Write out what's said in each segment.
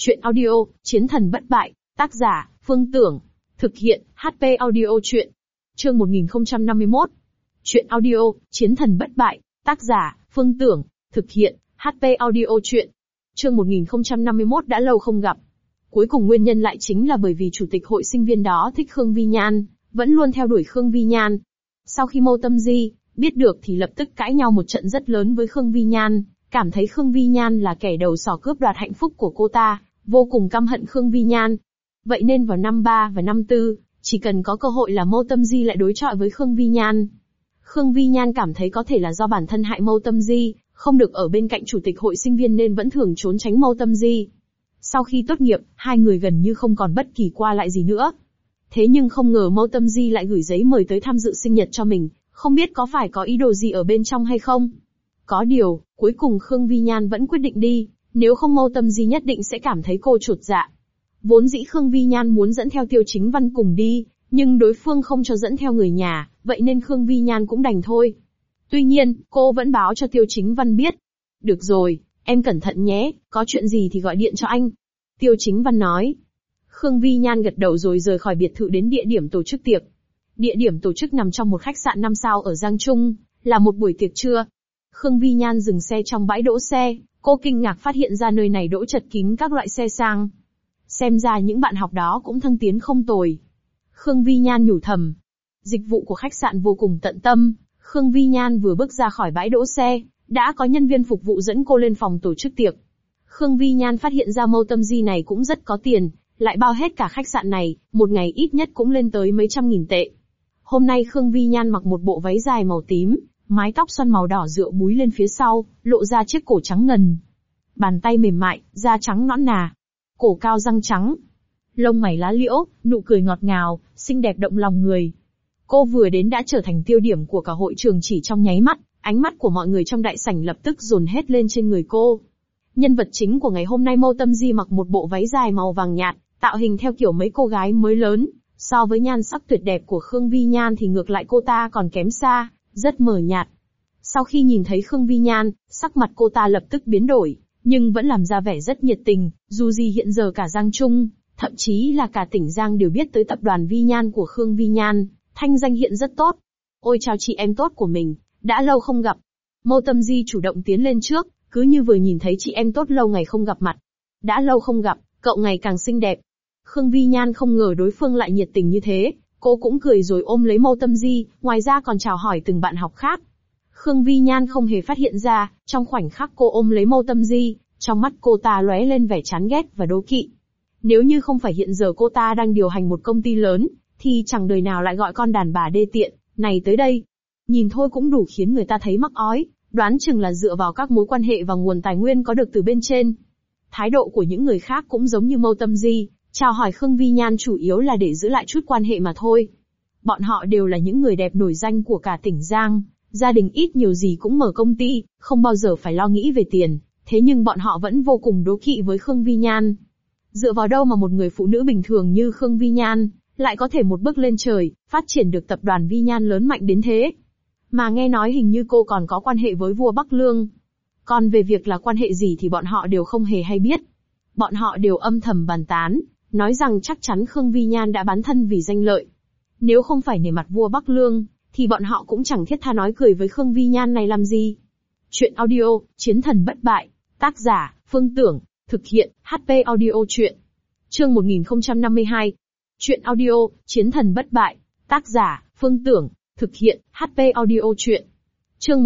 Chuyện audio, Chiến thần bất bại, tác giả, Phương Tưởng. Thực hiện, HP Audio Chuyện. Chương 1051. Chuyện audio, Chiến thần bất bại, tác giả, Phương Tưởng. Thực hiện, HP Audio Chuyện. Chương 1051 đã lâu không gặp. Cuối cùng nguyên nhân lại chính là bởi vì chủ tịch hội sinh viên đó thích Khương Vi Nhan, vẫn luôn theo đuổi Khương Vi Nhan. Sau khi Mâu Tâm Di biết được thì lập tức cãi nhau một trận rất lớn với Khương Vi Nhan, cảm thấy Khương Vi Nhan là kẻ đầu sỏ cướp đoạt hạnh phúc của cô ta, vô cùng căm hận Khương Vi Nhan. Vậy nên vào năm 3 và năm 4, chỉ cần có cơ hội là Mâu Tâm Di lại đối chọi với Khương Vi Nhan. Khương Vi Nhan cảm thấy có thể là do bản thân hại Mâu Tâm Di, không được ở bên cạnh chủ tịch hội sinh viên nên vẫn thường trốn tránh Mâu Tâm Di. Sau khi tốt nghiệp, hai người gần như không còn bất kỳ qua lại gì nữa. Thế nhưng không ngờ Mâu Tâm Di lại gửi giấy mời tới tham dự sinh nhật cho mình, không biết có phải có ý đồ gì ở bên trong hay không. Có điều, cuối cùng Khương Vi Nhan vẫn quyết định đi, nếu không Mâu Tâm Di nhất định sẽ cảm thấy cô chột dạ. Vốn dĩ Khương Vi Nhan muốn dẫn theo Tiêu Chính Văn cùng đi, nhưng đối phương không cho dẫn theo người nhà, vậy nên Khương Vi Nhan cũng đành thôi. Tuy nhiên, cô vẫn báo cho Tiêu Chính Văn biết. Được rồi, em cẩn thận nhé, có chuyện gì thì gọi điện cho anh. Tiêu Chính Văn nói. Khương Vi Nhan gật đầu rồi rời khỏi biệt thự đến địa điểm tổ chức tiệc. Địa điểm tổ chức nằm trong một khách sạn 5 sao ở Giang Trung, là một buổi tiệc trưa. Khương Vi Nhan dừng xe trong bãi đỗ xe, cô kinh ngạc phát hiện ra nơi này đỗ chật kín các loại xe sang. Xem ra những bạn học đó cũng thăng tiến không tồi. Khương Vi Nhan nhủ thầm. Dịch vụ của khách sạn vô cùng tận tâm, Khương Vi Nhan vừa bước ra khỏi bãi đỗ xe, đã có nhân viên phục vụ dẫn cô lên phòng tổ chức tiệc. Khương Vi Nhan phát hiện ra Mâu Tâm Di này cũng rất có tiền, lại bao hết cả khách sạn này, một ngày ít nhất cũng lên tới mấy trăm nghìn tệ. Hôm nay Khương Vi Nhan mặc một bộ váy dài màu tím, mái tóc xoăn màu đỏ rượu búi lên phía sau, lộ ra chiếc cổ trắng ngần. Bàn tay mềm mại, da trắng nõn nà. Cổ cao răng trắng. Lông mày lá liễu, nụ cười ngọt ngào, xinh đẹp động lòng người. Cô vừa đến đã trở thành tiêu điểm của cả hội trường chỉ trong nháy mắt, ánh mắt của mọi người trong đại sảnh lập tức dồn hết lên trên người cô. Nhân vật chính của ngày hôm nay Mâu Tâm Di mặc một bộ váy dài màu vàng nhạt, tạo hình theo kiểu mấy cô gái mới lớn. So với nhan sắc tuyệt đẹp của Khương Vi Nhan thì ngược lại cô ta còn kém xa, rất mờ nhạt. Sau khi nhìn thấy Khương Vi Nhan, sắc mặt cô ta lập tức biến đổi, nhưng vẫn làm ra vẻ rất nhiệt tình, dù gì hiện giờ cả Giang Trung, thậm chí là cả tỉnh Giang đều biết tới tập đoàn Vi Nhan của Khương Vi Nhan, thanh danh hiện rất tốt. Ôi chào chị em tốt của mình, đã lâu không gặp. Mâu Tâm Di chủ động tiến lên trước, cứ như vừa nhìn thấy chị em tốt lâu ngày không gặp mặt. Đã lâu không gặp, cậu ngày càng xinh đẹp. Khương Vi Nhan không ngờ đối phương lại nhiệt tình như thế, cô cũng cười rồi ôm lấy Mâu Tâm Di, ngoài ra còn chào hỏi từng bạn học khác. Khương Vi Nhan không hề phát hiện ra, trong khoảnh khắc cô ôm lấy Mâu Tâm Di, trong mắt cô ta lóe lên vẻ chán ghét và đố kỵ. Nếu như không phải hiện giờ cô ta đang điều hành một công ty lớn, thì chẳng đời nào lại gọi con đàn bà đê tiện này tới đây. Nhìn thôi cũng đủ khiến người ta thấy mắc ói, đoán chừng là dựa vào các mối quan hệ và nguồn tài nguyên có được từ bên trên. Thái độ của những người khác cũng giống như Mâu Tâm Di, chào hỏi Khương Vi Nhan chủ yếu là để giữ lại chút quan hệ mà thôi. Bọn họ đều là những người đẹp nổi danh của cả tỉnh Giang, gia đình ít nhiều gì cũng mở công ty, không bao giờ phải lo nghĩ về tiền, thế nhưng bọn họ vẫn vô cùng đố kỵ với Khương Vi Nhan. Dựa vào đâu mà một người phụ nữ bình thường như Khương Vi Nhan, lại có thể một bước lên trời, phát triển được tập đoàn Vi Nhan lớn mạnh đến thế? Mà nghe nói hình như cô còn có quan hệ với vua Bắc Lương. Còn về việc là quan hệ gì thì bọn họ đều không hề hay biết. Bọn họ đều âm thầm bàn tán, nói rằng chắc chắn Khương Vi Nhan đã bán thân vì danh lợi. Nếu không phải nể mặt vua Bắc Lương, thì bọn họ cũng chẳng thiết tha nói cười với Khương Vi Nhan này làm gì. Chuyện audio, Chiến thần bất bại, tác giả, Phương Tưởng, thực hiện, HP Audio Chuyện. Chương 1052. Chuyện audio, Chiến thần bất bại, tác giả, Phương Tưởng, thực hiện, HP Audio Chuyện. Chương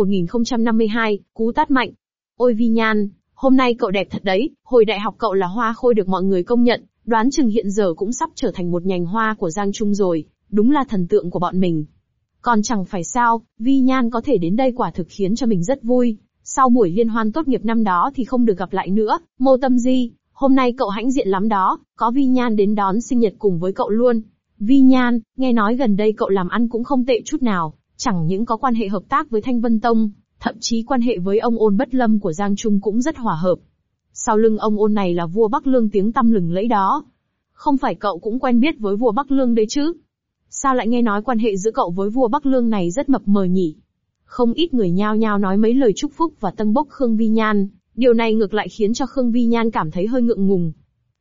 1052, cú tát mạnh. Ôi Vi Nhan, hôm nay cậu đẹp thật đấy, hồi đại học cậu là hoa khôi được mọi người công nhận, đoán chừng hiện giờ cũng sắp trở thành một nhành hoa của Giang Trung rồi, đúng là thần tượng của bọn mình. Còn chẳng phải sao, Vi Nhan có thể đến đây quả thực khiến cho mình rất vui. Sau buổi liên hoan tốt nghiệp năm đó thì không được gặp lại nữa. Mâu Tâm Di, hôm nay cậu hãnh diện lắm đó, có Vi Nhan đến đón sinh nhật cùng với cậu luôn. Vi Nhan, nghe nói gần đây cậu làm ăn cũng không tệ chút nào, chẳng những có quan hệ hợp tác với Thanh Vân Tông, thậm chí quan hệ với ông Ôn Bất Lâm của Giang Trung cũng rất hòa hợp. Sau lưng ông Ôn này là vua Bắc Lương tiếng tăm lừng lẫy đó. Không phải cậu cũng quen biết với vua Bắc Lương đấy chứ? Sao lại nghe nói quan hệ giữa cậu với vua Bắc Lương này rất mập mờ nhỉ? Không ít người nhao nhao nói mấy lời chúc phúc và tâng bốc Khương Vi Nhan, điều này ngược lại khiến cho Khương Vi Nhan cảm thấy hơi ngượng ngùng.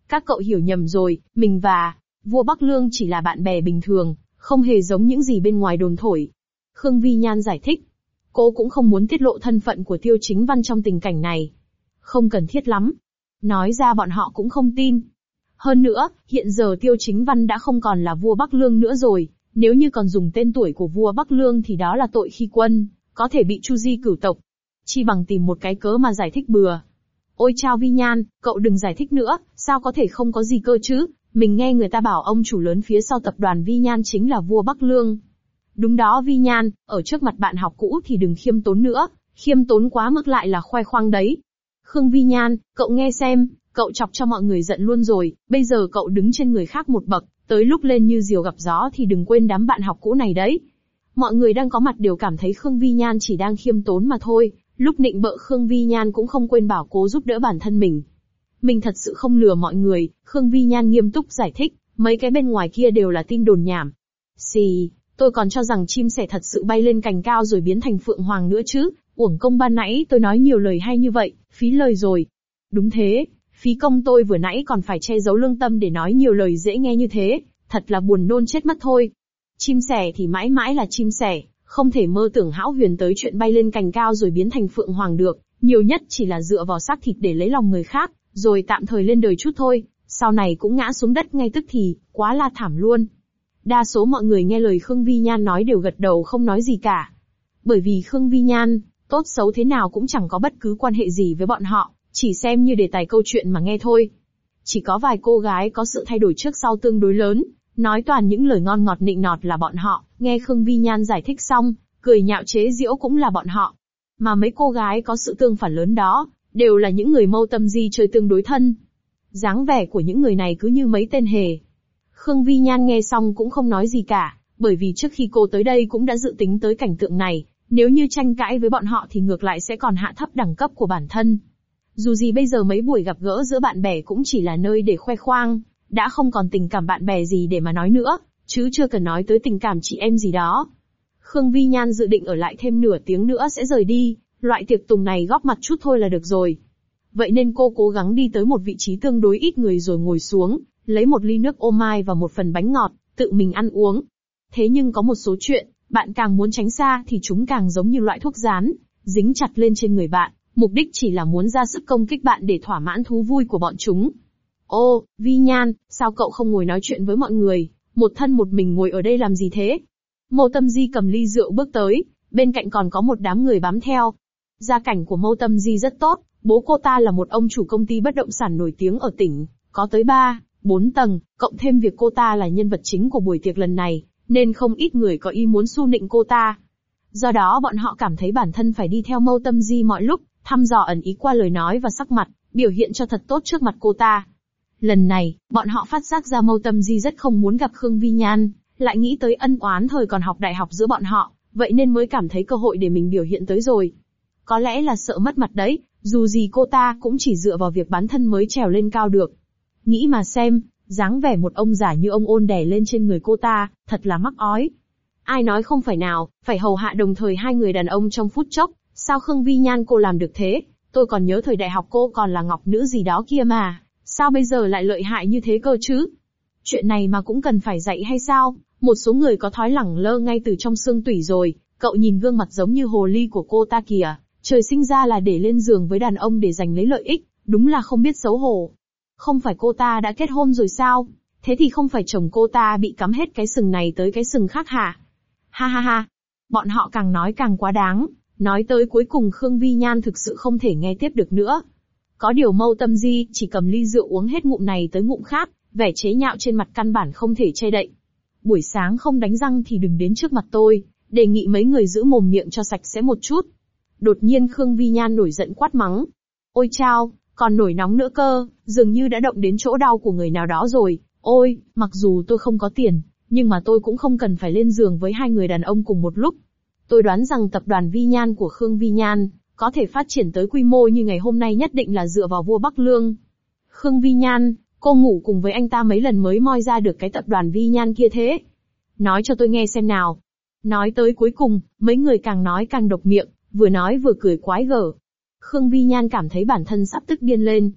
Các cậu hiểu nhầm rồi, mình và vua Bắc Lương chỉ là bạn bè bình thường, không hề giống những gì bên ngoài đồn thổi. Khương Vi Nhan giải thích. Cô cũng không muốn tiết lộ thân phận của Tiêu Chính Văn trong tình cảnh này. Không cần thiết lắm. Nói ra bọn họ cũng không tin. Hơn nữa, hiện giờ Tiêu Chính Văn đã không còn là vua Bắc Lương nữa rồi. Nếu như còn dùng tên tuổi của vua Bắc Lương thì đó là tội khi quân, có thể bị chu di cửu tộc. Chi bằng tìm một cái cớ mà giải thích bừa. Ôi chao Vi Nhan, cậu đừng giải thích nữa, sao có thể không có gì cơ chứ? Mình nghe người ta bảo ông chủ lớn phía sau tập đoàn Vi Nhan chính là vua Bắc Lương. Đúng đó Vi Nhan, ở trước mặt bạn học cũ thì đừng khiêm tốn nữa, khiêm tốn quá mức lại là khoe khoang đấy. Khương Vi Nhan, cậu nghe xem, cậu chọc cho mọi người giận luôn rồi, bây giờ cậu đứng trên người khác một bậc, tới lúc lên như diều gặp gió thì đừng quên đám bạn học cũ này đấy. Mọi người đang có mặt đều cảm thấy Khương Vi Nhan chỉ đang khiêm tốn mà thôi, lúc nịnh bợ Khương Vi Nhan cũng không quên bảo cố giúp đỡ bản thân mình. Mình thật sự không lừa mọi người, Khương Vi Nhan nghiêm túc giải thích, mấy cái bên ngoài kia đều là tin đồn nhảm. Xì, tôi còn cho rằng chim sẻ thật sự bay lên cành cao rồi biến thành phượng hoàng nữa chứ, uổng công ban nãy tôi nói nhiều lời hay như vậy, phí lời rồi. Đúng thế, phí công tôi vừa nãy còn phải che giấu lương tâm để nói nhiều lời dễ nghe như thế, thật là buồn nôn chết mất thôi. Chim sẻ thì mãi mãi là chim sẻ, không thể mơ tưởng hão huyền tới chuyện bay lên cành cao rồi biến thành phượng hoàng được, nhiều nhất chỉ là dựa vào xác thịt để lấy lòng người khác, rồi tạm thời lên đời chút thôi, sau này cũng ngã xuống đất ngay tức thì, quá là thảm luôn. Đa số mọi người nghe lời Khương Vi Nhan nói đều gật đầu không nói gì cả. Bởi vì Khương Vi Nhan, tốt xấu thế nào cũng chẳng có bất cứ quan hệ gì với bọn họ, chỉ xem như đề tài câu chuyện mà nghe thôi. Chỉ có vài cô gái có sự thay đổi trước sau tương đối lớn, nói toàn những lời ngon ngọt nịnh nọt là bọn họ, nghe Khương Vi Nhan giải thích xong, cười nhạo chế giễu cũng là bọn họ. Mà mấy cô gái có sự tương phản lớn đó, đều là những người mâu tâm di chơi tương đối thân. Dáng vẻ của những người này cứ như mấy tên hề. Khương Vi Nhan nghe xong cũng không nói gì cả, bởi vì trước khi cô tới đây cũng đã dự tính tới cảnh tượng này, nếu như tranh cãi với bọn họ thì ngược lại sẽ còn hạ thấp đẳng cấp của bản thân. Dù gì bây giờ mấy buổi gặp gỡ giữa bạn bè cũng chỉ là nơi để khoe khoang, đã không còn tình cảm bạn bè gì để mà nói nữa, chứ chưa cần nói tới tình cảm chị em gì đó. Khương Vi Nhan dự định ở lại thêm nửa tiếng nữa sẽ rời đi, loại tiệc tùng này góp mặt chút thôi là được rồi. Vậy nên cô cố gắng đi tới một vị trí tương đối ít người rồi ngồi xuống, lấy một ly nước ô mai và một phần bánh ngọt, tự mình ăn uống. Thế nhưng có một số chuyện, bạn càng muốn tránh xa thì chúng càng giống như loại thuốc rán, dính chặt lên trên người bạn, mục đích chỉ là muốn ra sức công kích bạn để thỏa mãn thú vui của bọn chúng. Ô, Vi Nhan, sao cậu không ngồi nói chuyện với mọi người, một thân một mình ngồi ở đây làm gì thế? Mâu Tâm Di cầm ly rượu bước tới, bên cạnh còn có một đám người bám theo. Gia cảnh của Mâu Tâm Di rất tốt, bố cô ta là một ông chủ công ty bất động sản nổi tiếng ở tỉnh, có tới 3-4 tầng, cộng thêm việc cô ta là nhân vật chính của buổi tiệc lần này, nên không ít người có ý muốn xu nịnh cô ta. Do đó bọn họ cảm thấy bản thân phải đi theo Mâu Tâm Di mọi lúc, thăm dò ẩn ý qua lời nói và sắc mặt, biểu hiện cho thật tốt trước mặt cô ta. Lần này, bọn họ phát giác ra Mâu Tâm Di rất không muốn gặp Khương Vi Nhan, lại nghĩ tới ân oán thời còn học đại học giữa bọn họ, vậy nên mới cảm thấy cơ hội để mình biểu hiện tới rồi. Có lẽ là sợ mất mặt đấy, dù gì cô ta cũng chỉ dựa vào việc bán thân mới trèo lên cao được. Nghĩ mà xem, dáng vẻ một ông già như ông ôn đè lên trên người cô ta, thật là mắc ói. Ai nói không phải nào, phải hầu hạ đồng thời hai người đàn ông trong phút chốc, sao Khương Vi Nhan cô làm được thế? Tôi còn nhớ thời đại học cô còn là ngọc nữ gì đó kia mà, sao bây giờ lại lợi hại như thế cơ chứ? Chuyện này mà cũng cần phải dạy hay sao? Một số người có thói lẳng lơ ngay từ trong xương tủy rồi, cậu nhìn gương mặt giống như hồ ly của cô ta kìa, trời sinh ra là để lên giường với đàn ông để giành lấy lợi ích, đúng là không biết xấu hổ. Không phải cô ta đã kết hôn rồi sao? Thế thì không phải chồng cô ta bị cắm hết cái sừng này tới cái sừng khác hả? Ha ha ha. Bọn họ càng nói càng quá đáng, nói tới cuối cùng Khương Vi Nhan thực sự không thể nghe tiếp được nữa. Có điều Mâu Tâm Di chỉ cầm ly rượu uống hết ngụm này tới ngụm khác, vẻ chế nhạo trên mặt căn bản không thể che đậy. Buổi sáng không đánh răng thì đừng đến trước mặt tôi, đề nghị mấy người giữ mồm miệng cho sạch sẽ một chút. Đột nhiên Khương Vi Nhan nổi giận quát mắng. Ôi chao, còn nổi nóng nữa cơ, dường như đã động đến chỗ đau của người nào đó rồi. Ôi, mặc dù tôi không có tiền, nhưng mà tôi cũng không cần phải lên giường với hai người đàn ông cùng một lúc. Tôi đoán rằng tập đoàn Vi Nhan của Khương Vi Nhan có thể phát triển tới quy mô như ngày hôm nay nhất định là dựa vào vua Bắc Lương. Khương Vi Nhan, cô ngủ cùng với anh ta mấy lần mới moi ra được cái tập đoàn Vi Nhan kia thế? Nói cho tôi nghe xem nào. Nói tới cuối cùng, mấy người càng nói càng độc miệng, vừa nói vừa cười quái gở. Khương Vi Nhan cảm thấy bản thân sắp tức điên lên.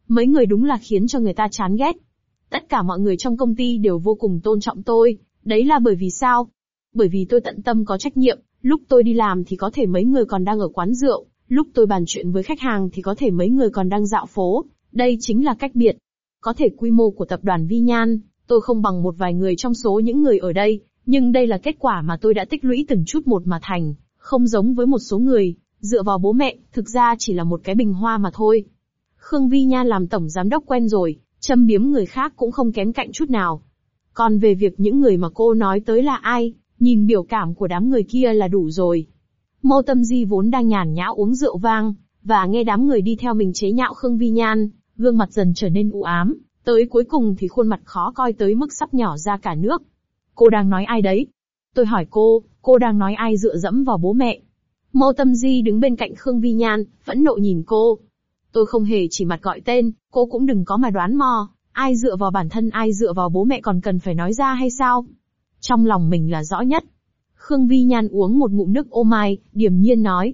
Mấy người đúng là khiến cho người ta chán ghét. Tất cả mọi người trong công ty đều vô cùng tôn trọng tôi, đấy là bởi vì sao? Bởi vì tôi tận tâm có trách nhiệm, lúc tôi đi làm thì có thể mấy người còn đang ở quán rượu, lúc tôi bàn chuyện với khách hàng thì có thể mấy người còn đang dạo phố, đây chính là cách biệt. Có thể quy mô của tập đoàn Vi Nhan, tôi không bằng một vài người trong số những người ở đây, nhưng đây là kết quả mà tôi đã tích lũy từng chút một mà thành, không giống với một số người, dựa vào bố mẹ, thực ra chỉ là một cái bình hoa mà thôi. Khương Vi Nhan làm tổng giám đốc quen rồi, châm biếm người khác cũng không kém cạnh chút nào. Còn về việc những người mà cô nói tới là ai, nhìn biểu cảm của đám người kia là đủ rồi. Mâu Tâm Di vốn đang nhàn nhã uống rượu vang, và nghe đám người đi theo mình chế nhạo Khương Vi Nhan, gương mặt dần trở nên u ám, tới cuối cùng thì khuôn mặt khó coi tới mức sắp nhỏ ra cả nước. Cô đang nói ai đấy? Tôi hỏi cô đang nói ai dựa dẫm vào bố mẹ? Mâu Tâm Di đứng bên cạnh Khương Vi Nhan, phẫn nộ nhìn cô. Tôi không hề chỉ mặt gọi tên, cô cũng đừng có mà đoán mò, ai dựa vào bản thân ai dựa vào bố mẹ còn cần phải nói ra hay sao? Trong lòng mình là rõ nhất. Khương Vi Nhan uống một ngụm nước ô mai, điềm nhiên nói.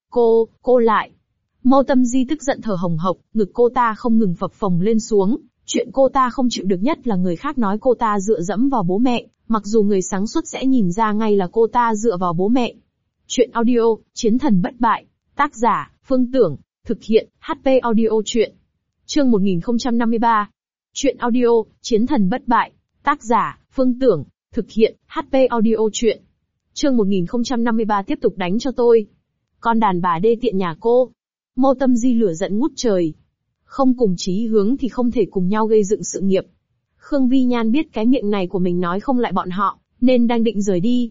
Cô lại. Mâu Tâm Di tức giận thở hồng hộc, ngực cô ta không ngừng phập phồng lên xuống. Chuyện cô ta không chịu được nhất là người khác nói cô ta dựa dẫm vào bố mẹ, mặc dù người sáng suốt sẽ nhìn ra ngay là cô ta dựa vào bố mẹ. Chuyện audio, Chiến thần bất bại. Tác giả, Phương Tưởng. Thực hiện, HP Audio Chuyện. Chương 1053. Chuyện audio, Chiến thần bất bại. Tác giả, Phương Tưởng. Thực hiện, HP Audio Chuyện. Chương 1053 tiếp tục đánh cho tôi. Con đàn bà đê tiện nhà cô. Mâu Tâm Di lửa giận ngút trời. Không cùng chí hướng thì không thể cùng nhau gây dựng sự nghiệp. Khương Vi Nhan biết cái miệng này của mình nói không lại bọn họ, nên đang định rời đi.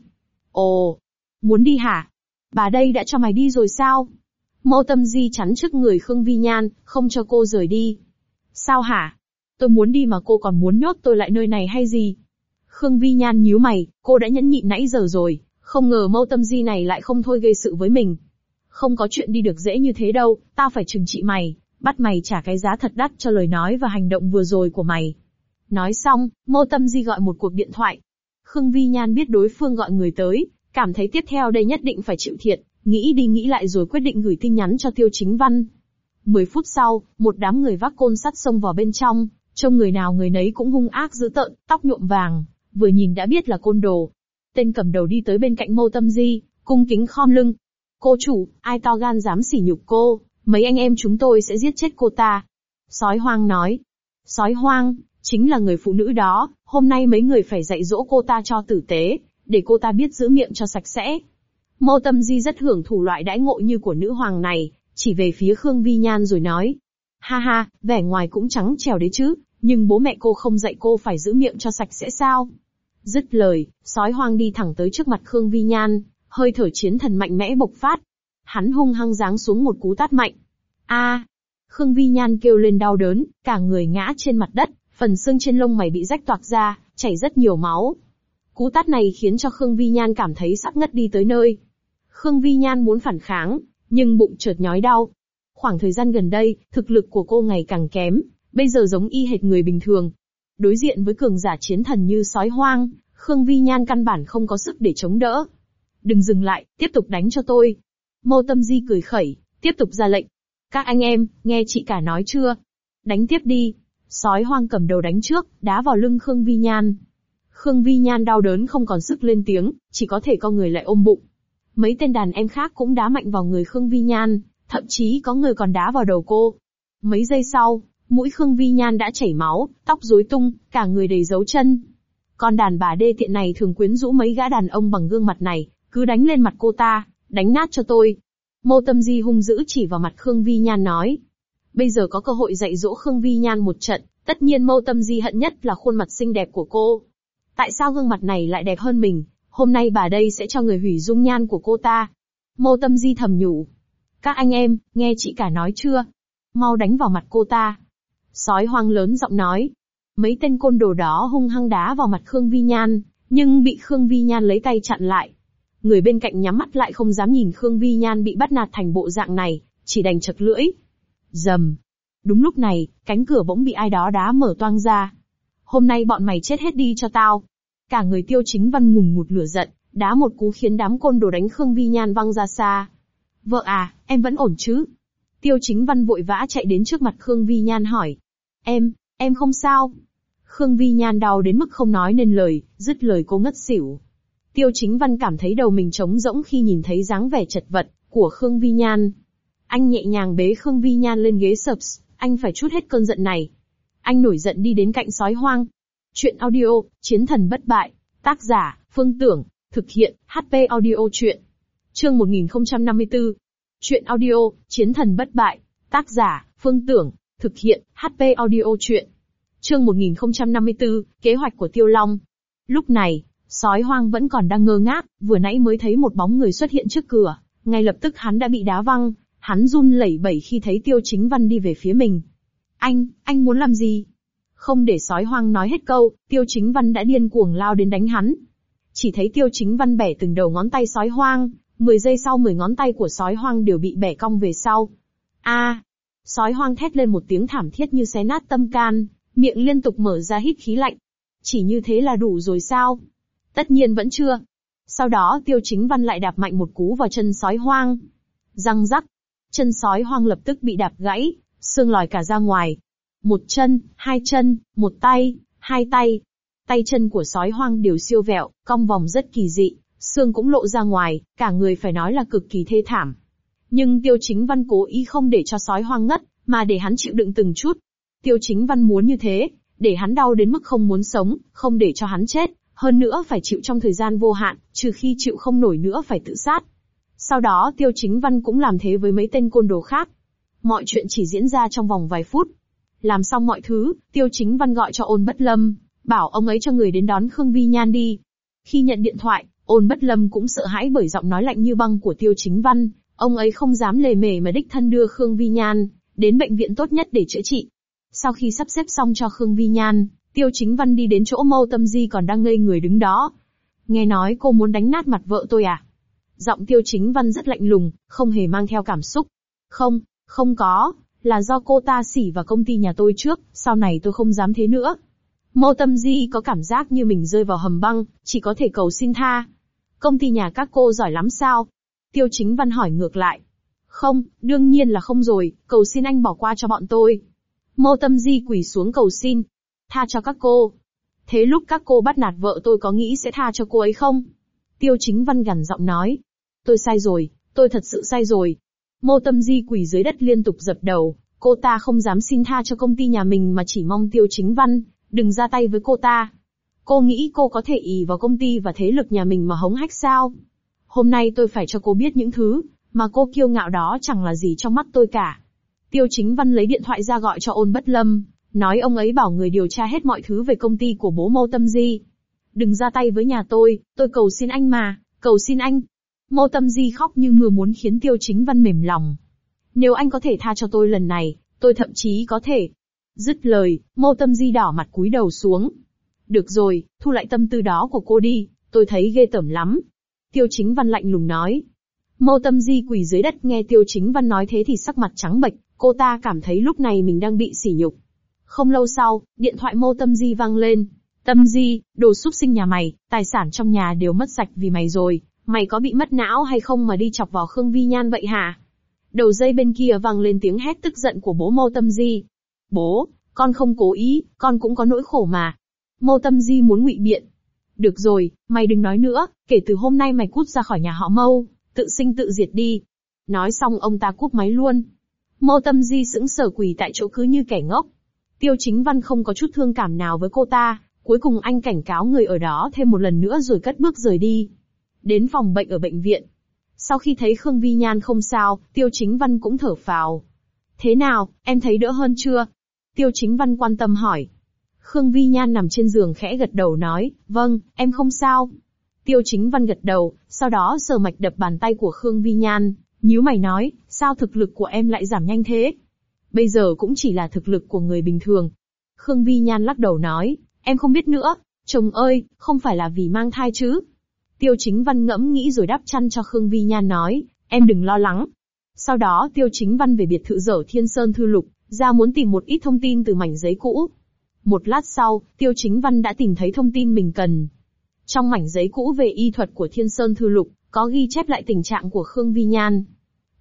Ồ, muốn đi hả? Bà đây đã cho mày đi rồi sao? Mâu Tâm Di chắn trước người Khương Vi Nhan, không cho cô rời đi. Sao hả? Tôi muốn đi mà cô còn muốn nhốt tôi lại nơi này hay gì? Khương Vi Nhan nhíu mày, cô đã nhẫn nhịn nãy giờ rồi, không ngờ Mâu Tâm Di này lại không thôi gây sự với mình. Không có chuyện đi được dễ như thế đâu, tao phải trừng trị mày, bắt mày trả cái giá thật đắt cho lời nói và hành động vừa rồi của mày. Nói xong, Mâu Tâm Di gọi một cuộc điện thoại. Khương Vi Nhan biết đối phương gọi người tới, cảm thấy tiếp theo đây nhất định phải chịu thiệt, nghĩ đi nghĩ lại rồi quyết định gửi tin nhắn cho Tiêu Chính Văn. 10 phút sau, một đám người vác côn sắt xông vào bên trong, trông người nào người nấy cũng hung ác dữ tợn, tóc nhuộm vàng, vừa nhìn đã biết là côn đồ. Tên cầm đầu đi tới bên cạnh Mâu Tâm Di, cung kính khom lưng. Cô chủ, ai to gan dám sỉ nhục cô, mấy anh em chúng tôi sẽ giết chết cô ta. Sói hoang nói. Sói hoang, chính là người phụ nữ đó, hôm nay mấy người phải dạy dỗ cô ta cho tử tế, để cô ta biết giữ miệng cho sạch sẽ. Mâu Tâm Di rất hưởng thụ loại đãi ngộ như của nữ hoàng này, chỉ về phía Khương Vi Nhan rồi nói. Ha ha, vẻ ngoài cũng trắng trẻo đấy chứ, nhưng bố mẹ cô không dạy cô phải giữ miệng cho sạch sẽ sao? Dứt lời, sói hoang đi thẳng tới trước mặt Khương Vi Nhan, hơi thở chiến thần mạnh mẽ bộc phát. Hắn hung hăng giáng xuống một cú tát mạnh. A! Khương Vi Nhan kêu lên đau đớn, cả người ngã trên mặt đất, phần xương trên lông mày bị rách toạc ra, chảy rất nhiều máu. Cú tát này khiến cho Khương Vi Nhan cảm thấy sắp ngất đi tới nơi. Khương Vi Nhan muốn phản kháng, nhưng bụng chợt nhói đau. Khoảng thời gian gần đây, thực lực của cô ngày càng kém, bây giờ giống y hệt người bình thường. Đối diện với cường giả chiến thần như sói hoang, Khương Vi Nhan căn bản không có sức để chống đỡ. Đừng dừng lại, tiếp tục đánh cho tôi. Mâu Tâm Di cười khẩy, tiếp tục ra lệnh. Các anh em, nghe chị cả nói chưa? Đánh tiếp đi. Sói hoang cầm đầu đánh trước, đá vào lưng Khương Vi Nhan. Khương Vi Nhan đau đớn không còn sức lên tiếng, chỉ có thể co người lại ôm bụng. Mấy tên đàn em khác cũng đá mạnh vào người Khương Vi Nhan, thậm chí có người còn đá vào đầu cô. Mấy giây sau, mũi Khương Vi Nhan đã chảy máu, tóc rối tung, cả người đầy dấu chân. Con đàn bà đê tiện này thường quyến rũ mấy gã đàn ông bằng gương mặt này, cứ đánh lên mặt cô ta, đánh nát cho tôi. Mâu Tâm Di hung dữ chỉ vào mặt Khương Vi Nhan nói. Bây giờ có cơ hội dạy dỗ Khương Vi Nhan một trận, tất nhiên Mâu Tâm Di hận nhất là khuôn mặt xinh đẹp của cô. Tại sao gương mặt này lại đẹp hơn mình? Hôm nay bà đây sẽ cho người hủy dung nhan của cô ta. Mâu Tâm Di thầm nhủ. Các anh em, nghe chị cả nói chưa? Mau đánh vào mặt cô ta. Sói hoang lớn giọng nói. Mấy tên côn đồ đó hung hăng đá vào mặt Khương Vi Nhan, nhưng bị Khương Vi Nhan lấy tay chặn lại. Người bên cạnh nhắm mắt lại không dám nhìn Khương Vi Nhan bị bắt nạt thành bộ dạng này, chỉ đành chật lưỡi. Rầm. Đúng lúc này, cánh cửa bỗng bị ai đó đá mở toang ra. Hôm nay bọn mày chết hết đi cho tao. Cả người Tiêu Chính Văn ngùn ngụt lửa giận, đá một cú khiến đám côn đồ đánh Khương Vi Nhan văng ra xa. Vợ à, em vẫn ổn chứ? Tiêu Chính Văn vội vã chạy đến trước mặt Khương Vi Nhan hỏi. Em không sao. Khương Vi Nhan đau đến mức không nói nên lời, dứt lời cô ngất xỉu. Tiêu Chính Văn cảm thấy đầu mình trống rỗng khi nhìn thấy dáng vẻ chật vật của Khương Vi Nhan. Anh nhẹ nhàng bế Khương Vi Nhan lên ghế sập, anh phải trút hết cơn giận này. Anh nổi giận đi đến cạnh sói hoang. Chuyện audio, Chiến thần bất bại, tác giả, Phương Tưởng, thực hiện, HP audio chuyện. Chương 1054. Chuyện audio, Chiến thần bất bại, tác giả, Phương Tưởng, thực hiện, HP audio chuyện. Chương 1054, kế hoạch của Tiêu Long. Lúc này, sói hoang vẫn còn đang ngơ ngác, vừa nãy mới thấy một bóng người xuất hiện trước cửa, ngay lập tức hắn đã bị đá văng, hắn run lẩy bẩy khi thấy Tiêu Chính Văn đi về phía mình. Anh muốn làm gì? Không để sói hoang nói hết câu, Tiêu Chính Văn đã điên cuồng lao đến đánh hắn. Chỉ thấy Tiêu Chính Văn bẻ từng đầu ngón tay sói hoang, 10 giây sau 10 ngón tay của sói hoang đều bị bẻ cong về sau. Sói hoang thét lên một tiếng thảm thiết như xé nát tâm can, miệng liên tục mở ra hít khí lạnh. Chỉ như thế là đủ rồi sao? Tất nhiên vẫn chưa. Sau đó Tiêu Chính Văn lại đạp mạnh một cú vào chân sói hoang. Răng rắc. Chân sói hoang lập tức bị đạp gãy, xương lòi cả ra ngoài. Một chân, hai chân, một tay, hai tay. Tay chân của sói hoang đều siêu vẹo, cong vòng rất kỳ dị, xương cũng lộ ra ngoài, cả người phải nói là cực kỳ thê thảm. Nhưng Tiêu Chính Văn cố ý không để cho sói hoang ngất, mà để hắn chịu đựng từng chút. Tiêu Chính Văn muốn như thế, để hắn đau đến mức không muốn sống, không để cho hắn chết, hơn nữa phải chịu trong thời gian vô hạn, trừ khi chịu không nổi nữa phải tự sát. Sau đó Tiêu Chính Văn cũng làm thế với mấy tên côn đồ khác. Mọi chuyện chỉ diễn ra trong vòng vài phút. Làm xong mọi thứ, Tiêu Chính Văn gọi cho Ôn Bất Lâm, bảo ông ấy cho người đến đón Khương Vi Nhan đi. Khi nhận điện thoại, Ôn Bất Lâm cũng sợ hãi bởi giọng nói lạnh như băng của Tiêu Chính Văn, ông ấy không dám lề mề mà đích thân đưa Khương Vi Nhan đến bệnh viện tốt nhất để chữa trị. Sau khi sắp xếp xong cho Khương Vi Nhan, Tiêu Chính Văn đi đến chỗ Mâu Tâm Di còn đang ngây người đứng đó. Nghe nói cô muốn đánh nát mặt vợ tôi à? Giọng Tiêu Chính Văn rất lạnh lùng, không hề mang theo cảm xúc. Không có, là do cô ta xỉ vào công ty nhà tôi trước, sau này tôi không dám thế nữa. Mâu Tâm Di có cảm giác như mình rơi vào hầm băng, chỉ có thể cầu xin tha. Công ty nhà các cô giỏi lắm sao? Tiêu Chính Văn hỏi ngược lại. Không, đương nhiên là không rồi, cầu xin anh bỏ qua cho bọn tôi. Mâu Tâm Di quỳ xuống cầu xin. Tha cho các cô. Thế lúc các cô bắt nạt vợ tôi có nghĩ sẽ tha cho cô ấy không? Tiêu Chính Văn gằn giọng nói. Tôi sai rồi, tôi thật sự sai rồi. Mâu Tâm Di quỳ dưới đất liên tục dập đầu, cô ta không dám xin tha cho công ty nhà mình mà chỉ mong Tiêu Chính Văn đừng ra tay với cô ta. Cô nghĩ cô có thể ỷ vào công ty và thế lực nhà mình mà hống hách sao? Hôm nay tôi phải cho cô biết những thứ mà cô kiêu ngạo đó chẳng là gì trong mắt tôi cả. Tiêu Chính Văn lấy điện thoại ra gọi cho Ôn Bất Lâm, nói ông ấy bảo người điều tra hết mọi thứ về công ty của bố Mâu Tâm Di. Đừng ra tay với nhà tôi cầu xin anh mà, cầu xin anh. Mâu Tâm Di khóc như mưa muốn khiến Tiêu Chính Văn mềm lòng. Nếu anh có thể tha cho tôi lần này, tôi thậm chí có thể. Dứt lời, Mâu Tâm Di đỏ mặt cúi đầu xuống. Được rồi, thu lại tâm tư đó của cô đi, tôi thấy ghê tởm lắm. Tiêu Chính Văn lạnh lùng nói. Mâu Tâm Di quỳ dưới đất nghe Tiêu Chính Văn nói thế thì sắc mặt trắng bệch, cô ta cảm thấy lúc này mình đang bị sỉ nhục. Không lâu sau, điện thoại Mâu Tâm Di vang lên. Tâm Di, đồ súc sinh nhà mày, tài sản trong nhà đều mất sạch vì mày rồi, mày có bị mất não hay không mà đi chọc vào Khương Vi Nhan vậy hả? Đầu dây bên kia vang lên tiếng hét tức giận của bố Mâu Tâm Di. Bố, con không cố ý, con cũng có nỗi khổ mà. Mâu Tâm Di muốn ngụy biện. Được rồi, mày đừng nói nữa, kể từ hôm nay mày cút ra khỏi nhà họ Mâu, tự sinh tự diệt đi. Nói xong ông ta cúp máy luôn. Mâu Tâm Di sững sờ quỳ tại chỗ cứ như kẻ ngốc. Tiêu Chính Văn không có chút thương cảm nào với cô ta, cuối cùng anh cảnh cáo người ở đó thêm một lần nữa rồi cất bước rời đi. Đến phòng bệnh ở bệnh viện. Sau khi thấy Khương Vi Nhan không sao, Tiêu Chính Văn cũng thở phào. Thế nào, em thấy đỡ hơn chưa? Tiêu Chính Văn quan tâm hỏi. Khương Vi Nhan nằm trên giường khẽ gật đầu nói, vâng, em không sao. Tiêu Chính Văn gật đầu, sau đó sờ mạch đập bàn tay của Khương Vi Nhan, nhíu mày nói, sao thực lực của em lại giảm nhanh thế? Bây giờ cũng chỉ là thực lực của người bình thường. Khương Vi Nhan lắc đầu nói, em không biết nữa, chồng ơi, không phải là vì mang thai chứ? Tiêu Chính Văn ngẫm nghĩ rồi đắp chăn cho Khương Vi Nhan nói, em đừng lo lắng. Sau đó Tiêu Chính Văn về biệt thự Dở Thiên Sơn Thư Lục, ra muốn tìm một ít thông tin từ mảnh giấy cũ. Một lát sau, Tiêu Chính Văn đã tìm thấy thông tin mình cần. Trong mảnh giấy cũ về y thuật của Thiên Sơn Thư Lục, có ghi chép lại tình trạng của Khương Vi Nhan.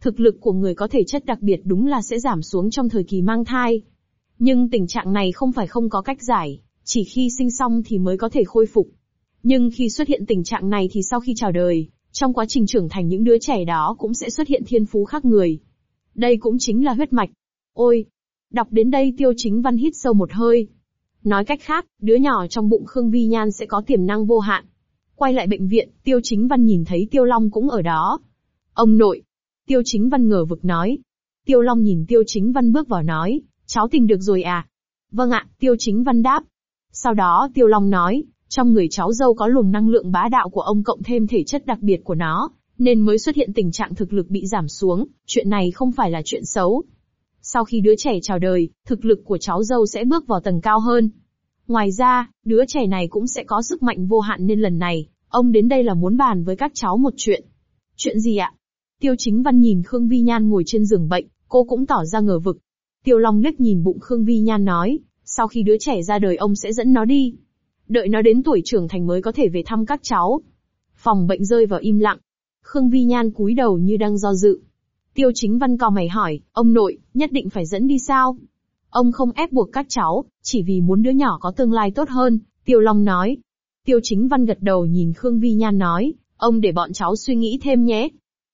thực lực của người có thể chất đặc biệt đúng là sẽ giảm xuống trong thời kỳ mang thai. Nhưng tình trạng này không phải không có cách giải, chỉ khi sinh xong thì mới có thể khôi phục. Nhưng khi xuất hiện tình trạng này thì sau khi chào đời, trong quá trình trưởng thành những đứa trẻ đó cũng sẽ xuất hiện thiên phú khác người. Đây cũng chính là huyết mạch. Ôi! Đọc đến đây Tiêu Chính Văn hít sâu một hơi. Nói cách khác, đứa nhỏ trong bụng Khương Vi Nhan sẽ có tiềm năng vô hạn. Quay lại bệnh viện, Tiêu Chính Văn nhìn thấy Tiêu Long cũng ở đó. Ông nội! Tiêu Chính Văn ngờ vực nói. Tiêu Long nhìn Tiêu Chính Văn bước vào nói, cháu tìm được rồi à? Vâng ạ, Tiêu Chính Văn đáp. Sau đó Tiêu Long nói, trong người cháu dâu có luồng năng lượng bá đạo của ông cộng thêm thể chất đặc biệt của nó, nên mới xuất hiện tình trạng thực lực bị giảm xuống, chuyện này không phải là chuyện xấu. Sau khi đứa trẻ chào đời, thực lực của cháu dâu sẽ bước vào tầng cao hơn. Ngoài ra, đứa trẻ này cũng sẽ có sức mạnh vô hạn nên lần này, ông đến đây là muốn bàn với các cháu một chuyện. Chuyện gì ạ? Tiêu Chính Văn nhìn Khương Vi Nhan ngồi trên giường bệnh, cô cũng tỏ ra ngờ vực. Tiêu Long liếc nhìn bụng Khương Vi Nhan nói, sau khi đứa trẻ ra đời ông sẽ dẫn nó đi. Đợi nó đến tuổi trưởng thành mới có thể về thăm các cháu. Phòng bệnh rơi vào im lặng. Khương Vi Nhan cúi đầu như đang do dự. Tiêu Chính Văn cau mày hỏi, ông nội, nhất định phải dẫn đi sao? Ông không ép buộc các cháu, chỉ vì muốn đứa nhỏ có tương lai tốt hơn, Tiêu Long nói. Tiêu Chính Văn gật đầu nhìn Khương Vi Nhan nói, ông để bọn cháu suy nghĩ thêm nhé.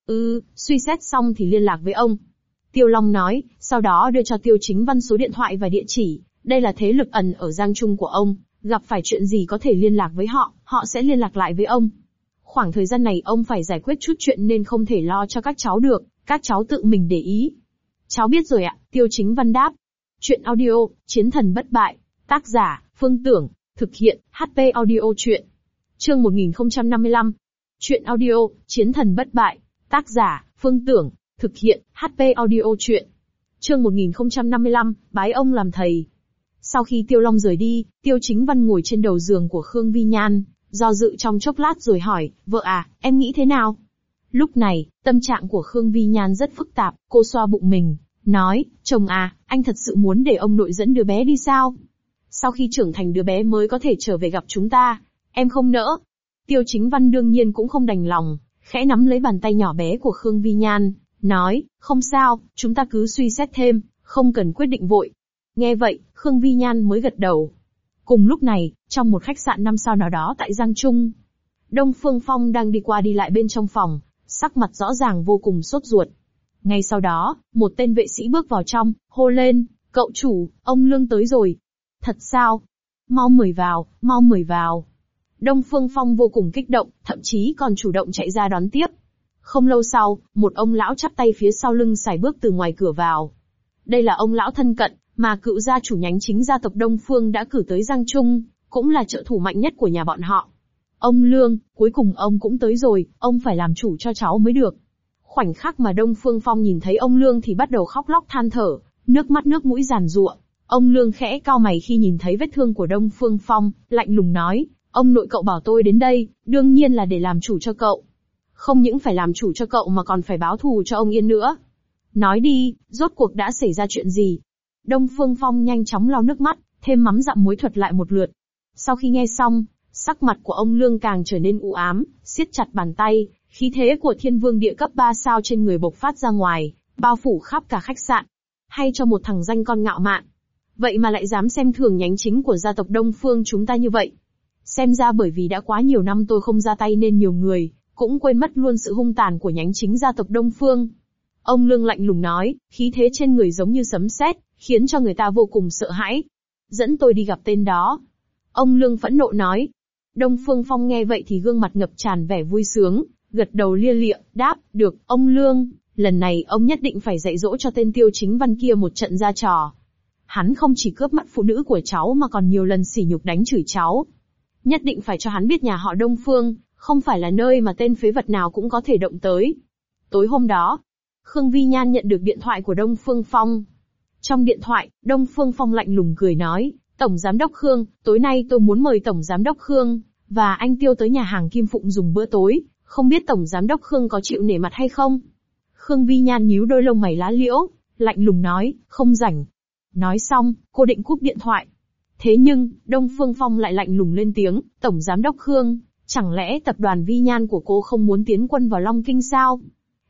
Suy xét xong thì liên lạc với ông. Tiêu Long nói, sau đó đưa cho Tiêu Chính Văn số điện thoại và địa chỉ, đây là thế lực ẩn ở Giang Trung của ông, gặp phải chuyện gì có thể liên lạc với họ, họ sẽ liên lạc lại với ông. Khoảng thời gian này ông phải giải quyết chút chuyện nên không thể lo cho các cháu được, các cháu tự mình để ý. Cháu biết rồi ạ, Tiêu Chính Văn đáp. Chuyện audio, Chiến thần bất bại, tác giả, Phương Tưởng, thực hiện, HP Audio Chuyện. Chương 1055. Chuyện audio, Chiến thần bất bại, tác giả, Phương Tưởng, thực hiện, HP Audio Chuyện. Chương 1055, bái ông làm thầy. Sau khi Tiêu Long rời đi, Tiêu Chính Văn ngồi trên đầu giường của Khương Vi Nhan, do dự trong chốc lát rồi hỏi, vợ à, em nghĩ thế nào? Lúc này, tâm trạng của Khương Vi Nhan rất phức tạp, cô xoa bụng mình, nói, chồng à, anh thật sự muốn để ông nội dẫn đứa bé đi sao? Sau khi trưởng thành đứa bé mới có thể trở về gặp chúng ta, em không nỡ. Tiêu Chính Văn đương nhiên cũng không đành lòng, khẽ nắm lấy bàn tay nhỏ bé của Khương Vi Nhan, nói, không sao, chúng ta cứ suy xét thêm, không cần quyết định vội. Nghe vậy, Khương Vi Nhan mới gật đầu. Cùng lúc này, trong một khách sạn 5 sao nào đó tại Giang Trung, Đông Phương Phong đang đi qua đi lại bên trong phòng, sắc mặt rõ ràng vô cùng sốt ruột. Ngay sau đó, một tên vệ sĩ bước vào trong, hô lên, cậu chủ, ông Lương tới rồi. Thật sao? Mau mời vào, mau mời vào. Đông Phương Phong vô cùng kích động, thậm chí còn chủ động chạy ra đón tiếp. Không lâu sau, một ông lão chắp tay phía sau lưng sải bước từ ngoài cửa vào. Đây là ông lão thân cận, mà cựu gia chủ nhánh chính gia tộc Đông Phương đã cử tới Giang Trung, cũng là trợ thủ mạnh nhất của nhà bọn họ. Ông Lương, cuối cùng ông cũng tới rồi, ông phải làm chủ cho cháu mới được. Khoảnh khắc mà Đông Phương Phong nhìn thấy ông Lương thì bắt đầu khóc lóc than thở, nước mắt nước mũi giàn giụa. Ông Lương khẽ cau mày khi nhìn thấy vết thương của Đông Phương Phong, lạnh lùng nói, ông nội cậu bảo tôi đến đây, đương nhiên là để làm chủ cho cậu. Không những phải làm chủ cho cậu mà còn phải báo thù cho ông Yên nữa. Nói đi, rốt cuộc đã xảy ra chuyện gì? Đông Phương Phong nhanh chóng lau nước mắt, thêm mắm dặm muối thuật lại một lượt. Sau khi nghe xong, sắc mặt của ông Lương càng trở nên u ám, siết chặt bàn tay, khí thế của Thiên Vương địa cấp 3 sao trên người bộc phát ra ngoài, bao phủ khắp cả khách sạn. Hay cho một thằng danh con ngạo mạn. Vậy mà lại dám xem thường nhánh chính của gia tộc Đông Phương chúng ta như vậy. Xem ra bởi vì đã quá nhiều năm tôi không ra tay nên nhiều người cũng quên mất luôn sự hung tàn của nhánh chính gia tộc Đông Phương. Ông Lương lạnh lùng nói, khí thế trên người giống như sấm sét, khiến cho người ta vô cùng sợ hãi. Dẫn tôi đi gặp tên đó. Ông Lương phẫn nộ nói. Đông Phương Phong nghe vậy thì gương mặt ngập tràn vẻ vui sướng, gật đầu lia lịa, đáp, được, ông Lương, lần này ông nhất định phải dạy dỗ cho tên Tiêu Chính Văn kia một trận ra trò. Hắn không chỉ cướp mất phụ nữ của cháu mà còn nhiều lần sỉ nhục đánh chửi cháu. Nhất định phải cho hắn biết nhà họ Đông Phương, không phải là nơi mà tên phế vật nào cũng có thể động tới. Tối hôm đó, Khương Vi Nhan nhận được điện thoại của Đông Phương Phong. Trong điện thoại, Đông Phương Phong lạnh lùng cười nói, Tổng Giám đốc Khương, tối nay tôi muốn mời Tổng Giám đốc Khương và anh Tiêu tới nhà hàng Kim Phụng dùng bữa tối, không biết Tổng Giám đốc Khương có chịu nể mặt hay không? Khương Vi Nhan nhíu đôi lông mày lá liễu, lạnh lùng nói, không rảnh. Nói xong, cô định cúp điện thoại. Thế nhưng, Đông Phương Phong lại lạnh lùng lên tiếng, Tổng Giám đốc Khương, chẳng lẽ tập đoàn Vi Nhan của cô không muốn tiến quân vào Long Kinh sao?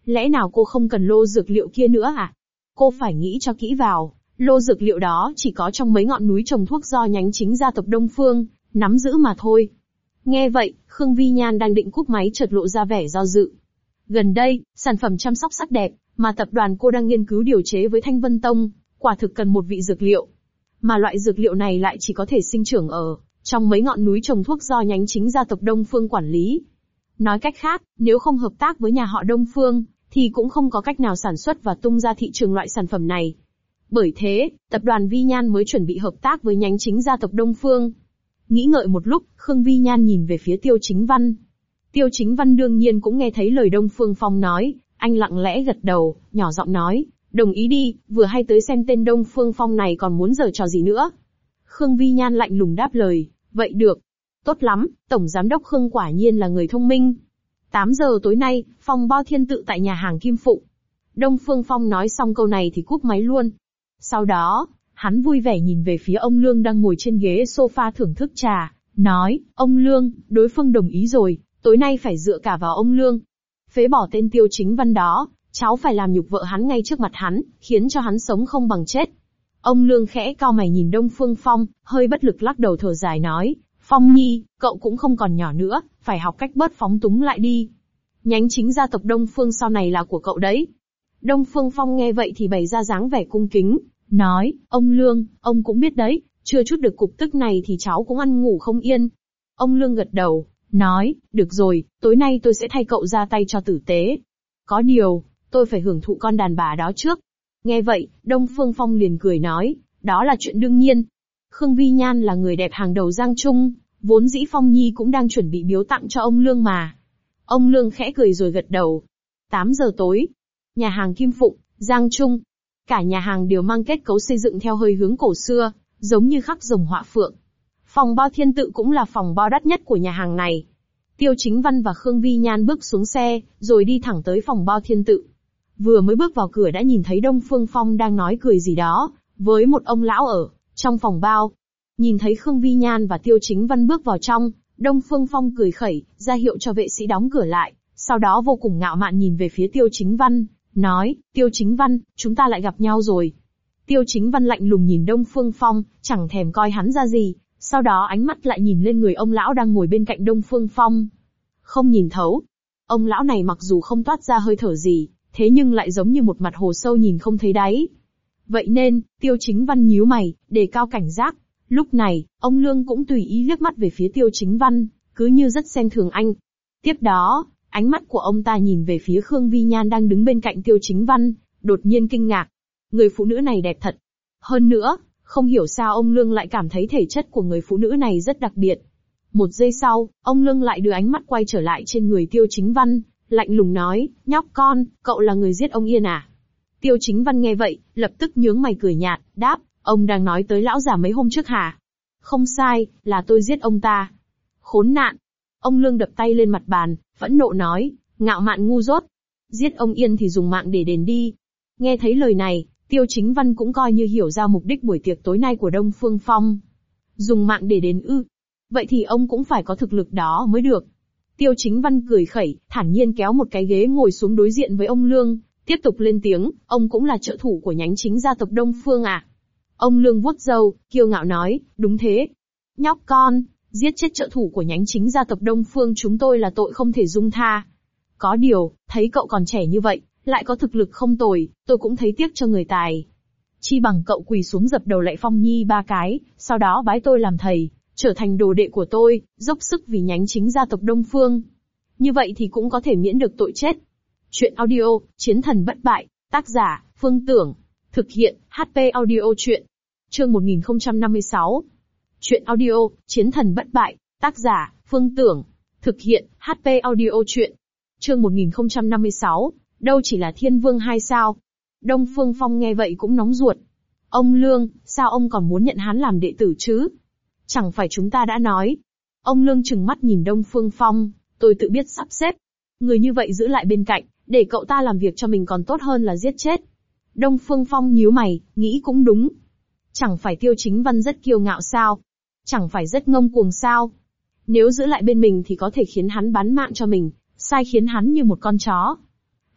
lẽ nào cô không cần lô dược liệu kia nữa à? Cô phải nghĩ cho kỹ vào, lô dược liệu đó chỉ có trong mấy ngọn núi trồng thuốc do nhánh chính gia tộc Đông Phương nắm giữ mà thôi. Nghe vậy, Khương Vi Nhan đang định cúp máy chợt lộ ra vẻ do dự. Gần đây, sản phẩm chăm sóc sắc đẹp mà tập đoàn cô đang nghiên cứu điều chế với Thanh Vân Tông, quả thực cần một vị dược liệu. Mà loại dược liệu này lại chỉ có thể sinh trưởng ở trong mấy ngọn núi trồng thuốc do nhánh chính gia tộc Đông Phương quản lý. Nói cách khác, nếu không hợp tác với nhà họ Đông Phương, thì cũng không có cách nào sản xuất và tung ra thị trường loại sản phẩm này. Bởi thế, tập đoàn Vi Nhan mới chuẩn bị hợp tác với nhánh chính gia tộc Đông Phương. Nghĩ ngợi một lúc, Khương Vi Nhan nhìn về phía Tiêu Chính Văn. Tiêu Chính Văn đương nhiên cũng nghe thấy lời Đông Phương Phong nói, anh lặng lẽ gật đầu, nhỏ giọng nói, đồng ý đi, vừa hay tới xem tên Đông Phương Phong này còn muốn giở trò gì nữa. Khương Vi Nhan lạnh lùng đáp lời, vậy được. Tốt lắm, Tổng Giám đốc Khương quả nhiên là người thông minh. 8 giờ tối nay, phòng Bao Thiên Tự tại nhà hàng Kim Phụng. Đông Phương Phong nói xong câu này thì cúp máy luôn. Sau đó, hắn vui vẻ nhìn về phía ông Lương đang ngồi trên ghế sofa thưởng thức trà, nói, ông Lương, đối phương đồng ý rồi, tối nay phải dựa cả vào ông Lương. Phế bỏ tên Tiêu Chính Văn đó, cháu phải làm nhục vợ hắn ngay trước mặt hắn, khiến cho hắn sống không bằng chết. Ông Lương khẽ cau mày nhìn Đông Phương Phong, hơi bất lực lắc đầu thở dài nói, Phong Nhi, cậu cũng không còn nhỏ nữa, phải học cách bớt phóng túng lại đi. Nhánh chính gia tộc Đông Phương sau này là của cậu đấy. Đông Phương Phong nghe vậy thì bày ra dáng vẻ cung kính, nói, ông Lương, ông cũng biết đấy, chưa chút được cục tức này thì cháu cũng ăn ngủ không yên. Ông Lương gật đầu, nói, được rồi, tối nay tôi sẽ thay cậu ra tay cho tử tế. Có điều, tôi phải hưởng thụ con đàn bà đó trước. Nghe vậy, Đông Phương Phong liền cười nói, đó là chuyện đương nhiên. Khương Vi Nhan là người đẹp hàng đầu Giang Trung, vốn dĩ Phong Nhi cũng đang chuẩn bị biếu tặng cho ông Lương mà. Ông Lương khẽ cười rồi gật đầu. 8 giờ tối, nhà hàng Kim Phụng, Giang Trung. Cả nhà hàng đều mang kết cấu xây dựng theo hơi hướng cổ xưa, giống như khắc rồng họa phượng. Phòng Bao Thiên Tự cũng là phòng bao đắt nhất của nhà hàng này. Tiêu Chính Văn và Khương Vi Nhan bước xuống xe, rồi đi thẳng tới phòng Bao Thiên Tự. Vừa mới bước vào cửa đã nhìn thấy Đông Phương Phong đang nói cười gì đó, với một ông lão ở trong phòng bao. Nhìn thấy Khương Vi Nhan và Tiêu Chính Văn bước vào trong, Đông Phương Phong cười khẩy, ra hiệu cho vệ sĩ đóng cửa lại, sau đó vô cùng ngạo mạn nhìn về phía Tiêu Chính Văn, nói, Tiêu Chính Văn, chúng ta lại gặp nhau rồi. Tiêu Chính Văn lạnh lùng nhìn Đông Phương Phong, chẳng thèm coi hắn ra gì, sau đó ánh mắt lại nhìn lên người ông lão đang ngồi bên cạnh Đông Phương Phong. Không nhìn thấu. Ông lão này mặc dù không toát ra hơi thở gì, thế nhưng lại giống như một mặt hồ sâu nhìn không thấy đáy. Vậy nên, Tiêu Chính Văn nhíu mày, đề cao cảnh giác. Lúc này, ông Lương cũng tùy ý liếc mắt về phía Tiêu Chính Văn, cứ như rất xem thường anh. Tiếp đó, ánh mắt của ông ta nhìn về phía Khương Vi Nhan đang đứng bên cạnh Tiêu Chính Văn, đột nhiên kinh ngạc. Người phụ nữ này đẹp thật. Hơn nữa, không hiểu sao ông Lương lại cảm thấy thể chất của người phụ nữ này rất đặc biệt. Một giây sau, ông Lương lại đưa ánh mắt quay trở lại trên người Tiêu Chính Văn, lạnh lùng nói, nhóc con, cậu là người giết ông Yên à? Tiêu Chính Văn nghe vậy, lập tức nhướng mày cười nhạt, đáp, ông đang nói tới lão già mấy hôm trước hả? Không sai, là tôi giết ông ta. Khốn nạn! Ông Lương đập tay lên mặt bàn, phẫn nộ nói, ngạo mạn ngu dốt. Giết ông Yên thì dùng mạng để đền đi. Nghe thấy lời này, Tiêu Chính Văn cũng coi như hiểu ra mục đích buổi tiệc tối nay của Đông Phương Phong. Dùng mạng để đền ư? Vậy thì ông cũng phải có thực lực đó mới được. Tiêu Chính Văn cười khẩy, thản nhiên kéo một cái ghế ngồi xuống đối diện với ông Lương, tiếp tục lên tiếng, ông cũng là trợ thủ của nhánh chính gia tộc Đông Phương à? Ông Lương vuốt râu, kiêu ngạo nói, đúng thế. Nhóc con, giết chết trợ thủ của nhánh chính gia tộc Đông Phương chúng tôi là tội không thể dung tha. Có điều, thấy cậu còn trẻ như vậy, lại có thực lực không tồi, tôi cũng thấy tiếc cho người tài. Chi bằng cậu quỳ xuống dập đầu lạy Phong Nhi 3 cái, sau đó bái tôi làm thầy, trở thành đồ đệ của tôi, dốc sức vì nhánh chính gia tộc Đông Phương. Như vậy thì cũng có thể miễn được tội chết. Chuyện audio, Chiến thần bất bại, tác giả, Phương Tưởng. Thực hiện, HP audio chuyện. Chương 1056. Chuyện audio, Chiến thần bất bại, tác giả, Phương Tưởng. Thực hiện, HP audio chuyện. Chương 1056. Đâu chỉ là Thiên Vương hay sao? Đông Phương Phong nghe vậy cũng nóng ruột. Ông Lương, sao ông còn muốn nhận hắn làm đệ tử chứ? Chẳng phải chúng ta đã nói. Ông Lương trừng mắt nhìn Đông Phương Phong, tôi tự biết sắp xếp. Người như vậy giữ lại bên cạnh, để cậu ta làm việc cho mình còn tốt hơn là giết chết. Đông Phương Phong nhíu mày, nghĩ cũng đúng. Chẳng phải Tiêu Chính Văn rất kiêu ngạo sao? Chẳng phải rất ngông cuồng sao? Nếu giữ lại bên mình thì có thể khiến hắn bán mạng cho mình, sai khiến hắn như một con chó.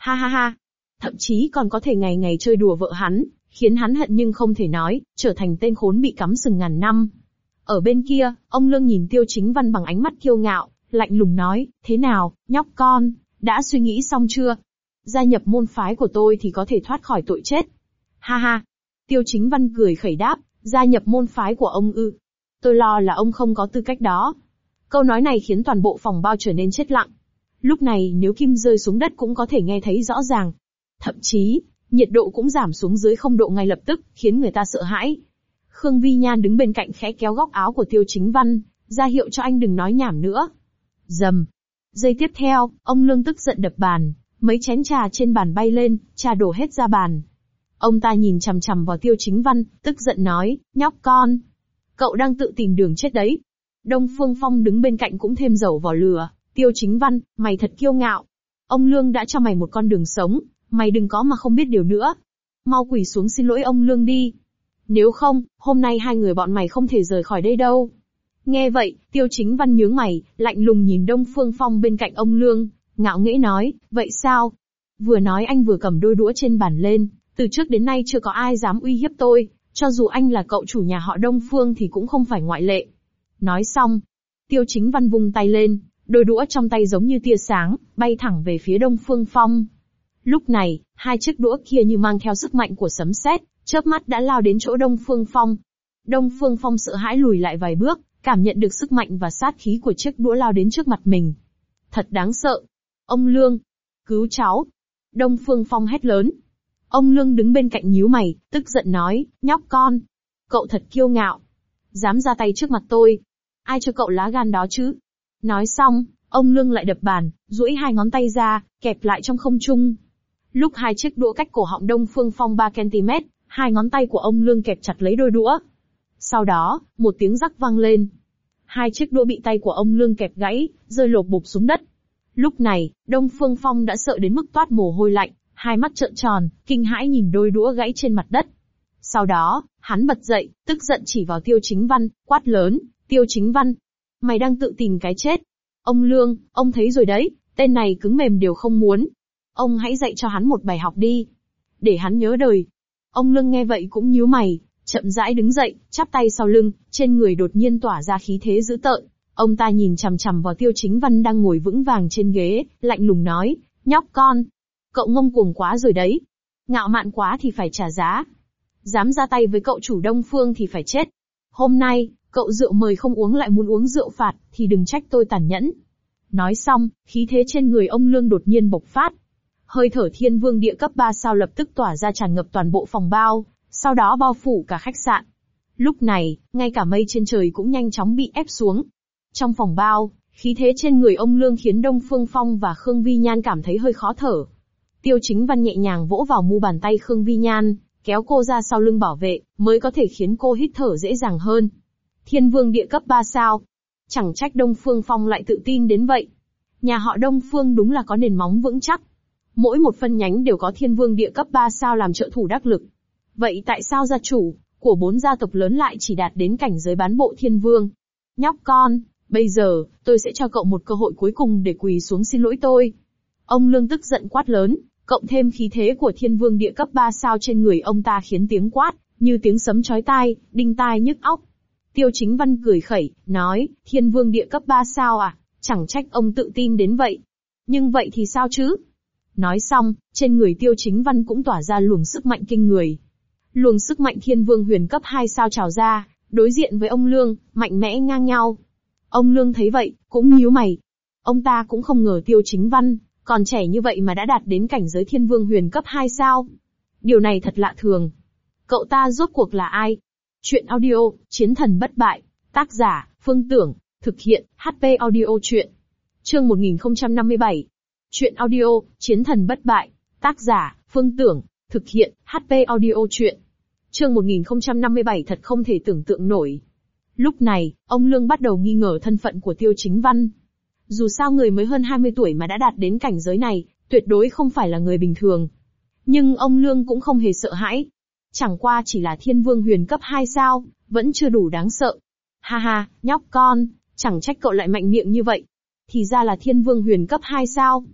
Ha ha ha. Thậm chí còn có thể ngày ngày chơi đùa vợ hắn, khiến hắn hận nhưng không thể nói, trở thành tên khốn bị cắm sừng ngàn năm. Ở bên kia, ông Lương nhìn Tiêu Chính Văn bằng ánh mắt kiêu ngạo, lạnh lùng nói, thế nào, nhóc con, đã suy nghĩ xong chưa? Gia nhập môn phái của tôi thì có thể thoát khỏi tội chết. Ha ha. Tiêu Chính Văn cười khẩy đáp, gia nhập môn phái của ông ư? Tôi lo là ông không có tư cách đó. Câu nói này khiến toàn bộ phòng bao trở nên chết lặng. Lúc này nếu kim rơi xuống đất cũng có thể nghe thấy rõ ràng. Thậm chí, nhiệt độ cũng giảm xuống dưới 0 độ ngay lập tức, khiến người ta sợ hãi. Khương Vi Nhan đứng bên cạnh khẽ kéo góc áo của Tiêu Chính Văn, ra hiệu cho anh đừng nói nhảm nữa. Rầm. Giây tiếp theo, ông Lương tức giận đập bàn, mấy chén trà trên bàn bay lên, trà đổ hết ra bàn. Ông ta nhìn chằm chằm vào Tiêu Chính Văn, tức giận nói, nhóc con, cậu đang tự tìm đường chết đấy. Đông Phương Phong đứng bên cạnh cũng thêm dầu vào lửa, Tiêu Chính Văn, mày thật kiêu ngạo. Ông Lương đã cho mày một con đường sống, mày đừng có mà không biết điều nữa. Mau quỳ xuống xin lỗi ông Lương đi. Nếu không, hôm nay hai người bọn mày không thể rời khỏi đây đâu. Nghe vậy, Tiêu Chính Văn nhướng mày, lạnh lùng nhìn Đông Phương Phong bên cạnh ông Lương, ngạo nghễ nói, vậy sao? Vừa nói anh vừa cầm đôi đũa trên bàn lên, từ trước đến nay chưa có ai dám uy hiếp tôi, cho dù anh là cậu chủ nhà họ Đông Phương thì cũng không phải ngoại lệ. Nói xong, Tiêu Chính Văn vung tay lên, đôi đũa trong tay giống như tia sáng, bay thẳng về phía Đông Phương Phong. Lúc này, hai chiếc đũa kia như mang theo sức mạnh của sấm sét, chớp mắt đã lao đến chỗ Đông Phương Phong. Đông Phương Phong sợ hãi lùi lại vài bước, cảm nhận được sức mạnh và sát khí của chiếc đũa lao đến trước mặt mình. Thật đáng sợ. Ông Lương, cứu cháu. Đông Phương Phong hét lớn. Ông Lương đứng bên cạnh nhíu mày, tức giận nói, nhóc con. Cậu thật kiêu ngạo. Dám ra tay trước mặt tôi. Ai cho cậu lá gan đó chứ? Nói xong, ông Lương lại đập bàn, duỗi hai ngón tay ra, kẹp lại trong không trung. Lúc hai chiếc đũa cách cổ họng Đông Phương Phong 3 cm, hai ngón tay của ông Lương kẹp chặt lấy đôi đũa. Sau đó, một tiếng rắc vang lên. Hai chiếc đũa bị tay của ông Lương kẹp gãy, rơi lộp bộp xuống đất. Lúc này, Đông Phương Phong đã sợ đến mức toát mồ hôi lạnh, hai mắt trợn tròn, kinh hãi nhìn đôi đũa gãy trên mặt đất. Sau đó, hắn bật dậy, tức giận chỉ vào Tiêu Chính Văn, quát lớn, Tiêu Chính Văn, mày đang tự tìm cái chết. Ông Lương, ông thấy rồi đấy, tên này cứng mềm đều không muốn. Ông hãy dạy cho hắn một bài học đi, để hắn nhớ đời. Ông Lương nghe vậy cũng nhíu mày, chậm rãi đứng dậy, chắp tay sau lưng, trên người đột nhiên tỏa ra khí thế dữ tợn. Ông ta nhìn chằm chằm vào Tiêu Chính Văn đang ngồi vững vàng trên ghế, lạnh lùng nói, nhóc con, cậu ngông cuồng quá rồi đấy. Ngạo mạn quá thì phải trả giá. Dám ra tay với cậu chủ Đông Phương thì phải chết. Hôm nay, cậu rượu mời không uống lại muốn uống rượu phạt, thì đừng trách tôi tàn nhẫn. Nói xong, khí thế trên người ông Lương đột nhiên bộc phát. Hơi thở Thiên Vương Địa cấp 3 sao lập tức tỏa ra tràn ngập toàn bộ phòng bao, sau đó bao phủ cả khách sạn. Lúc này, ngay cả mây trên trời cũng nhanh chóng bị ép xuống. Trong phòng bao, khí thế trên người ông Lương khiến Đông Phương Phong và Khương Vi Nhan cảm thấy hơi khó thở. Tiêu Chính Văn nhẹ nhàng vỗ vào mu bàn tay Khương Vi Nhan, kéo cô ra sau lưng bảo vệ, mới có thể khiến cô hít thở dễ dàng hơn. Thiên Vương Địa cấp 3 sao. Chẳng trách Đông Phương Phong lại tự tin đến vậy. Nhà họ Đông Phương đúng là có nền móng vững chắc. Mỗi một phân nhánh đều có Thiên Vương Địa cấp 3 sao làm trợ thủ đắc lực. Vậy tại sao gia chủ của 4 gia tộc lớn lại chỉ đạt đến cảnh giới bán bộ Thiên Vương? Nhóc con, bây giờ, tôi sẽ cho cậu một cơ hội cuối cùng để quỳ xuống xin lỗi tôi. Ông Lương tức giận quát lớn, cộng thêm khí thế của Thiên Vương Địa cấp 3 sao trên người ông ta khiến tiếng quát như tiếng sấm chói tai, đinh tai nhức óc. Tiêu Chính Văn cười khẩy, nói, Thiên Vương Địa cấp 3 sao à, chẳng trách ông tự tin đến vậy. Nhưng vậy thì sao chứ? Nói xong, trên người Tiêu Chính Văn cũng tỏa ra luồng sức mạnh kinh người. Luồng sức mạnh Thiên Vương Huyền cấp 2 sao trào ra, đối diện với ông Lương, mạnh mẽ ngang nhau. Ông Lương thấy vậy, cũng nhíu mày. Ông ta cũng không ngờ Tiêu Chính Văn, còn trẻ như vậy mà đã đạt đến cảnh giới Thiên Vương Huyền cấp 2 sao. Điều này thật lạ thường. Cậu ta rốt cuộc là ai? Chuyện audio, Chiến thần bất bại. Tác giả, Phương Tưởng. Thực hiện, HP Audio Chuyện. Chương 1057. Chuyện audio, Chiến thần bất bại. Tác giả, Phương Tưởng. Thực hiện, HP Audio Chuyện. Chương 1057 thật không thể tưởng tượng nổi. Lúc này, ông Lương bắt đầu nghi ngờ thân phận của Tiêu Chính Văn. Dù sao người mới hơn 20 tuổi mà đã đạt đến cảnh giới này, tuyệt đối không phải là người bình thường. Nhưng ông Lương cũng không hề sợ hãi. Chẳng qua chỉ là Thiên Vương Huyền cấp 2 sao, vẫn chưa đủ đáng sợ. Ha ha, nhóc con, chẳng trách cậu lại mạnh miệng như vậy. Thì ra là Thiên Vương Huyền cấp 2 sao.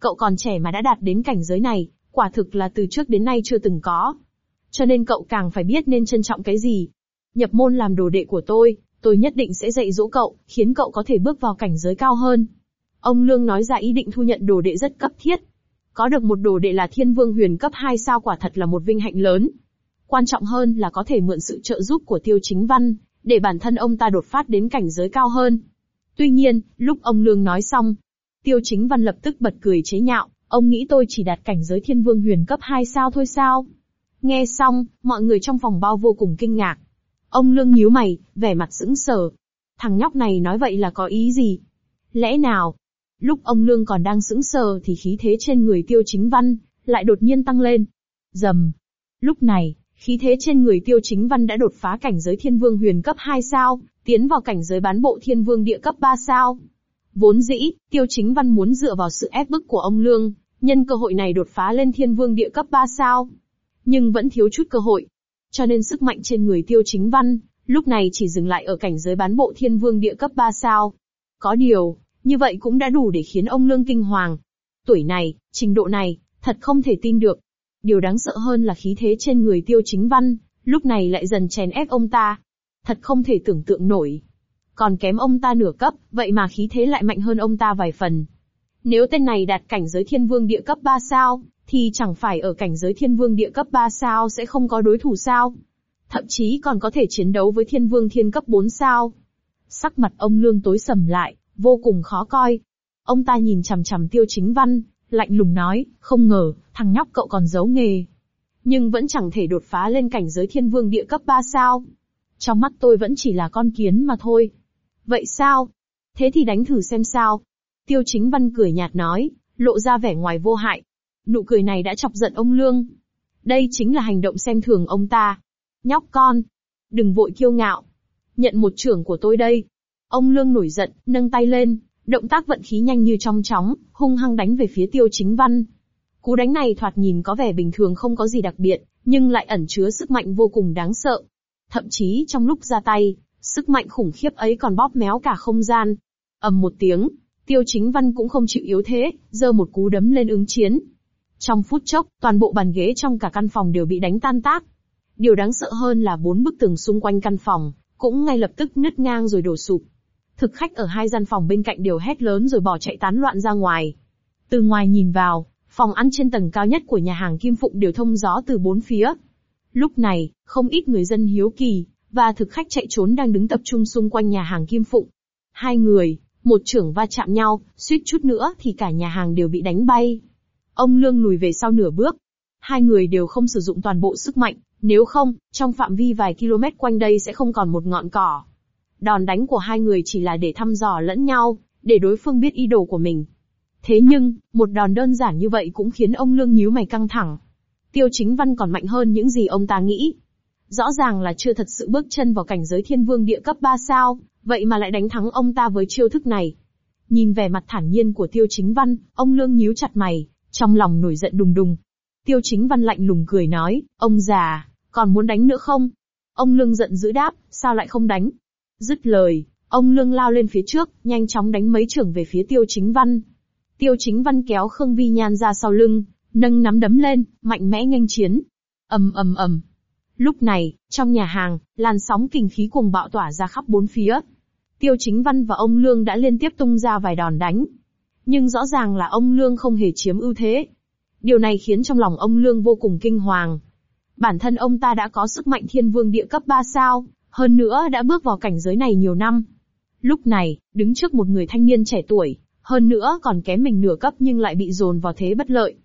cậu còn trẻ mà đã đạt đến cảnh giới này, quả thực là từ trước đến nay chưa từng có. Cho nên cậu càng phải biết nên trân trọng cái gì. Nhập môn làm đồ đệ của tôi nhất định sẽ dạy dỗ cậu, khiến cậu có thể bước vào cảnh giới cao hơn. Ông Lương nói ra ý định thu nhận đồ đệ rất cấp thiết. Có được một đồ đệ là Thiên Vương Huyền cấp 2 sao quả thật là một vinh hạnh lớn. Quan trọng hơn là có thể mượn sự trợ giúp của Tiêu Chính Văn, để bản thân ông ta đột phát đến cảnh giới cao hơn. Tuy nhiên, lúc ông Lương nói xong, Tiêu Chính Văn lập tức bật cười chế nhạo, ông nghĩ tôi chỉ đạt cảnh giới Thiên Vương Huyền cấp 2 sao thôi sao? Nghe xong, mọi người trong phòng bao vô cùng kinh ngạc. Ông Lương nhíu mày, vẻ mặt sững sờ. Thằng nhóc này nói vậy là có ý gì? Lẽ nào? Lúc ông Lương còn đang sững sờ thì khí thế trên người Tiêu Chính Văn lại đột nhiên tăng lên. Rầm. Lúc này, khí thế trên người Tiêu Chính Văn đã đột phá cảnh giới Thiên Vương Huyền cấp 2 sao, tiến vào cảnh giới bán bộ Thiên Vương Địa cấp 3 sao. Vốn dĩ, Tiêu Chính Văn muốn dựa vào sự ép bức của ông Lương, nhân cơ hội này đột phá lên Thiên Vương Địa cấp 3 sao. Nhưng vẫn thiếu chút cơ hội. Cho nên sức mạnh trên người Tiêu Chính Văn, lúc này chỉ dừng lại ở cảnh giới bán bộ Thiên Vương Địa cấp 3 sao. Có điều, như vậy cũng đã đủ để khiến ông Lương kinh hoàng. Tuổi này, trình độ này, thật không thể tin được. Điều đáng sợ hơn là khí thế trên người Tiêu Chính Văn, lúc này lại dần chèn ép ông ta. Thật không thể tưởng tượng nổi. Còn kém ông ta nửa cấp, vậy mà khí thế lại mạnh hơn ông ta vài phần. Nếu tên này đạt cảnh giới Thiên Vương Địa cấp 3 sao, thì chẳng phải ở cảnh giới Thiên Vương Địa cấp 3 sao sẽ không có đối thủ sao? Thậm chí còn có thể chiến đấu với Thiên Vương Thiên cấp 4 sao. Sắc mặt ông Lương tối sầm lại, vô cùng khó coi. Ông ta nhìn chằm chằm Tiêu Chính Văn, lạnh lùng nói, không ngờ, thằng nhóc cậu còn giấu nghề. Nhưng vẫn chẳng thể đột phá lên cảnh giới Thiên Vương Địa cấp 3 sao. Trong mắt tôi vẫn chỉ là con kiến mà thôi. Vậy sao? Thế thì đánh thử xem sao. Tiêu Chính Văn cười nhạt nói, lộ ra vẻ ngoài vô hại. Nụ cười này đã chọc giận ông Lương. Đây chính là hành động xem thường ông ta. Nhóc con, đừng vội kiêu ngạo. Nhận một chưởng của tôi đây. Ông Lương nổi giận, nâng tay lên, động tác vận khí nhanh như trong chóng, hung hăng đánh về phía Tiêu Chính Văn. Cú đánh này thoạt nhìn có vẻ bình thường không có gì đặc biệt, nhưng lại ẩn chứa sức mạnh vô cùng đáng sợ. Thậm chí trong lúc ra tay, sức mạnh khủng khiếp ấy còn bóp méo cả không gian. Ầm một tiếng, Tiêu Chính Văn cũng không chịu yếu thế, giơ một cú đấm lên ứng chiến. Trong phút chốc, toàn bộ bàn ghế trong cả căn phòng đều bị đánh tan tác. Điều đáng sợ hơn là 4 bức tường xung quanh căn phòng, cũng ngay lập tức nứt ngang rồi đổ sụp. Thực khách ở 2 gian phòng bên cạnh đều hét lớn rồi bỏ chạy tán loạn ra ngoài. Từ ngoài nhìn vào, phòng ăn trên tầng cao nhất của nhà hàng Kim Phụng đều thông gió từ 4 phía. Lúc này, không ít người dân hiếu kỳ, và thực khách chạy trốn đang đứng tập trung xung quanh nhà hàng Kim Phụng. Hai người, một chưởng va chạm nhau, suýt chút nữa thì cả nhà hàng đều bị đánh bay. Ông Lương lùi về sau nửa bước. Hai người đều không sử dụng toàn bộ sức mạnh, nếu không, trong phạm vi vài km quanh đây sẽ không còn một ngọn cỏ. Đòn đánh của hai người chỉ là để thăm dò lẫn nhau, để đối phương biết ý đồ của mình. Thế nhưng, một đòn đơn giản như vậy cũng khiến ông Lương nhíu mày căng thẳng. Tiêu Chính Văn còn mạnh hơn những gì ông ta nghĩ. Rõ ràng là chưa thật sự bước chân vào cảnh giới Thiên Vương Địa cấp 3 sao, vậy mà lại đánh thắng ông ta với chiêu thức này. Nhìn vẻ mặt thản nhiên của Tiêu Chính Văn, ông Lương nhíu chặt mày, trong lòng nổi giận đùng đùng. Tiêu Chính Văn lạnh lùng cười nói, ông già, còn muốn đánh nữa không? Ông Lương giận dữ đáp, sao lại không đánh? Dứt lời, ông Lương lao lên phía trước, nhanh chóng đánh mấy chưởng về phía Tiêu Chính Văn. Tiêu Chính Văn kéo Khương Vi Nhan ra sau lưng, nâng nắm đấm lên, mạnh mẽ nghênh chiến. Ầm ầm ầm. Lúc này, trong nhà hàng, làn sóng kình khí cuồng bạo tỏa ra khắp bốn phía. Tiêu Chính Văn và ông Lương đã liên tiếp tung ra vài đòn đánh. Nhưng rõ ràng là ông Lương không hề chiếm ưu thế. Điều này khiến trong lòng ông Lương vô cùng kinh hoàng. Bản thân ông ta đã có sức mạnh Thiên Vương Địa cấp 3 sao, hơn nữa đã bước vào cảnh giới này nhiều năm. Lúc này, đứng trước một người thanh niên trẻ tuổi, hơn nữa còn kém mình nửa cấp nhưng lại bị dồn vào thế bất lợi.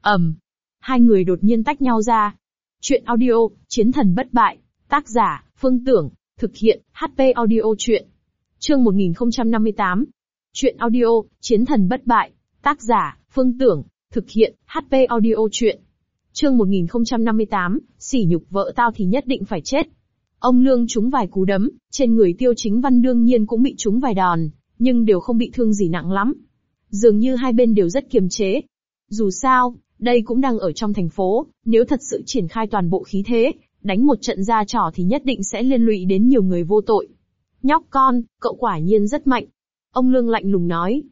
Hai người đột nhiên tách nhau ra. Chuyện audio, Chiến thần bất bại, tác giả, Phương Tưởng, thực hiện, HP Audio Chuyện. Chương 1058. Chuyện audio, Chiến thần bất bại, tác giả, Phương Tưởng, thực hiện, HP Audio Chuyện. Chương 1058, sỉ nhục vợ tao thì nhất định phải chết. Ông Lương trúng vài cú đấm, trên người Tiêu Chính Văn đương nhiên cũng bị trúng vài đòn, nhưng đều không bị thương gì nặng lắm. Dường như hai bên đều rất kiềm chế. Dù sao, đây cũng đang ở trong thành phố, nếu thật sự triển khai toàn bộ khí thế, đánh một trận ra trò thì nhất định sẽ liên lụy đến nhiều người vô tội. Nhóc con, cậu quả nhiên rất mạnh. Ông Lương lạnh lùng nói.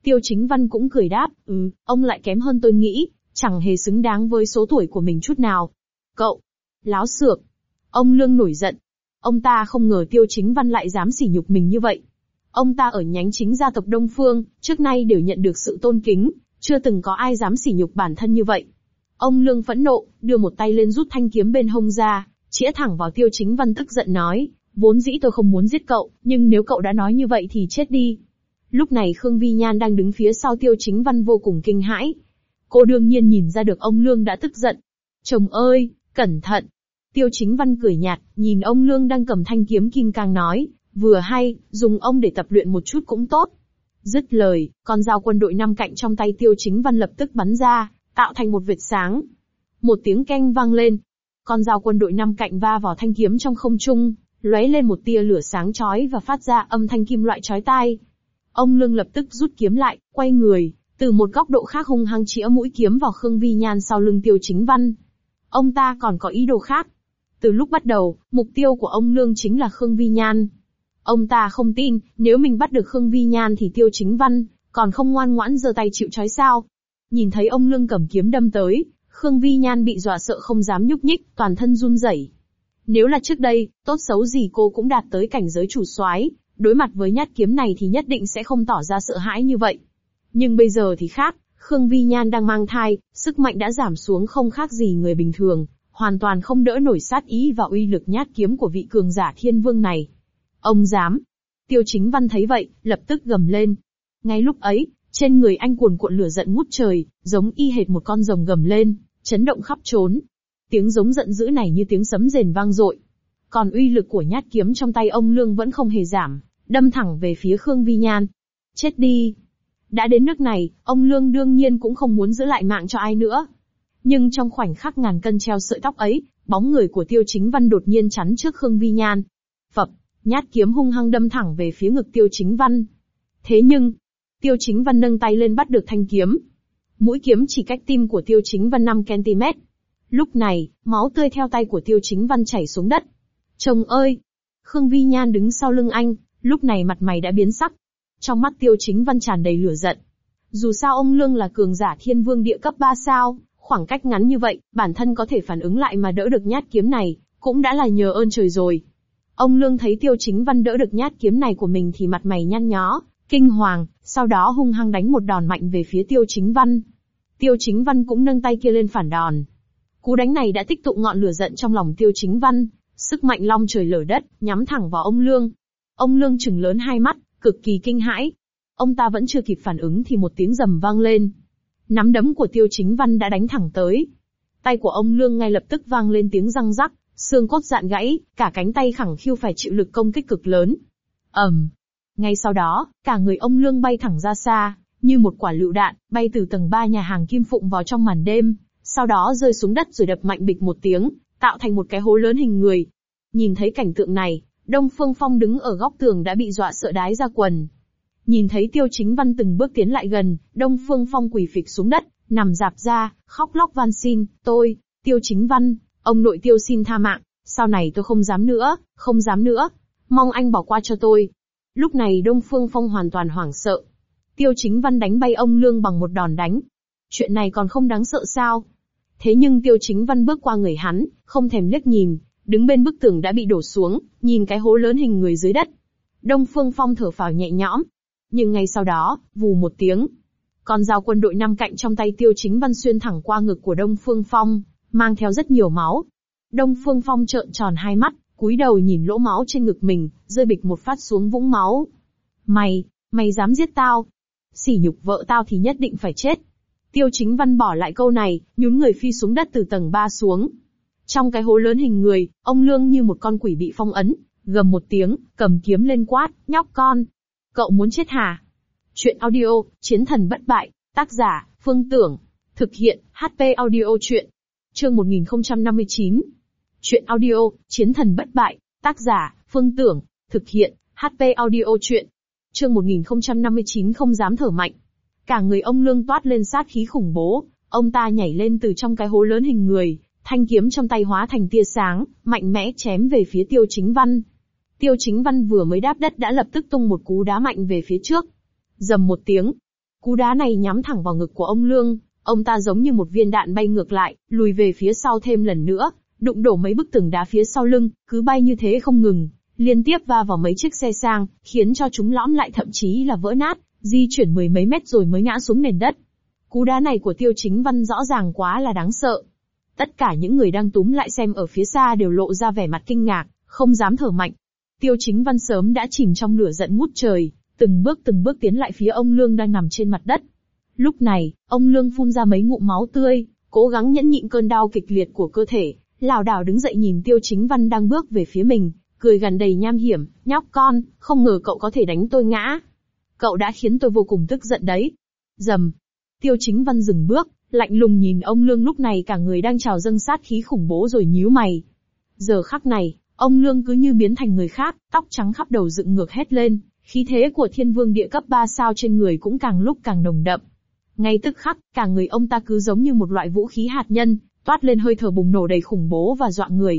Tiêu Chính Văn cũng cười đáp, ông lại kém hơn tôi nghĩ, chẳng hề xứng đáng với số tuổi của mình chút nào. Cậu, láo xược. Ông Lương nổi giận. Ông ta không ngờ Tiêu Chính Văn lại dám sỉ nhục mình như vậy. Ông ta ở nhánh chính gia tộc Đông Phương, trước nay đều nhận được sự tôn kính, chưa từng có ai dám sỉ nhục bản thân như vậy. Ông Lương phẫn nộ, đưa một tay lên rút thanh kiếm bên hông ra, chĩa thẳng vào Tiêu Chính Văn tức giận nói, vốn dĩ tôi không muốn giết cậu, nhưng nếu cậu đã nói như vậy thì chết đi. Lúc này Khương Vi Nhan đang đứng phía sau Tiêu Chính Văn vô cùng kinh hãi. Cô đương nhiên nhìn ra được ông Lương đã tức giận. Chồng ơi, cẩn thận. Tiêu Chính Văn cười nhạt, nhìn ông Lương đang cầm thanh kiếm kim cang nói, vừa hay, dùng ông để tập luyện một chút cũng tốt. Dứt lời, con dao quân đội 5 cạnh trong tay Tiêu Chính Văn lập tức bắn ra, tạo thành một vệt sáng. Một tiếng keng vang lên. Con dao quân đội 5 cạnh va vào thanh kiếm trong không trung, lóe lên một tia lửa sáng chói và phát ra âm thanh kim loại chói tai. Ông Lương lập tức rút kiếm lại, quay người, từ một góc độ khác hung hăng chĩa mũi kiếm vào Khương Vi Nhan sau lưng Tiêu Chính Văn. Ông ta còn có ý đồ khác. Từ lúc bắt đầu, mục tiêu của ông Lương chính là Khương Vi Nhan. Ông ta không tin, nếu mình bắt được Khương Vi Nhan thì Tiêu Chính Văn còn không ngoan ngoãn giơ tay chịu trói sao. Nhìn thấy ông Lương cầm kiếm đâm tới, Khương Vi Nhan bị dọa sợ không dám nhúc nhích, toàn thân run rẩy. Nếu là trước đây, tốt xấu gì cô cũng đạt tới cảnh giới chủ soái, đối mặt với nhát kiếm này thì nhất định sẽ không tỏ ra sợ hãi như vậy. Nhưng bây giờ thì khác, Khương Vi Nhan đang mang thai, sức mạnh đã giảm xuống không khác gì người bình thường, hoàn toàn không đỡ nổi sát ý và uy lực nhát kiếm của vị cường giả thiên vương này. Ông dám! Tiêu Chính Văn thấy vậy, lập tức gầm lên. Ngay lúc ấy, trên người anh cuồn cuộn lửa giận ngút trời, giống y hệt một con rồng gầm lên, chấn động khắp trốn. Tiếng giống giận dữ này như tiếng sấm rền vang dội. Còn uy lực của nhát kiếm trong tay ông Lương vẫn không hề giảm, đâm thẳng về phía Khương Vi Nhan. Chết đi! Đã đến nước này, ông Lương đương nhiên cũng không muốn giữ lại mạng cho ai nữa. Nhưng trong khoảnh khắc ngàn cân treo sợi tóc ấy, bóng người của Tiêu Chính Văn đột nhiên chắn trước Khương Vi Nhan. Phập, nhát kiếm hung hăng đâm thẳng về phía ngực Tiêu Chính Văn. Thế nhưng, Tiêu Chính Văn nâng tay lên bắt được thanh kiếm. Mũi kiếm chỉ cách tim của Tiêu Chính Văn 5 cm. Lúc này, máu tươi theo tay của Tiêu Chính Văn chảy xuống đất. Chồng ơi! Khương Vi Nhan đứng sau lưng anh, lúc này mặt mày đã biến sắc. Trong mắt Tiêu Chính Văn tràn đầy lửa giận. Dù sao ông Lương là cường giả thiên vương địa cấp 3 sao, khoảng cách ngắn như vậy, bản thân có thể phản ứng lại mà đỡ được nhát kiếm này, cũng đã là nhờ ơn trời rồi. Ông Lương thấy Tiêu Chính Văn đỡ được nhát kiếm này của mình thì mặt mày nhăn nhó, kinh hoàng, sau đó hung hăng đánh một đòn mạnh về phía Tiêu Chính Văn. Tiêu Chính Văn cũng nâng tay kia lên phản đòn. Cú đánh này đã tích tụ ngọn lửa giận trong lòng Tiêu Chính Văn, sức mạnh long trời lở đất, nhắm thẳng vào ông Lương. Ông Lương trừng lớn hai mắt, cực kỳ kinh hãi. Ông ta vẫn chưa kịp phản ứng thì một tiếng rầm vang lên. Nắm đấm của Tiêu Chính Văn đã đánh thẳng tới. Tay của ông Lương ngay lập tức vang lên tiếng răng rắc, xương cốt rạn gãy, cả cánh tay khẳng khiu phải chịu lực công kích cực lớn. Ngay sau đó, cả người ông Lương bay thẳng ra xa, như một quả lựu đạn, bay từ tầng 3 nhà hàng Kim Phụng vào trong màn đêm, sau đó rơi xuống đất rồi đập mạnh bịch một tiếng, tạo thành một cái hố lớn hình người. Nhìn thấy cảnh tượng này, Đông Phương Phong đứng ở góc tường đã bị dọa sợ đái ra quần. Nhìn thấy Tiêu Chính Văn từng bước tiến lại gần, Đông Phương Phong quỳ phịch xuống đất, nằm rạp ra, khóc lóc van xin, tôi, Tiêu Chính Văn, ông nội Tiêu xin tha mạng, sau này tôi không dám nữa, mong anh bỏ qua cho tôi. Lúc này Đông Phương Phong hoàn toàn hoảng sợ. Tiêu Chính Văn đánh bay ông Lương bằng một đòn đánh. Chuyện này còn không đáng sợ sao? Thế nhưng Tiêu Chính Văn bước qua người hắn, không thèm liếc nhìn, đứng bên bức tường đã bị đổ xuống, nhìn cái hố lớn hình người dưới đất. Đông Phương Phong thở phào nhẹ nhõm. Nhưng ngay sau đó, vù một tiếng, con dao quân đội 5 cạnh trong tay Tiêu Chính Văn xuyên thẳng qua ngực của Đông Phương Phong, mang theo rất nhiều máu. Đông Phương Phong trợn tròn hai mắt, cúi đầu nhìn lỗ máu trên ngực mình, rơi bịch một phát xuống vũng máu. Mày dám giết tao? Sỉ nhục vợ tao thì nhất định phải chết. Tiêu Chính Văn bỏ lại câu này, nhún người phi xuống đất từ tầng 3 xuống. Trong cái hố lớn hình người, ông Lương như một con quỷ bị phong ấn, gầm một tiếng, cầm kiếm lên quát, nhóc con. Cậu muốn chết hả? Chuyện audio, Chiến thần bất bại, tác giả, Phương Tưởng. Thực hiện, HP audio chuyện. Chương 1059. Chuyện audio, Chiến thần bất bại, tác giả, Phương Tưởng. Thực hiện, HP audio chuyện. Chương 1059 không dám thở mạnh. Cả người ông Lương toát lên sát khí khủng bố, ông ta nhảy lên từ trong cái hố lớn hình người, thanh kiếm trong tay hóa thành tia sáng, mạnh mẽ chém về phía Tiêu Chính Văn. Tiêu Chính Văn vừa mới đáp đất đã lập tức tung một cú đá mạnh về phía trước. Rầm một tiếng. Cú đá này nhắm thẳng vào ngực của ông Lương, ông ta giống như một viên đạn bay ngược lại, lùi về phía sau thêm lần nữa, đụng đổ mấy bức tường đá phía sau lưng, cứ bay như thế không ngừng, liên tiếp va vào mấy chiếc xe sang, khiến cho chúng lõm lại thậm chí là vỡ nát, di chuyển mười mấy mét rồi mới ngã xuống nền đất. Cú đá này của Tiêu Chính Văn rõ ràng quá là đáng sợ. Tất cả những người đang túm lại xem ở phía xa đều lộ ra vẻ mặt kinh ngạc, không dám thở mạnh. Tiêu Chính Văn sớm đã chìm trong lửa giận ngút trời, từng bước tiến lại phía ông Lương đang nằm trên mặt đất. Lúc này, ông Lương phun ra mấy ngụm máu tươi, cố gắng nhẫn nhịn cơn đau kịch liệt của cơ thể, lảo đảo đứng dậy nhìn Tiêu Chính Văn đang bước về phía mình, cười gằn đầy nham hiểm, nhóc con, không ngờ cậu có thể đánh tôi ngã. Cậu đã khiến tôi vô cùng tức giận đấy. Rầm. Tiêu Chính Văn dừng bước, lạnh lùng nhìn ông Lương lúc này cả người đang trào dâng sát khí khủng bố rồi nhíu mày. Giờ khắc này, ông Lương cứ như biến thành người khác, tóc trắng khắp đầu dựng ngược hết lên, khí thế của Thiên Vương địa cấp 3 sao trên người cũng càng lúc càng nồng đậm. Ngay tức khắc, cả người ông ta cứ giống như một loại vũ khí hạt nhân, toát lên hơi thở bùng nổ đầy khủng bố và dọa người.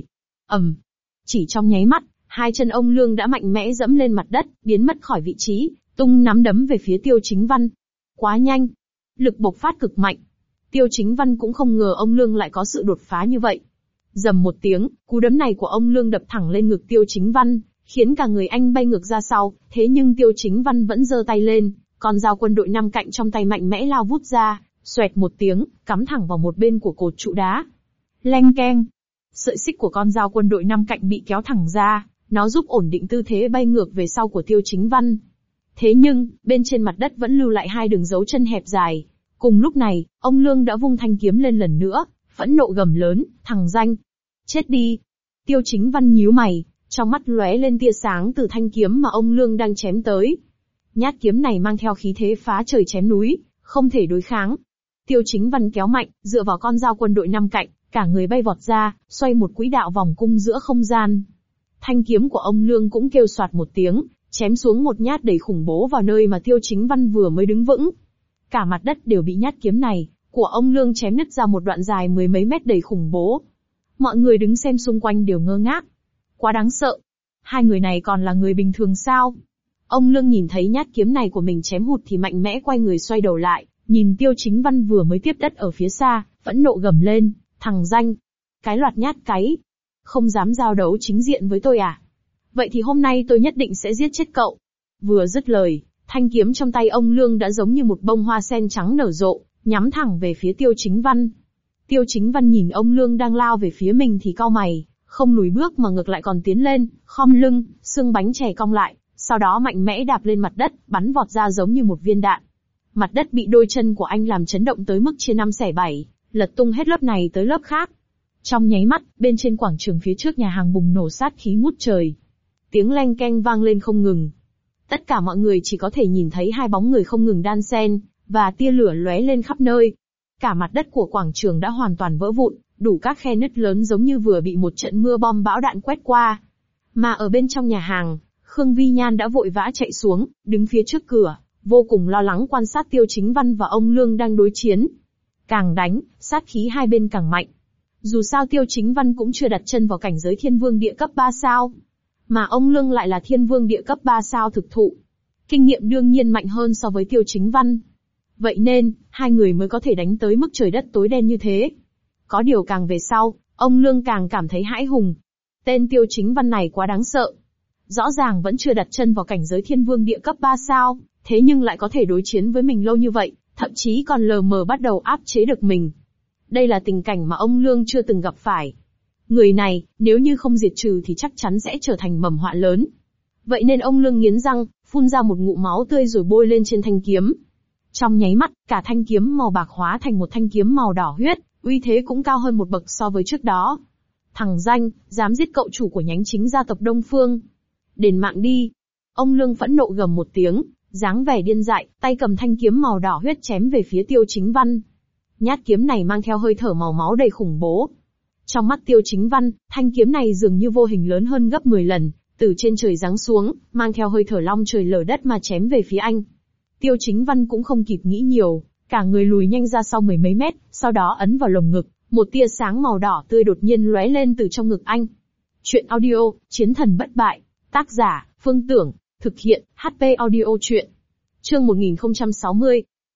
Chỉ trong nháy mắt, hai chân ông Lương đã mạnh mẽ dẫm lên mặt đất, biến mất khỏi vị trí, tung nắm đấm về phía Tiêu Chính Văn. Quá nhanh, lực bộc phát cực mạnh. Tiêu Chính Văn cũng không ngờ ông Lương lại có sự đột phá như vậy. Rầm một tiếng, cú đấm này của ông Lương đập thẳng lên ngực Tiêu Chính Văn, khiến cả người anh bay ngược ra sau, thế nhưng Tiêu Chính Văn vẫn giơ tay lên, con dao quân đội 5 cạnh trong tay mạnh mẽ lao vút ra, xoẹt một tiếng, cắm thẳng vào một bên của cột trụ đá. Leng keng. Sợi xích của con dao quân đội 5 cạnh bị kéo thẳng ra, nó giúp ổn định tư thế bay ngược về sau của Tiêu Chính Văn. Thế nhưng, bên trên mặt đất vẫn lưu lại hai đường dấu chân hẹp dài. Cùng lúc này, ông Lương đã vung thanh kiếm lên lần nữa, phẫn nộ gầm lớn, thằng danh. Chết đi. Tiêu Chính Văn nhíu mày, trong mắt lóe lên tia sáng từ thanh kiếm mà ông Lương đang chém tới. Nhát kiếm này mang theo khí thế phá trời chém núi, không thể đối kháng. Tiêu Chính Văn kéo mạnh, dựa vào con dao quân đội 5 cạnh, cả người bay vọt ra, xoay một quỹ đạo vòng cung giữa không gian. Thanh kiếm của ông Lương cũng kêu soạt một tiếng, chém xuống một nhát đầy khủng bố vào nơi mà Tiêu Chính Văn vừa mới đứng vững. Cả mặt đất đều bị nhát kiếm này của ông Lương chém nứt ra một đoạn dài mười mấy mét đầy khủng bố. Mọi người đứng xem xung quanh đều ngơ ngác. Quá đáng sợ. Hai người này còn là người bình thường sao? Ông Lương nhìn thấy nhát kiếm này của mình chém hụt thì mạnh mẽ quay người xoay đầu lại, nhìn Tiêu Chính Văn vừa mới tiếp đất ở phía xa, phẫn nộ gầm lên, thằng danh. Cái loạt nhát cái. Không dám giao đấu chính diện với tôi à? Vậy thì hôm nay tôi nhất định sẽ giết chết cậu. Vừa dứt lời, thanh kiếm trong tay ông Lương đã giống như một bông hoa sen trắng nở rộ, nhắm thẳng về phía Tiêu Chính Văn. Tiêu Chính Văn nhìn ông Lương đang lao về phía mình thì cau mày, không lùi bước mà ngược lại còn tiến lên, khom lưng, xương bánh chè cong lại, sau đó mạnh mẽ đạp lên mặt đất, bắn vọt ra giống như một viên đạn. Mặt đất bị đôi chân của anh làm chấn động tới mức chia 5 xẻ 7, lật tung hết lớp này tới lớp khác. Trong nháy mắt, bên trên quảng trường phía trước nhà hàng bùng nổ sát khí ngút trời. Tiếng leng keng vang lên không ngừng. Tất cả mọi người chỉ có thể nhìn thấy hai bóng người không ngừng đan xen, và tia lửa lóe lên khắp nơi. Cả mặt đất của quảng trường đã hoàn toàn vỡ vụn, đủ các khe nứt lớn giống như vừa bị một trận mưa bom bão đạn quét qua. Mà ở bên trong nhà hàng, Khương Vi Nhan đã vội vã chạy xuống, đứng phía trước cửa, vô cùng lo lắng quan sát Tiêu Chính Văn và ông Lương đang đối chiến. Càng đánh, sát khí hai bên càng mạnh. Dù sao Tiêu Chính Văn cũng chưa đặt chân vào cảnh giới Thiên Vương địa cấp 3 sao. Mà ông Lương lại là Thiên Vương địa cấp 3 sao thực thụ. Kinh nghiệm đương nhiên mạnh hơn so với Tiêu Chính Văn. Vậy nên, hai người mới có thể đánh tới mức trời đất tối đen như thế. Có điều càng về sau, ông Lương càng cảm thấy hãi hùng. Tên Tiêu Chính Văn này quá đáng sợ. Rõ ràng vẫn chưa đặt chân vào cảnh giới Thiên Vương địa cấp 3 sao, thế nhưng lại có thể đối chiến với mình lâu như vậy, thậm chí còn lờ mờ bắt đầu áp chế được mình. Đây là tình cảnh mà ông Lương chưa từng gặp phải. Người này, nếu như không diệt trừ thì chắc chắn sẽ trở thành mầm họa lớn. Vậy nên ông Lương nghiến răng, phun ra một ngụm máu tươi rồi bôi lên trên thanh kiếm. Trong nháy mắt, cả thanh kiếm màu bạc hóa thành một thanh kiếm màu đỏ huyết, uy thế cũng cao hơn một bậc so với trước đó. Thằng danh, dám giết cậu chủ của nhánh chính gia tộc Đông Phương. Đền mạng đi. Ông Lương phẫn nộ gầm một tiếng, dáng vẻ điên dại, tay cầm thanh kiếm màu đỏ huyết chém về phía Tiêu Chính Văn. Nhát kiếm này mang theo hơi thở màu máu đầy khủng bố. Trong mắt Tiêu Chính Văn, thanh kiếm này dường như vô hình lớn hơn gấp 10 lần, từ trên trời giáng xuống, mang theo hơi thở long trời lở đất mà chém về phía anh. Tiêu Chính Văn cũng không kịp nghĩ nhiều, cả người lùi nhanh ra sau mười mấy mét, sau đó ấn vào lồng ngực, một tia sáng màu đỏ tươi đột nhiên lóe lên từ trong ngực anh. Chuyện audio, Chiến thần bất bại, tác giả, Phương Tưởng, thực hiện, HP audio chuyện. Chương 1060.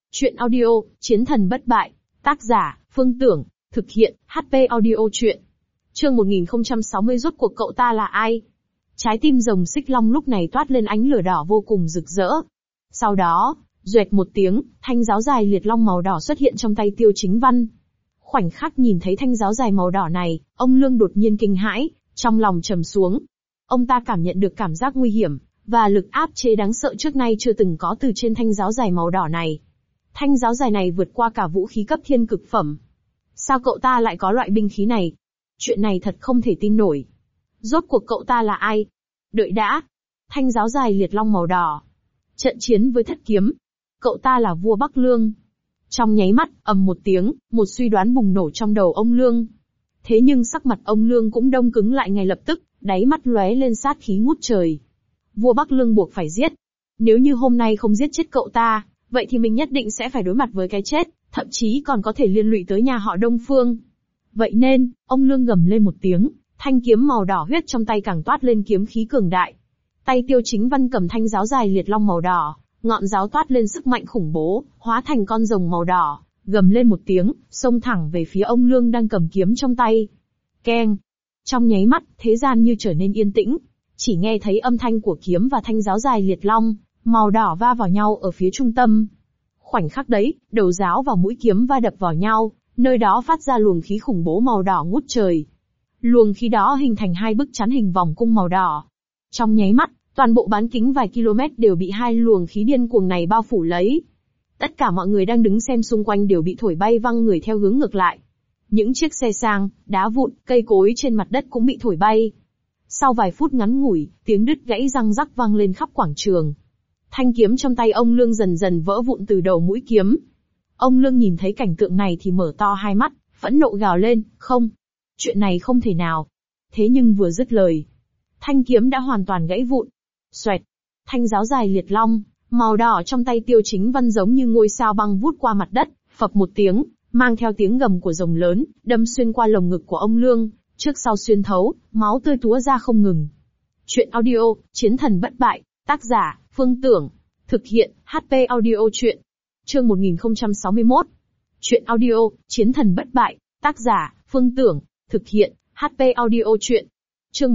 Chuyện audio, Chiến thần bất bại. Tác giả, Phương Tưởng. Thực hiện, HP Audio Chuyện. Chương 1060 rốt cuộc cậu ta là ai? Trái tim rồng xích long lúc này toát lên ánh lửa đỏ vô cùng rực rỡ. Sau đó, duệt một tiếng, thanh giáo dài liệt long màu đỏ xuất hiện trong tay Tiêu Chính Văn. Khoảnh khắc nhìn thấy thanh giáo dài màu đỏ này, ông Lương đột nhiên kinh hãi, trong lòng trầm xuống. Ông ta cảm nhận được cảm giác nguy hiểm, và lực áp chế đáng sợ trước nay chưa từng có từ trên thanh giáo dài màu đỏ này. Thanh giáo dài này vượt qua cả vũ khí cấp thiên cực phẩm. Sao cậu ta lại có loại binh khí này? Chuyện này thật không thể tin nổi. Rốt cuộc cậu ta là ai? Đợi đã. Thanh giáo dài liệt long màu đỏ. Trận chiến với thất kiếm. Cậu ta là vua Bắc Lương. Trong nháy mắt, ầm một tiếng, một suy đoán bùng nổ trong đầu ông Lương. Thế nhưng sắc mặt ông Lương cũng đông cứng lại ngay lập tức, đáy mắt lóe lên sát khí ngút trời. Vua Bắc Lương buộc phải giết. Nếu như hôm nay không giết chết cậu ta, vậy thì mình nhất định sẽ phải đối mặt với cái chết, thậm chí còn có thể liên lụy tới nhà họ Đông Phương. Vậy nên, ông Lương gầm lên một tiếng, thanh kiếm màu đỏ huyết trong tay càng toát lên kiếm khí cường đại. Tay Tiêu Chính Văn cầm thanh giáo dài liệt long màu đỏ, ngọn giáo toát lên sức mạnh khủng bố, hóa thành con rồng màu đỏ, gầm lên một tiếng, xông thẳng về phía ông Lương đang cầm kiếm trong tay. Keng! Trong nháy mắt, thế gian như trở nên yên tĩnh, chỉ nghe thấy âm thanh của kiếm và thanh giáo dài liệt long màu đỏ va vào nhau ở phía trung tâm. Khoảnh khắc đấy, đầu giáo và mũi kiếm va đập vào nhau, nơi đó phát ra luồng khí khủng bố màu đỏ ngút trời. Luồng khí đó hình thành hai bức chắn hình vòng cung màu đỏ. Trong nháy mắt, toàn bộ bán kính vài km đều bị hai luồng khí điên cuồng này bao phủ lấy. Tất cả mọi người đang đứng xem xung quanh đều bị thổi bay văng người theo hướng ngược lại. Những chiếc xe sang, đá vụn, cây cối trên mặt đất cũng bị thổi bay. Sau vài phút ngắn ngủi, tiếng đứt gãy răng rắc vang lên khắp quảng trường. Thanh kiếm trong tay ông Lương dần dần vỡ vụn từ đầu mũi kiếm. Ông Lương nhìn thấy cảnh tượng này thì mở to hai mắt, phẫn nộ gào lên, không. Chuyện này không thể nào. Thế nhưng vừa dứt lời, thanh kiếm đã hoàn toàn gãy vụn. Xoẹt. Thanh giáo dài liệt long, màu đỏ trong tay Tiêu Chính Văn giống như ngôi sao băng vút qua mặt đất, phập một tiếng, mang theo tiếng gầm của rồng lớn, đâm xuyên qua lồng ngực của ông Lương, trước sau xuyên thấu, máu tươi túa ra không ngừng. Chuyện audio, Chiến thần bất bại, tác giả, Phương Tưởng. Thực hiện, HP Audio Chuyện. Chương 1061. Chuyện audio, Chiến thần bất bại, tác giả, Phương Tưởng. Thực hiện, HP Audio Chuyện. Chương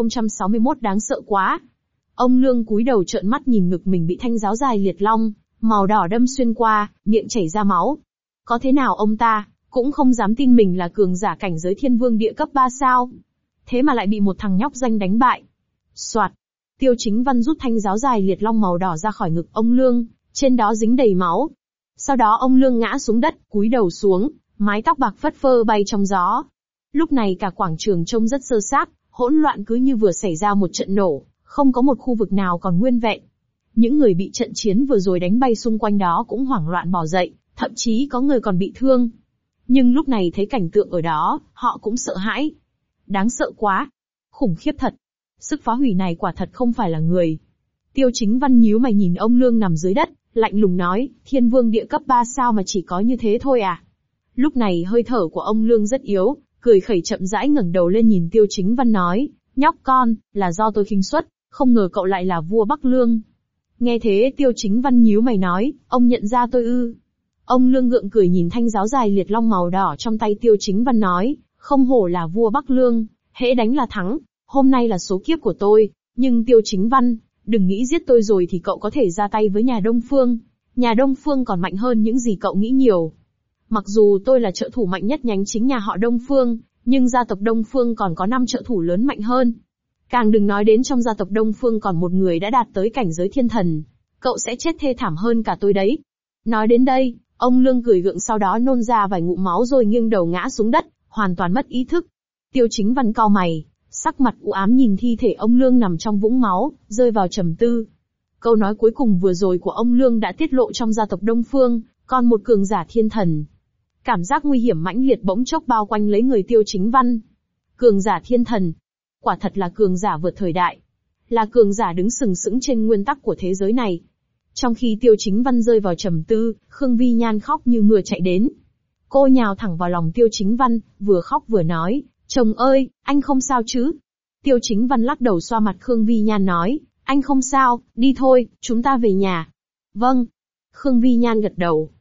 1061 đáng sợ quá. Ông Lương cúi đầu trợn mắt nhìn ngực mình bị thanh giáo dài liệt long màu đỏ đâm xuyên qua, miệng chảy ra máu. Có thế nào ông ta cũng không dám tin mình là cường giả cảnh giới thiên vương địa cấp 3 sao. Thế mà lại bị một thằng nhóc danh đánh bại. Soạt. Tiêu Chính Văn rút thanh giáo dài liệt long màu đỏ ra khỏi ngực ông Lương, trên đó dính đầy máu. Sau đó ông Lương ngã xuống đất, cúi đầu xuống, mái tóc bạc phất phơ bay trong gió. Lúc này cả quảng trường trông rất sơ xác, hỗn loạn cứ như vừa xảy ra một trận nổ, không có một khu vực nào còn nguyên vẹn. Những người bị trận chiến vừa rồi đánh bay xung quanh đó cũng hoảng loạn bỏ dậy, thậm chí có người còn bị thương. Nhưng lúc này thấy cảnh tượng ở đó, họ cũng sợ hãi. Đáng sợ quá. Khủng khiếp thật. Sức phá hủy này quả thật không phải là người. Tiêu Chính Văn nhíu mày nhìn ông Lương nằm dưới đất, lạnh lùng nói, thiên vương địa cấp 3 sao mà chỉ có như thế thôi à? Lúc này hơi thở của ông Lương rất yếu, cười khẩy chậm rãi ngẩng đầu lên nhìn Tiêu Chính Văn nói, nhóc con, là do tôi khinh suất, không ngờ cậu lại là vua Bắc Lương. Nghe thế Tiêu Chính Văn nhíu mày nói, ông nhận ra tôi ư? Ông Lương gượng cười nhìn thanh giáo dài liệt long màu đỏ trong tay Tiêu Chính Văn nói, không hổ là vua Bắc Lương, hễ đánh là thắng, hôm nay là số kiếp của tôi, nhưng Tiêu Chính Văn, đừng nghĩ giết tôi rồi thì cậu có thể ra tay với nhà Đông Phương. Nhà Đông Phương còn mạnh hơn những gì cậu nghĩ nhiều. Mặc dù tôi là trợ thủ mạnh nhất nhánh chính nhà họ Đông Phương, nhưng gia tộc Đông Phương còn có 5 trợ thủ lớn mạnh hơn. Càng đừng nói đến trong gia tộc Đông Phương còn một người đã đạt tới cảnh giới thiên thần. Cậu sẽ chết thê thảm hơn cả tôi đấy. Nói đến đây, ông Lương cười gượng sau đó nôn ra vài ngụm máu rồi nghiêng đầu ngã xuống đất, hoàn toàn mất ý thức. Tiêu Chính Văn cau mày, sắc mặt u ám nhìn thi thể ông Lương nằm trong vũng máu, rơi vào trầm tư. Câu nói cuối cùng vừa rồi của ông Lương đã tiết lộ trong gia tộc Đông Phương, còn một cường giả thiên thần. Cảm giác nguy hiểm mãnh liệt bỗng chốc bao quanh lấy người Tiêu Chính Văn. Cường giả thiên thần. Quả thật là cường giả vượt thời đại. Là cường giả đứng sừng sững trên nguyên tắc của thế giới này. Trong khi Tiêu Chính Văn rơi vào trầm tư, Khương Vi Nhan khóc như mưa chạy đến. Cô nhào thẳng vào lòng Tiêu Chính Văn, vừa khóc vừa nói, chồng ơi, anh không sao chứ? Tiêu Chính Văn lắc đầu xoa mặt Khương Vi Nhan nói, anh không sao, đi thôi, chúng ta về nhà. Vâng. Khương Vi Nhan gật đầu.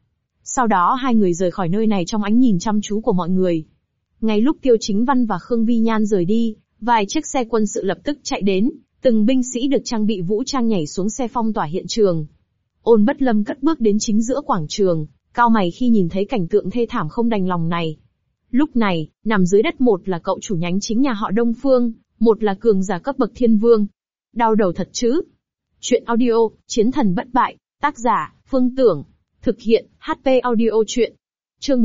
Sau đó hai người rời khỏi nơi này trong ánh nhìn chăm chú của mọi người. Ngay lúc Tiêu Chính Văn và Khương Vi Nhan rời đi, vài chiếc xe quân sự lập tức chạy đến, từng binh sĩ được trang bị vũ trang nhảy xuống xe phong tỏa hiện trường. Ôn Bất Lâm cất bước đến chính giữa quảng trường, cau mày khi nhìn thấy cảnh tượng thê thảm không đành lòng này. Lúc này, nằm dưới đất một là cậu chủ nhánh chính nhà họ Đông Phương, một là cường giả cấp bậc thiên vương. Đau đầu thật chứ? Chuyện audio, Chiến thần bất bại, tác giả, Phương Tưởng. Thực hiện, HP audio chuyện. Chương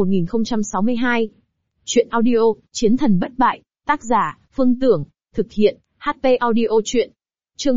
1062. Chuyện audio, Chiến thần bất bại, tác giả, Phương Tưởng. Thực hiện, HP audio chuyện. Chương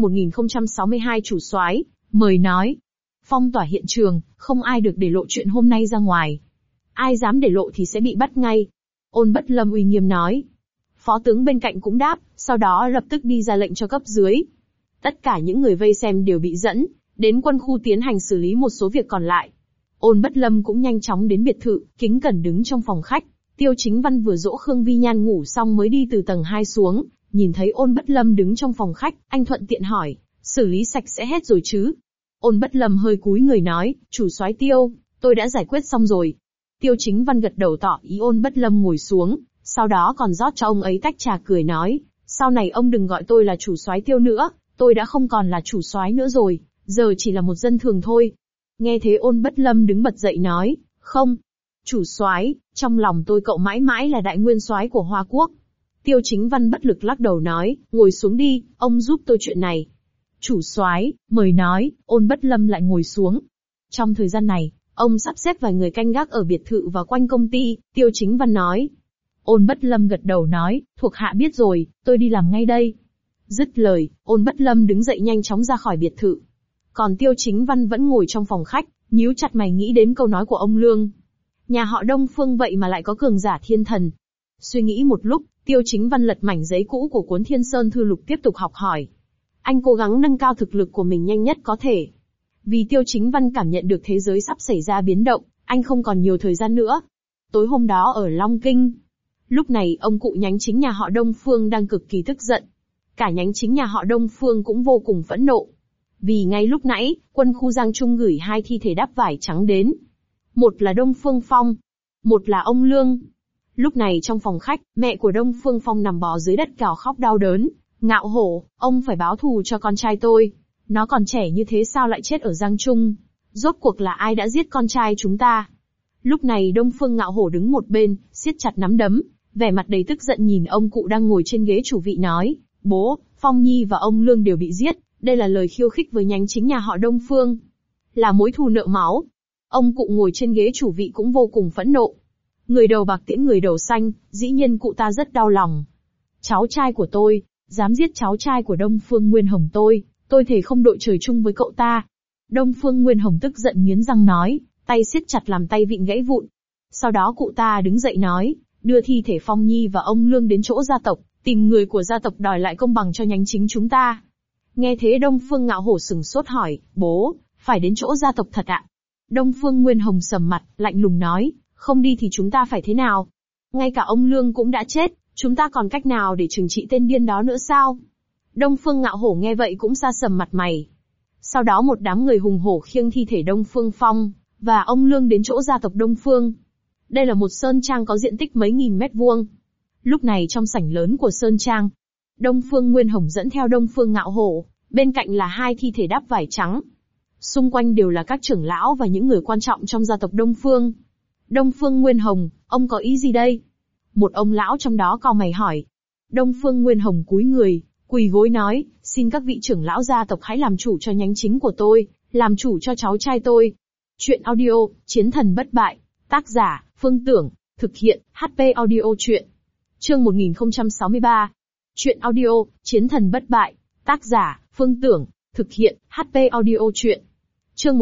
1062 chủ soái, mời nói. Phong tỏa hiện trường, không ai được để lộ chuyện hôm nay ra ngoài. Ai dám để lộ thì sẽ bị bắt ngay. Ôn Bất Lâm uy nghiêm nói. Phó tướng bên cạnh cũng đáp, sau đó lập tức đi ra lệnh cho cấp dưới. Tất cả những người vây xem đều bị dẫn đến quân khu tiến hành xử lý một số việc còn lại. Ôn Bất Lâm cũng nhanh chóng đến biệt thự, kính cẩn đứng trong phòng khách. Tiêu Chính Văn vừa dỗ Khương Vi Nhan ngủ xong mới đi từ tầng 2 xuống, nhìn thấy Ôn Bất Lâm đứng trong phòng khách, anh thuận tiện hỏi, xử lý sạch sẽ hết rồi chứ? Ôn Bất Lâm hơi cúi người nói, chủ soái Tiêu, tôi đã giải quyết xong rồi. Tiêu Chính Văn gật đầu tỏ ý Ôn Bất Lâm ngồi xuống, sau đó còn rót cho ông ấy tách trà cười nói, sau này ông đừng gọi tôi là chủ soái Tiêu nữa, tôi đã không còn là chủ soái nữa rồi, giờ chỉ là một dân thường thôi. Nghe thế Ôn Bất Lâm đứng bật dậy nói, không, chủ soái, trong lòng tôi cậu mãi mãi là đại nguyên soái của Hoa Quốc. Tiêu Chính Văn bất lực lắc đầu nói, ngồi xuống đi, ông giúp tôi chuyện này. Chủ soái, mời nói. Ôn Bất Lâm lại ngồi xuống. Trong thời gian này, ông sắp xếp vài người canh gác ở biệt thự và quanh công ty. Tiêu Chính Văn nói. Ôn Bất Lâm gật đầu nói, thuộc hạ biết rồi, tôi đi làm ngay đây. Dứt lời, Ôn Bất Lâm đứng dậy nhanh chóng ra khỏi biệt thự. Còn Tiêu Chính Văn vẫn ngồi trong phòng khách, nhíu chặt mày nghĩ đến câu nói của ông Lương. Nhà họ Đông Phương vậy mà lại có cường giả thiên thần. Suy nghĩ một lúc, Tiêu Chính Văn lật mảnh giấy cũ của cuốn Thiên Sơn Thư Lục tiếp tục học hỏi. Anh cố gắng nâng cao thực lực của mình nhanh nhất có thể. Vì Tiêu Chính Văn cảm nhận được thế giới sắp xảy ra biến động, anh không còn nhiều thời gian nữa. Tối hôm đó ở Long Kinh. Lúc này ông cụ nhánh chính nhà họ Đông Phương đang cực kỳ tức giận. Cả nhánh chính nhà họ Đông Phương cũng vô cùng phẫn nộ. Vì ngay lúc nãy, quân khu Giang Trung gửi hai thi thể đắp vải trắng đến. Một là Đông Phương Phong, một là ông Lương. Lúc này trong phòng khách, mẹ của Đông Phương Phong nằm bò dưới đất gào khóc đau đớn. Ngạo hổ, ông phải báo thù cho con trai tôi. Nó còn trẻ như thế sao lại chết ở Giang Trung? Rốt cuộc là ai đã giết con trai chúng ta? Lúc này Đông Phương Ngạo hổ đứng một bên, siết chặt nắm đấm, vẻ mặt đầy tức giận nhìn ông cụ đang ngồi trên ghế chủ vị nói, bố, Phong Nhi và ông Lương đều bị giết, đây là lời khiêu khích với nhánh chính nhà họ Đông Phương. Là mối thù nợ máu. Ông cụ ngồi trên ghế chủ vị cũng vô cùng phẫn nộ. Người đầu bạc tiễn người đầu xanh, dĩ nhiên cụ ta rất đau lòng. Cháu trai của tôi, dám giết cháu trai của Đông Phương Nguyên Hồng tôi thề không đội trời chung với cậu ta. Đông Phương Nguyên Hồng tức giận nghiến răng nói, tay siết chặt làm tay vịn gãy vụn. Sau đó cụ ta đứng dậy nói, đưa thi thể Phong Nhi và ông Lương đến chỗ gia tộc, tìm người của gia tộc đòi lại công bằng cho nhánh chính chúng ta. Nghe thế Đông Phương Ngạo hổ sừng sốt hỏi, bố, phải đến chỗ gia tộc thật ạ? Đông Phương Nguyên Hồng sầm mặt, lạnh lùng nói, không đi thì chúng ta phải thế nào? Ngay cả ông Lương cũng đã chết, chúng ta còn cách nào để trừng trị tên điên đó nữa sao? Đông Phương Ngạo hổ nghe vậy cũng sa sầm mặt mày. Sau đó một đám người hùng hổ khiêng thi thể Đông Phương Phong và ông Lương đến chỗ gia tộc Đông Phương. Đây là một sơn trang có diện tích mấy nghìn mét vuông. Lúc này trong sảnh lớn của sơn trang, Đông Phương Nguyên Hồng dẫn theo Đông Phương Ngạo hổ, bên cạnh là hai thi thể đắp vải trắng. Xung quanh đều là các trưởng lão và những người quan trọng trong gia tộc Đông Phương. Đông Phương Nguyên Hồng, ông có ý gì đây? Một ông lão trong đó cau mày hỏi. Đông Phương Nguyên Hồng cúi người, quỳ gối nói, xin các vị trưởng lão gia tộc hãy làm chủ cho nhánh chính của tôi, làm chủ cho cháu trai tôi. Chuyện audio, Chiến thần bất bại, tác giả, Phương Tưởng, thực hiện, HP audio chuyện. Chương 1063. Chuyện audio, Chiến thần bất bại, tác giả, Phương Tưởng, thực hiện, HP audio chuyện. Chương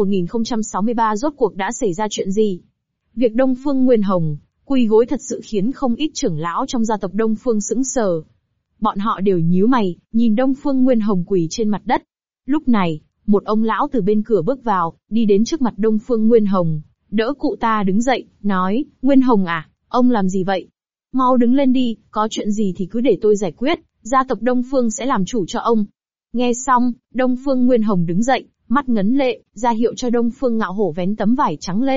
1063 rốt cuộc đã xảy ra chuyện gì? Việc Đông Phương Nguyên Hồng quỳ gối thật sự khiến không ít trưởng lão trong gia tộc Đông Phương sững sờ. Bọn họ đều nhíu mày, nhìn Đông Phương Nguyên Hồng quỳ trên mặt đất. Lúc này, một ông lão từ bên cửa bước vào, đi đến trước mặt Đông Phương Nguyên Hồng, đỡ cụ ta đứng dậy, nói, Nguyên Hồng à, ông làm gì vậy? Mau đứng lên đi, có chuyện gì thì cứ để tôi giải quyết, gia tộc Đông Phương sẽ làm chủ cho ông. Nghe xong, Đông Phương Nguyên Hồng đứng dậy, mắt ngấn lệ, ra hiệu cho Đông Phương Ngạo hổ vén tấm vải trắng lên,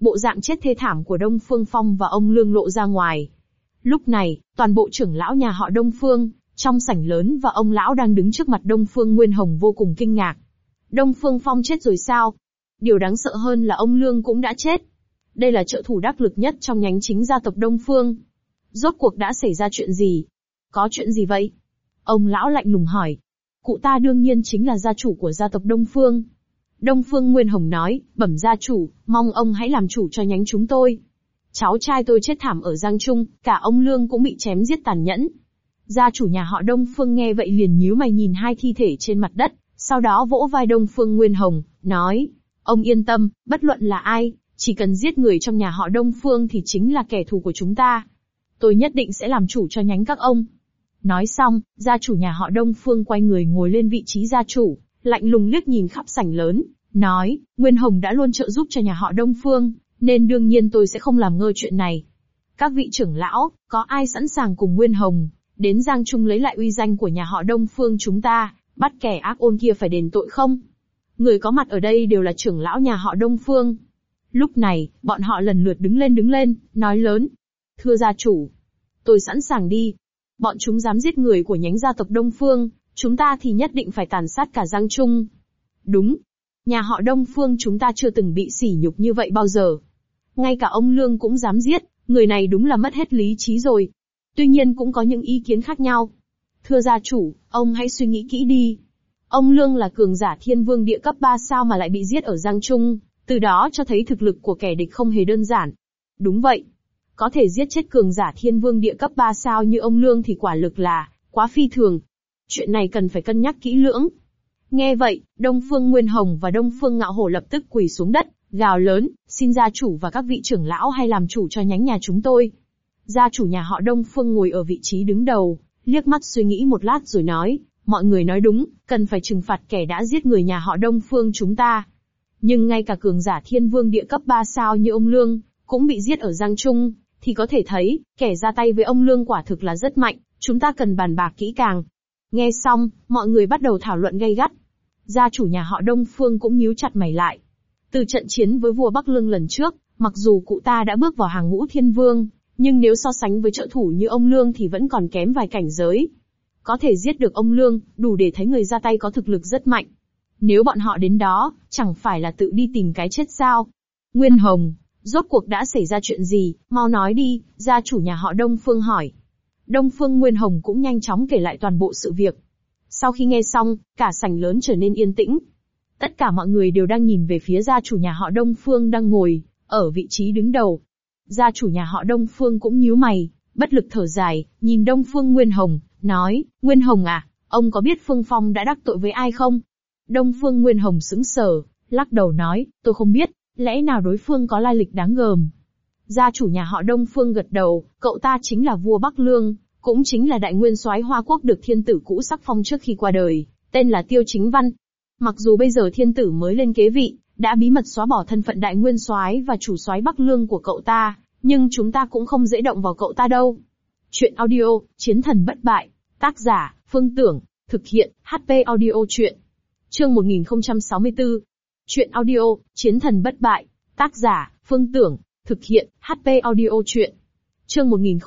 bộ dạng chết thê thảm của Đông Phương Phong và ông Lương lộ ra ngoài. Lúc này, toàn bộ trưởng lão nhà họ Đông Phương, trong sảnh lớn và ông lão đang đứng trước mặt Đông Phương Nguyên Hồng vô cùng kinh ngạc. Đông Phương Phong chết rồi sao? Điều đáng sợ hơn là ông Lương cũng đã chết. Đây là trợ thủ đắc lực nhất trong nhánh chính gia tộc Đông Phương. Rốt cuộc đã xảy ra chuyện gì? Có chuyện gì vậy? Ông lão lạnh lùng hỏi. Cụ ta đương nhiên chính là gia chủ của gia tộc Đông Phương. Đông Phương Nguyên Hồng nói, bẩm gia chủ, mong ông hãy làm chủ cho nhánh chúng tôi. Cháu trai tôi chết thảm ở Giang Trung, cả ông Lương cũng bị chém giết tàn nhẫn. Gia chủ nhà họ Đông Phương nghe vậy liền nhíu mày nhìn hai thi thể trên mặt đất, sau đó vỗ vai Đông Phương Nguyên Hồng, nói, ông yên tâm, bất luận là ai, chỉ cần giết người trong nhà họ Đông Phương thì chính là kẻ thù của chúng ta. Tôi nhất định sẽ làm chủ cho nhánh các ông. Nói xong, gia chủ nhà họ Đông Phương quay người ngồi lên vị trí gia chủ, lạnh lùng liếc nhìn khắp sảnh lớn, nói, Nguyên Hồng đã luôn trợ giúp cho nhà họ Đông Phương, nên đương nhiên tôi sẽ không làm ngơ chuyện này. Các vị trưởng lão, có ai sẵn sàng cùng Nguyên Hồng, đến Giang Trung lấy lại uy danh của nhà họ Đông Phương chúng ta, bắt kẻ ác ôn kia phải đền tội không? Người có mặt ở đây đều là trưởng lão nhà họ Đông Phương. Lúc này, bọn họ lần lượt đứng lên, nói lớn. Thưa gia chủ, tôi sẵn sàng đi. Bọn chúng dám giết người của nhánh gia tộc Đông Phương, chúng ta thì nhất định phải tàn sát cả Giang Trung. Đúng. Nhà họ Đông Phương chúng ta chưa từng bị sỉ nhục như vậy bao giờ. Ngay cả ông Lương cũng dám giết, người này đúng là mất hết lý trí rồi. Tuy nhiên cũng có những ý kiến khác nhau. Thưa gia chủ, ông hãy suy nghĩ kỹ đi. Ông Lương là cường giả thiên vương địa cấp 3 sao mà lại bị giết ở Giang Trung, từ đó cho thấy thực lực của kẻ địch không hề đơn giản. Đúng vậy. Có thể giết chết cường giả thiên vương địa cấp 3 sao như ông Lương thì quả lực là quá phi thường. Chuyện này cần phải cân nhắc kỹ lưỡng. Nghe vậy, Đông Phương Nguyên Hồng và Đông Phương Ngạo Hổ lập tức quỳ xuống đất, gào lớn, xin gia chủ và các vị trưởng lão hay làm chủ cho nhánh nhà chúng tôi. Gia chủ nhà họ Đông Phương ngồi ở vị trí đứng đầu, liếc mắt suy nghĩ một lát rồi nói, mọi người nói đúng, cần phải trừng phạt kẻ đã giết người nhà họ Đông Phương chúng ta. Nhưng ngay cả cường giả thiên vương địa cấp 3 sao như ông Lương, cũng bị giết ở Giang Trung, thì có thể thấy, kẻ ra tay với ông Lương quả thực là rất mạnh, chúng ta cần bàn bạc kỹ càng. Nghe xong, mọi người bắt đầu thảo luận gay gắt. Gia chủ nhà họ Đông Phương cũng nhíu chặt mày lại. Từ trận chiến với vua Bắc Lương lần trước, mặc dù cụ ta đã bước vào hàng ngũ thiên vương, nhưng nếu so sánh với trợ thủ như ông Lương thì vẫn còn kém vài cảnh giới. Có thể giết được ông Lương, đủ để thấy người ra tay có thực lực rất mạnh. Nếu bọn họ đến đó, chẳng phải là tự đi tìm cái chết sao? Nguyên Hồng, rốt cuộc đã xảy ra chuyện gì, mau nói đi, gia chủ nhà họ Đông Phương hỏi. Đông Phương Nguyên Hồng cũng nhanh chóng kể lại toàn bộ sự việc. Sau khi nghe xong, cả sảnh lớn trở nên yên tĩnh. Tất cả mọi người đều đang nhìn về phía gia chủ nhà họ Đông Phương đang ngồi ở vị trí đứng đầu. Gia chủ nhà họ Đông Phương cũng nhíu mày, bất lực thở dài, nhìn Đông Phương Nguyên Hồng, nói, Nguyên Hồng à, ông có biết Phương Phong đã đắc tội với ai không? Đông Phương Nguyên Hồng sững sờ, lắc đầu nói, tôi không biết, lẽ nào đối phương có lai lịch đáng gờm. Gia chủ nhà họ Đông Phương gật đầu, cậu ta chính là vua Bắc Lương, cũng chính là đại nguyên soái Hoa Quốc được thiên tử cũ sắc phong trước khi qua đời, tên là Tiêu Chính Văn. Mặc dù bây giờ thiên tử mới lên kế vị, đã bí mật xóa bỏ thân phận đại nguyên soái và chủ soái Bắc Lương của cậu ta, nhưng chúng ta cũng không dễ động vào cậu ta đâu. Chuyện audio, Chiến thần bất bại, tác giả, Phương Tưởng, thực hiện, HP audio chuyện. Chương 1064. Chuyện audio, Chiến thần bất bại, tác giả, Phương Tưởng, thực hiện, HP audio chuyện. Chương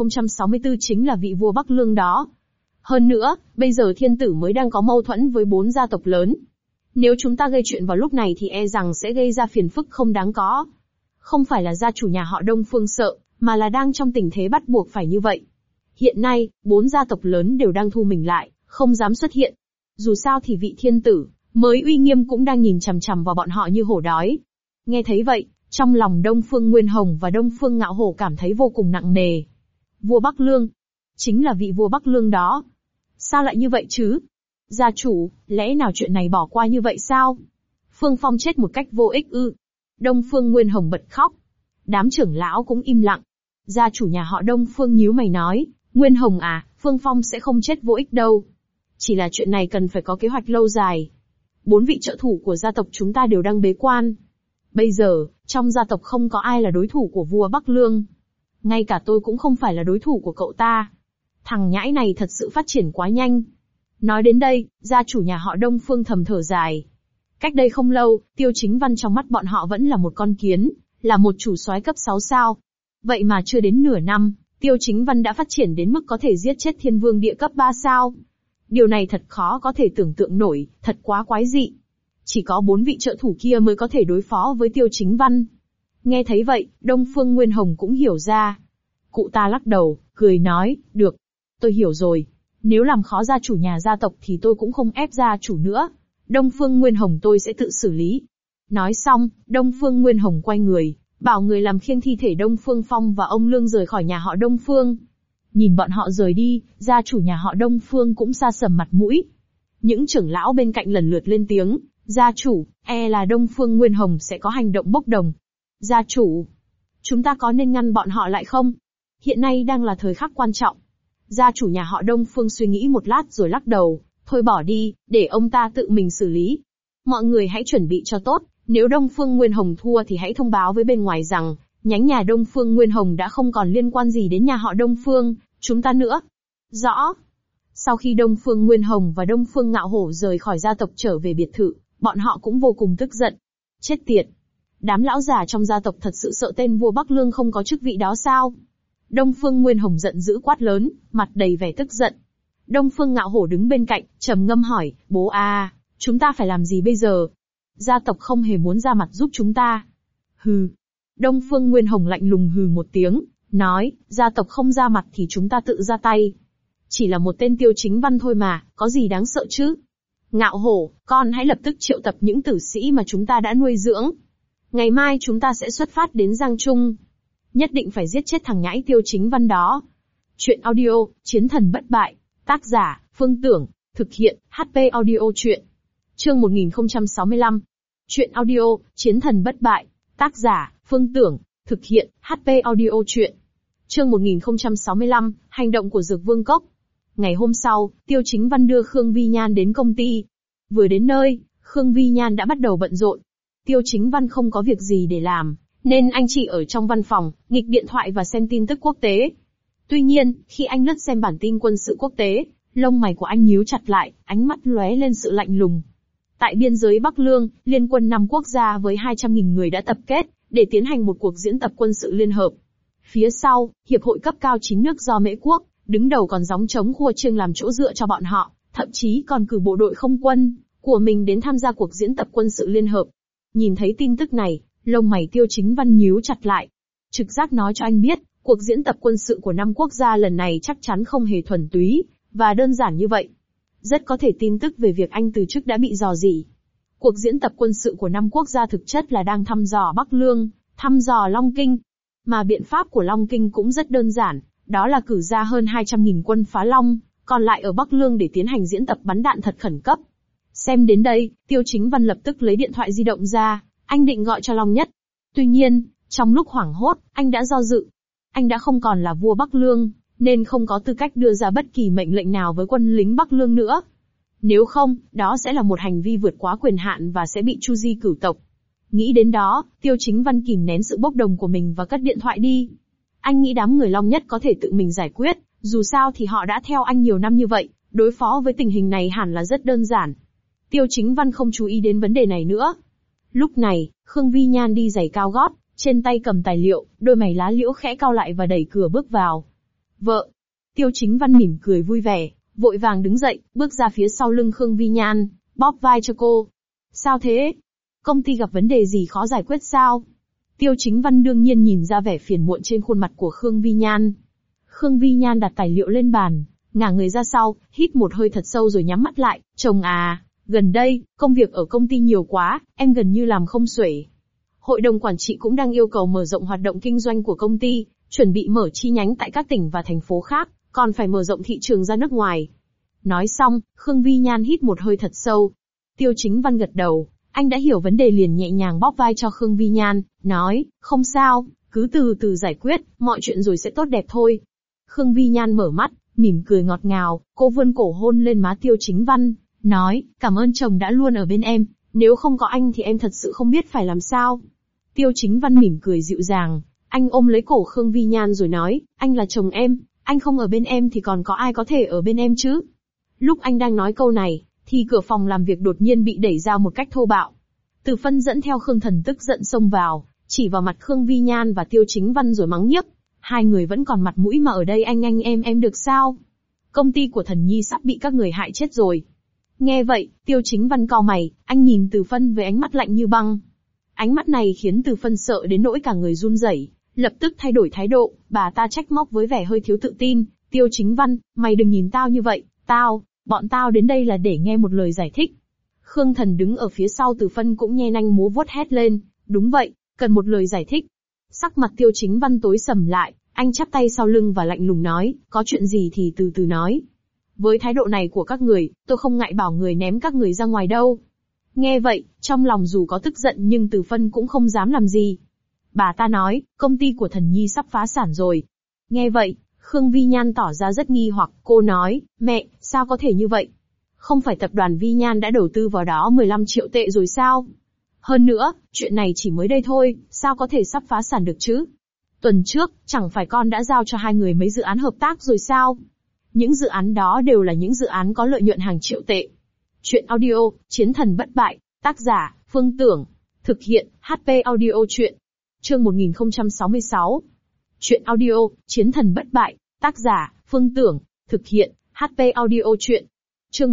1064 chính là vị vua Bắc Lương đó. Hơn nữa, bây giờ thiên tử mới đang có mâu thuẫn với 4 gia tộc lớn. Nếu chúng ta gây chuyện vào lúc này thì e rằng sẽ gây ra phiền phức không đáng có. Không phải là gia chủ nhà họ Đông Phương sợ, mà là đang trong tình thế bắt buộc phải như vậy. Hiện nay, 4 gia tộc lớn đều đang thu mình lại, không dám xuất hiện. Dù sao thì vị thiên tử mới uy nghiêm cũng đang nhìn chằm chằm vào bọn họ như hổ đói. Nghe thấy vậy, trong lòng Đông Phương Nguyên Hồng và Đông Phương Ngạo Hổ cảm thấy vô cùng nặng nề. Vua Bắc Lương, chính là vị vua Bắc Lương đó. Sao lại như vậy chứ? Gia chủ, lẽ nào chuyện này bỏ qua như vậy sao? Phương Phong chết một cách vô ích ư? Đông Phương Nguyên Hồng bật khóc. Đám trưởng lão cũng im lặng. Gia chủ nhà họ Đông Phương nhíu mày nói, Nguyên Hồng à, Phương Phong sẽ không chết vô ích đâu. Chỉ là chuyện này cần phải có kế hoạch lâu dài. 4 vị trợ thủ của gia tộc chúng ta đều đang bế quan. Bây giờ, trong gia tộc không có ai là đối thủ của vua Bắc Lương. Ngay cả tôi cũng không phải là đối thủ của cậu ta. Thằng nhãi này thật sự phát triển quá nhanh. Nói đến đây, gia chủ nhà họ Đông Phương thầm thở dài. Cách đây không lâu, Tiêu Chính Văn trong mắt bọn họ vẫn là một con kiến, là một chủ soái cấp 6 sao. Vậy mà chưa đến nửa năm, Tiêu Chính Văn đã phát triển đến mức có thể giết chết thiên vương địa cấp 3 sao. Điều này thật khó có thể tưởng tượng nổi, thật quá quái dị. Chỉ có 4 vị trợ thủ kia mới có thể đối phó với Tiêu Chính Văn. Nghe thấy vậy, Đông Phương Nguyên Hồng cũng hiểu ra. Cụ ta lắc đầu, cười nói, được. Tôi hiểu rồi. Nếu làm khó gia chủ nhà gia tộc thì tôi cũng không ép gia chủ nữa. Đông Phương Nguyên Hồng tôi sẽ tự xử lý. Nói xong, Đông Phương Nguyên Hồng quay người, bảo người làm khiêng thi thể Đông Phương Phong và ông Lương rời khỏi nhà họ Đông Phương. Nhìn bọn họ rời đi, gia chủ nhà họ Đông Phương cũng sa sầm mặt mũi. Những trưởng lão bên cạnh lần lượt lên tiếng, gia chủ, e là Đông Phương Nguyên Hồng sẽ có hành động bốc đồng. Gia chủ, chúng ta có nên ngăn bọn họ lại không? Hiện nay đang là thời khắc quan trọng. Gia chủ nhà họ Đông Phương suy nghĩ một lát rồi lắc đầu, thôi bỏ đi, để ông ta tự mình xử lý. Mọi người hãy chuẩn bị cho tốt, nếu Đông Phương Nguyên Hồng thua thì hãy thông báo với bên ngoài rằng, nhánh nhà Đông Phương Nguyên Hồng đã không còn liên quan gì đến nhà họ Đông Phương, chúng ta nữa. Rõ. Sau khi Đông Phương Nguyên Hồng và Đông Phương Ngạo Hổ rời khỏi gia tộc trở về biệt thự, bọn họ cũng vô cùng tức giận. Chết tiệt. Đám lão già trong gia tộc thật sự sợ tên vua Bắc Lương không có chức vị đó sao? Đông Phương Nguyên Hồng giận dữ quát lớn, mặt đầy vẻ tức giận. Đông Phương Ngạo Hổ đứng bên cạnh, trầm ngâm hỏi, bố à, chúng ta phải làm gì bây giờ? Gia tộc không hề muốn ra mặt giúp chúng ta. Hừ. Đông Phương Nguyên Hồng lạnh lùng hừ một tiếng, nói, gia tộc không ra mặt thì chúng ta tự ra tay. Chỉ là một tên Tiêu Chính Văn thôi mà, có gì đáng sợ chứ? Ngạo Hổ, con hãy lập tức triệu tập những tử sĩ mà chúng ta đã nuôi dưỡng. Ngày mai chúng ta sẽ xuất phát đến Giang Trung. Nhất định phải giết chết thằng nhãi Tiêu Chính Văn đó. Chuyện audio, Chiến thần bất bại. Tác giả, Phương Tưởng. Thực hiện, HP Audio Chuyện. Chương 1065. Chuyện audio, Chiến thần bất bại. Tác giả, Phương Tưởng. Thực hiện, HP Audio Chuyện. Chương 1065, hành động của Dược Vương Cốc. Ngày hôm sau, Tiêu Chính Văn đưa Khương Vi Nhan đến công ty. Vừa đến nơi, Khương Vi Nhan đã bắt đầu bận rộn. Tiêu Chính Văn không có việc gì để làm, nên anh chỉ ở trong văn phòng, nghịch điện thoại và xem tin tức quốc tế. Tuy nhiên, khi anh lướt xem bản tin quân sự quốc tế, lông mày của anh nhíu chặt lại, ánh mắt lóe lên sự lạnh lùng. Tại biên giới Bắc Lương, liên quân 5 quốc gia với 200.000 người đã tập kết, để tiến hành một cuộc diễn tập quân sự liên hợp. Phía sau, Hiệp hội cấp cao 9 nước do Mễ Quốc, đứng đầu còn gióng trống khua chiêng làm chỗ dựa cho bọn họ, thậm chí còn cử bộ đội không quân của mình đến tham gia cuộc diễn tập quân sự liên hợp. Nhìn thấy tin tức này, lông mày Tiêu Chính Văn nhíu chặt lại. Trực giác nói cho anh biết, cuộc diễn tập quân sự của 5 quốc gia lần này chắc chắn không hề thuần túy và đơn giản như vậy. Rất có thể tin tức về việc anh từ chức đã bị rò rỉ. Cuộc diễn tập quân sự của 5 quốc gia thực chất là đang thăm dò Bắc Lương, thăm dò Long Kinh. Mà biện pháp của Long Kinh cũng rất đơn giản, đó là cử ra hơn 200.000 quân phá Long, còn lại ở Bắc Lương để tiến hành diễn tập bắn đạn thật khẩn cấp. Xem đến đây, Tiêu Chính Văn lập tức lấy điện thoại di động ra, anh định gọi cho Long Nhất. Tuy nhiên, trong lúc hoảng hốt, anh đã do dự. Anh đã không còn là vua Bắc Lương, nên không có tư cách đưa ra bất kỳ mệnh lệnh nào với quân lính Bắc Lương nữa. Nếu không, đó sẽ là một hành vi vượt quá quyền hạn và sẽ bị tru di cửu tộc. Nghĩ đến đó, Tiêu Chính Văn kìm nén sự bốc đồng của mình và cất điện thoại đi. Anh nghĩ đám người Long Nhất có thể tự mình giải quyết, dù sao thì họ đã theo anh nhiều năm như vậy, đối phó với tình hình này hẳn là rất đơn giản. Tiêu Chính Văn không chú ý đến vấn đề này nữa. Lúc này, Khương Vi Nhan đi giày cao gót, trên tay cầm tài liệu, đôi mày lá liễu khẽ cau lại và đẩy cửa bước vào. Vợ. Tiêu Chính Văn mỉm cười vui vẻ, vội vàng đứng dậy, bước ra phía sau lưng Khương Vi Nhan, bóp vai cho cô. Sao thế? Công ty gặp vấn đề gì khó giải quyết sao? Tiêu Chính Văn đương nhiên nhìn ra vẻ phiền muộn trên khuôn mặt của Khương Vi Nhan. Khương Vi Nhan đặt tài liệu lên bàn, ngả người ra sau, hít một hơi thật sâu rồi nhắm mắt lại. Chồng à, gần đây, công việc ở công ty nhiều quá, em gần như làm không xuể. Hội đồng quản trị cũng đang yêu cầu mở rộng hoạt động kinh doanh của công ty, chuẩn bị mở chi nhánh tại các tỉnh và thành phố khác, còn phải mở rộng thị trường ra nước ngoài. Nói xong, Khương Vi Nhan hít một hơi thật sâu. Tiêu Chính Văn gật đầu, anh đã hiểu vấn đề liền nhẹ nhàng bóp vai cho Khương Vi Nhan, nói, không sao, cứ từ từ giải quyết, mọi chuyện rồi sẽ tốt đẹp thôi. Khương Vi Nhan mở mắt, mỉm cười ngọt ngào, cô vươn cổ hôn lên má Tiêu Chính Văn, nói, cảm ơn chồng đã luôn ở bên em, nếu không có anh thì em thật sự không biết phải làm sao. Tiêu Chính Văn mỉm cười dịu dàng, anh ôm lấy cổ Khương Vi Nhan rồi nói, anh là chồng em, anh không ở bên em thì còn có ai có thể ở bên em chứ? Lúc anh đang nói câu này, thì cửa phòng làm việc đột nhiên bị đẩy ra một cách thô bạo. Từ Phân dẫn theo Khương Thần tức giận xông vào, chỉ vào mặt Khương Vi Nhan và Tiêu Chính Văn rồi mắng nhiếc. Hai người vẫn còn mặt mũi mà ở đây anh em được sao? Công ty của Thần Nhi sắp bị các người hại chết rồi. Nghe vậy, Tiêu Chính Văn cau mày, anh nhìn Từ Phân với ánh mắt lạnh như băng. Ánh mắt này khiến Từ Phân sợ đến nỗi cả người run rẩy, lập tức thay đổi thái độ, bà ta trách móc với vẻ hơi thiếu tự tin. Tiêu Chính Văn, mày đừng nhìn tao như vậy, bọn tao đến đây là để nghe một lời giải thích. Khương Thần đứng ở phía sau Từ Phân cũng nhe nanh múa vuốt hét lên, đúng vậy, cần một lời giải thích. Sắc mặt Tiêu Chính Văn tối sầm lại, anh chắp tay sau lưng và lạnh lùng nói, có chuyện gì thì từ từ nói. Với thái độ này của các người, tôi không ngại bảo người ném các người ra ngoài đâu. Nghe vậy, trong lòng dù có tức giận nhưng Từ Phân cũng không dám làm gì. Bà ta nói, công ty của Thần Nhi sắp phá sản rồi. Nghe vậy, Khương Vi Nhan tỏ ra rất nghi hoặc, cô nói, mẹ, sao có thể như vậy? Không phải tập đoàn Vi Nhan đã đầu tư vào đó 15 triệu tệ rồi sao? Hơn nữa, chuyện này chỉ mới đây thôi, sao có thể sắp phá sản được chứ? Tuần trước, chẳng phải con đã giao cho hai người mấy dự án hợp tác rồi sao? Những dự án đó đều là những dự án có lợi nhuận hàng triệu tệ. Chuyện audio, Chiến thần bất bại, tác giả, Phương Tưởng. Thực hiện, HP Audio Chuyện. Chương 1066. Chuyện audio, Chiến thần bất bại, tác giả, Phương Tưởng. Thực hiện, HP Audio Chuyện. Chương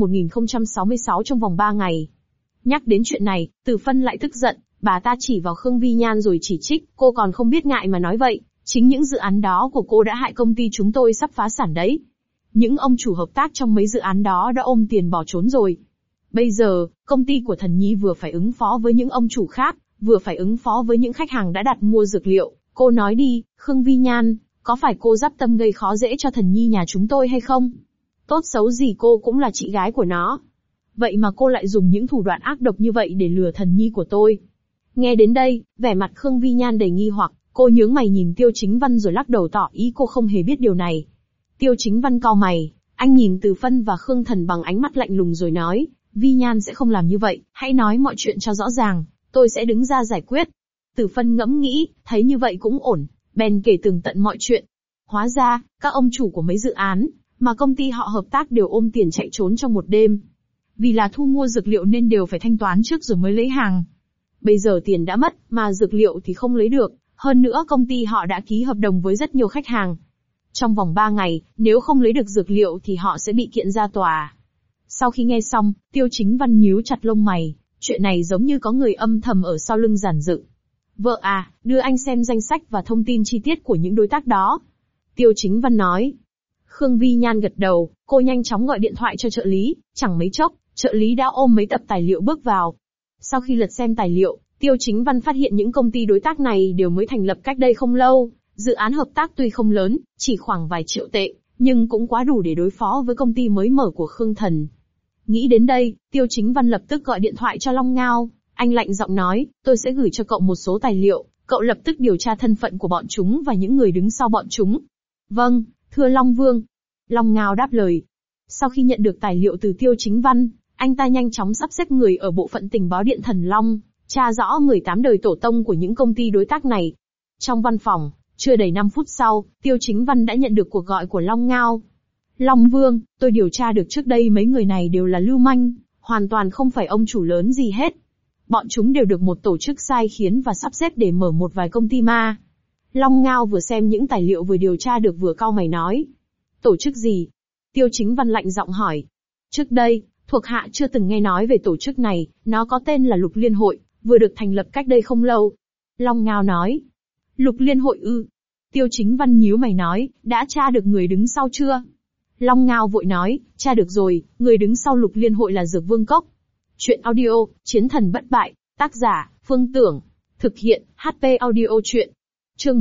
1066 trong vòng 3 ngày. Nhắc đến chuyện này, Từ Phân lại tức giận, bà ta chỉ vào Khương Vi Nhan rồi chỉ trích, cô còn không biết ngại mà nói vậy, chính những dự án đó của cô đã hại công ty chúng tôi sắp phá sản đấy. Những ông chủ hợp tác trong mấy dự án đó đã ôm tiền bỏ trốn rồi. Bây giờ, công ty của Thần Nhi vừa phải ứng phó với những ông chủ khác, vừa phải ứng phó với những khách hàng đã đặt mua dược liệu. Cô nói đi, Khương Vi Nhan, có phải cô dắp tâm gây khó dễ cho Thần Nhi nhà chúng tôi hay không? Tốt xấu gì cô cũng là chị gái của nó. Vậy mà cô lại dùng những thủ đoạn ác độc như vậy để lừa Thần Nhi của tôi. Nghe đến đây, vẻ mặt Khương Vi Nhan đầy nghi hoặc, cô nhướng mày nhìn Tiêu Chính Văn rồi lắc đầu tỏ ý cô không hề biết điều này. Tiêu Chính Văn cau mày, anh nhìn Từ Phân và Khương Thần bằng ánh mắt lạnh lùng rồi nói, Vi Nhan sẽ không làm như vậy, hãy nói mọi chuyện cho rõ ràng, tôi sẽ đứng ra giải quyết. Từ Phân ngẫm nghĩ, thấy như vậy cũng ổn, bèn kể tường tận mọi chuyện. Hóa ra, các ông chủ của mấy dự án, mà công ty họ hợp tác đều ôm tiền chạy trốn trong một đêm. Vì là thu mua dược liệu nên đều phải thanh toán trước rồi mới lấy hàng. Bây giờ tiền đã mất, mà dược liệu thì không lấy được, hơn nữa công ty họ đã ký hợp đồng với rất nhiều khách hàng. Trong vòng 3 ngày, nếu không lấy được dược liệu thì họ sẽ bị kiện ra tòa. Sau khi nghe xong, Tiêu Chính Văn nhíu chặt lông mày, chuyện này giống như có người âm thầm ở sau lưng giàn dựng. Vợ à, đưa anh xem danh sách và thông tin chi tiết của những đối tác đó. Tiêu Chính Văn nói. Khương Vi Nhan gật đầu, cô nhanh chóng gọi điện thoại cho trợ lý, chẳng mấy chốc, trợ lý đã ôm mấy tập tài liệu bước vào. Sau khi lật xem tài liệu, Tiêu Chính Văn phát hiện những công ty đối tác này đều mới thành lập cách đây không lâu, dự án hợp tác tuy không lớn, chỉ khoảng vài triệu tệ, nhưng cũng quá đủ để đối phó với công ty mới mở của Khương Thần. Nghĩ đến đây, Tiêu Chính Văn lập tức gọi điện thoại cho Long Ngao, anh lạnh giọng nói, tôi sẽ gửi cho cậu một số tài liệu, cậu lập tức điều tra thân phận của bọn chúng và những người đứng sau bọn chúng. Vâng, thưa Long Vương. Long Ngao đáp lời. Sau khi nhận được tài liệu từ Tiêu Chính Văn, anh ta nhanh chóng sắp xếp người ở bộ phận tình báo Điện Thần Long, tra rõ 18 đời tổ tông của những công ty đối tác này. Trong văn phòng, chưa đầy 5 phút sau, Tiêu Chính Văn đã nhận được cuộc gọi của Long Ngao. Long Vương, tôi điều tra được trước đây mấy người này đều là lưu manh, hoàn toàn không phải ông chủ lớn gì hết. Bọn chúng đều được một tổ chức sai khiến và sắp xếp để mở một vài công ty ma. Long Ngao vừa xem những tài liệu vừa điều tra được vừa cau mày nói. Tổ chức gì? Tiêu Chính Văn lạnh giọng hỏi. Trước đây, thuộc hạ chưa từng nghe nói về tổ chức này, nó có tên là Lục Liên Hội, vừa được thành lập cách đây không lâu. Long Ngao nói. Lục Liên Hội ư? Tiêu Chính Văn nhíu mày nói, đã tra được người đứng sau chưa? Long Ngao vội nói, tra được rồi, người đứng sau Lục Liên Hội là Dược Vương Cốc. Chuyện audio, Chiến thần bất bại, tác giả, Phương Tưởng. Thực hiện, HP Audio Chuyện. Chương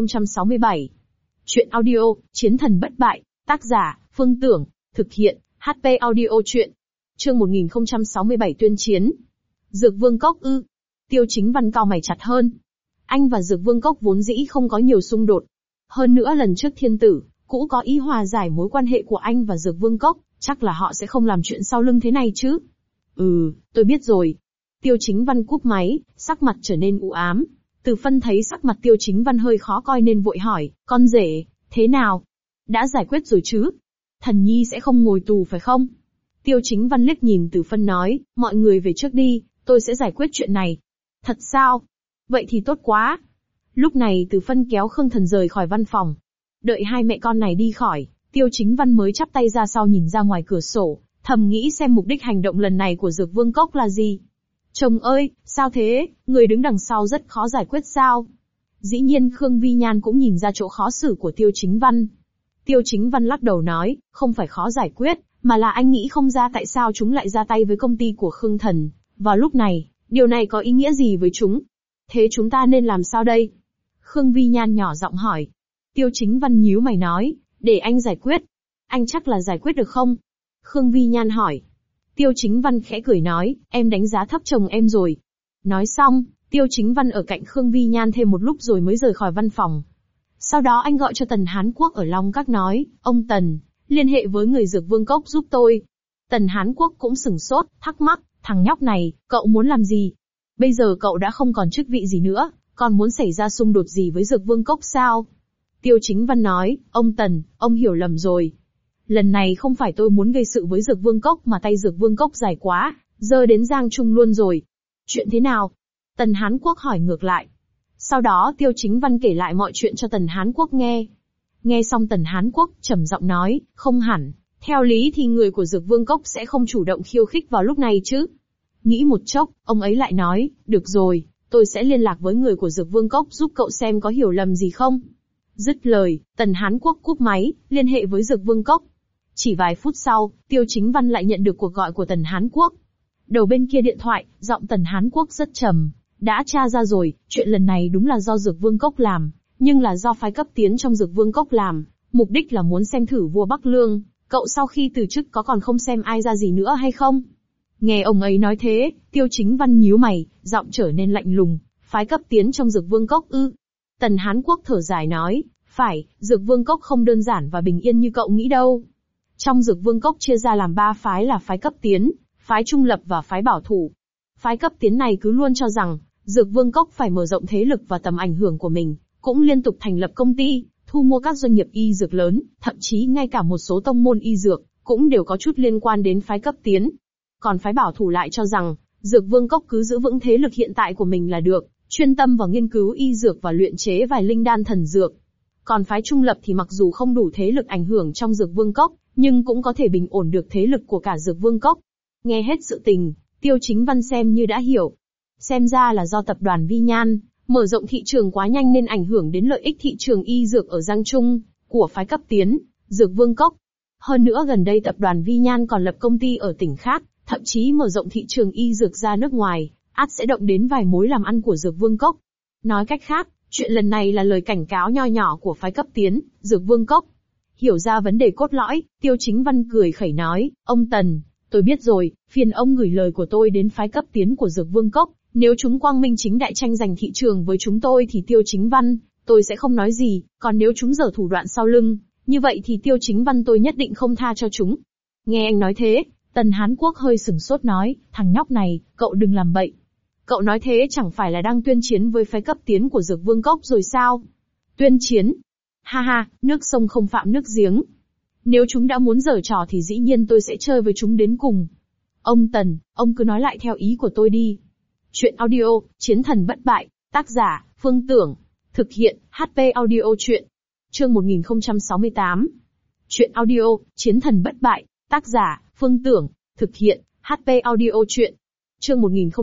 1067. Chuyện audio, Chiến thần bất bại, tác giả, Phương Tưởng. Thực hiện, HP Audio Chuyện. Chương 1067 tuyên chiến. Dược Vương Cốc ư? Tiêu Chính Văn cau mày chặt hơn. Anh và Dược Vương Cốc vốn dĩ không có nhiều xung đột. Hơn nữa lần trước Thiên Tử, cũ có ý hòa giải mối quan hệ của anh và Dược Vương Cốc, chắc là họ sẽ không làm chuyện sau lưng thế này chứ. Tôi biết rồi. Tiêu Chính Văn cúp máy, sắc mặt trở nên u ám. Từ Phân thấy sắc mặt Tiêu Chính Văn hơi khó coi nên vội hỏi, con rể, thế nào? Đã giải quyết rồi chứ? Thần Nhi sẽ không ngồi tù phải không? Tiêu Chính Văn liếc nhìn Từ Phân nói, mọi người về trước đi, tôi sẽ giải quyết chuyện này. Thật sao? Vậy thì tốt quá. Lúc này Từ Phân kéo Khương Thần rời khỏi văn phòng. Đợi hai mẹ con này đi khỏi, Tiêu Chính Văn mới chắp tay ra sau nhìn ra ngoài cửa sổ, thầm nghĩ xem mục đích hành động lần này của Dược Vương Cốc là gì. Chồng ơi, sao thế, người đứng đằng sau rất khó giải quyết sao? Dĩ nhiên Khương Vi Nhan cũng nhìn ra chỗ khó xử của Tiêu Chính Văn. Tiêu Chính Văn lắc đầu nói, không phải khó giải quyết, mà là anh nghĩ không ra tại sao chúng lại ra tay với công ty của Khương Thần. Vào lúc này, điều này có ý nghĩa gì với chúng? Thế chúng ta nên làm sao đây? Khương Vi Nhan nhỏ giọng hỏi. Tiêu Chính Văn nhíu mày nói, để anh giải quyết. Anh chắc là giải quyết được không? Khương Vi Nhan hỏi. Tiêu Chính Văn khẽ cười nói, em đánh giá thấp chồng em rồi. Nói xong, Tiêu Chính Văn ở cạnh Khương Vi Nhan thêm một lúc rồi mới rời khỏi văn phòng. Sau đó anh gọi cho Tần Hán Quốc ở Long Các nói, ông Tần, liên hệ với người Dược Vương Cốc giúp tôi. Tần Hán Quốc cũng sửng sốt, thắc mắc, thằng nhóc này, cậu muốn làm gì? Bây giờ cậu đã không còn chức vị gì nữa, còn muốn xảy ra xung đột gì với Dược Vương Cốc sao? Tiêu Chính Văn nói, ông Tần, ông hiểu lầm rồi. Lần này không phải tôi muốn gây sự với Dược Vương Cốc mà tay Dược Vương Cốc dài quá, giờ đến Giang Trung luôn rồi. Chuyện thế nào? Tần Hán Quốc hỏi ngược lại. Sau đó Tiêu Chính Văn kể lại mọi chuyện cho Tần Hán Quốc nghe. Nghe xong Tần Hán Quốc trầm giọng nói, không hẳn, theo lý thì người của Dược Vương Cốc sẽ không chủ động khiêu khích vào lúc này chứ. Nghĩ một chốc, ông ấy lại nói, được rồi, tôi sẽ liên lạc với người của Dược Vương Cốc giúp cậu xem có hiểu lầm gì không. Dứt lời, Tần Hán Quốc cúp máy, liên hệ với Dược Vương Cốc. Chỉ vài phút sau, Tiêu Chính Văn lại nhận được cuộc gọi của Tần Hán Quốc. Đầu bên kia điện thoại, giọng Tần Hán Quốc rất trầm. Đã tra ra rồi, chuyện lần này đúng là do Dược Vương Cốc làm, nhưng là do phái cấp tiến trong Dược Vương Cốc làm, mục đích là muốn xem thử vua Bắc Lương, cậu sau khi từ chức có còn không xem ai ra gì nữa hay không? Nghe ông ấy nói thế, Tiêu Chính Văn nhíu mày, giọng trở nên lạnh lùng, phái cấp tiến trong Dược Vương Cốc ư? Tần Hán Quốc thở dài nói, phải, Dược Vương Cốc không đơn giản và bình yên như cậu nghĩ đâu. Trong Dược Vương Cốc chia ra làm 3 phái là phái cấp tiến, phái trung lập và phái bảo thủ. Phái cấp tiến này cứ luôn cho rằng, Dược Vương Cốc phải mở rộng thế lực và tầm ảnh hưởng của mình, cũng liên tục thành lập công ty, thu mua các doanh nghiệp y dược lớn, thậm chí ngay cả một số tông môn y dược, cũng đều có chút liên quan đến phái cấp tiến. Còn phái bảo thủ lại cho rằng, Dược Vương Cốc cứ giữ vững thế lực hiện tại của mình là được, chuyên tâm vào nghiên cứu y dược và luyện chế vài linh đan thần dược. Còn phái trung lập thì mặc dù không đủ thế lực ảnh hưởng trong Dược Vương Cốc, nhưng cũng có thể bình ổn được thế lực của cả Dược Vương Cốc. Nghe hết sự tình, Tiêu Chính Văn xem như đã hiểu. Xem ra là do tập đoàn Vi Nhan mở rộng thị trường quá nhanh nên ảnh hưởng đến lợi ích thị trường y dược ở Giang Trung của phái cấp tiến, Dược Vương Cốc. Hơn nữa gần đây tập đoàn Vi Nhan còn lập công ty ở tỉnh khác, thậm chí mở rộng thị trường y dược ra nước ngoài, ắt sẽ động đến vài mối làm ăn của Dược Vương Cốc. Nói cách khác, chuyện lần này là lời cảnh cáo nho nhỏ của phái cấp tiến, Dược Vương Cốc. Hiểu ra vấn đề cốt lõi, Tiêu Chính Văn cười khẩy nói, ông Tần, tôi biết rồi, phiền ông gửi lời của tôi đến phái cấp tiến của Dược Vương Cốc, nếu chúng quang minh chính đại tranh giành thị trường với chúng tôi thì Tiêu Chính Văn, tôi sẽ không nói gì, còn nếu chúng giở thủ đoạn sau lưng, như vậy thì Tiêu Chính Văn tôi nhất định không tha cho chúng. Nghe anh nói thế, Tần Hán Quốc hơi sửng sốt nói, thằng nhóc này, cậu đừng làm bậy. Cậu nói thế chẳng phải là đang tuyên chiến với phái cấp tiến của Dược Vương Cốc rồi sao? Tuyên chiến? Ha ha, nước sông không phạm nước giếng. Nếu chúng đã muốn giở trò thì dĩ nhiên tôi sẽ chơi với chúng đến cùng. Ông Tần, ông cứ nói lại theo ý của tôi đi. Chuyện audio, Chiến thần bất bại, tác giả, Phương Tưởng. Thực hiện, HP Audio Chuyện. Chương 1068. Chuyện audio, Chiến thần bất bại, tác giả, Phương Tưởng. Thực hiện, HP Audio Chuyện. Chương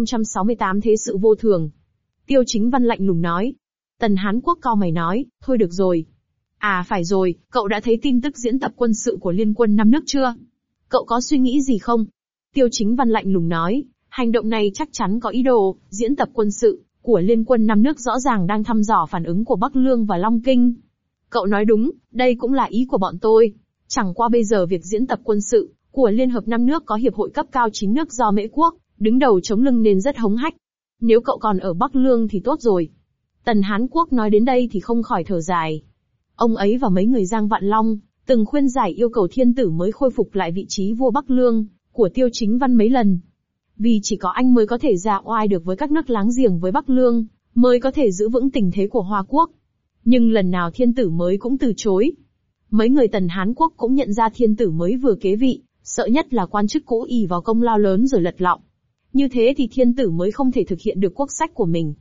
1068 Thế sự vô thường. Tiêu Chính Văn lạnh lùng nói. Tần Hán Quốc cau mày nói, thôi được rồi. À phải rồi, cậu đã thấy tin tức diễn tập quân sự của Liên quân 5 nước chưa? Cậu có suy nghĩ gì không? Tiêu Chính Văn lạnh lùng nói, hành động này chắc chắn có ý đồ, diễn tập quân sự của Liên quân 5 nước rõ ràng đang thăm dò phản ứng của Bắc Lương và Long Kinh. Cậu nói đúng, đây cũng là ý của bọn tôi. Chẳng qua bây giờ việc diễn tập quân sự của Liên hợp 5 nước có hiệp hội cấp cao 9 nước do Mễ Quốc đứng đầu chống lưng nên rất hống hách. Nếu cậu còn ở Bắc Lương thì tốt rồi. Tần Hán Quốc nói đến đây thì không khỏi thở dài. Ông ấy và mấy người Giang Vạn Long từng khuyên giải yêu cầu thiên tử mới khôi phục lại vị trí vua Bắc Lương của Tiêu Chính Văn mấy lần. Vì chỉ có anh mới có thể ra oai được với các nước láng giềng với Bắc Lương, mới có thể giữ vững tình thế của Hoa Quốc. Nhưng lần nào thiên tử mới cũng từ chối. Mấy người Tần Hán Quốc cũng nhận ra thiên tử mới vừa kế vị, sợ nhất là quan chức cũ ỷ vào công lao lớn rồi lật lọng. Như thế thì thiên tử mới không thể thực hiện được quốc sách của mình.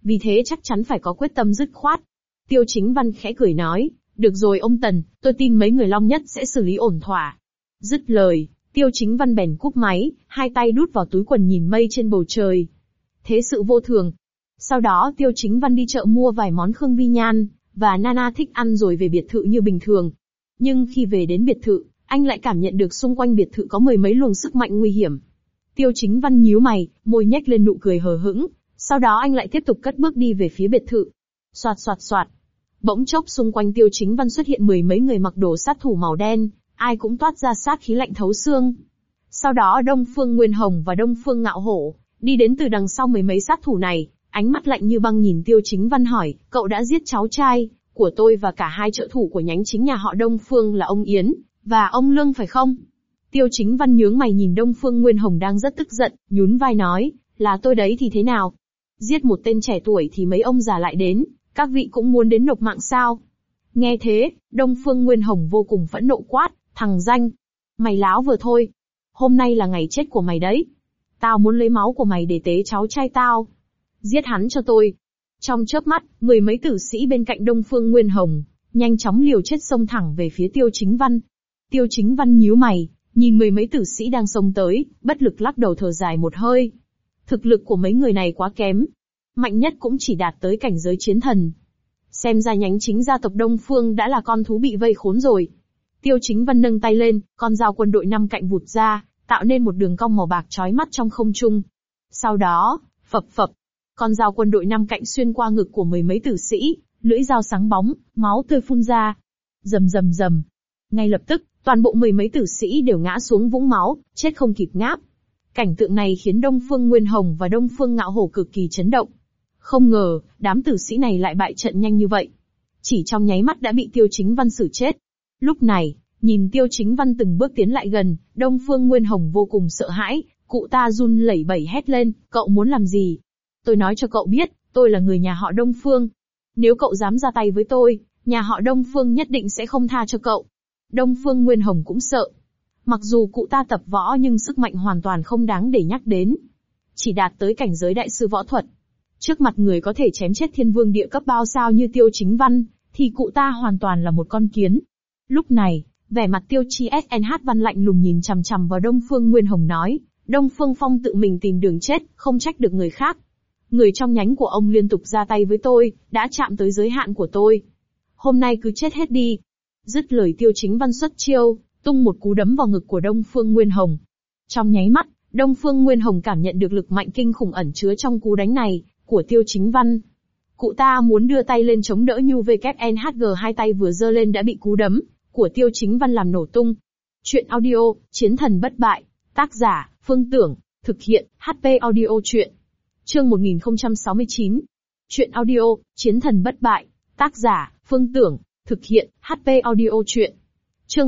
vì thế chắc chắn phải có quyết tâm dứt khoát. Tiêu Chính Văn khẽ cười nói, được rồi ông Tần, tôi tin mấy người Long Nhất sẽ xử lý ổn thỏa. Dứt lời, Tiêu Chính Văn bèn cúp máy, hai tay đút vào túi quần nhìn mây trên bầu trời. Thế sự vô thường. Sau đó Tiêu Chính Văn đi chợ mua vài món Khương Vi Nhan và Nana thích ăn rồi về biệt thự như bình thường. Nhưng khi về đến biệt thự, anh lại cảm nhận được xung quanh biệt thự có mười mấy luồng sức mạnh nguy hiểm. Tiêu Chính Văn nhíu mày, môi nhếch lên nụ cười hờ hững, sau đó anh lại tiếp tục cất bước đi về phía biệt thự. Soạt soạt soạt. Bỗng chốc xung quanh Tiêu Chính Văn xuất hiện mười mấy người mặc đồ sát thủ màu đen, ai cũng toát ra sát khí lạnh thấu xương. Sau đó Đông Phương Nguyên Hồng và Đông Phương Ngạo Hổ đi đến từ đằng sau mười mấy sát thủ này, ánh mắt lạnh như băng nhìn Tiêu Chính Văn hỏi, cậu đã giết cháu trai của tôi và cả hai trợ thủ của nhánh chính nhà họ Đông Phương là ông Yến và ông Lương phải không? Tiêu Chính Văn nhướng mày nhìn Đông Phương Nguyên Hồng đang rất tức giận, nhún vai nói, là tôi đấy thì thế nào? Giết một tên trẻ tuổi thì mấy ông già lại đến, các vị cũng muốn đến nộp mạng sao? Nghe thế, Đông Phương Nguyên Hồng vô cùng phẫn nộ quát, thằng danh, mày láo vừa thôi. Hôm nay là ngày chết của mày đấy. Tao muốn lấy máu của mày để tế cháu trai tao. Giết hắn cho tôi. Trong chớp mắt, mười mấy tử sĩ bên cạnh Đông Phương Nguyên Hồng nhanh chóng liều chết xông thẳng về phía Tiêu Chính Văn. Tiêu Chính Văn nhíu mày, nhìn mười mấy tử sĩ đang xông tới, bất lực lắc đầu thở dài một hơi. Thực lực của mấy người này quá kém, mạnh nhất cũng chỉ đạt tới cảnh giới chiến thần. Xem ra nhánh chính gia tộc Đông Phương đã là con thú bị vây khốn rồi. Tiêu Chính Văn nâng tay lên, con dao quân đội năm cạnh vụt ra, tạo nên một đường cong màu bạc chói mắt trong không trung. Sau đó, phập phập, con dao quân đội năm cạnh xuyên qua ngực của mười mấy tử sĩ, lưỡi dao sáng bóng, máu tươi phun ra. Rầm rầm rầm. Ngay lập tức, toàn bộ mười mấy tử sĩ đều ngã xuống vũng máu, chết không kịp ngáp. Cảnh tượng này khiến Đông Phương Nguyên Hồng và Đông Phương Ngạo Hổ cực kỳ chấn động. Không ngờ, đám tử sĩ này lại bại trận nhanh như vậy. Chỉ trong nháy mắt đã bị Tiêu Chính Văn xử chết. Lúc này, nhìn Tiêu Chính Văn từng bước tiến lại gần, Đông Phương Nguyên Hồng vô cùng sợ hãi, cụ ta run lẩy bẩy hét lên, cậu muốn làm gì? Tôi nói cho cậu biết, tôi là người nhà họ Đông Phương. Nếu cậu dám ra tay với tôi, nhà họ Đông Phương nhất định sẽ không tha cho cậu. Đông Phương Nguyên Hồng cũng sợ. Mặc dù cụ ta tập võ nhưng sức mạnh hoàn toàn không đáng để nhắc đến. Chỉ đạt tới cảnh giới đại sư võ thuật. Trước mặt người có thể chém chết thiên vương địa cấp bao sao như Tiêu Chính Văn, thì cụ ta hoàn toàn là một con kiến. Lúc này, vẻ mặt Tiêu Chi SNH Văn lạnh lùng nhìn chằm chằm vào Đông Phương Nguyên Hồng nói, Đông Phương Phong tự mình tìm đường chết, không trách được người khác. Người trong nhánh của ông liên tục ra tay với tôi, đã chạm tới giới hạn của tôi. Hôm nay cứ chết hết đi. Dứt lời Tiêu Chính Văn xuất chiêu, tung một cú đấm vào ngực của Đông Phương Nguyên Hồng. Trong nháy mắt, Đông Phương Nguyên Hồng cảm nhận được lực mạnh kinh khủng ẩn chứa trong cú đánh này của Tiêu Chính Văn. Cụ ta muốn đưa tay lên chống đỡ nhu VKNHG, hai tay vừa giơ lên đã bị cú đấm của Tiêu Chính Văn làm nổ tung. Chuyện audio, Chiến thần bất bại, tác giả, Phương Tưởng, thực hiện, HP audio chuyện. Chương 1069. Chuyện audio, Chiến thần bất bại, tác giả, Phương Tưởng, thực hiện, HP audio chuyện. Chương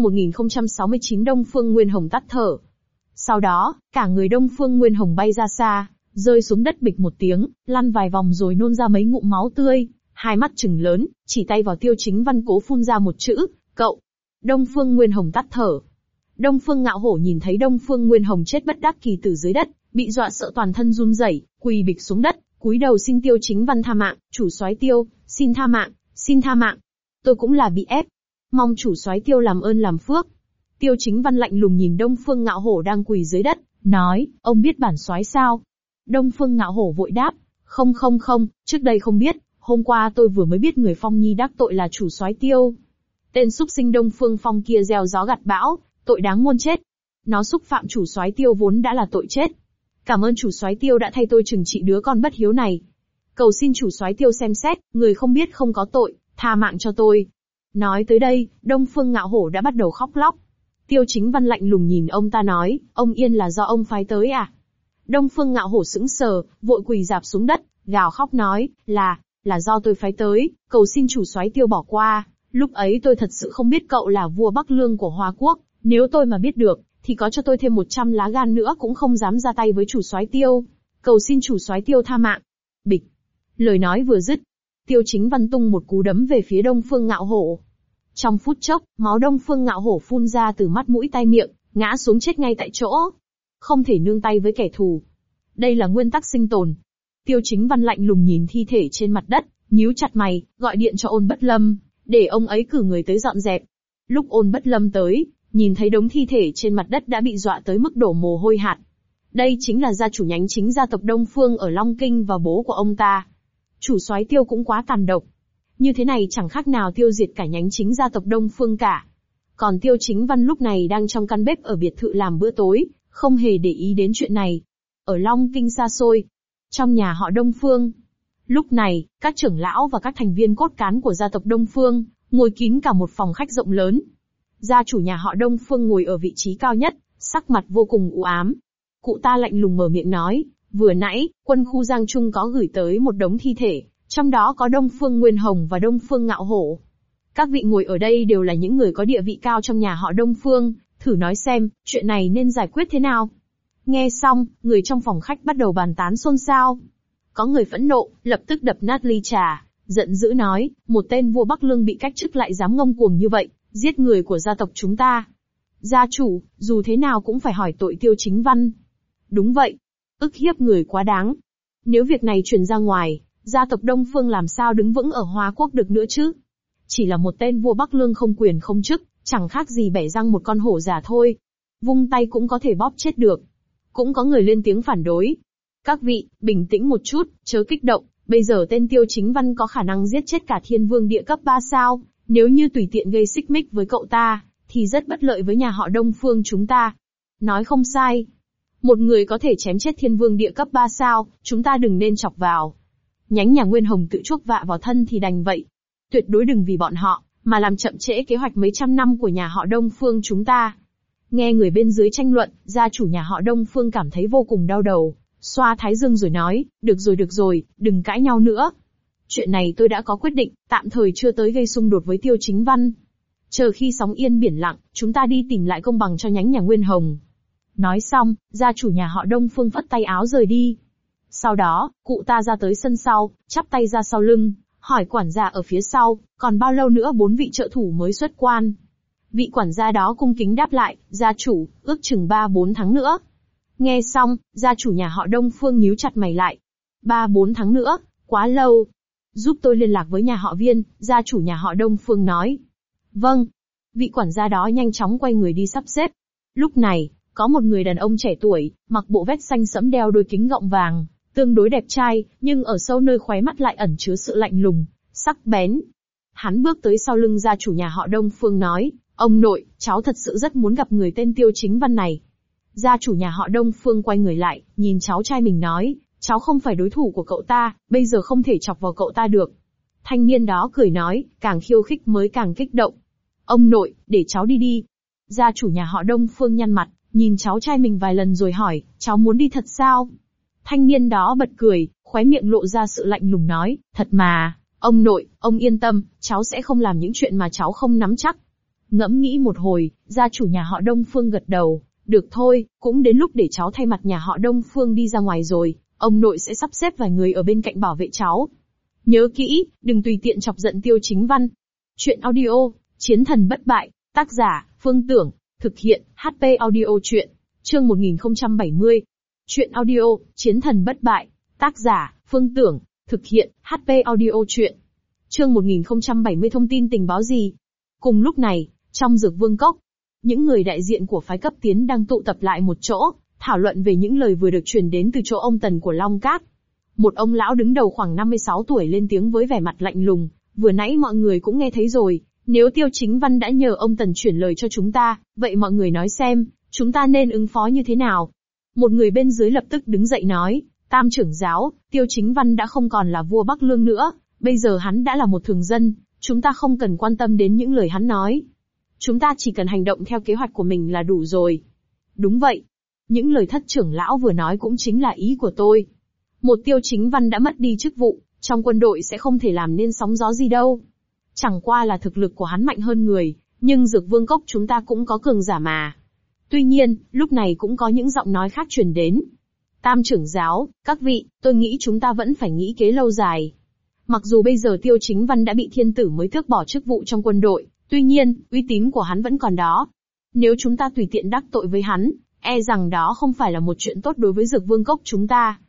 1069. Đông Phương Nguyên Hồng tắt thở. Sau đó, cả người Đông Phương Nguyên Hồng bay ra xa, rơi xuống đất bịch một tiếng, lăn vài vòng rồi nôn ra mấy ngụm máu tươi, hai mắt trừng lớn, chỉ tay vào Tiêu Chính Văn cố phun ra một chữ, cậu. Đông Phương Nguyên Hồng tắt thở. Đông Phương Ngạo Hổ nhìn thấy Đông Phương Nguyên Hồng chết bất đắc kỳ tử dưới đất, bị dọa sợ toàn thân run rẩy, quỳ bịch xuống đất, cúi đầu xin Tiêu Chính Văn tha mạng, chủ soái Tiêu, xin tha mạng, xin tha mạng. Tôi cũng là bị ép. Mong chủ soái Tiêu làm ơn làm phước. Tiêu Chính Văn lạnh lùng nhìn Đông Phương Ngạo Hổ đang quỳ dưới đất, nói, ông biết bản soái sao? Đông Phương Ngạo Hổ vội đáp, không, trước đây không biết, hôm qua tôi vừa mới biết người Phong Nhi đắc tội là chủ soái Tiêu. Tên súc sinh Đông Phương Phong kia gieo gió gặt bão, tội đáng muôn chết. Nó xúc phạm chủ soái Tiêu vốn đã là tội chết. Cảm ơn chủ soái Tiêu đã thay tôi trừng trị đứa con bất hiếu này. Cầu xin chủ soái Tiêu xem xét, người không biết không có tội, tha mạng cho tôi. Nói tới đây, Đông Phương Ngạo Hổ đã bắt đầu khóc lóc. Tiêu Chính Văn lạnh lùng nhìn ông ta nói, ông Yên là do ông phái tới à? Đông Phương Ngạo Hổ sững sờ, vội quỳ rạp xuống đất, gào khóc nói, là do tôi phái tới, cầu xin chủ soái Tiêu bỏ qua. Lúc ấy tôi thật sự không biết cậu là vua Bắc Lương của Hoa Quốc, nếu tôi mà biết được, thì có cho tôi thêm 100 lá gan nữa cũng không dám ra tay với chủ soái Tiêu. Cầu xin chủ soái Tiêu tha mạng. Bịch. Lời nói vừa dứt, Tiêu Chính Văn tung một cú đấm về phía Đông Phương Ngạo Hổ. Trong phút chốc, máu Đông Phương Ngạo Hổ phun ra từ mắt mũi tai miệng, ngã xuống chết ngay tại chỗ. Không thể nương tay với kẻ thù. Đây là nguyên tắc sinh tồn. Tiêu Chính Văn lạnh lùng nhìn thi thể trên mặt đất, nhíu chặt mày, gọi điện cho Ôn Bất Lâm, để ông ấy cử người tới dọn dẹp. Lúc Ôn Bất Lâm tới, nhìn thấy đống thi thể trên mặt đất đã bị dọa tới mức đổ mồ hôi hạt. Đây chính là gia chủ nhánh chính gia tộc Đông Phương ở Long Kinh và bố của ông ta. Chủ soái Tiêu cũng quá tàn độc. Như thế này chẳng khác nào tiêu diệt cả nhánh chính gia tộc Đông Phương cả. Còn Tiêu Chính Văn lúc này đang trong căn bếp ở biệt thự làm bữa tối, không hề để ý đến chuyện này. Ở Long Kinh xa xôi, trong nhà họ Đông Phương. Lúc này, các trưởng lão và các thành viên cốt cán của gia tộc Đông Phương, ngồi kín cả một phòng khách rộng lớn. Gia chủ nhà họ Đông Phương ngồi ở vị trí cao nhất, sắc mặt vô cùng u ám. Cụ ta lạnh lùng mở miệng nói, vừa nãy, quân khu Giang Trung có gửi tới một đống thi thể, trong đó có Đông Phương Nguyên Hồng và Đông Phương Ngạo Hổ. Các vị ngồi ở đây đều là những người có địa vị cao trong nhà họ Đông Phương, thử nói xem, chuyện này nên giải quyết thế nào? Nghe xong, người trong phòng khách bắt đầu bàn tán xôn xao. Có người phẫn nộ, lập tức đập nát ly trà, giận dữ nói, một tên vua Bắc Lương bị cách chức lại dám ngông cuồng như vậy, giết người của gia tộc chúng ta. Gia chủ, dù thế nào cũng phải hỏi tội Tiêu Chính Văn. Đúng vậy, ức hiếp người quá đáng. Nếu việc này truyền ra ngoài, gia tộc Đông Phương làm sao đứng vững ở Hoa Quốc được nữa chứ? Chỉ là một tên vua Bắc Lương không quyền không chức, chẳng khác gì bẻ răng một con hổ già thôi. Vung tay cũng có thể bóp chết được. Cũng có người lên tiếng phản đối. Các vị, bình tĩnh một chút, chớ kích động, bây giờ tên Tiêu Chính Văn có khả năng giết chết cả Thiên Vương địa cấp 3 sao, nếu như tùy tiện gây xích mích với cậu ta, thì rất bất lợi với nhà họ Đông Phương chúng ta. Nói không sai. Một người có thể chém chết Thiên Vương địa cấp 3 sao, chúng ta đừng nên chọc vào. Nhánh nhà Nguyên Hồng tự chuốc vạ vào thân thì đành vậy. Tuyệt đối đừng vì bọn họ, mà làm chậm trễ kế hoạch mấy trăm năm của nhà họ Đông Phương chúng ta. Nghe người bên dưới tranh luận, gia chủ nhà họ Đông Phương cảm thấy vô cùng đau đầu, xoa thái dương rồi nói, được rồi, đừng cãi nhau nữa. Chuyện này tôi đã có quyết định, tạm thời chưa tới gây xung đột với Tiêu Chính Văn. Chờ khi sóng yên biển lặng, chúng ta đi tìm lại công bằng cho nhánh nhà Nguyên Hồng. Nói xong, gia chủ nhà họ Đông Phương phất tay áo rời đi. Sau đó, cụ ta ra tới sân sau, chắp tay ra sau lưng, hỏi quản gia ở phía sau, còn bao lâu nữa 4 vị trợ thủ mới xuất quan. Vị quản gia đó cung kính đáp lại, gia chủ, ước chừng 3-4 tháng nữa. Nghe xong, gia chủ nhà họ Đông Phương nhíu chặt mày lại. 3-4 tháng nữa, quá lâu. Giúp tôi liên lạc với nhà họ Viên, gia chủ nhà họ Đông Phương nói. Vâng. Vị quản gia đó nhanh chóng quay người đi sắp xếp. Lúc này, có một người đàn ông trẻ tuổi, mặc bộ vest xanh sẫm đeo đôi kính gọng vàng, tương đối đẹp trai, nhưng ở sâu nơi khóe mắt lại ẩn chứa sự lạnh lùng, sắc bén. Hắn bước tới sau lưng gia chủ nhà họ Đông Phương nói, ông nội, cháu thật sự rất muốn gặp người tên Tiêu Chính Văn này. Gia chủ nhà họ Đông Phương quay người lại, nhìn cháu trai mình nói, cháu không phải đối thủ của cậu ta, bây giờ không thể chọc vào cậu ta được. Thanh niên đó cười nói, càng khiêu khích mới càng kích động. Ông nội, để cháu đi đi. Gia chủ nhà họ Đông Phương nhăn mặt, nhìn cháu trai mình vài lần rồi hỏi, cháu muốn đi thật sao? Thanh niên đó bật cười, khóe miệng lộ ra sự lạnh lùng nói, thật mà, ông nội, ông yên tâm, cháu sẽ không làm những chuyện mà cháu không nắm chắc. Ngẫm nghĩ một hồi, gia chủ nhà họ Đông Phương gật đầu, được thôi, cũng đến lúc để cháu thay mặt nhà họ Đông Phương đi ra ngoài rồi, ông nội sẽ sắp xếp vài người ở bên cạnh bảo vệ cháu. Nhớ kỹ, đừng tùy tiện chọc giận Tiêu Chính Văn. Chuyện audio, Chiến thần bất bại, tác giả, Phương Tưởng, thực hiện, HP audio chuyện, chương 1070. Chuyện audio, Chiến thần bất bại, tác giả, Phương Tưởng, thực hiện, HP audio chuyện. Chương 1070 thông tin tình báo gì? Cùng lúc này, trong Dược Vương Cốc, những người đại diện của phái cấp tiến đang tụ tập lại một chỗ, thảo luận về những lời vừa được truyền đến từ chỗ ông Tần của Long Cát. Một ông lão đứng đầu khoảng 56 tuổi lên tiếng với vẻ mặt lạnh lùng, vừa nãy mọi người cũng nghe thấy rồi, nếu Tiêu Chính Văn đã nhờ ông Tần chuyển lời cho chúng ta, vậy mọi người nói xem, chúng ta nên ứng phó như thế nào? Một người bên dưới lập tức đứng dậy nói, Tam trưởng giáo, Tiêu Chính Văn đã không còn là vua Bắc Lương nữa, bây giờ hắn đã là một thường dân, chúng ta không cần quan tâm đến những lời hắn nói. Chúng ta chỉ cần hành động theo kế hoạch của mình là đủ rồi. Đúng vậy. Những lời thất trưởng lão vừa nói cũng chính là ý của tôi. Một Tiêu Chính Văn đã mất đi chức vụ, trong quân đội sẽ không thể làm nên sóng gió gì đâu. Chẳng qua là thực lực của hắn mạnh hơn người, nhưng Dược Vương Cốc chúng ta cũng có cường giả mà. Tuy nhiên, lúc này cũng có những giọng nói khác truyền đến. Tam trưởng giáo, các vị, tôi nghĩ chúng ta vẫn phải nghĩ kế lâu dài. Mặc dù bây giờ Tiêu Chính Văn đã bị thiên tử mới tước bỏ chức vụ trong quân đội, tuy nhiên, uy tín của hắn vẫn còn đó. Nếu chúng ta tùy tiện đắc tội với hắn, e rằng đó không phải là một chuyện tốt đối với Dược Vương Cốc chúng ta.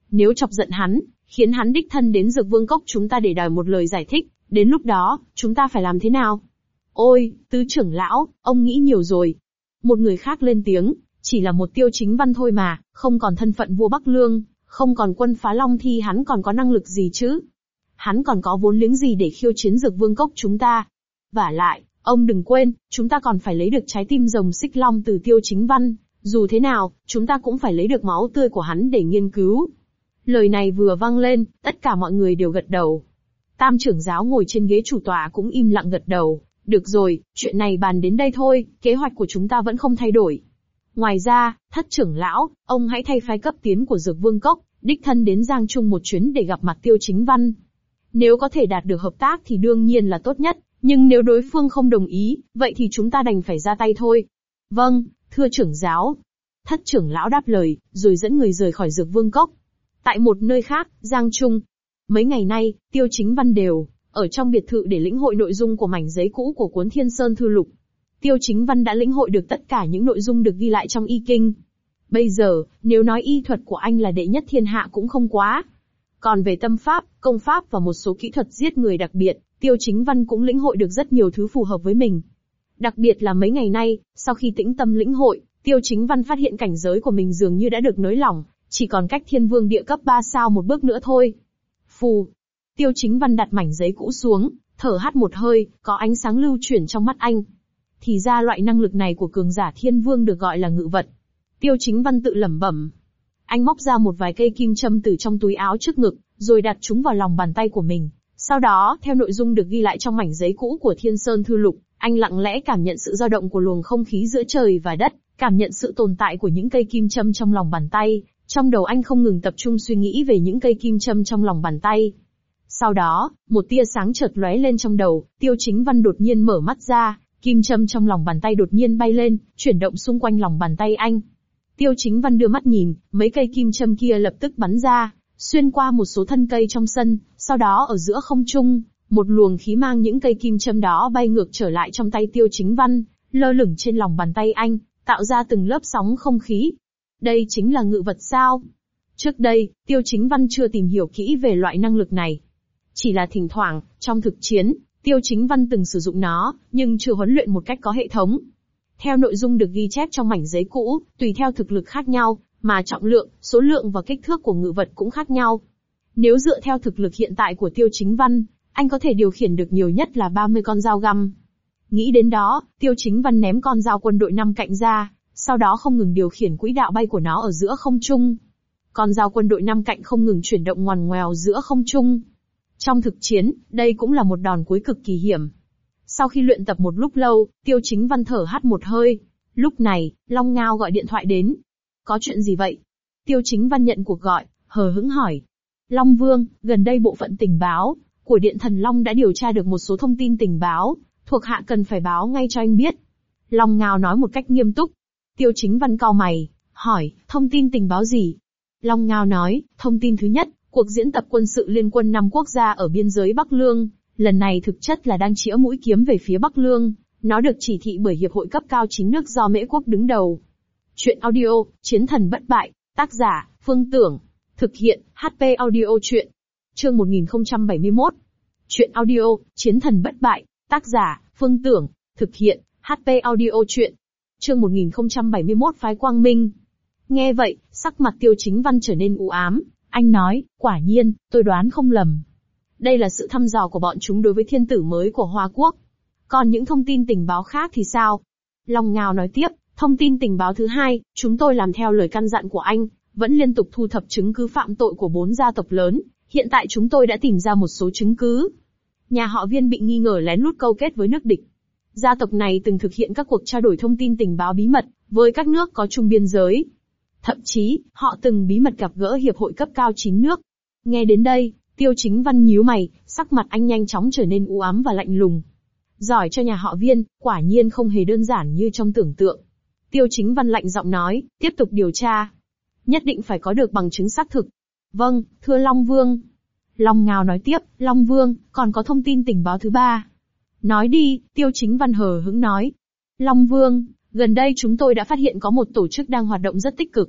Nếu chọc giận hắn, khiến hắn đích thân đến Dược Vương Cốc chúng ta để đòi một lời giải thích, đến lúc đó, chúng ta phải làm thế nào? Ôi, tứ trưởng lão, ông nghĩ nhiều rồi. Một người khác lên tiếng, chỉ là một Tiêu Chính Văn thôi mà, không còn thân phận vua Bắc Lương, không còn quân phá Long Thi, hắn còn có năng lực gì chứ? Hắn còn có vốn liếng gì để khiêu chiến Dược Vương Cốc chúng ta? Vả lại, ông đừng quên, chúng ta còn phải lấy được trái tim rồng xích long từ Tiêu Chính Văn, dù thế nào, chúng ta cũng phải lấy được máu tươi của hắn để nghiên cứu. Lời này vừa vang lên, tất cả mọi người đều gật đầu. Tam trưởng giáo ngồi trên ghế chủ tọa cũng im lặng gật đầu. Được rồi, chuyện này bàn đến đây thôi, kế hoạch của chúng ta vẫn không thay đổi. Ngoài ra, thất trưởng lão, ông hãy thay phái cấp tiến của Dược Vương Cốc, đích thân đến Giang Trung một chuyến để gặp mặt Tiêu Chính Văn. Nếu có thể đạt được hợp tác thì đương nhiên là tốt nhất, nhưng nếu đối phương không đồng ý, vậy thì chúng ta đành phải ra tay thôi. Vâng, thưa trưởng giáo. Thất trưởng lão đáp lời, rồi dẫn người rời khỏi Dược Vương Cốc. Tại một nơi khác, Giang Trung. Mấy ngày nay, Tiêu Chính Văn đều ở trong biệt thự để lĩnh hội nội dung của mảnh giấy cũ của cuốn Thiên Sơn Thư Lục. Tiêu Chính Văn đã lĩnh hội được tất cả những nội dung được ghi lại trong y kinh. Bây giờ, nếu nói y thuật của anh là đệ nhất thiên hạ cũng không quá. Còn về tâm pháp, công pháp và một số kỹ thuật giết người đặc biệt, Tiêu Chính Văn cũng lĩnh hội được rất nhiều thứ phù hợp với mình. Đặc biệt là mấy ngày nay, sau khi tĩnh tâm lĩnh hội, Tiêu Chính Văn phát hiện cảnh giới của mình dường như đã được nới lỏng, chỉ còn cách Thiên Vương địa cấp 3 sao một bước nữa thôi. Phù. Tiêu Chính Văn đặt mảnh giấy cũ xuống, thở hắt một hơi, có ánh sáng lưu chuyển trong mắt anh. Thì ra loại năng lực này của cường giả Thiên Vương được gọi là ngự vật. Tiêu Chính Văn tự lẩm bẩm. Anh móc ra một vài cây kim châm từ trong túi áo trước ngực, rồi đặt chúng vào lòng bàn tay của mình. Sau đó, theo nội dung được ghi lại trong mảnh giấy cũ của Thiên Sơn Thư Lục, anh lặng lẽ cảm nhận sự dao động của luồng không khí giữa trời và đất, cảm nhận sự tồn tại của những cây kim châm trong lòng bàn tay. Trong đầu anh không ngừng tập trung suy nghĩ về những cây kim châm trong lòng bàn tay. Sau đó, một tia sáng chợt lóe lên trong đầu, Tiêu Chính Văn đột nhiên mở mắt ra, kim châm trong lòng bàn tay đột nhiên bay lên, chuyển động xung quanh lòng bàn tay anh. Tiêu Chính Văn đưa mắt nhìn, mấy cây kim châm kia lập tức bắn ra, xuyên qua một số thân cây trong sân, sau đó ở giữa không trung, một luồng khí mang những cây kim châm đó bay ngược trở lại trong tay Tiêu Chính Văn, lơ lửng trên lòng bàn tay anh, tạo ra từng lớp sóng không khí. Đây chính là ngự vật sao? Trước đây, Tiêu Chính Văn chưa tìm hiểu kỹ về loại năng lực này. Chỉ là thỉnh thoảng, trong thực chiến, Tiêu Chính Văn từng sử dụng nó, nhưng chưa huấn luyện một cách có hệ thống. Theo nội dung được ghi chép trong mảnh giấy cũ, tùy theo thực lực khác nhau, mà trọng lượng, số lượng và kích thước của ngự vật cũng khác nhau. Nếu dựa theo thực lực hiện tại của Tiêu Chính Văn, anh có thể điều khiển được nhiều nhất là 30 con dao găm. Nghĩ đến đó, Tiêu Chính Văn ném con dao quân đội 5 cạnh ra, sau đó không ngừng điều khiển quỹ đạo bay của nó ở giữa không trung. Con dao quân đội 5 cạnh không ngừng chuyển động ngoằn ngoèo giữa không trung. Trong thực chiến, đây cũng là một đòn cuối cực kỳ hiểm. Sau khi luyện tập một lúc lâu, Tiêu Chính Văn thở hắt một hơi. Lúc này, Long Ngao gọi điện thoại đến. Có chuyện gì vậy? Tiêu Chính Văn nhận cuộc gọi, hờ hững hỏi. Long Vương, gần đây bộ phận tình báo của Điện Thần Long đã điều tra được một số thông tin tình báo, thuộc hạ cần phải báo ngay cho anh biết. Long Ngao nói một cách nghiêm túc. Tiêu Chính Văn cau mày, hỏi, thông tin tình báo gì? Long Ngao nói, thông tin thứ nhất, cuộc diễn tập quân sự liên quân 5 quốc gia ở biên giới Bắc Lương, lần này thực chất là đang chĩa mũi kiếm về phía Bắc Lương, nó được chỉ thị bởi Hiệp hội cấp cao 9 nước do Mễ Quốc đứng đầu. Chuyện audio, Chiến thần bất bại, tác giả, Phương Tưởng, thực hiện, HP audio chuyện. Chương 1071. Chuyện audio, Chiến thần bất bại, tác giả, Phương Tưởng, thực hiện, HP audio chuyện. Chương 1071 phái Quang Minh. Nghe vậy, sắc mặt Tiêu Chính Văn trở nên u ám, anh nói, quả nhiên, tôi đoán không lầm. Đây là sự thăm dò của bọn chúng đối với thiên tử mới của Hoa Quốc. Còn những thông tin tình báo khác thì sao? Long Ngao nói tiếp, thông tin tình báo thứ hai, chúng tôi làm theo lời căn dặn của anh, vẫn liên tục thu thập chứng cứ phạm tội của 4 gia tộc lớn, hiện tại chúng tôi đã tìm ra một số chứng cứ. Nhà họ Viên bị nghi ngờ lén lút câu kết với nước địch. Gia tộc này từng thực hiện các cuộc trao đổi thông tin tình báo bí mật với các nước có chung biên giới. Thậm chí, họ từng bí mật gặp gỡ Hiệp hội cấp cao 9 nước. Nghe đến đây, Tiêu Chính Văn nhíu mày, sắc mặt anh nhanh chóng trở nên u ám và lạnh lùng. Giỏi cho nhà họ Viên, quả nhiên không hề đơn giản như trong tưởng tượng. Tiêu Chính Văn lạnh giọng nói, tiếp tục điều tra. Nhất định phải có được bằng chứng xác thực. Vâng, thưa Long Vương. Long Ngao nói tiếp, Long Vương, còn có thông tin tình báo thứ ba. Nói đi, Tiêu Chính Văn hờ hững nói. Long Vương, gần đây chúng tôi đã phát hiện có một tổ chức đang hoạt động rất tích cực.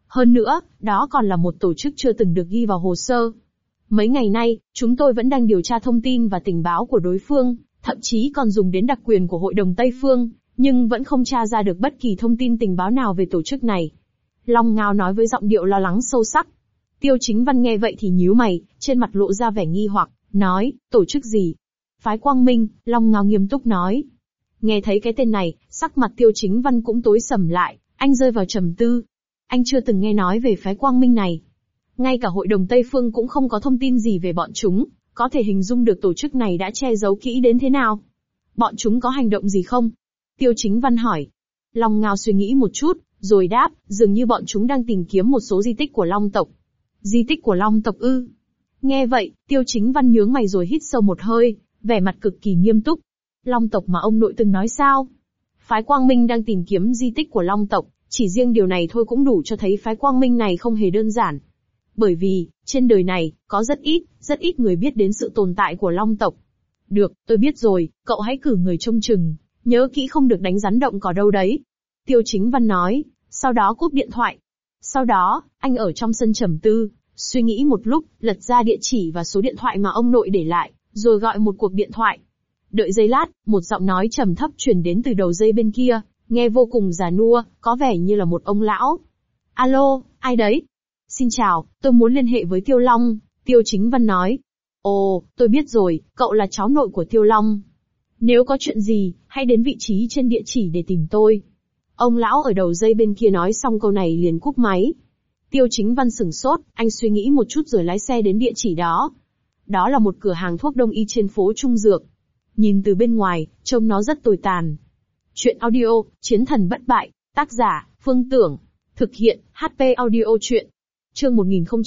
Hơn nữa, đó còn là một tổ chức chưa từng được ghi vào hồ sơ. Mấy ngày nay, chúng tôi vẫn đang điều tra thông tin và tình báo của đối phương, thậm chí còn dùng đến đặc quyền của Hội đồng Tây Phương, nhưng vẫn không tra ra được bất kỳ thông tin tình báo nào về tổ chức này. Long Ngao nói với giọng điệu lo lắng sâu sắc. Tiêu Chính Văn nghe vậy thì nhíu mày, trên mặt lộ ra vẻ nghi hoặc, nói, tổ chức gì? Phái Quang Minh, Long Ngao nghiêm túc nói. Nghe thấy cái tên này, sắc mặt Tiêu Chính Văn cũng tối sầm lại, anh rơi vào trầm tư. Anh chưa từng nghe nói về phái Quang Minh này. Ngay cả Hội đồng Tây Phương cũng không có thông tin gì về bọn chúng, có thể hình dung được tổ chức này đã che giấu kỹ đến thế nào. Bọn chúng có hành động gì không? Tiêu Chính Văn hỏi. Long Ngao suy nghĩ một chút, rồi đáp, dường như bọn chúng đang tìm kiếm một số di tích của Long tộc. Di tích của Long tộc ư? Nghe vậy, Tiêu Chính Văn nhướng mày rồi hít sâu một hơi, vẻ mặt cực kỳ nghiêm túc. Long tộc mà ông nội từng nói sao? Phái Quang Minh đang tìm kiếm di tích của Long tộc, chỉ riêng điều này thôi cũng đủ cho thấy phái Quang Minh này không hề đơn giản. Bởi vì, trên đời này, có rất ít người biết đến sự tồn tại của Long tộc. Được, tôi biết rồi, cậu hãy cử người trông chừng, nhớ kỹ không được đánh rắn động cỏ đâu đấy. Tiêu Chính Văn nói, sau đó cúp điện thoại. Sau đó, anh ở trong sân trầm tư, suy nghĩ một lúc, lật ra địa chỉ và số điện thoại mà ông nội để lại, rồi gọi một cuộc điện thoại. Đợi giây lát, một giọng nói trầm thấp truyền đến từ đầu dây bên kia, nghe vô cùng già nua, có vẻ như là một ông lão. Alo, ai đấy? Xin chào, tôi muốn liên hệ với Tiêu Long, Tiêu Chính Văn nói. Ồ, tôi biết rồi, cậu là cháu nội của Tiêu Long. Nếu có chuyện gì, hãy đến vị trí trên địa chỉ để tìm tôi. Ông lão ở đầu dây bên kia nói xong câu này liền cúp máy. Tiêu Chính Văn sửng sốt, anh suy nghĩ một chút rồi lái xe đến địa chỉ đó. Đó là một cửa hàng thuốc đông y trên phố Trung Dược. Nhìn từ bên ngoài, trông nó rất tồi tàn. Chuyện audio, Chiến thần bất bại, tác giả, Phương Tưởng. Thực hiện, HP audio chuyện. Chương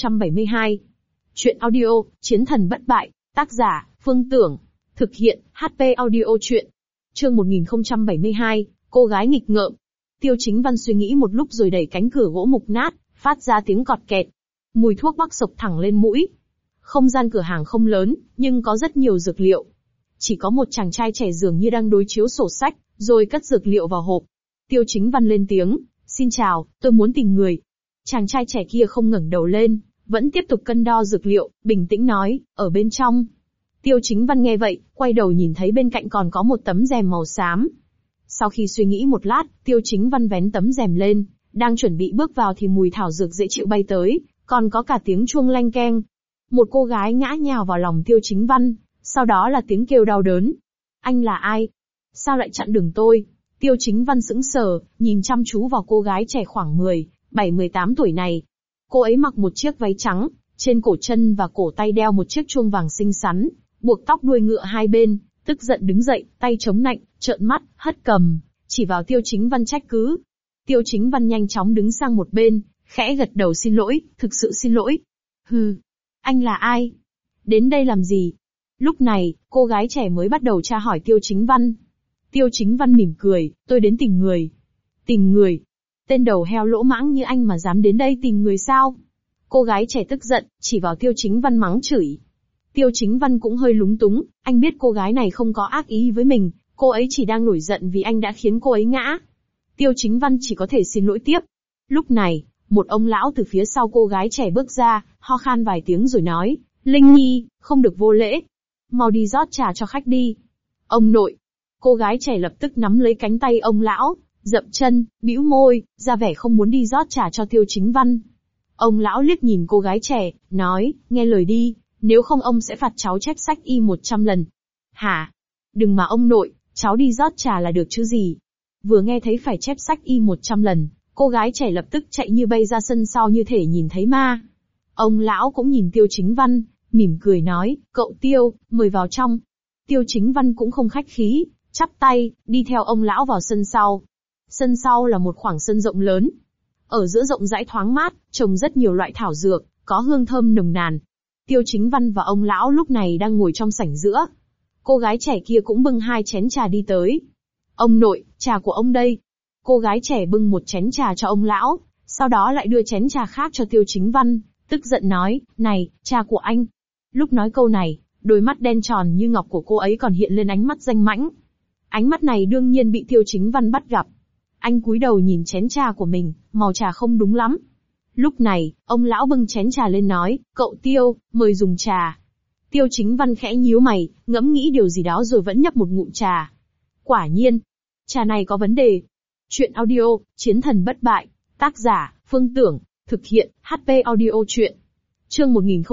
1072. Chuyện audio, Chiến thần bất bại, tác giả, Phương Tưởng. Thực hiện, HP audio chuyện. Chương 1072, cô gái nghịch ngợm. Tiêu Chính Văn suy nghĩ một lúc rồi đẩy cánh cửa gỗ mục nát, phát ra tiếng cọt kẹt. Mùi thuốc bắc xộc thẳng lên mũi. Không gian cửa hàng không lớn, nhưng có rất nhiều dược liệu. Chỉ có một chàng trai trẻ dường như đang đối chiếu sổ sách, rồi cất dược liệu vào hộp. Tiêu Chính Văn lên tiếng, xin chào, tôi muốn tìm người. Chàng trai trẻ kia không ngẩng đầu lên, vẫn tiếp tục cân đo dược liệu, bình tĩnh nói, ở bên trong. Tiêu Chính Văn nghe vậy, quay đầu nhìn thấy bên cạnh còn có một tấm rèm màu xám. Sau khi suy nghĩ một lát, Tiêu Chính Văn vén tấm rèm lên, đang chuẩn bị bước vào thì mùi thảo dược dễ chịu bay tới, còn có cả tiếng chuông leng keng. Một cô gái ngã nhào vào lòng Tiêu Chính Văn, sau đó là tiếng kêu đau đớn. Anh là ai? Sao lại chặn đường tôi? Tiêu Chính Văn sững sờ, nhìn chăm chú vào cô gái trẻ khoảng 17-18 tuổi này. Cô ấy mặc một chiếc váy trắng, trên cổ chân và cổ tay đeo một chiếc chuông vàng xinh xắn, buộc tóc đuôi ngựa hai bên, tức giận đứng dậy, tay chống nạnh, trợn mắt, hất cầm, chỉ vào Tiêu Chính Văn trách cứ. Tiêu Chính Văn nhanh chóng đứng sang một bên, khẽ gật đầu xin lỗi, thực sự xin lỗi. Hừ, anh là ai? Đến đây làm gì? Lúc này, cô gái trẻ mới bắt đầu tra hỏi Tiêu Chính Văn. Tiêu Chính Văn mỉm cười, tôi đến tìm người. Tìm người? Tên đầu heo lỗ mãng như anh mà dám đến đây tìm người sao? Cô gái trẻ tức giận, chỉ vào Tiêu Chính Văn mắng chửi. Tiêu Chính Văn cũng hơi lúng túng, anh biết cô gái này không có ác ý với mình, cô ấy chỉ đang nổi giận vì anh đã khiến cô ấy ngã. Tiêu Chính Văn chỉ có thể xin lỗi tiếp. Lúc này, một ông lão từ phía sau cô gái trẻ bước ra, ho khan vài tiếng rồi nói, Linh Nhi, không được vô lễ. Mau đi rót trà cho khách đi. Ông nội. Cô gái trẻ lập tức nắm lấy cánh tay ông lão, dậm chân, bĩu môi, ra vẻ không muốn đi rót trà cho Tiêu Chính Văn. Ông lão liếc nhìn cô gái trẻ, nói, nghe lời đi, nếu không ông sẽ phạt cháu chép sách y 100 lần. Hả? Đừng mà ông nội, cháu đi rót trà là được chứ gì. Vừa nghe thấy phải chép sách y 100 lần, cô gái trẻ lập tức chạy như bay ra sân sau như thể nhìn thấy ma. Ông lão cũng nhìn Tiêu Chính Văn, mỉm cười nói, cậu Tiêu, mời vào trong. Tiêu Chính Văn cũng không khách khí, chắp tay, đi theo ông lão vào sân sau. Sân sau là một khoảng sân rộng lớn. Ở giữa rộng rãi thoáng mát, trồng rất nhiều loại thảo dược, có hương thơm nồng nàn. Tiêu Chính Văn và ông lão lúc này đang ngồi trong sảnh giữa. Cô gái trẻ kia cũng bưng 2 chén trà đi tới. Ông nội, trà của ông đây. Cô gái trẻ bưng một chén trà cho ông lão, sau đó lại đưa chén trà khác cho Tiêu Chính Văn, tức giận nói, này, trà của anh. Lúc nói câu này, đôi mắt đen tròn như ngọc của cô ấy còn hiện lên ánh mắt danh mãnh. Ánh mắt này đương nhiên bị Tiêu Chính Văn bắt gặp. Anh cúi đầu nhìn chén trà của mình, màu trà không đúng lắm. Lúc này, ông lão bưng chén trà lên nói, cậu Tiêu, mời dùng trà. Tiêu Chính Văn khẽ nhíu mày, ngẫm nghĩ điều gì đó rồi vẫn nhấp một ngụm trà. Quả nhiên, trà này có vấn đề. Chuyện audio, Chiến thần bất bại, tác giả, Phương Tưởng, thực hiện, HP Audio Chuyện. Chương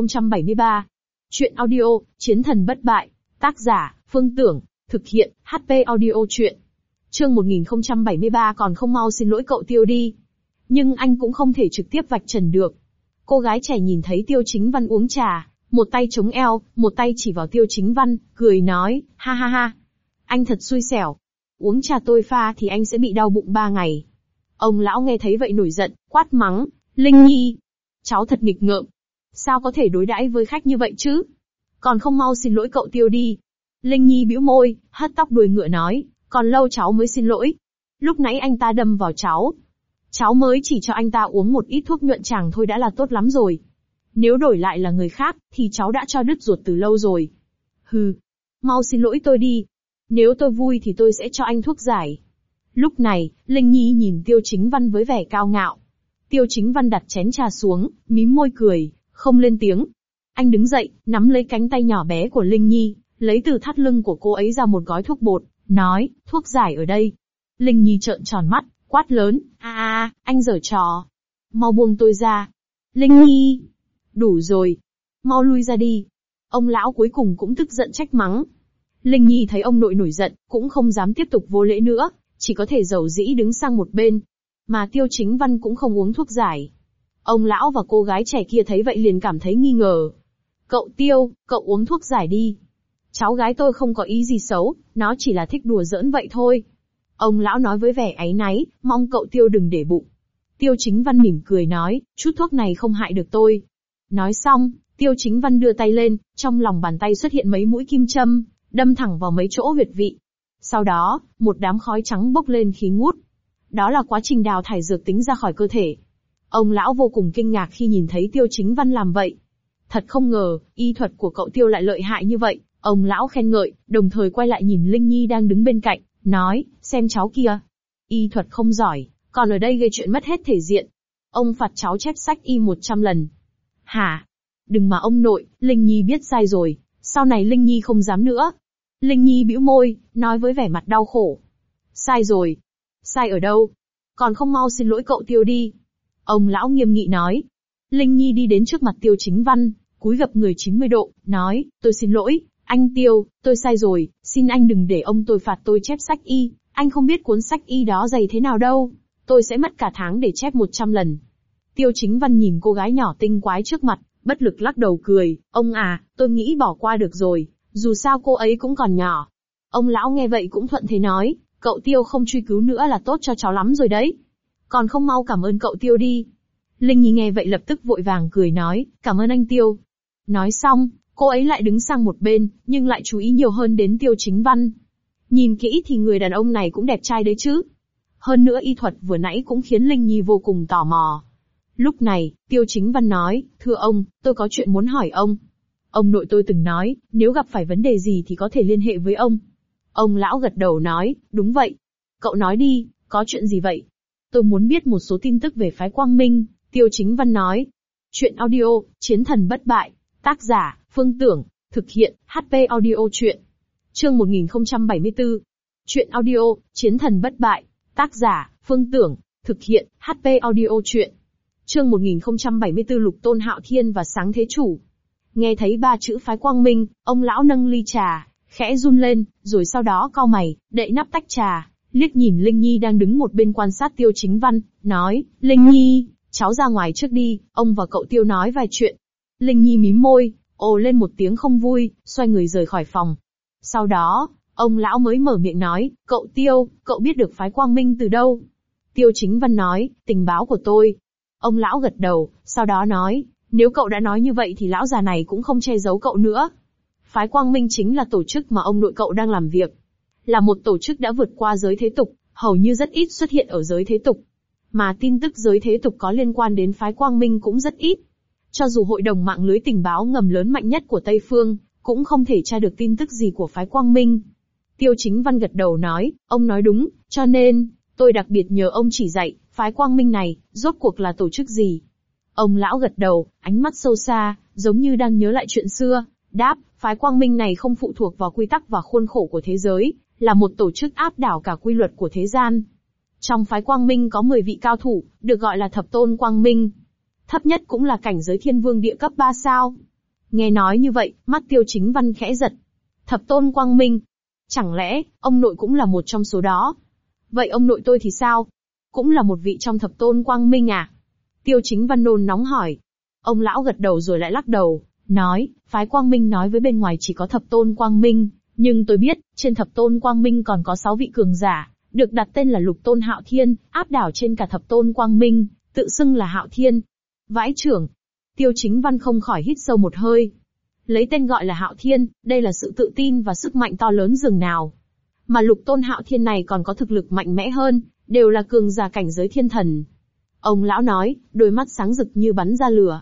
1073. Chuyện audio, Chiến thần bất bại, tác giả, Phương Tưởng, thực hiện, HP Audio Chuyện. Chương 1073 còn không mau xin lỗi cậu Tiêu đi. Nhưng anh cũng không thể trực tiếp vạch trần được. Cô gái trẻ nhìn thấy Tiêu Chính Văn uống trà, một tay chống eo, một tay chỉ vào Tiêu Chính Văn, cười nói, ha ha ha. Anh thật xui xẻo. Uống trà tôi pha thì anh sẽ bị đau bụng 3 ngày. Ông lão nghe thấy vậy nổi giận, quát mắng, Linh Nhi. Cháu thật nghịch ngợm. Sao có thể đối đãi với khách như vậy chứ? Còn không mau xin lỗi cậu Tiêu đi. Linh Nhi bĩu môi, hất tóc đuôi ngựa nói, còn lâu cháu mới xin lỗi. Lúc nãy anh ta đâm vào cháu. Cháu mới chỉ cho anh ta uống một ít thuốc nhuận tràng thôi đã là tốt lắm rồi. Nếu đổi lại là người khác, thì cháu đã cho đứt ruột từ lâu rồi. Hừ, mau xin lỗi tôi đi. Nếu tôi vui thì tôi sẽ cho anh thuốc giải. Lúc này, Linh Nhi nhìn Tiêu Chính Văn với vẻ cao ngạo. Tiêu Chính Văn đặt chén trà xuống, mím môi cười, không lên tiếng. Anh đứng dậy, nắm lấy cánh tay nhỏ bé của Linh Nhi, lấy từ thắt lưng của cô ấy ra một gói thuốc bột, nói, thuốc giải ở đây. Linh Nhi trợn tròn mắt, quát lớn, anh giở trò. Mau buông tôi ra. Linh Nhi, đủ rồi. Mau lui ra đi. Ông lão cuối cùng cũng tức giận trách mắng. Linh Nhi thấy ông nội nổi giận, cũng không dám tiếp tục vô lễ nữa, chỉ có thể dầu dĩ đứng sang một bên. Mà Tiêu Chính Văn cũng không uống thuốc giải. Ông lão và cô gái trẻ kia thấy vậy liền cảm thấy nghi ngờ. Cậu Tiêu, cậu uống thuốc giải đi. Cháu gái tôi không có ý gì xấu, nó chỉ là thích đùa giỡn vậy thôi. Ông lão nói với vẻ áy náy, mong cậu Tiêu đừng để bụng. Tiêu Chính Văn mỉm cười nói, chút thuốc này không hại được tôi. Nói xong, Tiêu Chính Văn đưa tay lên, trong lòng bàn tay xuất hiện mấy mũi kim châm, đâm thẳng vào mấy chỗ huyệt vị. Sau đó, một đám khói trắng bốc lên khí ngút. Đó là quá trình đào thải dược tính ra khỏi cơ thể. Ông lão vô cùng kinh ngạc khi nhìn thấy Tiêu Chính Văn làm vậy. Thật không ngờ, y thuật của cậu Tiêu lại lợi hại như vậy. Ông lão khen ngợi, đồng thời quay lại nhìn Linh Nhi đang đứng bên cạnh, nói, xem cháu kia. Y thuật không giỏi, còn ở đây gây chuyện mất hết thể diện. Ông phạt cháu chép sách y 100 lần. Hả? Đừng mà ông nội, Linh Nhi biết sai rồi, sau này Linh Nhi không dám nữa. Linh Nhi bĩu môi, nói với vẻ mặt đau khổ. Sai rồi. Sai ở đâu? Còn không mau xin lỗi cậu Tiêu đi. Ông lão nghiêm nghị nói. Linh Nhi đi đến trước mặt Tiêu Chính Văn, cúi gập người 90 độ, nói, tôi xin lỗi, anh Tiêu, tôi sai rồi, xin anh đừng để ông tôi phạt tôi chép sách y, anh không biết cuốn sách y đó dày thế nào đâu, tôi sẽ mất cả tháng để chép 100 lần. Tiêu Chính Văn nhìn cô gái nhỏ tinh quái trước mặt, bất lực lắc đầu cười, ông à, tôi nghĩ bỏ qua được rồi, dù sao cô ấy cũng còn nhỏ. Ông lão nghe vậy cũng thuận thế nói, cậu Tiêu không truy cứu nữa là tốt cho cháu lắm rồi đấy. Còn không mau cảm ơn cậu Tiêu đi. Linh Nhi nghe vậy lập tức vội vàng cười nói, cảm ơn anh Tiêu. Nói xong, cô ấy lại đứng sang một bên, nhưng lại chú ý nhiều hơn đến Tiêu Chính Văn. Nhìn kỹ thì người đàn ông này cũng đẹp trai đấy chứ. Hơn nữa y thuật vừa nãy cũng khiến Linh Nhi vô cùng tò mò. Lúc này, Tiêu Chính Văn nói, thưa ông, tôi có chuyện muốn hỏi ông. Ông nội tôi từng nói, nếu gặp phải vấn đề gì thì có thể liên hệ với ông. Ông lão gật đầu nói, đúng vậy. Cậu nói đi, có chuyện gì vậy? Tôi muốn biết một số tin tức về phái Quang Minh, Tiêu Chính Văn nói. Chuyện audio, Chiến thần bất bại, tác giả, Phương Tưởng, thực hiện, HP Audio Chuyện. Chương 1074. Chuyện audio, Chiến thần bất bại, tác giả, Phương Tưởng, thực hiện, HP Audio Chuyện. Chương 1074 Lục Tôn Hạo Thiên và Sáng Thế Chủ. Nghe thấy 3 chữ phái Quang Minh, ông lão nâng ly trà, khẽ run lên, rồi sau đó cau mày, đậy nắp tách trà, liếc nhìn Linh Nhi đang đứng một bên quan sát Tiêu Chính Văn, nói, Linh Nhi, cháu ra ngoài trước đi, ông và cậu Tiêu nói vài chuyện. Linh Nhi mím môi, ồ lên một tiếng không vui, xoay người rời khỏi phòng. Sau đó, ông lão mới mở miệng nói, cậu Tiêu, cậu biết được phái Quang Minh từ đâu? Tiêu Chính Văn nói, tình báo của tôi. Ông lão gật đầu, sau đó nói, nếu cậu đã nói như vậy thì lão già này cũng không che giấu cậu nữa. Phái Quang Minh chính là tổ chức mà ông nội cậu đang làm việc. Là một tổ chức đã vượt qua giới thế tục, hầu như rất ít xuất hiện ở giới thế tục. Mà tin tức giới thế tục có liên quan đến phái Quang Minh cũng rất ít. Cho dù hội đồng mạng lưới tình báo ngầm lớn mạnh nhất của Tây Phương, cũng không thể tra được tin tức gì của phái Quang Minh. Tiêu Chính Văn gật đầu nói, ông nói đúng, cho nên, tôi đặc biệt nhờ ông chỉ dạy, phái Quang Minh này, rốt cuộc là tổ chức gì. Ông lão gật đầu, ánh mắt sâu xa, giống như đang nhớ lại chuyện xưa, đáp, phái Quang Minh này không phụ thuộc vào quy tắc và khuôn khổ của thế giới, là một tổ chức áp đảo cả quy luật của thế gian. Trong phái Quang Minh có 10 vị cao thủ, được gọi là thập tôn Quang Minh. Thấp nhất cũng là cảnh giới thiên vương địa cấp 3 sao. Nghe nói như vậy, mắt Tiêu Chính Văn khẽ giật. Thập tôn Quang Minh. Chẳng lẽ, ông nội cũng là một trong số đó? Vậy ông nội tôi thì sao? Cũng là một vị trong thập tôn Quang Minh à? Tiêu Chính Văn nôn nóng hỏi. Ông lão gật đầu rồi lại lắc đầu, nói, phái Quang Minh nói với bên ngoài chỉ có thập tôn Quang Minh, nhưng tôi biết, trên thập tôn Quang Minh còn có 6 vị cường giả, được đặt tên là Lục Tôn Hạo Thiên, áp đảo trên cả thập tôn Quang Minh, tự xưng là Hạo Thiên. Vãi chưởng. Tiêu Chính Văn không khỏi hít sâu một hơi. Lấy tên gọi là Hạo Thiên, đây là sự tự tin và sức mạnh to lớn dường nào. Mà Lục Tôn Hạo Thiên này còn có thực lực mạnh mẽ hơn, đều là cường giả cảnh giới thiên thần. Ông lão nói, đôi mắt sáng rực như bắn ra lửa.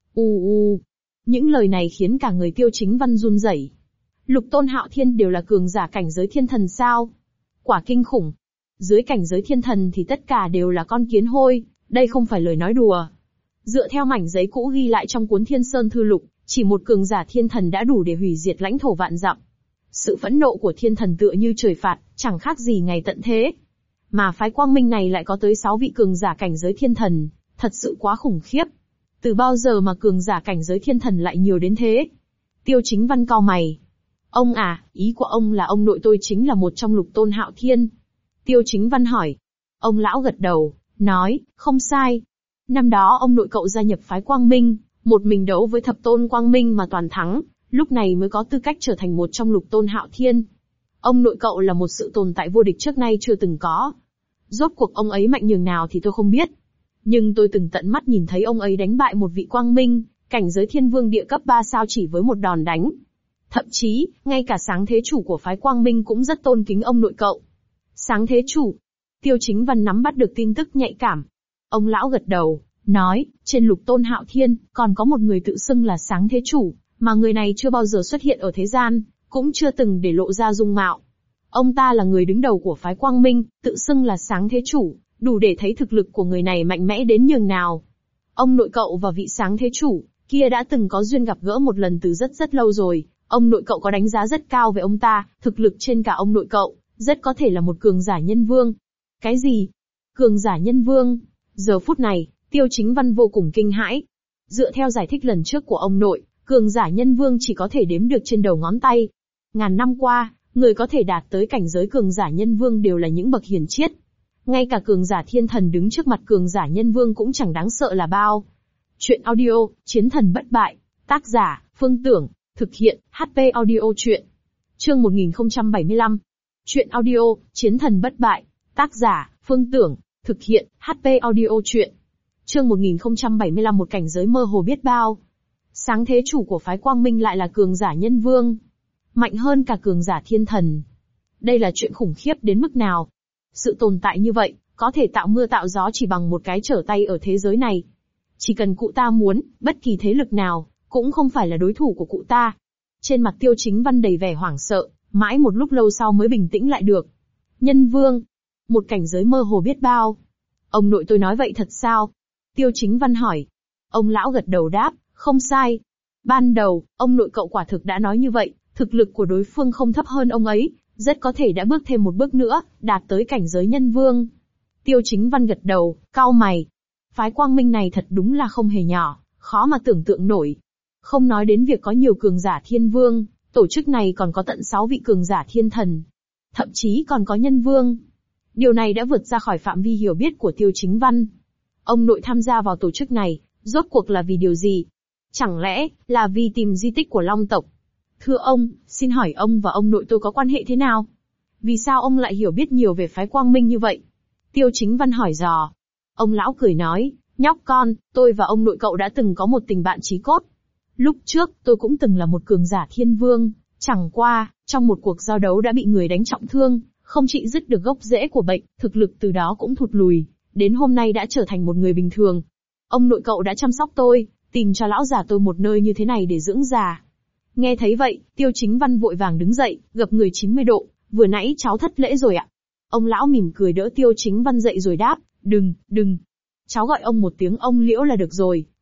Những lời này khiến cả người Tiêu Chính Văn run rẩy. Lục Tôn Hạo Thiên đều là cường giả cảnh giới thiên thần sao? Quả kinh khủng. Dưới cảnh giới thiên thần thì tất cả đều là con kiến hôi, đây không phải lời nói đùa. Dựa theo mảnh giấy cũ ghi lại trong cuốn Thiên Sơn Thư Lục, chỉ một cường giả thiên thần đã đủ để hủy diệt lãnh thổ vạn dặm. Sự phẫn nộ của thiên thần tựa như trời phạt, chẳng khác gì ngày tận thế. Mà phái Quang Minh này lại có tới 6 vị cường giả cảnh giới thiên thần, thật sự quá khủng khiếp. Từ bao giờ mà cường giả cảnh giới thiên thần lại nhiều đến thế? Tiêu Chính Văn cau mày. Ông à, ý của ông là ông nội tôi chính là một trong Lục Tôn Hạo Thiên. Tiêu Chính Văn hỏi. Ông lão gật đầu, nói, không sai. Năm đó ông nội cậu gia nhập phái Quang Minh, một mình đấu với thập tôn Quang Minh mà toàn thắng, lúc này mới có tư cách trở thành một trong Lục Tôn Hạo Thiên. Ông nội cậu là một sự tồn tại vô địch trước nay chưa từng có. Rốt cuộc ông ấy mạnh nhường nào thì tôi không biết. Nhưng tôi từng tận mắt nhìn thấy ông ấy đánh bại một vị Quang Minh, cảnh giới thiên vương địa cấp 3 sao chỉ với một đòn đánh. Thậm chí, ngay cả sáng thế chủ của phái Quang Minh cũng rất tôn kính ông nội cậu. Sáng thế chủ. Tiêu Chính Văn nắm bắt được tin tức nhạy cảm. Ông lão gật đầu, nói, trên Lục Tôn Hạo Thiên, còn có một người tự xưng là sáng thế chủ, mà người này chưa bao giờ xuất hiện ở thế gian, cũng chưa từng để lộ ra dung mạo. Ông ta là người đứng đầu của phái Quang Minh, tự xưng là sáng thế chủ, đủ để thấy thực lực của người này mạnh mẽ đến nhường nào. Ông nội cậu và vị sáng thế chủ kia đã từng có duyên gặp gỡ một lần từ rất rất lâu rồi, ông nội cậu có đánh giá rất cao về ông ta, thực lực trên cả ông nội cậu, rất có thể là một cường giả nhân vương. Cái gì? Cường giả nhân vương? Giờ phút này, Tiêu Chính Văn vô cùng kinh hãi. Dựa theo giải thích lần trước của ông nội, cường giả nhân vương chỉ có thể đếm được trên đầu ngón tay. Ngàn năm qua, người có thể đạt tới cảnh giới cường giả nhân vương đều là những bậc hiền triết. Ngay cả cường giả thiên thần đứng trước mặt cường giả nhân vương cũng chẳng đáng sợ là bao. Chuyện audio, Chiến thần bất bại. Tác giả, Phương Tưởng. Thực hiện, HP Audio Chuyện. Chương 1075. Chuyện audio, Chiến thần bất bại. Tác giả, Phương Tưởng. Thực hiện, HP Audio Chuyện. Chương 1075 một cảnh giới mơ hồ biết bao. Sáng thế chủ của phái Quang Minh lại là cường giả nhân vương. Mạnh hơn cả cường giả thiên thần. Đây là chuyện khủng khiếp đến mức nào? Sự tồn tại như vậy, có thể tạo mưa tạo gió chỉ bằng một cái trở tay ở thế giới này. Chỉ cần cụ ta muốn, bất kỳ thế lực nào, cũng không phải là đối thủ của cụ ta. Trên mặt Tiêu Chính Văn đầy vẻ hoảng sợ, mãi một lúc lâu sau mới bình tĩnh lại được. Nhân vương. Một cảnh giới mơ hồ biết bao. Ông nội tôi nói vậy thật sao? Tiêu Chính Văn hỏi. Ông lão gật đầu đáp, không sai. Ban đầu, ông nội cậu quả thực đã nói như vậy, thực lực của đối phương không thấp hơn ông ấy, rất có thể đã bước thêm một bước nữa, đạt tới cảnh giới nhân vương. Tiêu Chính Văn gật đầu, cau mày. Phái Quang Minh này thật đúng là không hề nhỏ, khó mà tưởng tượng nổi. Không nói đến việc có nhiều cường giả thiên vương, tổ chức này còn có tận 6 vị cường giả thiên thần. Thậm chí còn có nhân vương. Điều này đã vượt ra khỏi phạm vi hiểu biết của Tiêu Chính Văn. Ông nội tham gia vào tổ chức này, rốt cuộc là vì điều gì? Chẳng lẽ, là vì tìm di tích của Long tộc? Thưa ông, xin hỏi ông và ông nội tôi có quan hệ thế nào? Vì sao ông lại hiểu biết nhiều về phái Quang Minh như vậy? Tiêu Chính Văn hỏi dò. Ông lão cười nói, nhóc con, tôi và ông nội cậu đã từng có một tình bạn chí cốt. Lúc trước, tôi cũng từng là một cường giả thiên vương, chẳng qua, trong một cuộc giao đấu đã bị người đánh trọng thương, không trị dứt được gốc rễ của bệnh, thực lực từ đó cũng thụt lùi, đến hôm nay đã trở thành một người bình thường. Ông nội cậu đã chăm sóc tôi, tìm cho lão già tôi một nơi như thế này để dưỡng già. Nghe thấy vậy, Tiêu Chính Văn vội vàng đứng dậy, gập người 90 độ, vừa nãy cháu thất lễ rồi ạ. Ông lão mỉm cười đỡ Tiêu Chính Văn dậy rồi đáp, đừng. Cháu gọi ông một tiếng ông Liễu là được rồi,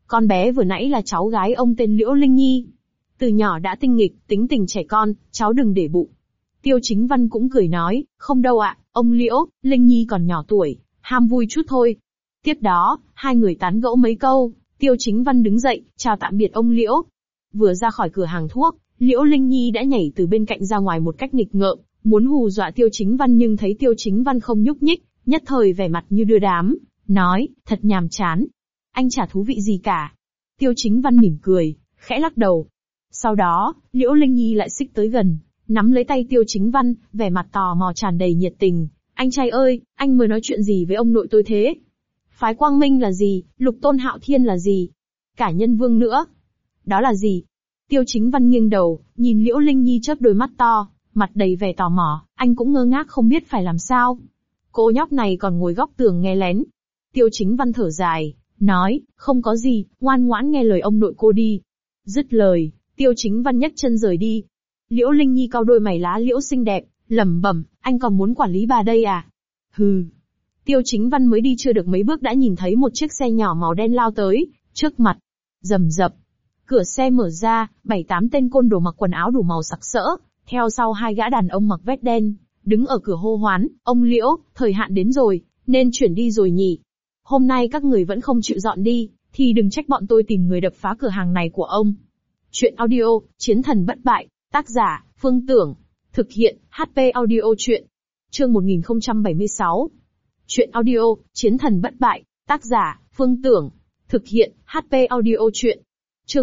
Con bé vừa nãy là cháu gái ông tên Liễu Linh Nhi. Từ nhỏ đã tinh nghịch, tính tình trẻ con, cháu đừng để bụng. Tiêu Chính Văn cũng cười nói, không đâu ạ, ông Liễu, Linh Nhi còn nhỏ tuổi, ham vui chút thôi. Tiếp đó, hai người tán gẫu mấy câu, Tiêu Chính Văn đứng dậy, chào tạm biệt ông Liễu. Vừa ra khỏi cửa hàng thuốc, Liễu Linh Nhi đã nhảy từ bên cạnh ra ngoài một cách nghịch ngợm, muốn hù dọa Tiêu Chính Văn nhưng thấy Tiêu Chính Văn không nhúc nhích, nhất thời vẻ mặt như đưa đám, nói, thật nhàm chán. Anh chả thú vị gì cả. Tiêu Chính Văn mỉm cười, khẽ lắc đầu. Sau đó, Liễu Linh Nhi lại xích tới gần, nắm lấy tay Tiêu Chính Văn, vẻ mặt tò mò tràn đầy nhiệt tình. Anh trai ơi, anh mới nói chuyện gì với ông nội tôi thế? Phái Quang Minh là gì? Lục Tôn Hạo Thiên là gì? Cả Nhân Vương nữa? Đó là gì? Tiêu Chính Văn nghiêng đầu, nhìn Liễu Linh Nhi chớp đôi mắt to, mặt đầy vẻ tò mò, anh cũng ngơ ngác không biết phải làm sao. Cô nhóc này còn ngồi góc tường nghe lén. Tiêu Chính Văn thở dài, nói, không có gì, ngoan ngoãn nghe lời ông nội cô đi. Dứt lời, Tiêu Chính Văn nhấc chân rời đi. Liễu Linh Nhi cau đôi mày lá liễu xinh đẹp, lẩm bẩm, anh còn muốn quản lý bà đây à? Hừ. Tiêu Chính Văn mới đi chưa được mấy bước đã nhìn thấy một chiếc xe nhỏ màu đen lao tới, trước mặt. Rầm rập. Cửa xe mở ra, 7-8 tên côn đồ mặc quần áo đủ màu sặc sỡ, theo sau hai gã đàn ông mặc vest đen, đứng ở cửa hô hoán, ông Liễu, thời hạn đến rồi, nên chuyển đi rồi nhỉ. Hôm nay các người vẫn không chịu dọn đi, thì đừng trách bọn tôi tìm người đập phá cửa hàng này của ông. Chuyện audio, Chiến thần bất bại, tác giả, Phương Tưởng. Thực hiện, HP Audio Chuyện. Chương 1076. Chuyện audio, Chiến thần bất bại, tác giả, Phương Tưởng. Thực hiện, HP Audio Chuyện. Chương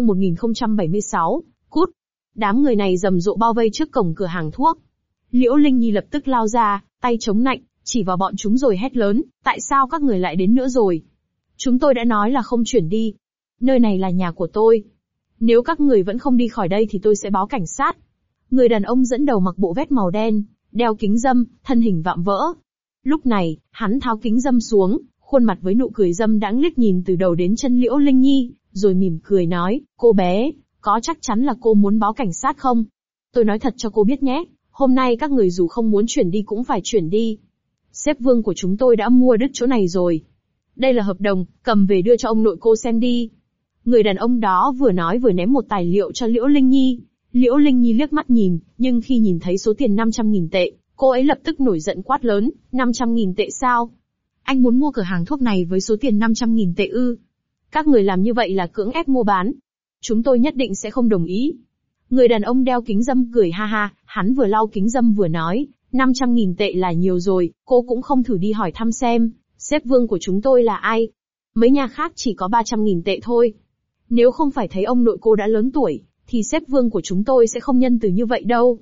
1076, cút. Đám người này rầm rộ bao vây trước cổng cửa hàng thuốc. Liễu Linh Nhi lập tức lao ra, tay chống nạnh, chỉ vào bọn chúng rồi hét lớn, tại sao các người lại đến nữa rồi? Chúng tôi đã nói là không chuyển đi. Nơi này là nhà của tôi. Nếu các người vẫn không đi khỏi đây thì tôi sẽ báo cảnh sát. Người đàn ông dẫn đầu mặc bộ vest màu đen, đeo kính râm, thân hình vạm vỡ. Lúc này, hắn tháo kính râm xuống, khuôn mặt với nụ cười dâm đãng liếc nhìn từ đầu đến chân Liễu Linh Nhi, rồi mỉm cười nói, cô bé, có chắc chắn là cô muốn báo cảnh sát không? Tôi nói thật cho cô biết nhé, hôm nay các người dù không muốn chuyển đi cũng phải chuyển đi. Sếp Vương của chúng tôi đã mua đứt chỗ này rồi. Đây là hợp đồng, cầm về đưa cho ông nội cô xem đi. Người đàn ông đó vừa nói vừa ném một tài liệu cho Liễu Linh Nhi. Liễu Linh Nhi liếc mắt nhìn, nhưng khi nhìn thấy số tiền 500.000 tệ, cô ấy lập tức nổi giận quát lớn, 500.000 tệ sao? Anh muốn mua cửa hàng thuốc này với số tiền 500.000 tệ ư? Các người làm như vậy là cưỡng ép mua bán. Chúng tôi nhất định sẽ không đồng ý. Người đàn ông đeo kính râm cười ha ha, hắn vừa lau kính râm vừa nói, 500.000 tệ là nhiều rồi, cô cũng không thử đi hỏi thăm xem, sếp Vương của chúng tôi là ai? Mấy nhà khác chỉ có 300.000 tệ thôi. Nếu không phải thấy ông nội cô đã lớn tuổi, thì sếp Vương của chúng tôi sẽ không nhân từ như vậy đâu.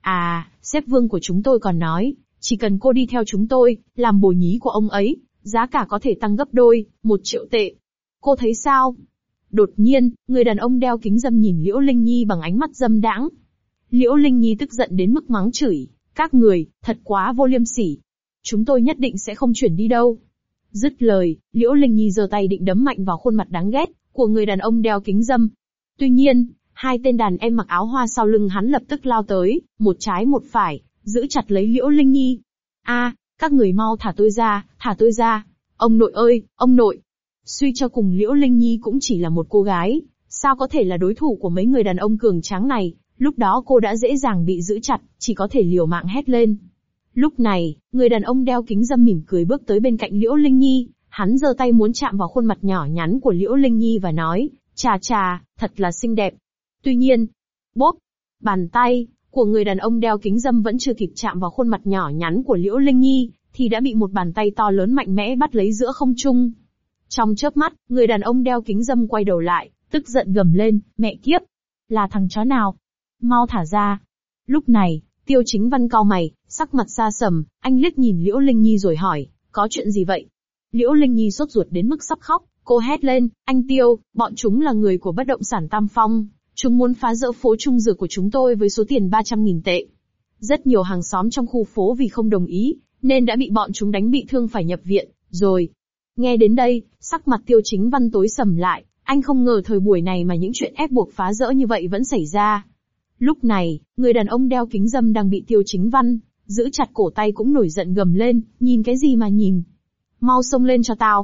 À, sếp Vương của chúng tôi còn nói, chỉ cần cô đi theo chúng tôi, làm bồ nhí của ông ấy, giá cả có thể tăng gấp đôi, 1 triệu tệ. Cô thấy sao? Đột nhiên, người đàn ông đeo kính râm nhìn Liễu Linh Nhi bằng ánh mắt dâm đãng. Liễu Linh Nhi tức giận đến mức mắng chửi, các người, thật quá vô liêm sỉ. Chúng tôi nhất định sẽ không chuyển đi đâu. Dứt lời, Liễu Linh Nhi giơ tay định đấm mạnh vào khuôn mặt đáng ghét của người đàn ông đeo kính râm. Tuy nhiên, hai tên đàn em mặc áo hoa sau lưng hắn lập tức lao tới, một trái một phải, giữ chặt lấy Liễu Linh Nhi. A, các người mau thả tôi ra, thả tôi ra. Ông nội ơi, ông nội. Suy cho cùng Liễu Linh Nhi cũng chỉ là một cô gái, sao có thể là đối thủ của mấy người đàn ông cường tráng này, lúc đó cô đã dễ dàng bị giữ chặt, chỉ có thể liều mạng hét lên. Lúc này, người đàn ông đeo kính râm mỉm cười bước tới bên cạnh Liễu Linh Nhi, hắn giơ tay muốn chạm vào khuôn mặt nhỏ nhắn của Liễu Linh Nhi và nói, chà chà, thật là xinh đẹp. Tuy nhiên, bốp, bàn tay của người đàn ông đeo kính râm vẫn chưa kịp chạm vào khuôn mặt nhỏ nhắn của Liễu Linh Nhi, thì đã bị một bàn tay to lớn mạnh mẽ bắt lấy giữa không trung. Trong chớp mắt, người đàn ông đeo kính râm quay đầu lại, tức giận gầm lên, mẹ kiếp, là thằng chó nào? Mau thả ra. Lúc này, Tiêu Chính Văn cau mày, sắc mặt xa sầm, anh liếc nhìn Liễu Linh Nhi rồi hỏi, có chuyện gì vậy? Liễu Linh Nhi sốt ruột đến mức sắp khóc, cô hét lên, anh Tiêu, bọn chúng là người của bất động sản Tam Phong, chúng muốn phá rỡ phố Trung Dược của chúng tôi với số tiền 300.000 tệ. Rất nhiều hàng xóm trong khu phố vì không đồng ý, nên đã bị bọn chúng đánh bị thương phải nhập viện, rồi. Nghe đến đây, sắc mặt Tiêu Chính Văn tối sầm lại, anh không ngờ thời buổi này mà những chuyện ép buộc phá rỡ như vậy vẫn xảy ra. Lúc này, người đàn ông đeo kính râm đang bị Tiêu Chính Văn giữ chặt cổ tay cũng nổi giận gầm lên, nhìn cái gì mà nhìn? Mau xông lên cho tao.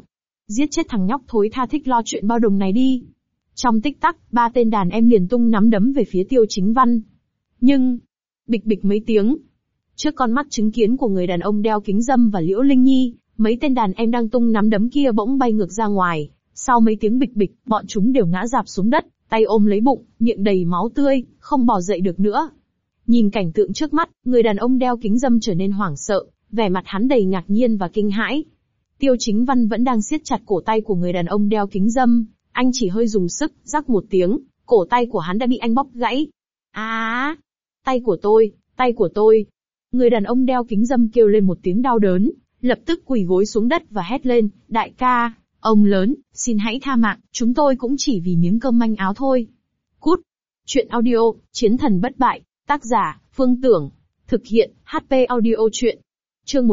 Giết chết thằng nhóc thối tha thích lo chuyện bao đồng này đi. Trong tích tắc, 3 tên đàn em liền tung nắm đấm về phía Tiêu Chính Văn. Nhưng, bịch bịch mấy tiếng. Trước con mắt chứng kiến của người đàn ông đeo kính râm và Liễu Linh Nhi, mấy tên đàn em đang tung nắm đấm kia bỗng bay ngược ra ngoài. Sau mấy tiếng bịch bịch, bọn chúng đều ngã rạp xuống đất, tay ôm lấy bụng, miệng đầy máu tươi, không bò dậy được nữa. Nhìn cảnh tượng trước mắt, người đàn ông đeo kính râm trở nên hoảng sợ, vẻ mặt hắn đầy ngạc nhiên và kinh hãi. Tiêu Chính Văn vẫn đang siết chặt cổ tay của người đàn ông đeo kính râm, anh chỉ hơi dùng sức, rắc một tiếng, cổ tay của hắn đã bị anh bóp gãy. Tay của tôi, tay của tôi. Người đàn ông đeo kính râm kêu lên một tiếng đau đớn, lập tức quỳ gối xuống đất và hét lên, đại ca, ông lớn, xin hãy tha mạng, chúng tôi cũng chỉ vì miếng cơm manh áo thôi. Cút. Chuyện audio, Chiến thần bất bại, tác giả, Phương Tưởng. Thực hiện, HP Audio Chuyện. Chương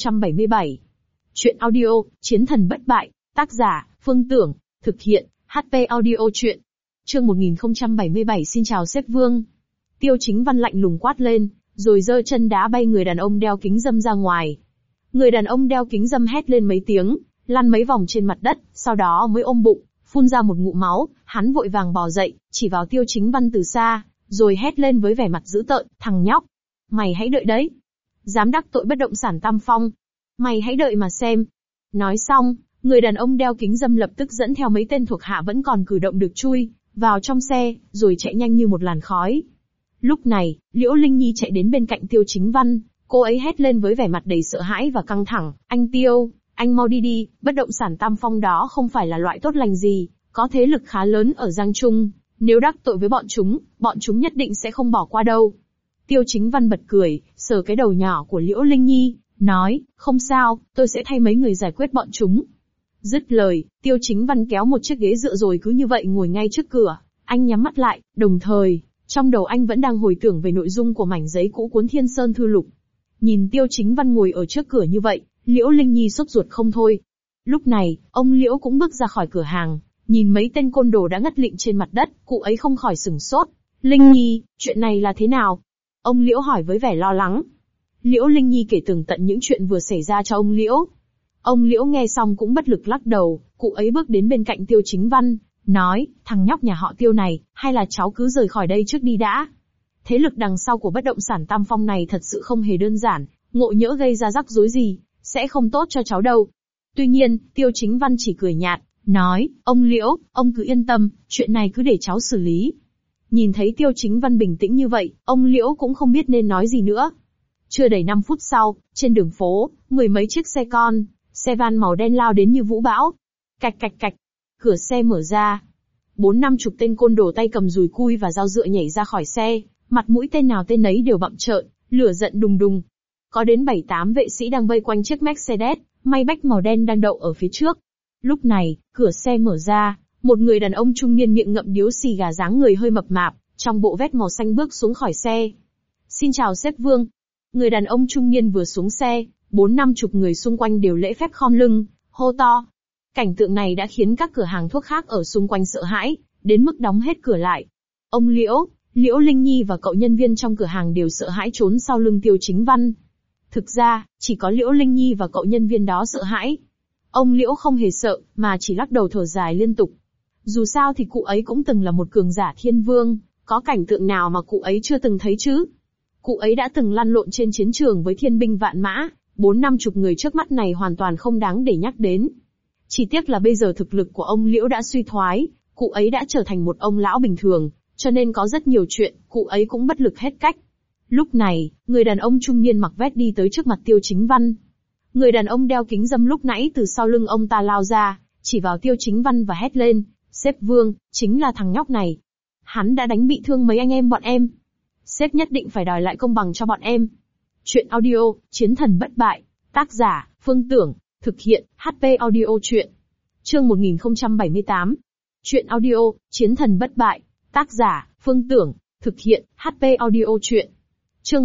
1077. Chuyện audio, Chiến thần bất bại, tác giả, Phương Tưởng. Thực hiện, HP Audio Chuyện. Chương 1077. Xin chào sếp Vương. Tiêu Chính Văn lạnh lùng quát lên, rồi giơ chân đá bay người đàn ông đeo kính râm ra ngoài. Người đàn ông đeo kính râm hét lên mấy tiếng, lăn mấy vòng trên mặt đất, sau đó mới ôm bụng, phun ra một ngụm máu, hắn vội vàng bò dậy, chỉ vào Tiêu Chính Văn từ xa, rồi hét lên với vẻ mặt dữ tợn, thằng nhóc, mày hãy đợi đấy. Dám đắc tội bất động sản Tam Phong, mày hãy đợi mà xem. Nói xong, người đàn ông đeo kính râm lập tức dẫn theo mấy tên thuộc hạ vẫn còn cử động được chui vào trong xe, rồi chạy nhanh như một làn khói. Lúc này, Liễu Linh Nhi chạy đến bên cạnh Tiêu Chính Văn, cô ấy hét lên với vẻ mặt đầy sợ hãi và căng thẳng, anh Tiêu, anh mau đi đi, bất động sản Tam Phong đó không phải là loại tốt lành gì, có thế lực khá lớn ở Giang Trung, nếu đắc tội với bọn chúng nhất định sẽ không bỏ qua đâu. Tiêu Chính Văn bật cười, sờ cái đầu nhỏ của Liễu Linh Nhi, nói, không sao, tôi sẽ thay mấy người giải quyết bọn chúng. Dứt lời, Tiêu Chính Văn kéo một chiếc ghế dựa rồi cứ như vậy ngồi ngay trước cửa, anh nhắm mắt lại, đồng thời, trong đầu anh vẫn đang hồi tưởng về nội dung của mảnh giấy cũ cuốn Thiên Sơn Thư Lục. Nhìn Tiêu Chính Văn ngồi ở trước cửa như vậy, Liễu Linh Nhi sốt ruột không thôi. Lúc này, ông Liễu cũng bước ra khỏi cửa hàng, nhìn mấy tên côn đồ đã ngất lịm trên mặt đất, cụ ấy không khỏi sửng sốt. Linh Nhi, chuyện này là thế nào? Ông Liễu hỏi với vẻ lo lắng. Liễu Linh Nhi kể tường tận những chuyện vừa xảy ra cho ông Liễu. Ông Liễu nghe xong cũng bất lực lắc đầu, cụ ấy bước đến bên cạnh Tiêu Chính Văn, nói, thằng nhóc nhà họ Tiêu này, hay là cháu cứ rời khỏi đây trước đi đã. Thế lực đằng sau của bất động sản Tam Phong này thật sự không hề đơn giản, ngộ nhỡ gây ra rắc rối gì, sẽ không tốt cho cháu đâu. Tuy nhiên, Tiêu Chính Văn chỉ cười nhạt, nói, ông Liễu, ông cứ yên tâm, chuyện này cứ để cháu xử lý. Nhìn thấy Tiêu Chính Văn bình tĩnh như vậy, ông Liễu cũng không biết nên nói gì nữa. Chưa đầy 5 phút sau, trên đường phố, mười mấy chiếc xe con, xe van màu đen lao đến như vũ bão. Cạch cạch cạch, cửa xe mở ra. 40-50 tên côn đồ tay cầm dùi cui và dao dựa nhảy ra khỏi xe, mặt mũi tên nào tên nấy đều bặm trợn, lửa giận đùng đùng. Có đến 7-8 vệ sĩ đang vây quanh chiếc Mercedes, Maybach màu đen đang đậu ở phía trước. Lúc này, cửa xe mở ra, một người đàn ông trung niên miệng ngậm điếu xì gà dáng người hơi mập mạp, trong bộ vest màu xanh bước xuống khỏi xe. Xin chào sếp Vương. Người đàn ông trung niên vừa xuống xe, 40-50 người xung quanh đều lễ phép khom lưng, hô to. Cảnh tượng này đã khiến các cửa hàng thuốc khác ở xung quanh sợ hãi, đến mức đóng hết cửa lại. Ông Liễu, Liễu Linh Nhi và cậu nhân viên trong cửa hàng đều sợ hãi trốn sau lưng Tiêu Chính Văn. Thực ra, chỉ có Liễu Linh Nhi và cậu nhân viên đó sợ hãi. Ông Liễu không hề sợ, mà chỉ lắc đầu thở dài liên tục. Dù sao thì cụ ấy cũng từng là một cường giả thiên vương, có cảnh tượng nào mà cụ ấy chưa từng thấy chứ? Cụ ấy đã từng lăn lộn trên chiến trường với thiên binh vạn mã, 40-50 người trước mắt này hoàn toàn không đáng để nhắc đến. Chỉ tiếc là bây giờ thực lực của ông Liễu đã suy thoái, cụ ấy đã trở thành một ông lão bình thường, cho nên có rất nhiều chuyện, cụ ấy cũng bất lực hết cách. Lúc này, người đàn ông trung niên mặc vest đi tới trước mặt Tiêu Chính Văn. Người đàn ông đeo kính râm lúc nãy từ sau lưng ông ta lao ra, chỉ vào Tiêu Chính Văn và hét lên, sếp Vương, chính là thằng nhóc này. Hắn đã đánh bị thương mấy anh em bọn em. Sếp nhất định phải đòi lại công bằng cho bọn em. Chuyện audio, Chiến thần bất bại, tác giả, Phương Tưởng, thực hiện, HP Audio Chuyện. Chương 1078. Chuyện audio, Chiến thần bất bại, tác giả, Phương Tưởng, thực hiện, HP Audio Chuyện. Chương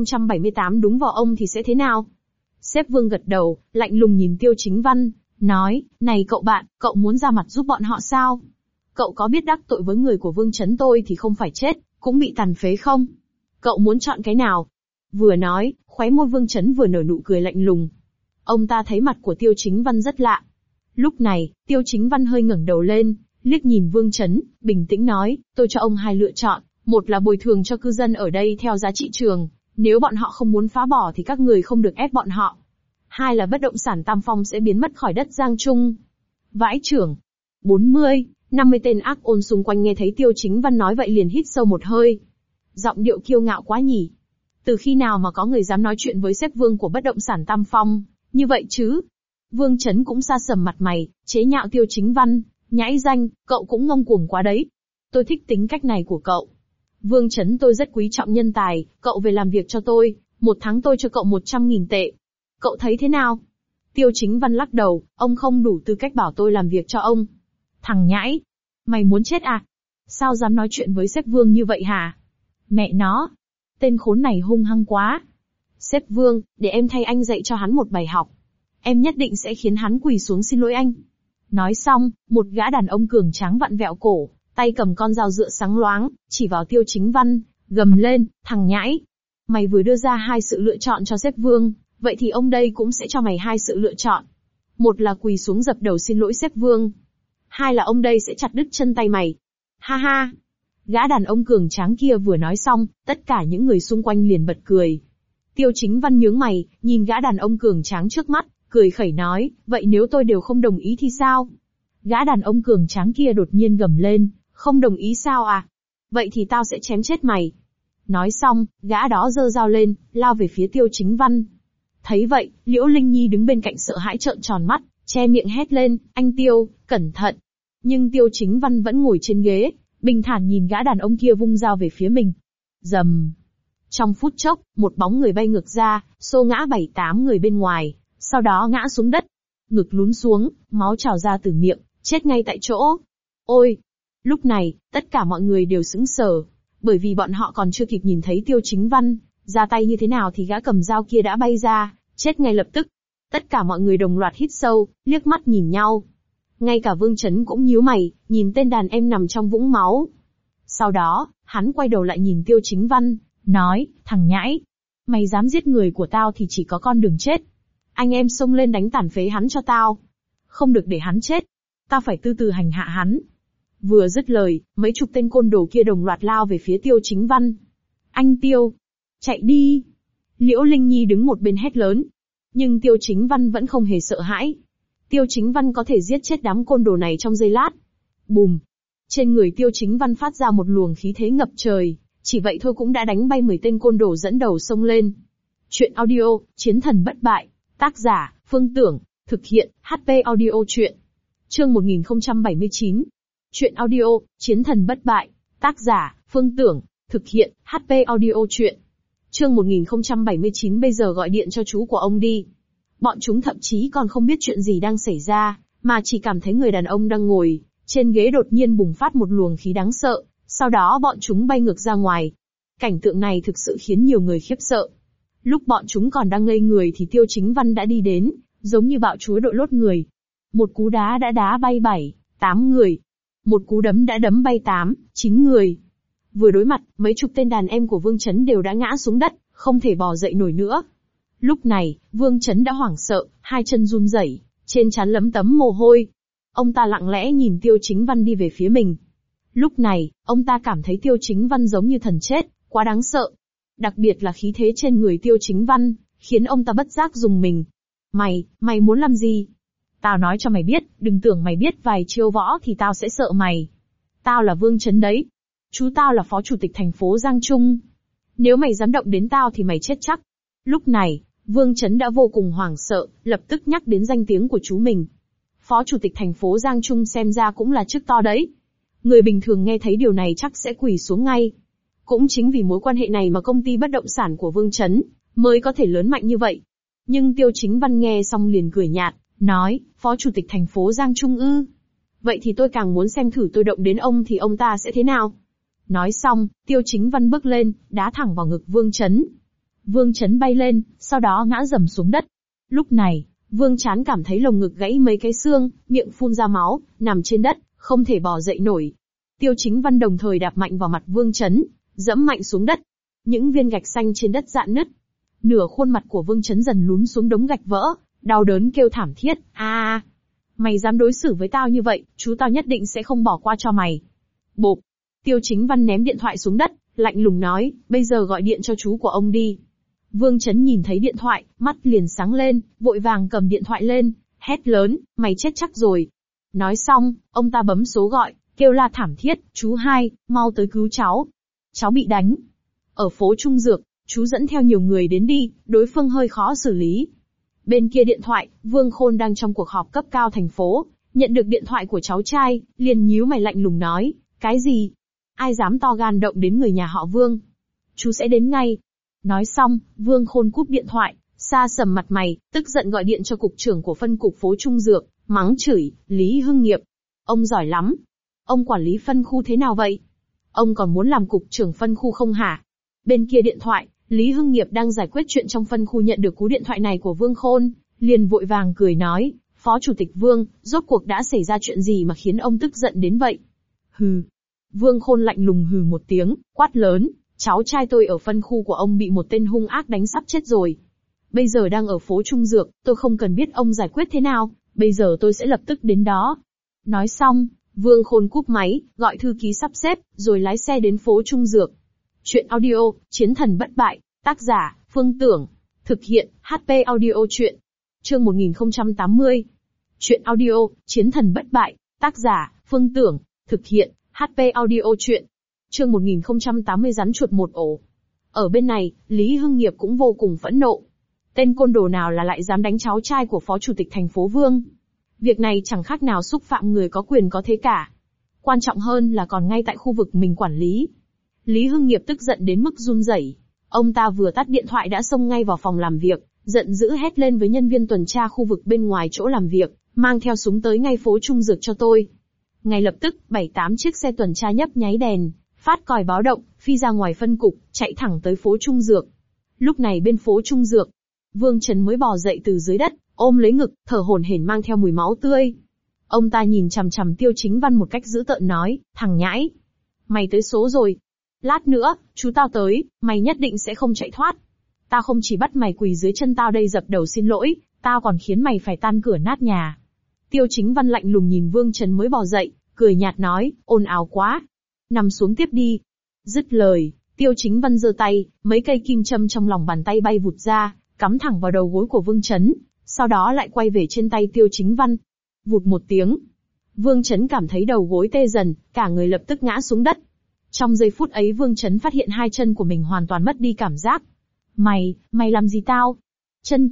1078. Đúng vào ông thì sẽ thế nào? Sếp Vương gật đầu, lạnh lùng nhìn Tiêu Chính Văn, nói, này cậu bạn, cậu muốn ra mặt giúp bọn họ sao? Cậu có biết đắc tội với người của Vương Chấn tôi thì không phải chết, cũng bị tàn phế không? Cậu muốn chọn cái nào? Vừa nói, khóe môi Vương Chấn vừa nở nụ cười lạnh lùng. Ông ta thấy mặt của Tiêu Chính Văn rất lạ. Lúc này, Tiêu Chính Văn hơi ngẩng đầu lên, liếc nhìn Vương Chấn, bình tĩnh nói, tôi cho ông hai lựa chọn, một là bồi thường cho cư dân ở đây theo giá trị trường, nếu bọn họ không muốn phá bỏ thì các người không được ép bọn họ. Hai là bất động sản Tam Phong sẽ biến mất khỏi đất Giang Trung. Vãi chưởng. 40, 50 tên ác ôn xung quanh nghe thấy Tiêu Chính Văn nói vậy liền hít sâu một hơi. Giọng điệu kiêu ngạo quá nhỉ. Từ khi nào mà có người dám nói chuyện với sếp Vương của bất động sản Tam Phong, như vậy chứ? Vương Chấn cũng sa sầm mặt mày, chế nhạo Tiêu Chính Văn, nhãi danh, cậu cũng ngông cuồng quá đấy. Tôi thích tính cách này của cậu. Vương Chấn, tôi rất quý trọng nhân tài, cậu về làm việc cho tôi, 1 tháng tôi cho cậu 100.000 tệ. Cậu thấy thế nào? Tiêu Chính Văn lắc đầu, ông không đủ tư cách bảo tôi làm việc cho ông. Thằng nhãi, mày muốn chết à? Sao dám nói chuyện với sếp Vương như vậy hả? Mẹ nó, tên khốn này hung hăng quá. Sếp Vương, để em thay anh dạy cho hắn một bài học. Em nhất định sẽ khiến hắn quỳ xuống xin lỗi anh. Nói xong, một gã đàn ông cường tráng vặn vẹo cổ, tay cầm con dao dựa sáng loáng, chỉ vào Tiêu Chính Văn, gầm lên, thằng nhãi. Mày vừa đưa ra 2 sự lựa chọn cho sếp Vương, vậy thì ông đây cũng sẽ cho mày 2 sự lựa chọn. Một là quỳ xuống dập đầu xin lỗi sếp Vương. 2 là ông đây sẽ chặt đứt chân tay mày. Ha ha. Gã đàn ông cường tráng kia vừa nói xong, tất cả những người xung quanh liền bật cười. Tiêu Chính Văn nhướng mày, nhìn gã đàn ông cường tráng trước mắt, cười khẩy nói, vậy nếu tôi đều không đồng ý thì sao? Gã đàn ông cường tráng kia đột nhiên gầm lên, không đồng ý sao à? Vậy thì tao sẽ chém chết mày. Nói xong, gã đó giơ dao lên, lao về phía Tiêu Chính Văn. Thấy vậy, Liễu Linh Nhi đứng bên cạnh sợ hãi trợn tròn mắt, che miệng hét lên, anh Tiêu, cẩn thận. Nhưng Tiêu Chính Văn vẫn ngồi trên ghế, bình thản nhìn gã đàn ông kia vung dao về phía mình. Rầm. Trong phút chốc, một bóng người bay ngược ra, xô ngã 7-8 người bên ngoài, sau đó ngã xuống đất. Ngực lún xuống, máu trào ra từ miệng, chết ngay tại chỗ. Ôi! Lúc này, tất cả mọi người đều sững sờ, bởi vì bọn họ còn chưa kịp nhìn thấy Tiêu Chính Văn ra tay như thế nào thì gã cầm dao kia đã bay ra, chết ngay lập tức. Tất cả mọi người đồng loạt hít sâu, liếc mắt nhìn nhau. Ngay cả Vương Chấn cũng nhíu mày, nhìn tên đàn em nằm trong vũng máu. Sau đó, hắn quay đầu lại nhìn Tiêu Chính Văn, nói, thằng nhãi, mày dám giết người của tao thì chỉ có con đường chết. Anh em xông lên đánh tàn phế hắn cho tao. Không được để hắn chết. Tao phải từ từ hành hạ hắn. Vừa dứt lời, mấy chục tên côn đồ kia đồng loạt lao về phía Tiêu Chính Văn. Anh Tiêu! Chạy đi! Liễu Linh Nhi đứng một bên hét lớn. Nhưng Tiêu Chính Văn vẫn không hề sợ hãi. Tiêu Chính Văn có thể giết chết đám côn đồ này trong giây lát. Bùm! Trên người Tiêu Chính Văn phát ra một luồng khí thế ngập trời, chỉ vậy thôi cũng đã đánh bay 10 tên côn đồ dẫn đầu xông lên. Chuyện audio, Chiến thần bất bại. Tác giả, Phương Tưởng. Thực hiện, HP Audio Chuyện. Chương 1079. Chuyện audio, Chiến thần bất bại. Tác giả, Phương Tưởng. Thực hiện, HP Audio Chuyện. Chương 1079 bây giờ gọi điện cho chú của ông đi. Bọn chúng thậm chí còn không biết chuyện gì đang xảy ra, mà chỉ cảm thấy người đàn ông đang ngồi trên ghế đột nhiên bùng phát một luồng khí đáng sợ, sau đó bọn chúng bay ngược ra ngoài. Cảnh tượng này thực sự khiến nhiều người khiếp sợ. Lúc bọn chúng còn đang ngây người thì Tiêu Chính Văn đã đi đến, giống như bạo chúa đội lốt người. Một cú đá đã đá bay 7-8 người. Một cú đấm đã đấm bay 8-9 người. Vừa đối mặt, mấy chục tên đàn em của Vương Chấn đều đã ngã xuống đất, không thể bò dậy nổi nữa. Lúc này, Vương Chấn đã hoảng sợ, hai chân run rẩy, trên trán lấm tấm mồ hôi. Ông ta lặng lẽ nhìn Tiêu Chính Văn đi về phía mình. Lúc này, ông ta cảm thấy Tiêu Chính Văn giống như thần chết, quá đáng sợ. Đặc biệt là khí thế trên người Tiêu Chính Văn, khiến ông ta bất giác rùng mình. Mày muốn làm gì? Tao nói cho mày biết, đừng tưởng mày biết vài chiêu võ thì tao sẽ sợ mày. Tao là Vương Chấn đấy. Chú tao là phó chủ tịch thành phố Giang Trung. Nếu mày dám động đến tao thì mày chết chắc. Lúc này, Vương Chấn đã vô cùng hoảng sợ, lập tức nhắc đến danh tiếng của chú mình. Phó chủ tịch thành phố Giang Trung xem ra cũng là chức to đấy. Người bình thường nghe thấy điều này chắc sẽ quỳ xuống ngay. Cũng chính vì mối quan hệ này mà công ty bất động sản của Vương Chấn mới có thể lớn mạnh như vậy. Nhưng Tiêu Chính Văn nghe xong liền cười nhạt, nói, phó chủ tịch thành phố Giang Trung ư? Vậy thì tôi càng muốn xem thử tôi động đến ông thì ông ta sẽ thế nào? Nói xong, Tiêu Chính Văn bước lên, đá thẳng vào ngực Vương Chấn. Vương Chấn bay lên, sau đó ngã rầm xuống đất. Lúc này, Vương Chán cảm thấy lồng ngực gãy mấy cái xương, miệng phun ra máu, nằm trên đất, không thể bò dậy nổi. Tiêu Chính Văn đồng thời đạp mạnh vào mặt Vương Chấn, dẫm mạnh xuống đất. Những viên gạch xanh trên đất rạn nứt. Nửa khuôn mặt của Vương Chấn dần lún xuống đống gạch vỡ, đau đớn kêu thảm thiết, a. Mày dám đối xử với tao như vậy, chú tao nhất định sẽ không bỏ qua cho mày. Bộp. Tiêu Chính Văn ném điện thoại xuống đất, lạnh lùng nói, bây giờ gọi điện cho chú của ông đi. Vương Chấn nhìn thấy điện thoại, mắt liền sáng lên, vội vàng cầm điện thoại lên, hét lớn, mày chết chắc rồi. Nói xong, ông ta bấm số gọi, kêu la thảm thiết, chú hai, mau tới cứu cháu. Cháu bị đánh. Ở phố Trung Dược, chú dẫn theo nhiều người đến đi, đối phương hơi khó xử lý. Bên kia điện thoại, Vương Khôn đang trong cuộc họp cấp cao thành phố, nhận được điện thoại của cháu trai, liền nhíu mày lạnh lùng nói, cái gì? Ai dám to gan động đến người nhà họ Vương? Chú sẽ đến ngay. Nói xong, Vương Khôn cúp điện thoại, sa sầm mặt mày, tức giận gọi điện cho cục trưởng của phân cục phố Trung Dược, mắng chửi, Lý Hưng Nghiệp. Ông giỏi lắm. Ông quản lý phân khu thế nào vậy? Ông còn muốn làm cục trưởng phân khu không hả? Bên kia điện thoại, Lý Hưng Nghiệp đang giải quyết chuyện trong phân khu nhận được cú điện thoại này của Vương Khôn, liền vội vàng cười nói, Phó Chủ tịch Vương, rốt cuộc đã xảy ra chuyện gì mà khiến ông tức giận đến vậy? Hừ. Vương Khôn lạnh lùng hừ một tiếng, quát lớn, cháu trai tôi ở phân khu của ông bị một tên hung ác đánh sắp chết rồi. Bây giờ đang ở phố Trung Dược, tôi không cần biết ông giải quyết thế nào, bây giờ tôi sẽ lập tức đến đó. Nói xong, Vương Khôn cúp máy, gọi thư ký sắp xếp, rồi lái xe đến phố Trung Dược. Chuyện audio, Chiến thần bất bại, tác giả, Phương Tưởng. Thực hiện, HP Audio Chuyện. Chương 1080. Chuyện audio, Chiến thần bất bại, tác giả, Phương Tưởng. Thực hiện, HP Audio Chuyện. Chương 1080 rắn chuột một ổ. Ở bên này, Lý Hưng Nghiệp cũng vô cùng phẫn nộ. Tên côn đồ nào là lại dám đánh cháu trai của Phó Chủ tịch thành phố Vương? Việc này chẳng khác nào xúc phạm người có quyền có thế cả. Quan trọng hơn là còn ngay tại khu vực mình quản lý. Lý Hưng Nghiệp tức giận đến mức run rẩy. Ông ta vừa tắt điện thoại đã xông ngay vào phòng làm việc, giận dữ hét lên với nhân viên tuần tra khu vực bên ngoài chỗ làm việc, mang theo súng tới ngay phố Trung Dược cho tôi. Ngay lập tức, 7-8 chiếc xe tuần tra nhấp nháy đèn, phát còi báo động, phi ra ngoài phân cục, chạy thẳng tới phố Trung Dược. Lúc này bên phố Trung Dược, Vương Chấn mới bò dậy từ dưới đất, ôm lấy ngực, thở hổn hển mang theo mùi máu tươi. Ông ta nhìn chằm chằm Tiêu Chính Văn một cách dữ tợn nói, thằng nhãi, mày tới số rồi. Lát nữa, chú tao tới, mày nhất định sẽ không chạy thoát. Tao không chỉ bắt mày quỳ dưới chân tao đây dập đầu xin lỗi, tao còn khiến mày phải tan cửa nát nhà. Tiêu Chính Văn lạnh lùng nhìn Vương Chấn mới bò dậy, cười nhạt nói, ồn ào quá. Nằm xuống tiếp đi. Dứt lời, Tiêu Chính Văn giơ tay, mấy cây kim châm trong lòng bàn tay bay vụt ra, cắm thẳng vào đầu gối của Vương Chấn, sau đó lại quay về trên tay Tiêu Chính Văn. Vụt một tiếng. Vương Chấn cảm thấy đầu gối tê dần, cả người lập tức ngã xuống đất. Trong giây phút ấy Vương Chấn phát hiện hai chân của mình hoàn toàn mất đi cảm giác. Mày làm gì tao? Chân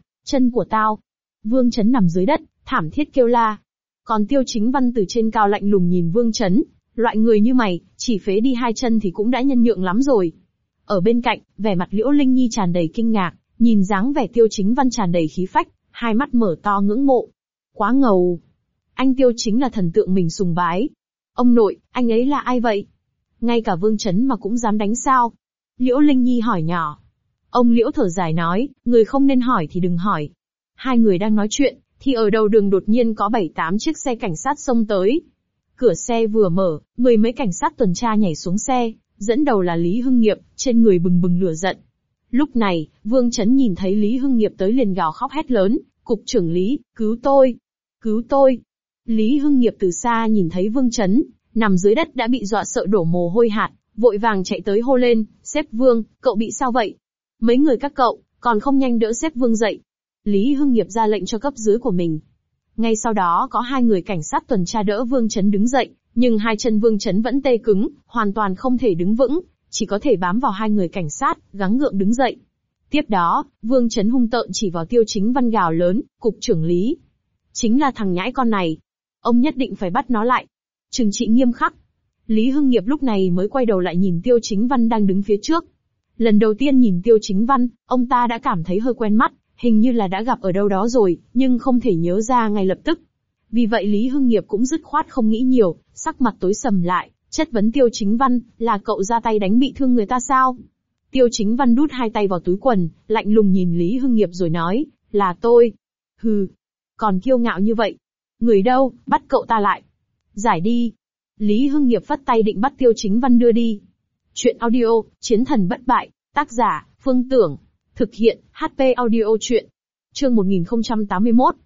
của tao. Vương Chấn nằm dưới đất, thảm thiết kêu la. Còn Tiêu Chính Văn từ trên cao lạnh lùng nhìn Vương Chấn, loại người như mày, chỉ phế đi hai chân thì cũng đã nhân nhượng lắm rồi. Ở bên cạnh, vẻ mặt Liễu Linh Nhi tràn đầy kinh ngạc, nhìn dáng vẻ Tiêu Chính Văn tràn đầy khí phách, hai mắt mở to ngưỡng mộ. Quá ngầu. Anh Tiêu chính là thần tượng mình sùng bái. Ông nội, anh ấy là ai vậy? Ngay cả Vương Chấn mà cũng dám đánh sao? Liễu Linh Nhi hỏi nhỏ. Ông Liễu thở dài nói, người không nên hỏi thì đừng hỏi. Hai người đang nói chuyện, thì ở đầu đường đột nhiên có 7-8 chiếc xe cảnh sát xông tới. Cửa xe vừa mở, mười mấy cảnh sát tuần tra nhảy xuống xe, dẫn đầu là Lý Hưng Nghiệp, trên người bừng bừng lửa giận. Lúc này, Vương Chấn nhìn thấy Lý Hưng Nghiệp tới liền gào khóc hét lớn, cục trưởng Lý, cứu tôi! Cứu tôi! Lý Hưng Nghiệp từ xa nhìn thấy Vương Chấn, nằm dưới đất đã bị dọa sợ đổ mồ hôi hạt, vội vàng chạy tới hô lên, sếp Vương, cậu bị sao vậy? Mấy người các cậu, còn không nhanh đỡ sếp Vương dậy. Lý Hưng Nghiệp ra lệnh cho cấp dưới của mình. Ngay sau đó có hai người cảnh sát tuần tra đỡ Vương Chấn đứng dậy, nhưng hai chân Vương Chấn vẫn tê cứng, hoàn toàn không thể đứng vững, chỉ có thể bám vào hai người cảnh sát, gắng gượng đứng dậy. Tiếp đó, Vương Chấn hung tợn chỉ vào Tiêu Chính Văn gào lớn, cục trưởng Lý. Chính là thằng nhãi con này. Ông nhất định phải bắt nó lại. Trừng trị nghiêm khắc. Lý Hưng Nghiệp lúc này mới quay đầu lại nhìn Tiêu Chính Văn đang đứng phía trước. Lần đầu tiên nhìn Tiêu Chính Văn, ông ta đã cảm thấy hơi quen mắt, hình như là đã gặp ở đâu đó rồi, nhưng không thể nhớ ra ngay lập tức. Vì vậy Lý Hưng Nghiệp cũng dứt khoát không nghĩ nhiều, sắc mặt tối sầm lại, chất vấn Tiêu Chính Văn, là cậu ra tay đánh bị thương người ta sao? Tiêu Chính Văn đút hai tay vào túi quần, lạnh lùng nhìn Lý Hưng Nghiệp rồi nói, là tôi. Hừ, còn kiêu ngạo như vậy. Người đâu, bắt cậu ta lại. Giải đi. Lý Hưng Nghiệp phất tay định bắt Tiêu Chính Văn đưa đi. Chuyện audio, Chiến thần bất bại, tác giả, Phương Tưởng. Thực hiện, HP Audio Chuyện. Chương 1081.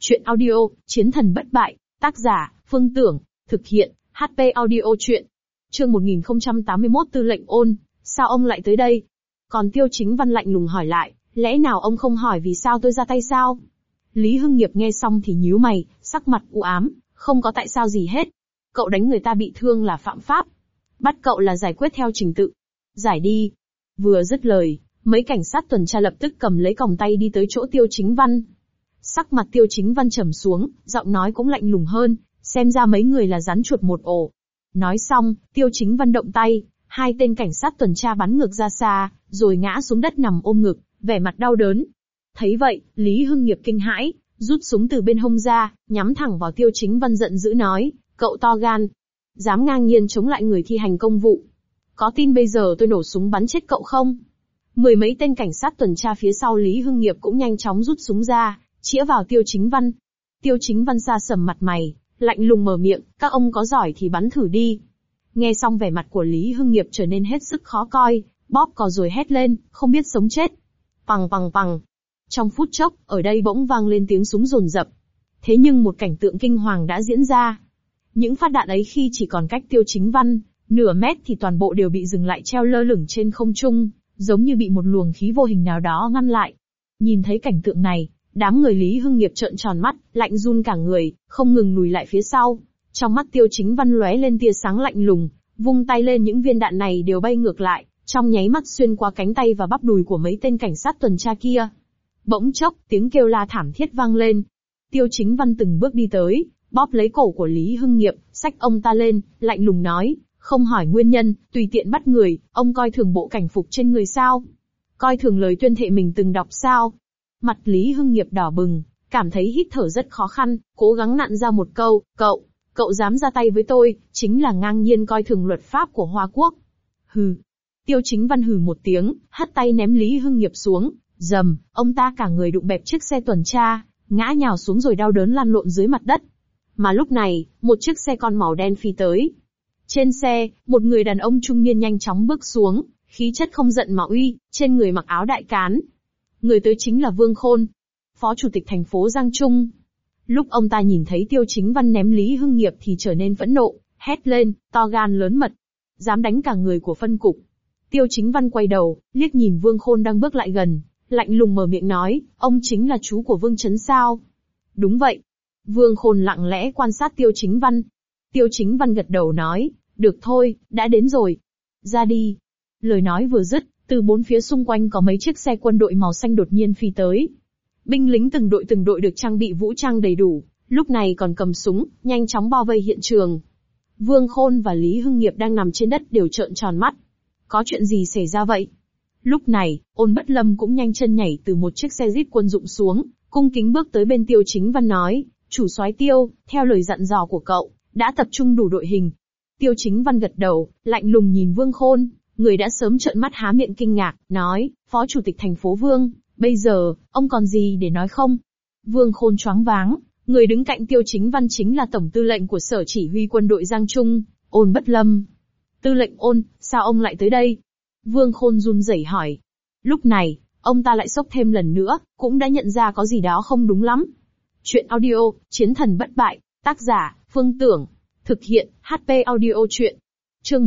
Chuyện audio, Chiến thần bất bại, tác giả, Phương Tưởng, thực hiện, HP Audio Chuyện. Chương 1081 Tư lệnh Ôn, sao ông lại tới đây? Còn Tiêu Chính Văn lạnh lùng hỏi lại, lẽ nào ông không hỏi vì sao tôi ra tay sao? Lý Hưng Nghiệp nghe xong thì nhíu mày, sắc mặt u ám, không có tại sao gì hết. Cậu đánh người ta bị thương là phạm pháp. Bắt cậu là giải quyết theo trình tự. Giải đi. Vừa dứt lời, mấy cảnh sát tuần tra lập tức cầm lấy còng tay đi tới chỗ Tiêu Chính Văn. Sắc mặt Tiêu Chính Văn trầm xuống, giọng nói cũng lạnh lùng hơn, xem ra mấy người là rắn chuột một ổ. Nói xong, Tiêu Chính Văn động tay, hai tên cảnh sát tuần tra bắn ngược ra xa, rồi ngã xuống đất nằm ôm ngực, vẻ mặt đau đớn. Thấy vậy, Lý Hưng Nghiệp kinh hãi, rút súng từ bên hông ra, nhắm thẳng vào Tiêu Chính Văn giận dữ nói, cậu to gan, dám ngang nhiên chống lại người thi hành công vụ. Có tin bây giờ tôi nổ súng bắn chết cậu không? Mười mấy tên cảnh sát tuần tra phía sau Lý Hưng Nghiệp cũng nhanh chóng rút súng ra, chĩa vào Tiêu Chính Văn. Tiêu Chính Văn sa sầm mặt mày, lạnh lùng mở miệng, các ông có giỏi thì bắn thử đi. Nghe xong vẻ mặt của Lý Hưng Nghiệp trở nên hết sức khó coi, bóp cò rồi hét lên, không biết sống chết. Pằng pằng pằng. Trong phút chốc, ở đây bỗng vang lên tiếng súng rồn rập. Thế nhưng một cảnh tượng kinh hoàng đã diễn ra. Những phát đạn ấy khi chỉ còn cách Tiêu Chính Văn nửa mét thì toàn bộ đều bị dừng lại treo lơ lửng trên không trung, giống như bị một luồng khí vô hình nào đó ngăn lại. Nhìn thấy cảnh tượng này, đám người Lý Hưng Nghiệp trợn tròn mắt, lạnh run cả người, không ngừng lùi lại phía sau. Trong mắt Tiêu Chính Văn lóe lên tia sáng lạnh lùng, vung tay lên những viên đạn này đều bay ngược lại, trong nháy mắt xuyên qua cánh tay và bắp đùi của mấy tên cảnh sát tuần tra kia. Bỗng chốc, tiếng kêu la thảm thiết vang lên. Tiêu Chính Văn từng bước đi tới, bóp lấy cổ của Lý Hưng Nghiệp, xách ông ta lên, lạnh lùng nói, không hỏi nguyên nhân, tùy tiện bắt người, ông coi thường bộ cảnh phục trên người sao? Coi thường lời tuyên thệ mình từng đọc sao? Mặt Lý Hưng Nghiệp đỏ bừng, cảm thấy hít thở rất khó khăn, cố gắng nặn ra một câu, cậu dám ra tay với tôi, chính là ngang nhiên coi thường luật pháp của Hoa Quốc. Hừ. Tiêu Chính Văn hừ một tiếng, hất tay ném Lý Hưng Nghiệp xuống, rầm, ông ta cả người đụng bẹp chiếc xe tuần tra, ngã nhào xuống rồi đau đớn lăn lộn dưới mặt đất. Mà lúc này, một chiếc xe con màu đen phi tới. Trên xe, một người đàn ông trung niên nhanh chóng bước xuống, khí chất không giận mà uy, trên người mặc áo đại cán. Người tới chính là Vương Khôn, Phó Chủ tịch thành phố Giang Trung. Lúc ông ta nhìn thấy Tiêu Chính Văn ném Lý Hưng Nghiệp thì trở nên phẫn nộ, hét lên, to gan lớn mật, dám đánh cả người của phân cục. Tiêu Chính Văn quay đầu, liếc nhìn Vương Khôn đang bước lại gần, lạnh lùng mở miệng nói, ông chính là chú của Vương Chấn sao? Đúng vậy. Vương Khôn lặng lẽ quan sát Tiêu Chính Văn. Tiêu Chính Văn gật đầu nói, được thôi, đã đến rồi. Ra đi. Lời nói vừa dứt, từ bốn phía xung quanh có mấy chiếc xe quân đội màu xanh đột nhiên phi tới. Binh lính từng đội được trang bị vũ trang đầy đủ, lúc này còn cầm súng, nhanh chóng bao vây hiện trường. Vương Khôn và Lý Hưng Nghiệp đang nằm trên đất đều trợn tròn mắt. Có chuyện gì xảy ra vậy? Lúc này, Ôn Bất Lâm cũng nhanh chân nhảy từ một chiếc xe jeep quân dụng xuống, cung kính bước tới bên Tiêu Chính Văn nói, chủ soái Tiêu, theo lời dặn dò của cậu, đã tập trung đủ đội hình. Tiêu Chính Văn gật đầu, lạnh lùng nhìn Vương Khôn, người đã sớm trợn mắt há miệng kinh ngạc, nói, Phó Chủ tịch thành phố Vương, bây giờ, ông còn gì để nói không? Vương Khôn choáng váng, người đứng cạnh Tiêu Chính Văn chính là Tổng tư lệnh của Sở Chỉ huy quân đội Giang Trung, Ôn Bất Lâm. Tư lệnh Ôn, sao ông lại tới đây? Vương Khôn run rẩy hỏi. Lúc này, ông ta lại sốc thêm lần nữa, cũng đã nhận ra có gì đó không đúng lắm. Chuyện audio, Chiến thần bất bại, tác giả, Phương Tưởng, thực hiện, HP Audio Chuyện. Chương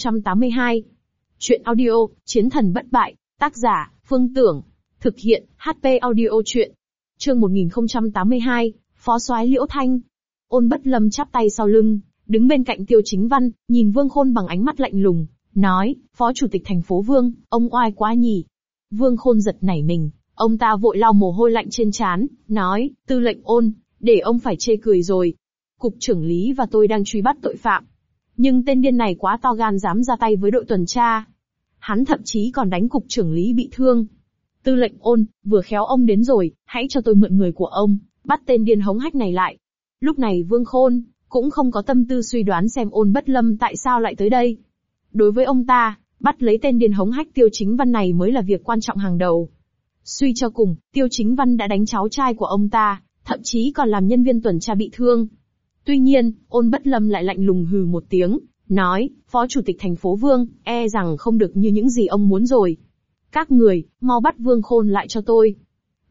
1082. Chuyện audio, Chiến thần bất bại, tác giả, Phương Tưởng, thực hiện, HP Audio Chuyện. Chương 1082, Phó soái Liễu Thanh. Ôn Bất Lâm chắp tay sau lưng, đứng bên cạnh Tiêu Chính Văn, nhìn Vương Khôn bằng ánh mắt lạnh lùng, nói, Phó Chủ tịch thành phố Vương, ông oai quá nhỉ. Vương Khôn giật nảy mình, ông ta vội lau mồ hôi lạnh trên trán, nói, tư lệnh Ôn, để ông phải chê cười rồi. Cục trưởng Lý và tôi đang truy bắt tội phạm. Nhưng tên điên này quá to gan dám ra tay với đội tuần tra. Hắn thậm chí còn đánh cục trưởng Lý bị thương. Tư lệnh Ôn, vừa khéo ông đến rồi, hãy cho tôi mượn người của ông, bắt tên điên hống hách này lại. Lúc này Vương Khôn cũng không có tâm tư suy đoán xem Ôn Bất Lâm tại sao lại tới đây. Đối với ông ta, bắt lấy tên điên hống hách Tiêu Chính Văn này mới là việc quan trọng hàng đầu. Suy cho cùng, Tiêu Chính Văn đã đánh cháu trai của ông ta, thậm chí còn làm nhân viên tuần tra bị thương. Tuy nhiên, Ôn Bất Lâm lại lạnh lùng hừ một tiếng, nói, Phó Chủ tịch thành phố Vương, e rằng không được như những gì ông muốn rồi. Các người, mau bắt Vương Khôn lại cho tôi.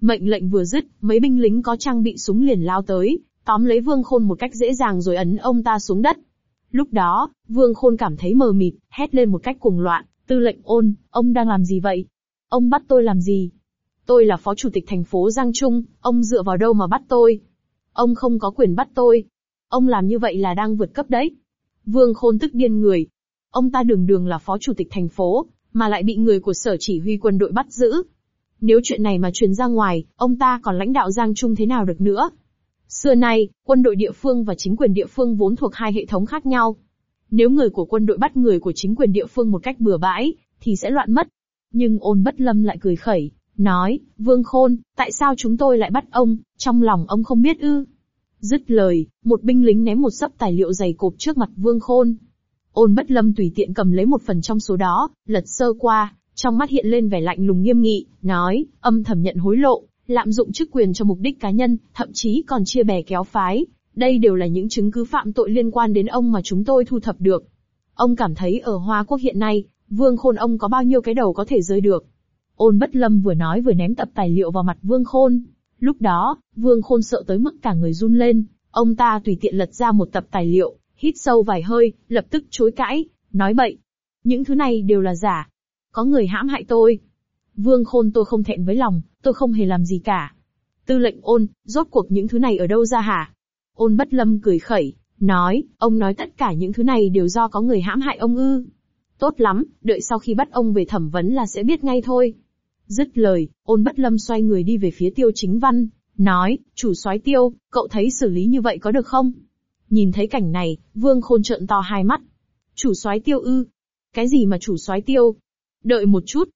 Mệnh lệnh vừa dứt, mấy binh lính có trang bị súng liền lao tới, tóm lấy Vương Khôn một cách dễ dàng rồi ấn ông ta xuống đất. Lúc đó, Vương Khôn cảm thấy mờ mịt, hét lên một cách cuồng loạn, "Tư lệnh Ôn, ông đang làm gì vậy? Ông bắt tôi làm gì? Tôi là phó chủ tịch thành phố Giang Trung, ông dựa vào đâu mà bắt tôi? Ông không có quyền bắt tôi. Ông làm như vậy là đang vượt cấp đấy." Vương Khôn tức điên người. Ông ta đường đường là phó chủ tịch thành phố, mà lại bị người của sở chỉ huy quân đội bắt giữ. Nếu chuyện này mà truyền ra ngoài, ông ta còn lãnh đạo Giang Trung thế nào được nữa? Xưa nay, quân đội địa phương và chính quyền địa phương vốn thuộc hai hệ thống khác nhau. Nếu người của quân đội bắt người của chính quyền địa phương một cách bừa bãi, thì sẽ loạn mất. Nhưng Ôn Bất Lâm lại cười khẩy, nói, "Vương Khôn, tại sao chúng tôi lại bắt ông, trong lòng ông không biết ư?" Dứt lời, một binh lính ném một xấp tài liệu dày cộp trước mặt Vương Khôn. Ôn Bất Lâm tùy tiện cầm lấy một phần trong số đó, lật sơ qua, trong mắt hiện lên vẻ lạnh lùng nghiêm nghị, nói, âm thầm nhận hối lộ, lạm dụng chức quyền cho mục đích cá nhân, thậm chí còn chia bè kéo phái. Đây đều là những chứng cứ phạm tội liên quan đến ông mà chúng tôi thu thập được. Ông cảm thấy ở Hoa Quốc hiện nay, Vương Khôn ông có bao nhiêu cái đầu có thể rơi được? Ôn Bất Lâm vừa nói vừa ném tập tài liệu vào mặt Vương Khôn. Lúc đó, Vương Khôn sợ tới mức cả người run lên, ông ta tùy tiện lật ra một tập tài liệu, hít sâu vài hơi, lập tức chối cãi, nói bậy. Những thứ này đều là giả. Có người hãm hại tôi. Vương Khôn, tôi không thẹn với lòng, tôi không hề làm gì cả. Tư lệnh Ôn, rốt cuộc những thứ này ở đâu ra hả? Ôn Bất Lâm cười khẩy, nói, ông nói tất cả những thứ này đều do có người hãm hại ông ư? Tốt lắm, đợi sau khi bắt ông về thẩm vấn là sẽ biết ngay thôi. Dứt lời, Ôn Bất Lâm xoay người đi về phía Tiêu Chính Văn, nói, chủ soái Tiêu, cậu thấy xử lý như vậy có được không? Nhìn thấy cảnh này, Vương Khôn trợn to hai mắt. Chủ soái Tiêu ư? Cái gì mà chủ soái Tiêu? Đợi một chút.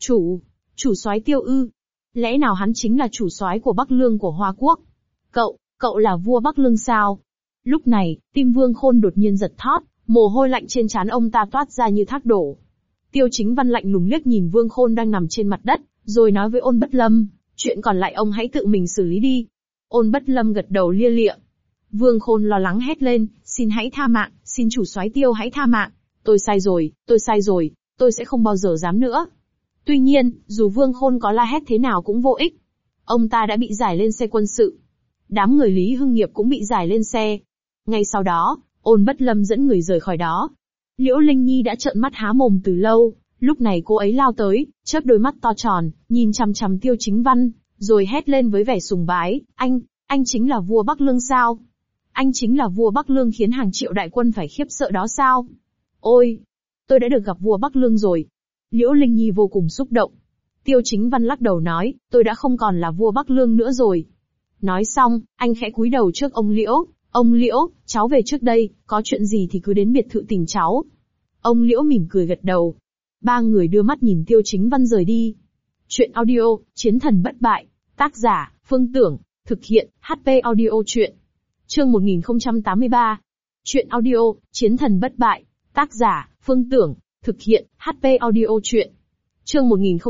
Chủ soái Tiêu ư? Lẽ nào hắn chính là chủ soái của Bắc Lương của Hoa Quốc? Cậu là vua Bắc Lương sao? Lúc này, tim Vương Khôn đột nhiên giật thót, mồ hôi lạnh trên trán ông ta toát ra như thác đổ. Tiêu Chính Văn lạnh lùng liếc nhìn Vương Khôn đang nằm trên mặt đất, rồi nói với Ôn Bất Lâm, chuyện còn lại ông hãy tự mình xử lý đi. Ôn Bất Lâm gật đầu lia lịa. Vương Khôn lo lắng hét lên, xin hãy tha mạng, xin chủ soái Tiêu hãy tha mạng. Tôi sai rồi, tôi sẽ không bao giờ dám nữa. Tuy nhiên, dù Vương Khôn có la hét thế nào cũng vô ích. Ông ta đã bị giải lên xe quân sự. Đám người Lý Hưng Nghiệp cũng bị giải lên xe. Ngay sau đó, Ôn Bất Lâm dẫn người rời khỏi đó. Liễu Linh Nhi đã trợn mắt há mồm từ lâu, lúc này cô ấy lao tới, chớp đôi mắt to tròn, nhìn chằm chằm Tiêu Chính Văn, rồi hét lên với vẻ sùng bái, anh chính là vua Bắc Lương sao? Anh chính là vua Bắc Lương khiến hàng triệu đại quân phải khiếp sợ đó sao? Ôi, tôi đã được gặp vua Bắc Lương rồi. Liễu Linh Nhi vô cùng xúc động. Tiêu Chính Văn lắc đầu nói, tôi đã không còn là vua Bắc Lương nữa rồi. Nói xong, anh khẽ cúi đầu trước ông Liễu. Ông Liễu, cháu về trước đây, có chuyện gì thì cứ đến biệt thự tìm cháu. Ông Liễu mỉm cười gật đầu. Ba người đưa mắt nhìn Tiêu Chính Văn rời đi. Chuyện audio, Chiến thần bất bại. Tác giả, Phương Tưởng. Thực hiện, HP Audio Chuyện. Chương 1083. Chuyện audio, Chiến thần bất bại. Tác giả, Phương Tưởng. Thực hiện, HP Audio Chuyện. Chương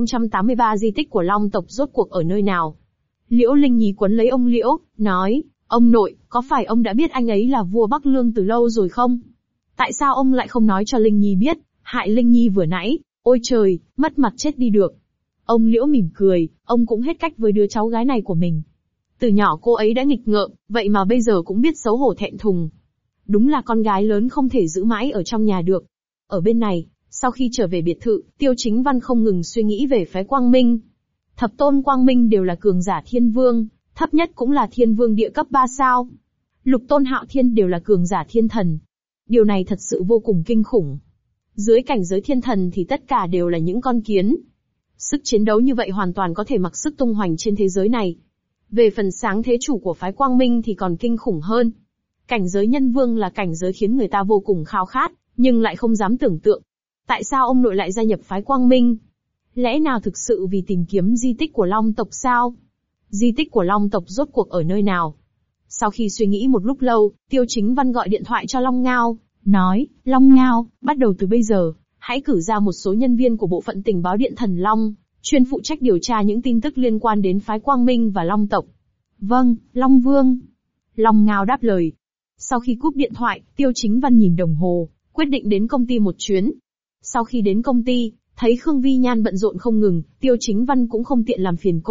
1083. Di tích của Long tộc rốt cuộc ở nơi nào? Liễu Linh Nhi quấn lấy ông Liễu, nói, ông nội, có phải ông đã biết anh ấy là vua Bắc Lương từ lâu rồi không? Tại sao ông lại không nói cho Linh Nhi biết, hại Linh Nhi vừa nãy, ôi trời, mất mặt chết đi được. Ông Liễu mỉm cười, ông cũng hết cách với đứa cháu gái này của mình. Từ nhỏ cô ấy đã nghịch ngợm, vậy mà bây giờ cũng biết xấu hổ thẹn thùng. Đúng là con gái lớn không thể giữ mãi ở trong nhà được. Ở bên này, sau khi trở về biệt thự, Tiêu Chính Văn không ngừng suy nghĩ về phái Quang Minh. Thập tôn Quang Minh đều là cường giả thiên vương, thấp nhất cũng là thiên vương địa cấp 3 sao. Lục tôn Hạo Thiên đều là cường giả thiên thần. Điều này thật sự vô cùng kinh khủng. Dưới cảnh giới thiên thần thì tất cả đều là những con kiến. Sức chiến đấu như vậy hoàn toàn có thể mặc sức tung hoành trên thế giới này. Về phần sáng thế chủ của phái Quang Minh thì còn kinh khủng hơn. Cảnh giới nhân vương là cảnh giới khiến người ta vô cùng khao khát, nhưng lại không dám tưởng tượng. Tại sao ông nội lại gia nhập phái Quang Minh? Lẽ nào thực sự vì tìm kiếm di tích của Long tộc sao? Di tích của Long tộc rốt cuộc ở nơi nào? Sau khi suy nghĩ một lúc lâu, Tiêu Chính Văn gọi điện thoại cho Long Ngao, nói, Long Ngao, bắt đầu từ bây giờ, hãy cử ra một số nhân viên của bộ phận tình báo Điện Thần Long, chuyên phụ trách điều tra những tin tức liên quan đến phái Quang Minh và Long tộc. Vâng, Long Vương. Long Ngao đáp lời. Sau khi cúp điện thoại, Tiêu Chính Văn nhìn đồng hồ, quyết định đến công ty một chuyến. Sau khi đến công ty, thấy Khương Vi Nhan bận rộn không ngừng, Tiêu Chính Văn cũng không tiện làm phiền cô,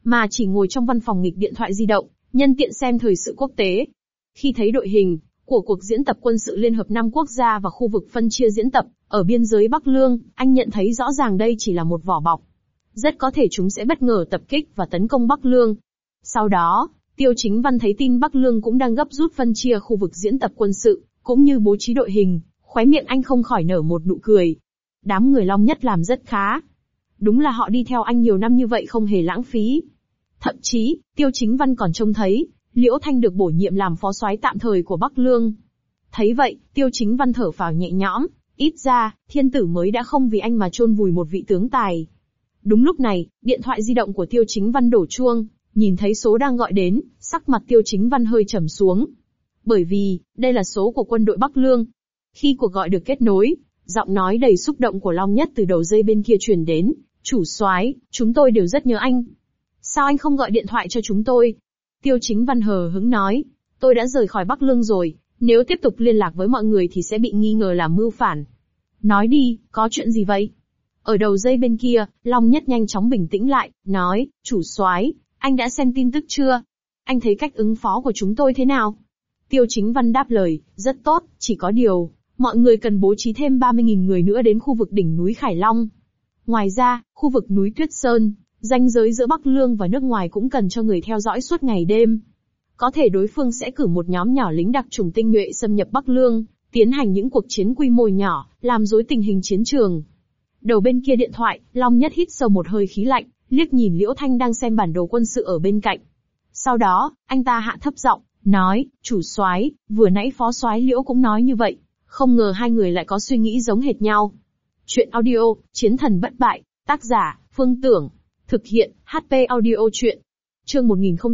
mà chỉ ngồi trong văn phòng nghịch điện thoại di động, nhân tiện xem thời sự quốc tế. Khi thấy đội hình của cuộc diễn tập quân sự Liên hợp 5 quốc gia và khu vực phân chia diễn tập ở biên giới Bắc Lương, anh nhận thấy rõ ràng đây chỉ là một vỏ bọc. Rất có thể chúng sẽ bất ngờ tập kích và tấn công Bắc Lương. Sau đó, Tiêu Chính Văn thấy tin Bắc Lương cũng đang gấp rút phân chia khu vực diễn tập quân sự, cũng như bố trí đội hình, khóe miệng anh không khỏi nở một nụ cười. Đám người Long Nhất làm rất khá. Đúng là họ đi theo anh nhiều năm như vậy không hề lãng phí. Thậm chí, Tiêu Chính Văn còn trông thấy, Liễu Thanh được bổ nhiệm làm phó soái tạm thời của Bắc Lương. Thấy vậy, Tiêu Chính Văn thở phào nhẹ nhõm, ít ra, thiên tử mới đã không vì anh mà chôn vùi một vị tướng tài. Đúng lúc này, điện thoại di động của Tiêu Chính Văn đổ chuông, nhìn thấy số đang gọi đến, sắc mặt Tiêu Chính Văn hơi trầm xuống. Bởi vì, đây là số của quân đội Bắc Lương. Khi cuộc gọi được kết nối, giọng nói đầy xúc động của Long Nhất từ đầu dây bên kia truyền đến, "Chủ soái, chúng tôi đều rất nhớ anh. Sao anh không gọi điện thoại cho chúng tôi?" Tiêu Chính Văn hờ hững nói, "Tôi đã rời khỏi Bắc Lương rồi, nếu tiếp tục liên lạc với mọi người thì sẽ bị nghi ngờ là mưu phản." "Nói đi, có chuyện gì vậy?" Ở đầu dây bên kia, Long Nhất nhanh chóng bình tĩnh lại, nói, "Chủ soái, anh đã xem tin tức chưa? Anh thấy cách ứng phó của chúng tôi thế nào?" Tiêu Chính Văn đáp lời, "Rất tốt, chỉ có điều, mọi người cần bố trí thêm 30.000 người nữa đến khu vực đỉnh núi Khải Long. Ngoài ra, khu vực núi Tuyết Sơn, ranh giới giữa Bắc Lương và nước ngoài cũng cần cho người theo dõi suốt ngày đêm. Có thể đối phương sẽ cử một nhóm nhỏ lính đặc chủng tinh nhuệ xâm nhập Bắc Lương, tiến hành những cuộc chiến quy mô nhỏ, làm rối tình hình chiến trường." Đầu bên kia điện thoại, Long Nhất hít sâu một hơi khí lạnh, liếc nhìn Liễu Thanh đang xem bản đồ quân sự ở bên cạnh. Sau đó, anh ta hạ thấp giọng, nói, "Chủ soái, vừa nãy phó soái Liễu cũng nói như vậy, không ngờ hai người lại có suy nghĩ giống hệt nhau." Chuyện audio, Chiến thần bất bại, tác giả, Phương Tưởng. Thực hiện, HP Audio Chuyện. Chương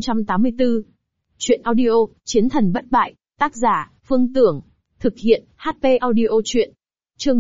1084. Chuyện audio, Chiến thần bất bại, tác giả, Phương Tưởng. Thực hiện, HP Audio Chuyện. Chương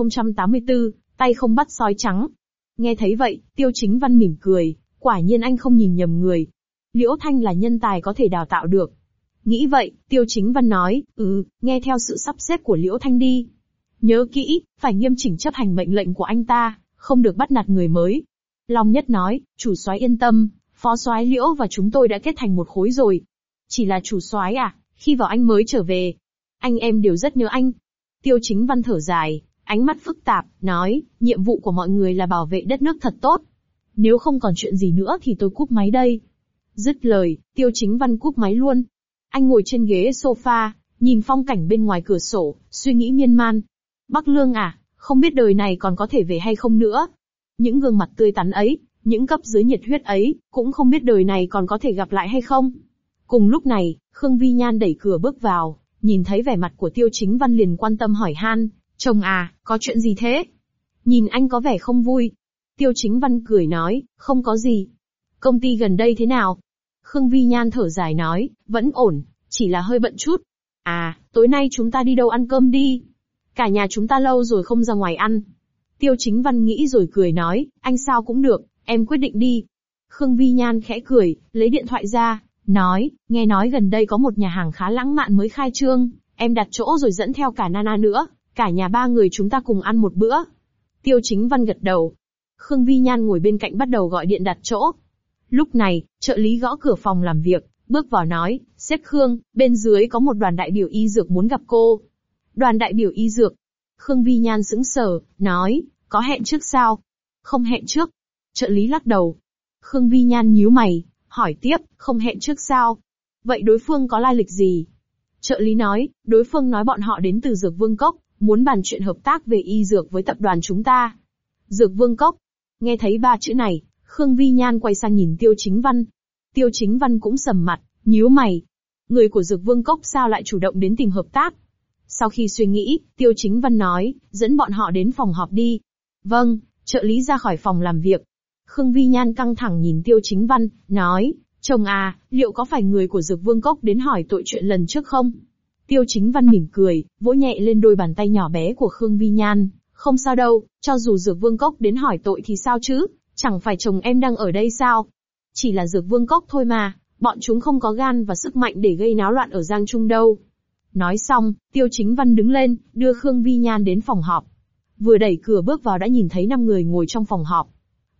1084, tay không bắt sói trắng. Nghe thấy vậy, Tiêu Chính Văn mỉm cười, quả nhiên anh không nhìn nhầm người. Liễu Thanh là nhân tài có thể đào tạo được. Nghĩ vậy, Tiêu Chính Văn nói, nghe theo sự sắp xếp của Liễu Thanh đi. Nhớ kỹ, phải nghiêm chỉnh chấp hành mệnh lệnh của anh ta, không được bắt nạt người mới. Long Nhất nói, "Chủ soái yên tâm, phó soái Liễu và chúng tôi đã kết thành một khối rồi. Chỉ là chủ soái à, khi vào anh mới trở về, anh em đều rất nhớ anh." Tiêu Chính Văn thở dài, ánh mắt phức tạp, nói, "Nhiệm vụ của mọi người là bảo vệ đất nước thật tốt. Nếu không còn chuyện gì nữa thì tôi cúp máy đây." Dứt lời, Tiêu Chính Văn cúp máy luôn. Anh ngồi trên ghế sofa, nhìn phong cảnh bên ngoài cửa sổ, suy nghĩ miên man. Bắc Lương à, không biết đời này còn có thể về hay không nữa. Những gương mặt tươi tắn ấy, những cấp dưới nhiệt huyết ấy, cũng không biết đời này còn có thể gặp lại hay không. Cùng lúc này, Khương Vi Nhan đẩy cửa bước vào, nhìn thấy vẻ mặt của Tiêu Chính Văn liền quan tâm hỏi han, "Chồng à, có chuyện gì thế? Nhìn anh có vẻ không vui." Tiêu Chính Văn cười nói, "Không có gì. Công ty gần đây thế nào?" Khương Vi Nhan thở dài nói, "Vẫn ổn, chỉ là hơi bận chút." "À, tối nay chúng ta đi đâu ăn cơm đi? Cả nhà chúng ta lâu rồi không ra ngoài ăn." Tiêu Chính Văn nghĩ rồi cười nói, "Anh sao cũng được, em quyết định đi." Khương Vi Nhan khẽ cười, lấy điện thoại ra, nói, "Nghe nói gần đây có một nhà hàng khá lãng mạn mới khai trương, em đặt chỗ rồi dẫn theo cả Nana nữa, cả nhà ba người chúng ta cùng ăn một bữa." Tiêu Chính Văn gật đầu. Khương Vi Nhan ngồi bên cạnh bắt đầu gọi điện đặt chỗ. Lúc này, trợ lý gõ cửa phòng làm việc, bước vào nói, "Sếp Khương, bên dưới có một đoàn đại biểu y dược muốn gặp cô." "Đoàn đại biểu y dược?" Khương Vi Nhan sững sờ, nói, "Có hẹn trước sao?" "Không hẹn trước." Trợ lý lắc đầu. Khương Vi Nhan nhíu mày, hỏi tiếp, "Không hẹn trước sao? Vậy đối phương có lai lịch gì?" Trợ lý nói, "Đối phương nói bọn họ đến từ Dược Vương Cốc, muốn bàn chuyện hợp tác về y dược với tập đoàn chúng ta." Dược Vương Cốc. Nghe thấy ba chữ này, Khương Vi Nhan quay sang nhìn Tiêu Chính Văn. Tiêu Chính Văn cũng sầm mặt, nhíu mày. Người của Dược Vương Cốc sao lại chủ động đến tìm hợp tác? Sau khi suy nghĩ, Tiêu Chính Văn nói, "Dẫn bọn họ đến phòng họp đi." "Vâng." Trợ lý ra khỏi phòng làm việc. Khương Vi Nhan căng thẳng nhìn Tiêu Chính Văn, nói, "Chồng à, liệu có phải người của Dược Vương Cốc đến hỏi tội chuyện lần trước không?" Tiêu Chính Văn mỉm cười, vỗ nhẹ lên đôi bàn tay nhỏ bé của Khương Vi Nhan, "Không sao đâu, cho dù Dược Vương Cốc đến hỏi tội thì sao chứ, chẳng phải chồng em đang ở đây sao? Chỉ là Dược Vương Cốc thôi mà, bọn chúng không có gan và sức mạnh để gây náo loạn ở Giang Trung đâu." Nói xong, Tiêu Chính Văn đứng lên, đưa Khương Vi Nhan đến phòng họp. Vừa đẩy cửa bước vào đã nhìn thấy 5 người ngồi trong phòng họp.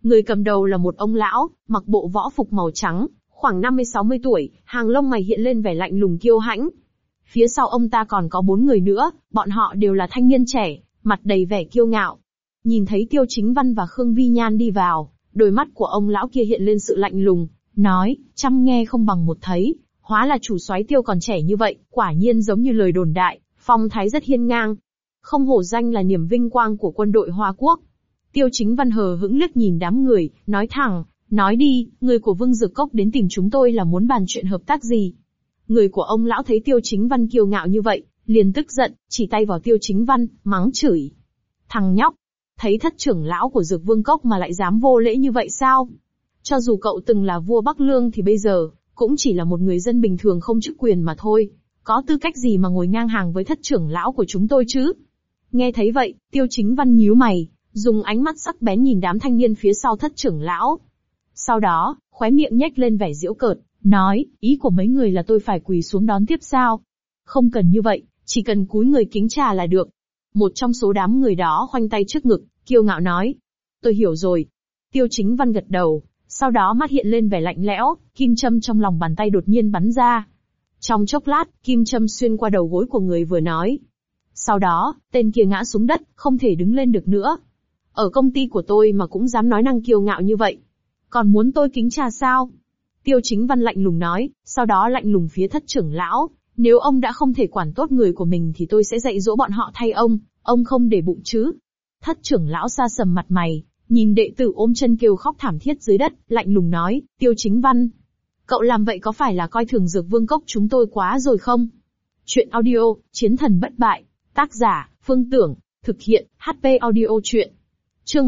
Người cầm đầu là một ông lão, mặc bộ võ phục màu trắng, khoảng 50-60 tuổi, hàng lông mày hiện lên vẻ lạnh lùng kiêu hãnh. Phía sau ông ta còn có 4 người nữa, bọn họ đều là thanh niên trẻ, mặt đầy vẻ kiêu ngạo. Nhìn thấy Tiêu Chính Văn và Khương Vi Nhan đi vào, đôi mắt của ông lão kia hiện lên sự lạnh lùng, nói, trăm nghe không bằng một thấy, hóa là chủ soái Tiêu còn trẻ như vậy, quả nhiên giống như lời đồn đại, phong thái rất hiên ngang. Không hổ danh là niềm vinh quang của quân đội Hoa Quốc. Tiêu Chính Văn hờ hững liếc nhìn đám người, nói thẳng, nói đi, người của Vương Dược Cốc đến tìm chúng tôi là muốn bàn chuyện hợp tác gì? Người của ông lão thấy Tiêu Chính Văn kiêu ngạo như vậy, liền tức giận, chỉ tay vào Tiêu Chính Văn, mắng chửi. Thằng nhóc, thấy thất trưởng lão của Dược Vương Cốc mà lại dám vô lễ như vậy sao? Cho dù cậu từng là vua Bắc Lương thì bây giờ, cũng chỉ là một người dân bình thường không chức quyền mà thôi. Có tư cách gì mà ngồi ngang hàng với thất trưởng lão của chúng tôi chứ? Nghe thấy vậy, Tiêu Chính Văn nhíu mày, dùng ánh mắt sắc bén nhìn đám thanh niên phía sau thất trưởng lão. Sau đó, khóe miệng nhếch lên vẻ giễu cợt, nói, ý của mấy người là tôi phải quỳ xuống đón tiếp sao? Không cần như vậy, chỉ cần cúi người kính trà là được. Một trong số đám người đó khoanh tay trước ngực, kiêu ngạo nói. Tôi hiểu rồi. Tiêu Chính Văn gật đầu, sau đó mắt hiện lên vẻ lạnh lẽo, kim châm trong lòng bàn tay đột nhiên bắn ra. Trong chốc lát, kim châm xuyên qua đầu gối của người vừa nói. Sau đó, tên kia ngã xuống đất, không thể đứng lên được nữa. Ở công ty của tôi mà cũng dám nói năng kiêu ngạo như vậy. Còn muốn tôi kính trà sao? Tiêu Chính Văn lạnh lùng nói, sau đó lạnh lùng phía thất trưởng lão. Nếu ông đã không thể quản tốt người của mình thì tôi sẽ dạy dỗ bọn họ thay ông không để bụng chứ. Thất trưởng lão sa sầm mặt mày, nhìn đệ tử ôm chân kêu khóc thảm thiết dưới đất, lạnh lùng nói, Tiêu Chính Văn. Cậu làm vậy có phải là coi thường Dược Vương Cốc chúng tôi quá rồi không? Chuyện audio, Chiến thần bất bại, tác giả, Phương Tưởng, thực hiện, HP audio chuyện. Chương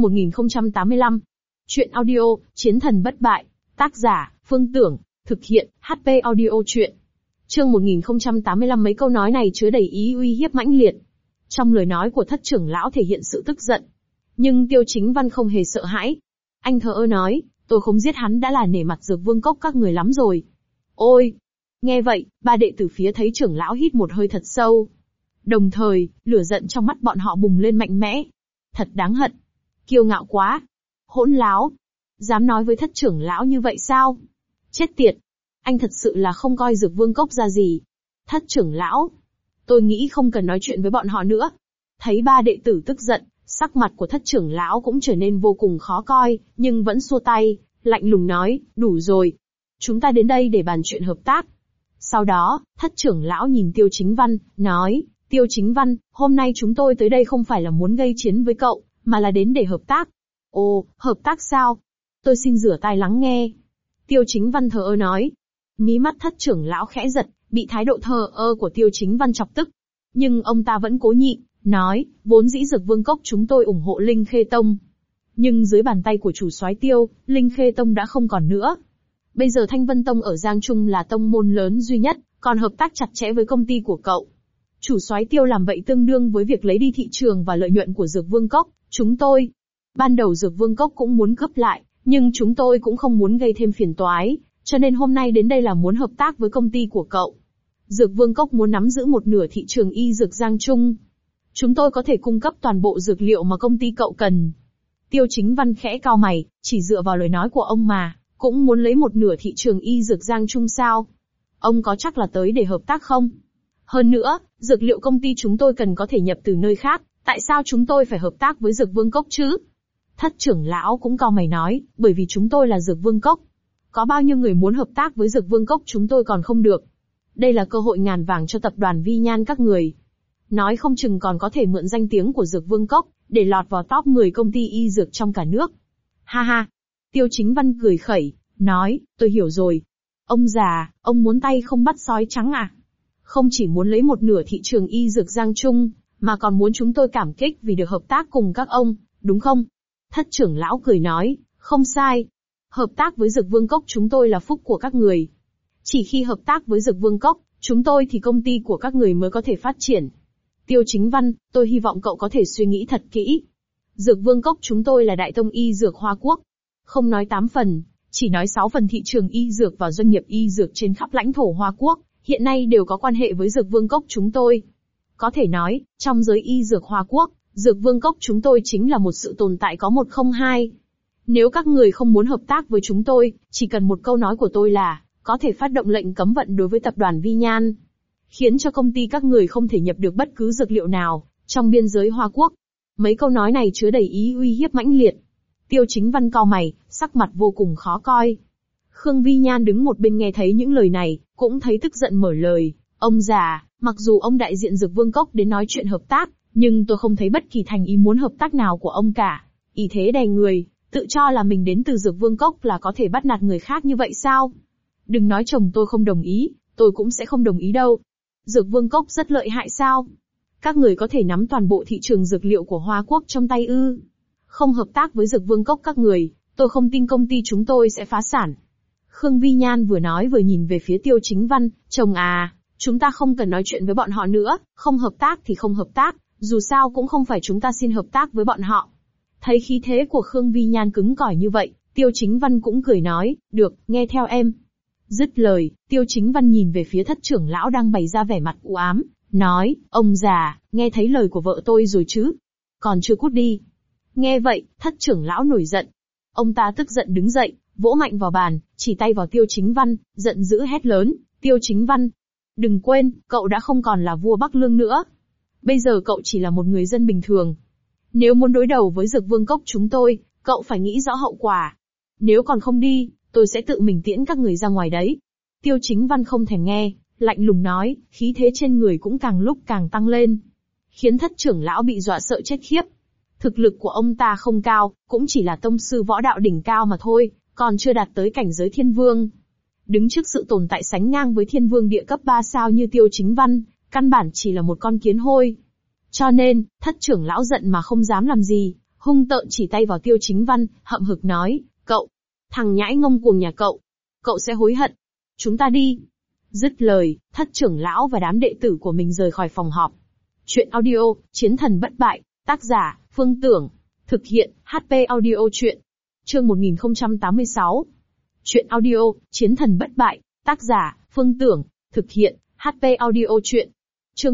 1085. Chuyện audio, Chiến thần bất bại, tác giả, Phương Tưởng, thực hiện, HP audio chuyện. Chương 1085 mấy câu nói này chứa đầy ý uy hiếp mãnh liệt. Trong lời nói của thất trưởng lão thể hiện sự tức giận. Nhưng Tiêu Chính Văn không hề sợ hãi. Anh thờ ơ nói, tôi không giết hắn đã là nể mặt Dược Vương Cốc các người lắm rồi. Ôi! Nghe vậy, ba đệ tử phía thấy trưởng lão hít một hơi thật sâu. Đồng thời, lửa giận trong mắt bọn họ bùng lên mạnh mẽ. Thật đáng hận. Kiêu ngạo quá. Hỗn láo. Dám nói với thất trưởng lão như vậy sao? Chết tiệt. Anh thật sự là không coi Dược Vương Cốc ra gì. Thất trưởng lão. Tôi nghĩ không cần nói chuyện với bọn họ nữa. Thấy ba đệ tử tức giận, sắc mặt của thất trưởng lão cũng trở nên vô cùng khó coi, nhưng vẫn xua tay, lạnh lùng nói, đủ rồi. Chúng ta đến đây để bàn chuyện hợp tác. Sau đó, thất trưởng lão nhìn Tiêu Chính Văn, nói, Tiêu Chính Văn, hôm nay chúng tôi tới đây không phải là muốn gây chiến với cậu, mà là đến để hợp tác. Ồ, hợp tác sao? Tôi xin rửa tai lắng nghe. Tiêu Chính Văn thờ ơ nói. Mí mắt thất trưởng lão khẽ giật, bị thái độ thờ ơ của Tiêu Chính Văn chọc tức. Nhưng ông ta vẫn cố nhịn, nói, vốn dĩ Dược Vương Cốc chúng tôi ủng hộ Linh Khê Tông. Nhưng dưới bàn tay của chủ soái Tiêu, Linh Khê Tông đã không còn nữa. Bây giờ Thanh Vân Tông ở Giang Trung là tông môn lớn duy nhất, còn hợp tác chặt chẽ với công ty của cậu. Chủ soái Tiêu làm vậy tương đương với việc lấy đi thị trường và lợi nhuận của Dược Vương Cốc, chúng tôi. Ban đầu Dược Vương Cốc cũng muốn cướp lại, nhưng chúng tôi cũng không muốn gây thêm phiền toái, cho nên hôm nay đến đây là muốn hợp tác với công ty của cậu. Dược Vương Cốc muốn nắm giữ một nửa thị trường y dược Giang Trung. Chúng tôi có thể cung cấp toàn bộ dược liệu mà công ty cậu cần. Tiêu Chính Văn khẽ cau mày, chỉ dựa vào lời nói của ông mà, cũng muốn lấy một nửa thị trường y dược Giang Trung sao? Ông có chắc là tới để hợp tác không? Hơn nữa, dược liệu công ty chúng tôi cần có thể nhập từ nơi khác, tại sao chúng tôi phải hợp tác với Dược Vương Cốc chứ? Thất trưởng lão cũng cau mày nói, bởi vì chúng tôi là Dược Vương Cốc. Có bao nhiêu người muốn hợp tác với Dược Vương Cốc chúng tôi còn không được. Đây là cơ hội ngàn vàng cho tập đoàn Vi Nhan các người. Nói không chừng còn có thể mượn danh tiếng của Dược Vương Cốc, để lọt vào top 10 công ty y dược trong cả nước. Ha ha. Tiêu Chính Văn cười khẩy, nói, tôi hiểu rồi. Ông già, ông muốn tay không bắt sói trắng à? Không chỉ muốn lấy một nửa thị trường y dược Giang Trung, mà còn muốn chúng tôi cảm kích vì được hợp tác cùng các ông, đúng không? Thất trưởng lão cười nói, không sai. Hợp tác với Dược Vương Cốc chúng tôi là phúc của các người. Chỉ khi hợp tác với Dược Vương Cốc, chúng tôi thì công ty của các người mới có thể phát triển. Tiêu Chính Văn, tôi hy vọng cậu có thể suy nghĩ thật kỹ. Dược Vương Cốc chúng tôi là đại tông y dược Hoa Quốc. Không nói 8 phần, chỉ nói 6 phần thị trường y dược và doanh nghiệp y dược trên khắp lãnh thổ Hoa Quốc, hiện nay đều có quan hệ với Dược Vương Cốc chúng tôi. Có thể nói, trong giới y dược Hoa Quốc, Dược Vương Cốc chúng tôi chính là một sự tồn tại có một không hai. Nếu các người không muốn hợp tác với chúng tôi, chỉ cần một câu nói của tôi là, có thể phát động lệnh cấm vận đối với tập đoàn Vi Nhan. Khiến cho công ty các người không thể nhập được bất cứ dược liệu nào, trong biên giới Hoa Quốc. Mấy câu nói này chứa đầy ý uy hiếp mãnh liệt. Tiêu Chính Văn cau mày, sắc mặt vô cùng khó coi. Khương Vi Nhan đứng một bên nghe thấy những lời này, cũng thấy tức giận mở lời. Ông già, mặc dù ông đại diện Dược Vương Cốc đến nói chuyện hợp tác, nhưng tôi không thấy bất kỳ thành ý muốn hợp tác nào của ông cả. Ý thế đè người, tự cho là mình đến từ Dược Vương Cốc là có thể bắt nạt người khác như vậy sao? Đừng nói chồng tôi không đồng ý, tôi cũng sẽ không đồng ý đâu. Dược Vương Cốc rất lợi hại sao? Các người có thể nắm toàn bộ thị trường dược liệu của Hoa Quốc trong tay ư? Không hợp tác với Dược Vương Cốc các người, tôi không tin công ty chúng tôi sẽ phá sản. Khương Vi Nhan vừa nói vừa nhìn về phía Tiêu Chính Văn, chồng à, chúng ta không cần nói chuyện với bọn họ nữa, không hợp tác thì không hợp tác, dù sao cũng không phải chúng ta xin hợp tác với bọn họ. Thấy khí thế của Khương Vi Nhan cứng cỏi như vậy, Tiêu Chính Văn cũng cười nói, được, nghe theo em. Dứt lời, Tiêu Chính Văn nhìn về phía Thất trưởng lão đang bày ra vẻ mặt u ám, nói, ông già, nghe thấy lời của vợ tôi rồi chứ? Còn chưa cút đi. Nghe vậy, Thất trưởng lão nổi giận. Ông ta tức giận đứng dậy, vỗ mạnh vào bàn, chỉ tay vào Tiêu Chính Văn, giận dữ hét lớn, Tiêu Chính Văn. Đừng quên, cậu đã không còn là vua Bắc Lương nữa. Bây giờ cậu chỉ là một người dân bình thường. Nếu muốn đối đầu với Dược Vương Cốc chúng tôi, cậu phải nghĩ rõ hậu quả. Nếu còn không đi, tôi sẽ tự mình tiễn các người ra ngoài đấy. Tiêu Chính Văn không thèm nghe, lạnh lùng nói, khí thế trên người cũng càng lúc càng tăng lên. Khiến Thất trưởng lão bị dọa sợ chết khiếp. Thực lực của ông ta không cao, cũng chỉ là tông sư võ đạo đỉnh cao mà thôi, còn chưa đạt tới cảnh giới thiên vương. Đứng trước sự tồn tại sánh ngang với thiên vương địa cấp 3 sao như Tiêu Chính Văn, căn bản chỉ là một con kiến hôi. Cho nên, Thất trưởng lão giận mà không dám làm gì, hung tợn chỉ tay vào Tiêu Chính Văn, hậm hực nói, cậu, thằng nhãi ngông cuồng nhà cậu sẽ hối hận. Chúng ta đi. Dứt lời, Thất trưởng lão và đám đệ tử của mình rời khỏi phòng họp. Chuyện audio, Chiến thần bất bại, tác giả, Phương Tưởng. Thực hiện, HP audio chuyện. Chương 1086. Chuyện audio, Chiến thần bất bại, tác giả, Phương Tưởng. Thực hiện, HP audio chuyện. Chương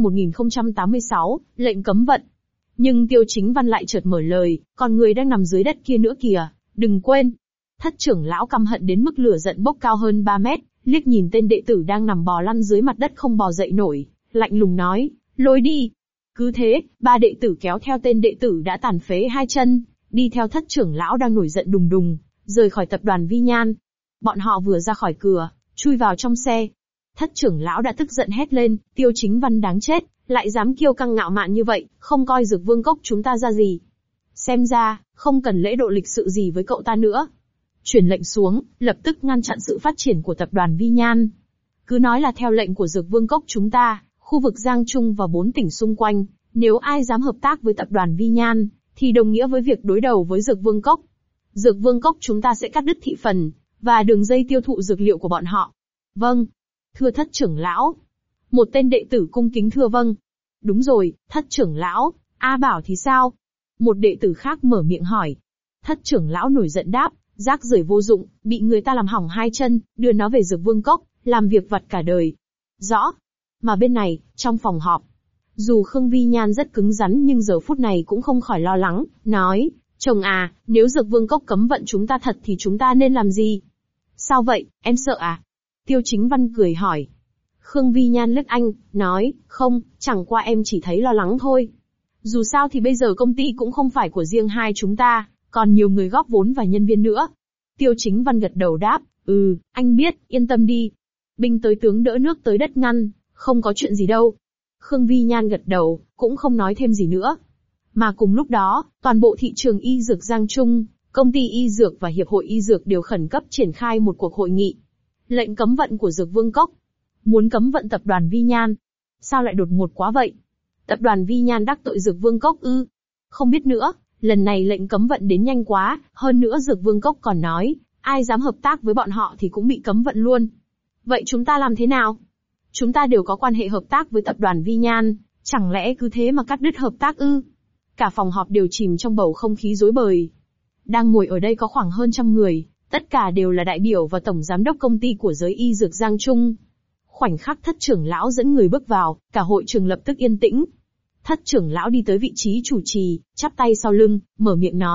1086, lệnh cấm vận. Nhưng Tiêu Chính Văn lại chợt mở lời, còn người đang nằm dưới đất kia nữa kìa, đừng quên. Thất trưởng lão căm hận đến mức lửa giận bốc cao hơn 3 mét, liếc nhìn tên đệ tử đang nằm bò lăn dưới mặt đất không bò dậy nổi, lạnh lùng nói, lôi đi. Cứ thế, 3 đệ tử kéo theo tên đệ tử đã tàn phế 2 chân, đi theo Thất trưởng lão đang nổi giận đùng đùng, rời khỏi tập đoàn Vi Nhan. Bọn họ vừa ra khỏi cửa, chui vào trong xe. Thất trưởng lão đã tức giận hét lên, Tiêu Chính Văn đáng chết, lại dám kiêu căng ngạo mạn như vậy, không coi Dược Vương Cốc chúng ta ra gì. Xem ra, không cần lễ độ lịch sự gì với cậu ta nữa. Truyền lệnh xuống, lập tức ngăn chặn sự phát triển của tập đoàn Vi Nhan. Cứ nói là theo lệnh của Dược Vương Cốc chúng ta, khu vực Giang Trung và 4 tỉnh xung quanh, nếu ai dám hợp tác với tập đoàn Vi Nhan, thì đồng nghĩa với việc đối đầu với Dược Vương Cốc. Dược Vương Cốc chúng ta sẽ cắt đứt thị phần, và đường dây tiêu thụ dược liệu của bọn họ. Vâng. Thưa Thất trưởng lão. Một tên đệ tử cung kính thưa vâng. Đúng rồi, Thất trưởng lão, A Bảo thì sao? Một đệ tử khác mở miệng hỏi. Thất trưởng lão nổi giận đáp, rác rưởi vô dụng, bị người ta làm hỏng 2 chân, đưa nó về Dược Vương Cốc, làm việc vặt cả đời. Rõ. Mà bên này, trong phòng họp, dù Khương Vi Nhan rất cứng rắn nhưng giờ phút này cũng không khỏi lo lắng, nói, chồng à, nếu Dược Vương Cốc cấm vận chúng ta thật thì chúng ta nên làm gì? Sao vậy, em sợ à? Tiêu Chính Văn cười hỏi. Khương Vi Nhan liếc anh, nói, không, chẳng qua em chỉ thấy lo lắng thôi. Dù sao thì bây giờ công ty cũng không phải của riêng hai chúng ta, còn nhiều người góp vốn và nhân viên nữa. Tiêu Chính Văn gật đầu đáp, anh biết, yên tâm đi. Binh tới tướng đỡ nước tới đất ngăn, không có chuyện gì đâu. Khương Vi Nhan gật đầu, cũng không nói thêm gì nữa. Mà cùng lúc đó, toàn bộ thị trường y dược Giang Trung, công ty y dược và hiệp hội y dược đều khẩn cấp triển khai một cuộc hội nghị. Lệnh cấm vận của Dược Vương Cốc. Muốn cấm vận tập đoàn Vi Nhan. Sao lại đột ngột quá vậy? Tập đoàn Vi Nhan đắc tội Dược Vương Cốc ư? Không biết nữa, lần này lệnh cấm vận đến nhanh quá, hơn nữa Dược Vương Cốc còn nói, ai dám hợp tác với bọn họ thì cũng bị cấm vận luôn. Vậy chúng ta làm thế nào? Chúng ta đều có quan hệ hợp tác với tập đoàn Vi Nhan, chẳng lẽ cứ thế mà cắt đứt hợp tác ư? Cả phòng họp đều chìm trong bầu không khí rối bời. Đang ngồi ở đây có khoảng hơn 100 người, tất cả đều là đại biểu và tổng giám đốc công ty của giới y dược Giang Trung. Khoảnh khắc Thất trưởng lão dẫn người bước vào, cả hội trường lập tức yên tĩnh. Thất trưởng lão đi tới vị trí chủ trì, chắp tay sau lưng, mở miệng nói,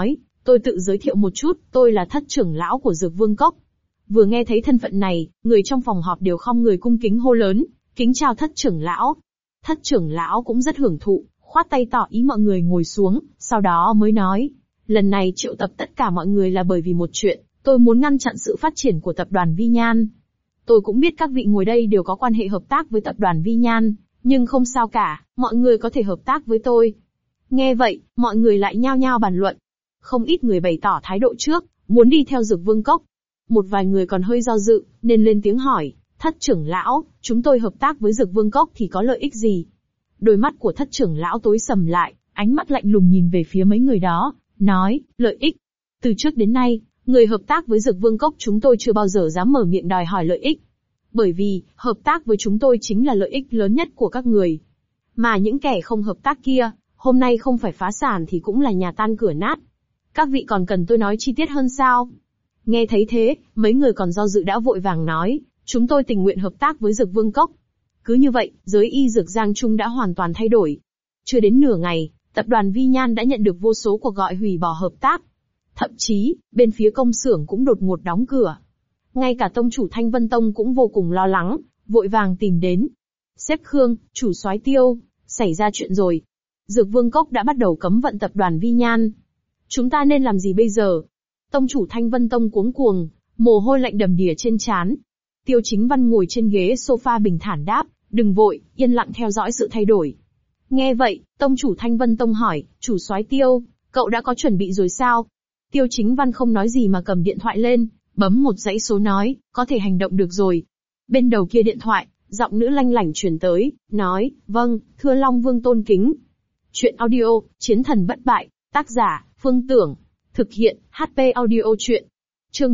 Tôi tự giới thiệu một chút, tôi là thất trưởng lão của Dược Vương Cốc. Vừa nghe thấy thân phận này, người trong phòng họp đều khom người cung kính hô lớn, kính chào thất trưởng lão. Thất trưởng lão cũng rất hưởng thụ, khoát tay tỏ ý mọi người ngồi xuống, sau đó mới nói, lần này triệu tập tất cả mọi người là bởi vì một chuyện, tôi muốn ngăn chặn sự phát triển của tập đoàn Vi Nhan. Tôi cũng biết các vị ngồi đây đều có quan hệ hợp tác với tập đoàn Vi Nhan, nhưng không sao cả, mọi người có thể hợp tác với tôi. Nghe vậy, mọi người lại nhao nhao bàn luận. Không ít người bày tỏ thái độ trước, muốn đi theo Dược Vương Cốc. Một vài người còn hơi do dự, nên lên tiếng hỏi, thất trưởng lão, chúng tôi hợp tác với Dược Vương Cốc thì có lợi ích gì? Đôi mắt của thất trưởng lão tối sầm lại, ánh mắt lạnh lùng nhìn về phía mấy người đó, nói, lợi ích. Từ trước đến nay, người hợp tác với Dược Vương Cốc chúng tôi chưa bao giờ dám mở miệng đòi hỏi lợi ích. Bởi vì, hợp tác với chúng tôi chính là lợi ích lớn nhất của các người. Mà những kẻ không hợp tác kia, hôm nay không phải phá sản thì cũng là nhà tan cửa nát. Các vị còn cần tôi nói chi tiết hơn sao? Nghe thấy thế, mấy người còn do dự đã vội vàng nói, chúng tôi tình nguyện hợp tác với Dược Vương Cốc. Cứ như vậy, giới y dược Giang Trung đã hoàn toàn thay đổi. Chưa đến nửa ngày, tập đoàn Vi Nhan đã nhận được vô số cuộc gọi hủy bỏ hợp tác. Thậm chí, bên phía công xưởng cũng đột ngột đóng cửa. Ngay cả tông chủ Thanh Vân Tông cũng vô cùng lo lắng, vội vàng tìm đến. Sếp Khương, chủ soái Tiêu, xảy ra chuyện rồi. Dược Vương Cốc đã bắt đầu cấm vận tập đoàn Vi Nhan. Chúng ta nên làm gì bây giờ? Tông chủ Thanh Vân Tông cuống cuồng, mồ hôi lạnh đầm đìa trên trán. Tiêu Chính Văn ngồi trên ghế sofa bình thản đáp, đừng vội, yên lặng theo dõi sự thay đổi. Nghe vậy, tông chủ Thanh Vân Tông hỏi, chủ soái Tiêu, cậu đã có chuẩn bị rồi sao? Tiêu Chính Văn không nói gì mà cầm điện thoại lên, bấm một dãy số nói, có thể hành động được rồi. Bên đầu kia điện thoại, giọng nữ lanh lảnh truyền tới, nói, vâng, thưa Long Vương tôn kính. Chuyện audio, Chiến thần bất bại, tác giả, Phương Tưởng. Thực hiện, HP Audio Chuyện. Chương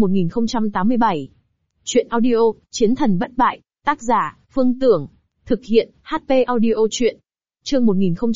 1087. Chuyện audio, Chiến thần bất bại, tác giả, Phương Tưởng. Thực hiện, HP Audio Chuyện. Chương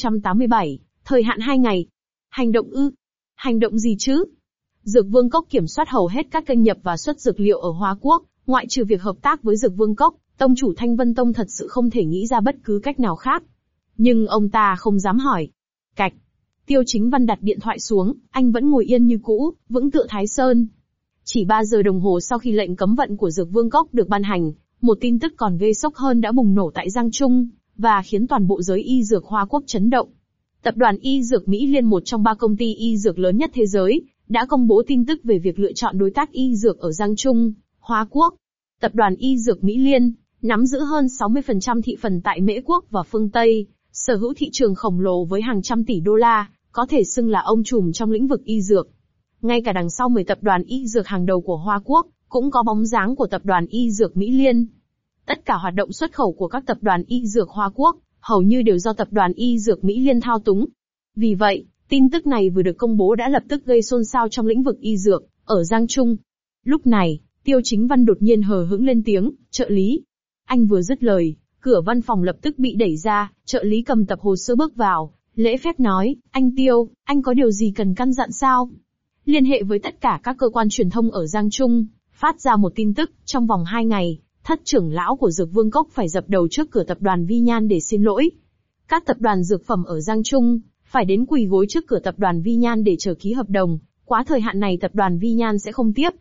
1087. Thời hạn 2 ngày. Hành động ư? Hành động gì chứ? Dược Vương Cốc kiểm soát hầu hết các kênh nhập và xuất dược liệu ở Hoa Quốc, ngoại trừ việc hợp tác với Dược Vương Cốc, tông chủ Thanh Vân Tông thật sự không thể nghĩ ra bất cứ cách nào khác. Nhưng ông ta không dám hỏi. Cạch. Tiêu Chính Văn đặt điện thoại xuống, anh vẫn ngồi yên như cũ, vững tựa Thái Sơn. Chỉ 3 giờ đồng hồ sau khi lệnh cấm vận của Dược Vương Cốc được ban hành, một tin tức còn gây sốc hơn đã bùng nổ tại Giang Trung, và khiến toàn bộ giới y dược Hoa Quốc chấn động. Tập đoàn Y Dược Mỹ Liên, một trong 3 công ty y dược lớn nhất thế giới, đã công bố tin tức về việc lựa chọn đối tác y dược ở Giang Trung, Hoa Quốc. Tập đoàn Y Dược Mỹ Liên nắm giữ hơn 60% thị phần tại Mễ Quốc và phương Tây, sở hữu thị trường khổng lồ với hàng trăm tỷ đô la, có thể xưng là ông trùm trong lĩnh vực y dược. Ngay cả đằng sau 10 tập đoàn y dược hàng đầu của Hoa Quốc, cũng có bóng dáng của tập đoàn Y Dược Mỹ Liên. Tất cả hoạt động xuất khẩu của các tập đoàn y dược Hoa Quốc, hầu như đều do tập đoàn Y Dược Mỹ Liên thao túng. Vì vậy, tin tức này vừa được công bố đã lập tức gây xôn xao trong lĩnh vực y dược, ở Giang Trung. Lúc này, Tiêu Chính Văn đột nhiên hờ hững lên tiếng, trợ lý. Anh vừa dứt lời, cửa văn phòng lập tức bị đẩy ra, trợ lý cầm tập hồ sơ bước vào, lễ phép nói, anh Tiêu, anh có điều gì cần căn dặn sao? Liên hệ với tất cả các cơ quan truyền thông ở Giang Trung, phát ra một tin tức, trong vòng 2 ngày, thất trưởng lão của Dược Vương Cốc phải dập đầu trước cửa tập đoàn Vi Nhan để xin lỗi. Các tập đoàn dược phẩm ở Giang Trung phải đến quỳ gối trước cửa tập đoàn Vi Nhan để chờ ký hợp đồng, quá thời hạn này tập đoàn Vi Nhan sẽ không tiếp.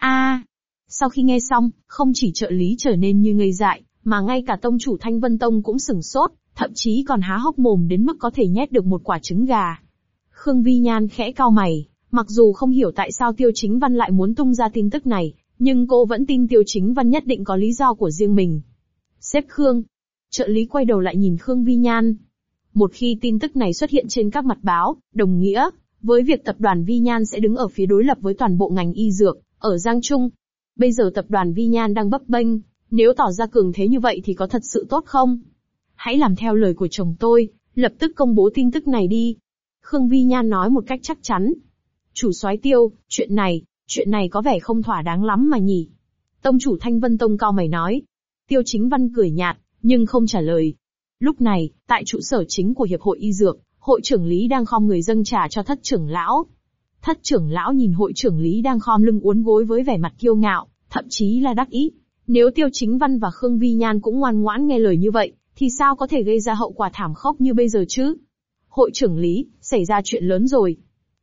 Sau khi nghe xong, không chỉ trợ lý trở nên như ngây dại, mà ngay cả tông chủ Thanh Vân Tông cũng sửng sốt, thậm chí còn há hốc mồm đến mức có thể nhét được một quả trứng gà. Khương Vi Nhan khẽ cau mày, mặc dù không hiểu tại sao Tiêu Chính Văn lại muốn tung ra tin tức này, nhưng cô vẫn tin Tiêu Chính Văn nhất định có lý do của riêng mình. Sếp Khương. Trợ lý quay đầu lại nhìn Khương Vi Nhan. Một khi tin tức này xuất hiện trên các mặt báo, đồng nghĩa với việc tập đoàn Vi Nhan sẽ đứng ở phía đối lập với toàn bộ ngành y dược ở Giang Trung. Bây giờ tập đoàn Vi Nhan đang bấp bênh, nếu tỏ ra cường thế như vậy thì có thật sự tốt không? Hãy làm theo lời của chồng tôi, lập tức công bố tin tức này đi. Khương Vi Nhan nói một cách chắc chắn. Chủ soái Tiêu, chuyện này có vẻ không thỏa đáng lắm mà nhỉ? Tông chủ Thanh Vân Tông cau mày nói. Tiêu Chính Văn cười nhạt, nhưng không trả lời. Lúc này, tại trụ sở chính của Hiệp hội Y Dược, hội trưởng Lý đang khom người dâng trà cho thất trưởng lão. Thất trưởng lão nhìn hội trưởng Lý đang khom lưng uốn gối với vẻ mặt kiêu ngạo, thậm chí là đắc ý. Nếu Tiêu Chính Văn và Khương Vi Nhan cũng ngoan ngoãn nghe lời như vậy, thì sao có thể gây ra hậu quả thảm khốc như bây giờ chứ? Hội trưởng Lý, xảy ra chuyện lớn rồi.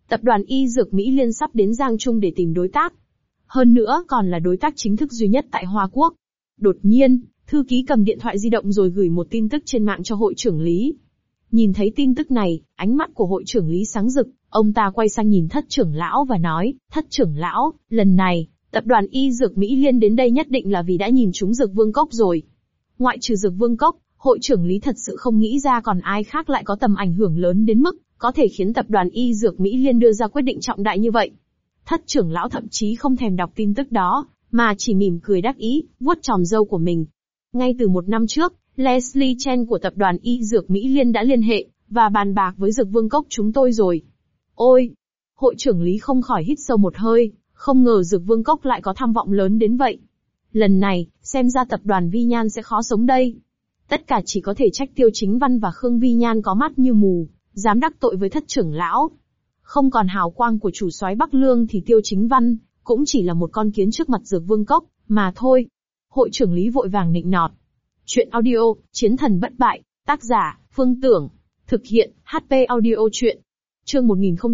Tập đoàn Y Dược Mỹ Liên sắp đến Giang Trung để tìm đối tác. Hơn nữa còn là đối tác chính thức duy nhất tại Hoa Quốc. Đột nhiên, thư ký cầm điện thoại di động rồi gửi một tin tức trên mạng cho hội trưởng Lý. Nhìn thấy tin tức này, ánh mắt của hội trưởng Lý sáng rực, ông ta quay sang nhìn Thất trưởng lão và nói, Thất trưởng lão, lần này, tập đoàn Y Dược Mỹ Liên đến đây nhất định là vì đã nhìn trúng Dược Vương Cốc rồi. Ngoại trừ Dược Vương Cốc, hội trưởng Lý thật sự không nghĩ ra còn ai khác lại có tầm ảnh hưởng lớn đến mức có thể khiến tập đoàn Y Dược Mỹ Liên đưa ra quyết định trọng đại như vậy. Thất trưởng lão thậm chí không thèm đọc tin tức đó, mà chỉ mỉm cười đắc ý, vuốt chòm râu của mình. Ngay từ 1 năm trước, Leslie Chen của tập đoàn Y Dược Mỹ Liên đã liên hệ và bàn bạc với Dược Vương Cốc chúng tôi rồi. Ôi! Hội trưởng Lý không khỏi hít sâu một hơi, không ngờ Dược Vương Cốc lại có tham vọng lớn đến vậy. Lần này, xem ra tập đoàn Vi Nhan sẽ khó sống đây. Tất cả chỉ có thể trách Tiêu Chính Văn và Khương Vi Nhan có mắt như mù, dám đắc tội với Thất trưởng lão. Không còn hào quang của chủ soái Bắc Lương thì Tiêu Chính Văn cũng chỉ là một con kiến trước mặt Dược Vương Cốc mà thôi. Hội trưởng Lý vội vàng nịnh nọt. Chuyện audio, Chiến thần bất bại, tác giả, Phương Tưởng. Thực hiện, HP Audio Chuyện. Chương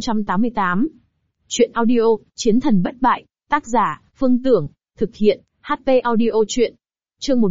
1088. Chuyện audio, Chiến thần bất bại, tác giả, Phương Tưởng. Thực hiện, HP Audio Chuyện. Chương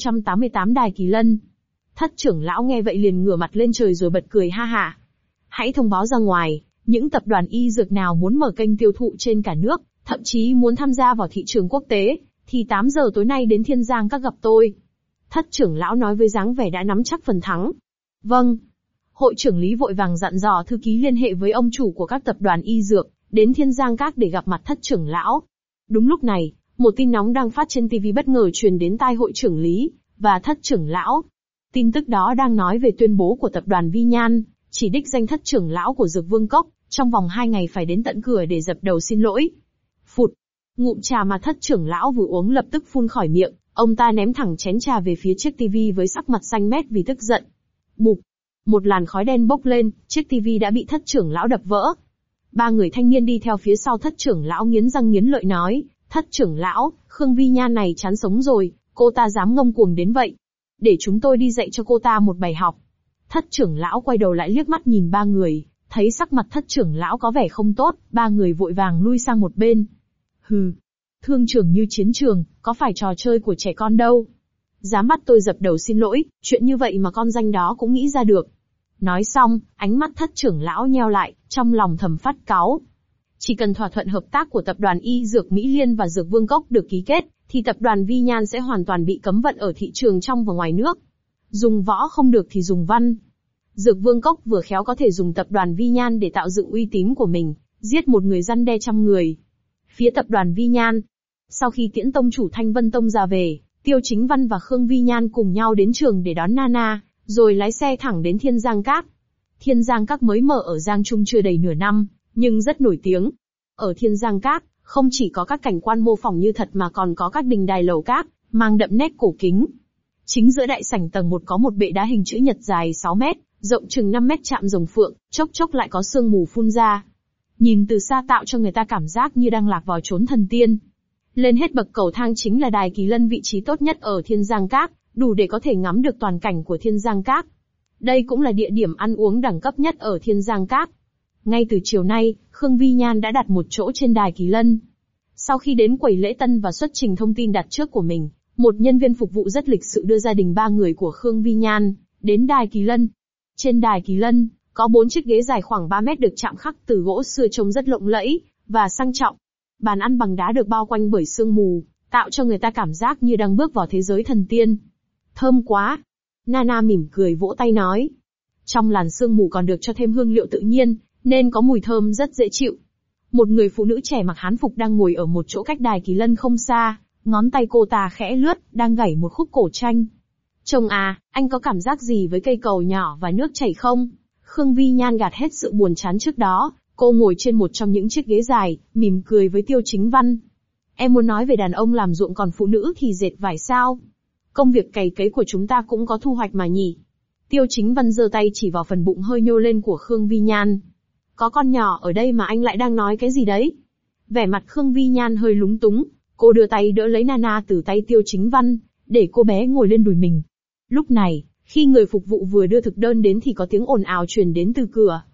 1088 Đài Kỳ Lân. Thất trưởng lão nghe vậy liền ngửa mặt lên trời rồi bật cười ha hả. Hãy thông báo ra ngoài, những tập đoàn y dược nào muốn mở kênh tiêu thụ trên cả nước, thậm chí muốn tham gia vào thị trường quốc tế, thì 8 giờ tối nay đến Thiên Giang các gặp tôi. Thất trưởng lão nói với dáng vẻ đã nắm chắc phần thắng. Vâng. Hội trưởng Lý vội vàng dặn dò thư ký liên hệ với ông chủ của các tập đoàn y dược, đến Thiên Giang các để gặp mặt Thất trưởng lão. Đúng lúc này, một tin nóng đang phát trên TV bất ngờ truyền đến tai hội trưởng Lý và Thất trưởng lão. Tin tức đó đang nói về tuyên bố của tập đoàn Vi Nhan, chỉ đích danh Thất trưởng lão của Dược Vương Cốc, trong vòng 2 ngày phải đến tận cửa để dập đầu xin lỗi. Phụt! Ngụm trà mà Thất trưởng lão vừa uống lập tức phun khỏi miệng, ông ta ném thẳng chén trà về phía chiếc TV với sắc mặt xanh mét vì tức giận. Bụp! Một làn khói đen bốc lên, chiếc TV đã bị Thất trưởng lão đập vỡ. 3 người thanh niên đi theo phía sau Thất trưởng lão nghiến răng nghiến lợi nói, Thất trưởng lão, Khương Vi Nhan này chán sống rồi, cô ta dám ngông cuồng đến vậy. Để chúng tôi đi dạy cho cô ta một bài học. Thất trưởng lão quay đầu lại liếc mắt nhìn 3 người, thấy sắc mặt Thất trưởng lão có vẻ không tốt, 3 người vội vàng lui sang một bên. Hừ, thương trường như chiến trường, có phải trò chơi của trẻ con đâu. Dám bắt tôi dập đầu xin lỗi, chuyện như vậy mà con danh đó cũng nghĩ ra được. Nói xong, ánh mắt Thất trưởng lão nheo lại, trong lòng thầm phát cáu. Chỉ cần thỏa thuận hợp tác của tập đoàn Y Dược Mỹ Liên và Dược Vương Cốc được ký kết, thì tập đoàn Vi Nhan sẽ hoàn toàn bị cấm vận ở thị trường trong và ngoài nước. Dùng võ không được thì dùng văn. Dược Vương Cốc vừa khéo có thể dùng tập đoàn Vi Nhan để tạo dựng uy tín của mình, giết một người răn đe trăm người. Phía tập đoàn Vi Nhan, sau khi tiễn tông chủ Thanh Vân Tông ra về, Tiêu Chính Văn và Khương Vi Nhan cùng nhau đến trường để đón Nana, rồi lái xe thẳng đến Thiên Giang Các. Thiên Giang Các mới mở ở Giang Trung chưa đầy nửa năm, nhưng rất nổi tiếng. Ở Thiên Giang Các, không chỉ có các cảnh quan mô phỏng như thật mà còn có các đình đài lầu các, mang đậm nét cổ kính. Chính giữa đại sảnh tầng 1 có một bệ đá hình chữ nhật dài 6 mét, rộng chừng 5 mét chạm rồng phượng, chốc chốc lại có sương mù phun ra. Nhìn từ xa tạo cho người ta cảm giác như đang lạc vào chốn thần tiên. Lên hết bậc cầu thang chính là Đài Kỳ Lân, vị trí tốt nhất ở Thiên Giang Các, đủ để có thể ngắm được toàn cảnh của Thiên Giang Các. Đây cũng là địa điểm ăn uống đẳng cấp nhất ở Thiên Giang Các. Ngay từ chiều nay, Khương Vi Nhan đã đặt một chỗ trên Đài Kỳ Lân. Sau khi đến quầy lễ tân và xuất trình thông tin đặt trước của mình, một nhân viên phục vụ rất lịch sự đưa gia đình 3 người của Khương Vi Nhan đến Đài Kỳ Lân. Trên Đài Kỳ Lân, có 4 chiếc ghế dài khoảng 3 mét được chạm khắc từ gỗ xưa trông rất lộng lẫy và sang trọng. Bàn ăn bằng đá được bao quanh bởi sương mù, tạo cho người ta cảm giác như đang bước vào thế giới thần tiên. Thơm quá! Nana mỉm cười vỗ tay nói. Trong làn sương mù còn được cho thêm hương liệu tự nhiên, nên có mùi thơm rất dễ chịu. Một người phụ nữ trẻ mặc hán phục đang ngồi ở một chỗ cách Đài Kỳ Lân không xa, ngón tay cô ta khẽ lướt, đang gảy một khúc cổ tranh. Chồng à, anh có cảm giác gì với cây cầu nhỏ và nước chảy không? Khương Vi Nhan gạt hết sự buồn chán trước đó, cô ngồi trên một trong những chiếc ghế dài, mỉm cười với Tiêu Chính Văn. Em muốn nói về đàn ông làm ruộng còn phụ nữ thì dệt vải sao? Công việc cày cấy của chúng ta cũng có thu hoạch mà nhỉ? Tiêu Chính Văn giơ tay chỉ vào phần bụng hơi nhô lên của Khương Vi Nhan. Có con nhỏ ở đây mà anh lại đang nói cái gì đấy? Vẻ mặt Khương Vi Nhan hơi lúng túng, cô đưa tay đỡ lấy Nana từ tay Tiêu Chính Văn, để cô bé ngồi lên đùi mình. Lúc này, khi người phục vụ vừa đưa thực đơn đến thì có tiếng ồn ào truyền đến từ cửa.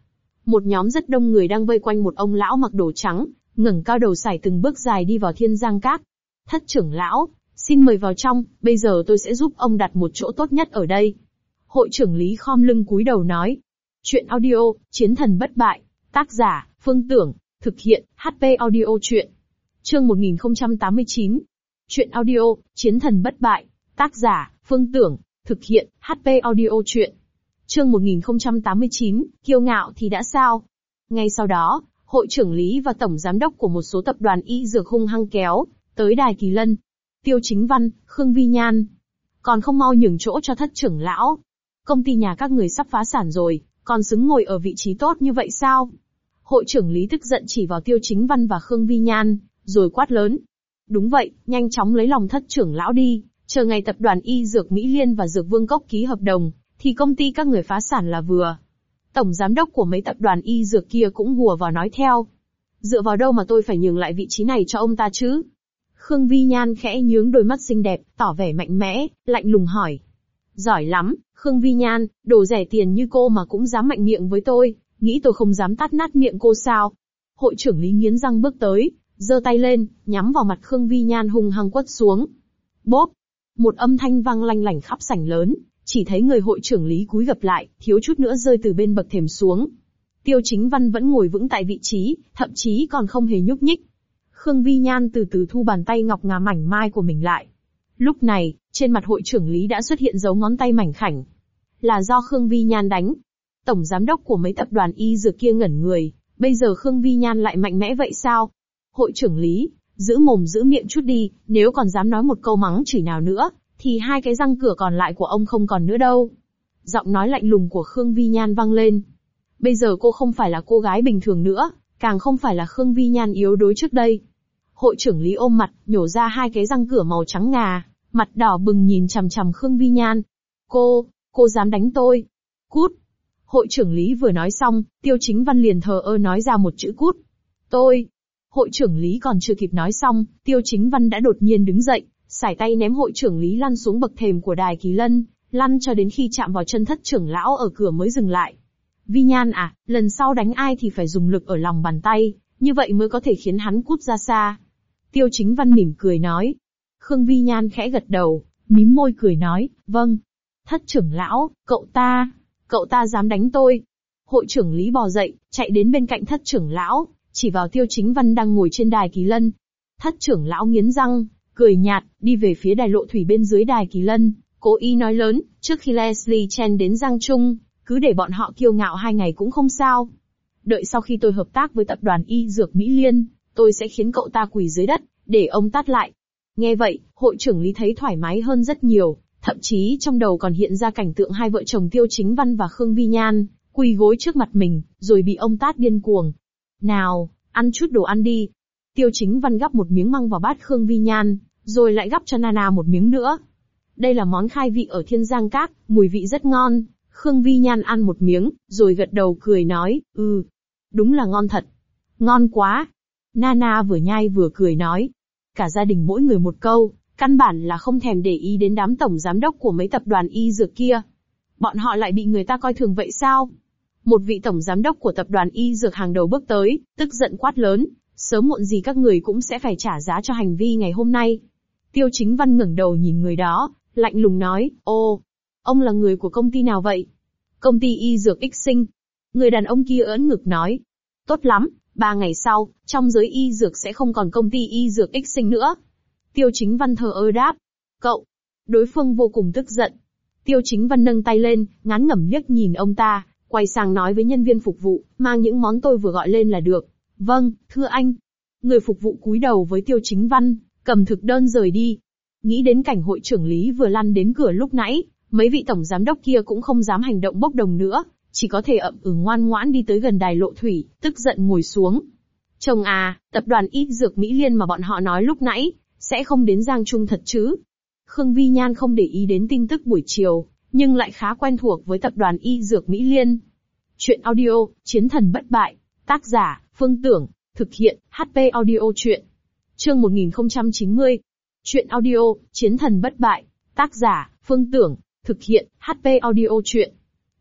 Một nhóm rất đông người đang vây quanh một ông lão mặc đồ trắng, ngẩng cao đầu sải từng bước dài đi vào Thiên Giang Các. Thất trưởng lão, xin mời vào trong, bây giờ tôi sẽ giúp ông đặt một chỗ tốt nhất ở đây. Hội trưởng Lý khom lưng cúi đầu nói. Chuyện audio, Chiến thần bất bại. Tác giả, Phương Tưởng. Thực hiện, HP Audio Chuyện. Chương 1089. Chuyện audio, Chiến thần bất bại. Tác giả, Phương Tưởng. Thực hiện, HP Audio Chuyện. Chương 1089, kiêu ngạo thì đã sao? Ngay sau đó, hội trưởng Lý và tổng giám đốc của một số tập đoàn y dược hung hăng kéo tới đài Kỳ Lân. Tiêu Chính Văn, Khương Vi Nhan. Còn không mau nhường chỗ cho thất trưởng lão. Công ty nhà các người sắp phá sản rồi, còn xứng ngồi ở vị trí tốt như vậy sao? Hội trưởng Lý tức giận chỉ vào Tiêu Chính Văn và Khương Vi Nhan, rồi quát lớn. Đúng vậy, nhanh chóng lấy lòng thất trưởng lão đi, chờ ngày tập đoàn y dược Mỹ Liên và Dược Vương Cốc ký hợp đồng, thì công ty các người phá sản là vừa. Tổng giám đốc của mấy tập đoàn y dược kia cũng hùa vào nói theo. Dựa vào đâu mà tôi phải nhường lại vị trí này cho ông ta chứ? Khương Vi Nhan khẽ nhướng đôi mắt xinh đẹp, tỏ vẻ mạnh mẽ, lạnh lùng hỏi. Giỏi lắm, Khương Vi Nhan, đồ rẻ tiền như cô mà cũng dám mạnh miệng với tôi, nghĩ tôi không dám tát nát miệng cô sao? Hội trưởng Lý nghiến răng bước tới, giơ tay lên, nhắm vào mặt Khương Vi Nhan hung hăng quất xuống. Bốp! Một âm thanh vang lanh lảnh khắp sảnh lớn, chỉ thấy người hội trưởng Lý cúi gập lại, thiếu chút nữa rơi từ bên bậc thềm xuống. Tiêu Chính Văn vẫn ngồi vững tại vị trí, thậm chí còn không hề nhúc nhích. Khương Vi Nhan từ từ thu bàn tay ngọc ngà mảnh mai của mình lại. Lúc này, trên mặt hội trưởng Lý đã xuất hiện dấu ngón tay mảnh khảnh. Là do Khương Vi Nhan đánh. Tổng giám đốc của mấy tập đoàn y dược kia ngẩn người, bây giờ Khương Vi Nhan lại mạnh mẽ vậy sao? Hội trưởng Lý, giữ mồm giữ miệng chút đi, nếu còn dám nói một câu mắng chửi nào nữa, thì hai cái răng cửa còn lại của ông không còn nữa đâu. Giọng nói lạnh lùng của Khương Vi Nhan vang lên. Bây giờ cô không phải là cô gái bình thường nữa, càng không phải là Khương Vi Nhan yếu đuối trước đây. Hội trưởng Lý ôm mặt, nhổ ra hai cái răng cửa màu trắng ngà, mặt đỏ bừng nhìn chằm chằm Khương Vi Nhan. Cô dám đánh tôi? Cút! Hội trưởng Lý vừa nói xong, Tiêu Chính Văn liền thờ ơ nói ra một chữ cút. Tôi! Hội trưởng Lý còn chưa kịp nói xong, Tiêu Chính Văn đã đột nhiên đứng dậy, sải tay ném hội trưởng Lý lăn xuống bậc thềm của đài Kỳ Lân, lăn cho đến khi chạm vào chân thất trưởng lão ở cửa mới dừng lại. Vi Nhan à, lần sau đánh ai thì phải dùng lực ở lòng bàn tay, như vậy mới có thể khiến hắn cút ra xa. Tiêu Chính Văn mỉm cười nói. Khương Vi Nhan khẽ gật đầu, mím môi cười nói, vâng. Thất trưởng lão, cậu ta dám đánh tôi. Hội trưởng Lý bò dậy, chạy đến bên cạnh thất trưởng lão, chỉ vào Tiêu Chính Văn đang ngồi trên đài Kỳ Lân. Thất trưởng lão nghiến răng, cười nhạt, đi về phía đài lộ thủy bên dưới đài Kỳ Lân, cố ý nói lớn, trước khi Leslie Chen đến Giang Trung, cứ để bọn họ kiêu ngạo 2 ngày cũng không sao. Đợi sau khi tôi hợp tác với tập đoàn y dược Mỹ Liên, tôi sẽ khiến cậu ta quỳ dưới đất, để ông tát lại. Nghe vậy, hội trưởng Lý thấy thoải mái hơn rất nhiều, thậm chí trong đầu còn hiện ra cảnh tượng hai vợ chồng Tiêu Chính Văn và Khương Vi Nhan, quỳ gối trước mặt mình, rồi bị ông tát điên cuồng. Nào, ăn chút đồ ăn đi. Tiêu Chính Văn gắp một miếng măng vào bát Khương Vi Nhan, rồi lại gắp cho Nana một miếng nữa. Đây là món khai vị ở Thiên Giang Các, mùi vị rất ngon. Khương Vi Nhan ăn một miếng, rồi gật đầu cười nói, đúng là ngon thật. Ngon quá. Nana vừa nhai vừa cười nói. Cả gia đình mỗi người một câu, căn bản là không thèm để ý đến đám tổng giám đốc của mấy tập đoàn y dược kia. Bọn họ lại bị người ta coi thường vậy sao? Một vị tổng giám đốc của tập đoàn y dược hàng đầu bước tới, tức giận quát lớn, sớm muộn gì các người cũng sẽ phải trả giá cho hành vi ngày hôm nay. Tiêu Chính Văn ngẩng đầu nhìn người đó, lạnh lùng nói, ông là người của công ty nào vậy? Công ty y dược X Sinh. Người đàn ông kia ưỡn ngực nói. Tốt lắm, 3 ngày sau, trong giới y dược sẽ không còn công ty y dược X Sinh nữa. Tiêu Chính Văn thờ ơ đáp. Cậu! Đối phương vô cùng tức giận. Tiêu Chính Văn nâng tay lên, ngán ngẩm liếc nhìn ông ta, quay sang nói với nhân viên phục vụ, mang những món tôi vừa gọi lên là được. Vâng, thưa anh. Người phục vụ cúi đầu với Tiêu Chính Văn, cầm thực đơn rời đi. Nghĩ đến cảnh hội trưởng Lý vừa lăn đến cửa lúc nãy, mấy vị tổng giám đốc kia cũng không dám hành động bốc đồng nữa, chỉ có thể ậm ngoan ngoãn đi tới gần đài lộ thủy, tức giận ngồi xuống. Chồng à, tập đoàn y dược Mỹ Liên mà bọn họ nói lúc nãy, sẽ không đến Giang Trung thật chứ? Khương Vi Nhan không để ý đến tin tức buổi chiều, nhưng lại khá quen thuộc với tập đoàn y dược Mỹ Liên. Chuyện audio, Chiến thần bất bại. Tác giả, Phương Tưởng. Thực hiện, HP Audio Chuyện. Chương 1090. Chuyện audio, Chiến thần bất bại. Tác giả, Phương Tưởng. Thực hiện, HP Audio Chuyện.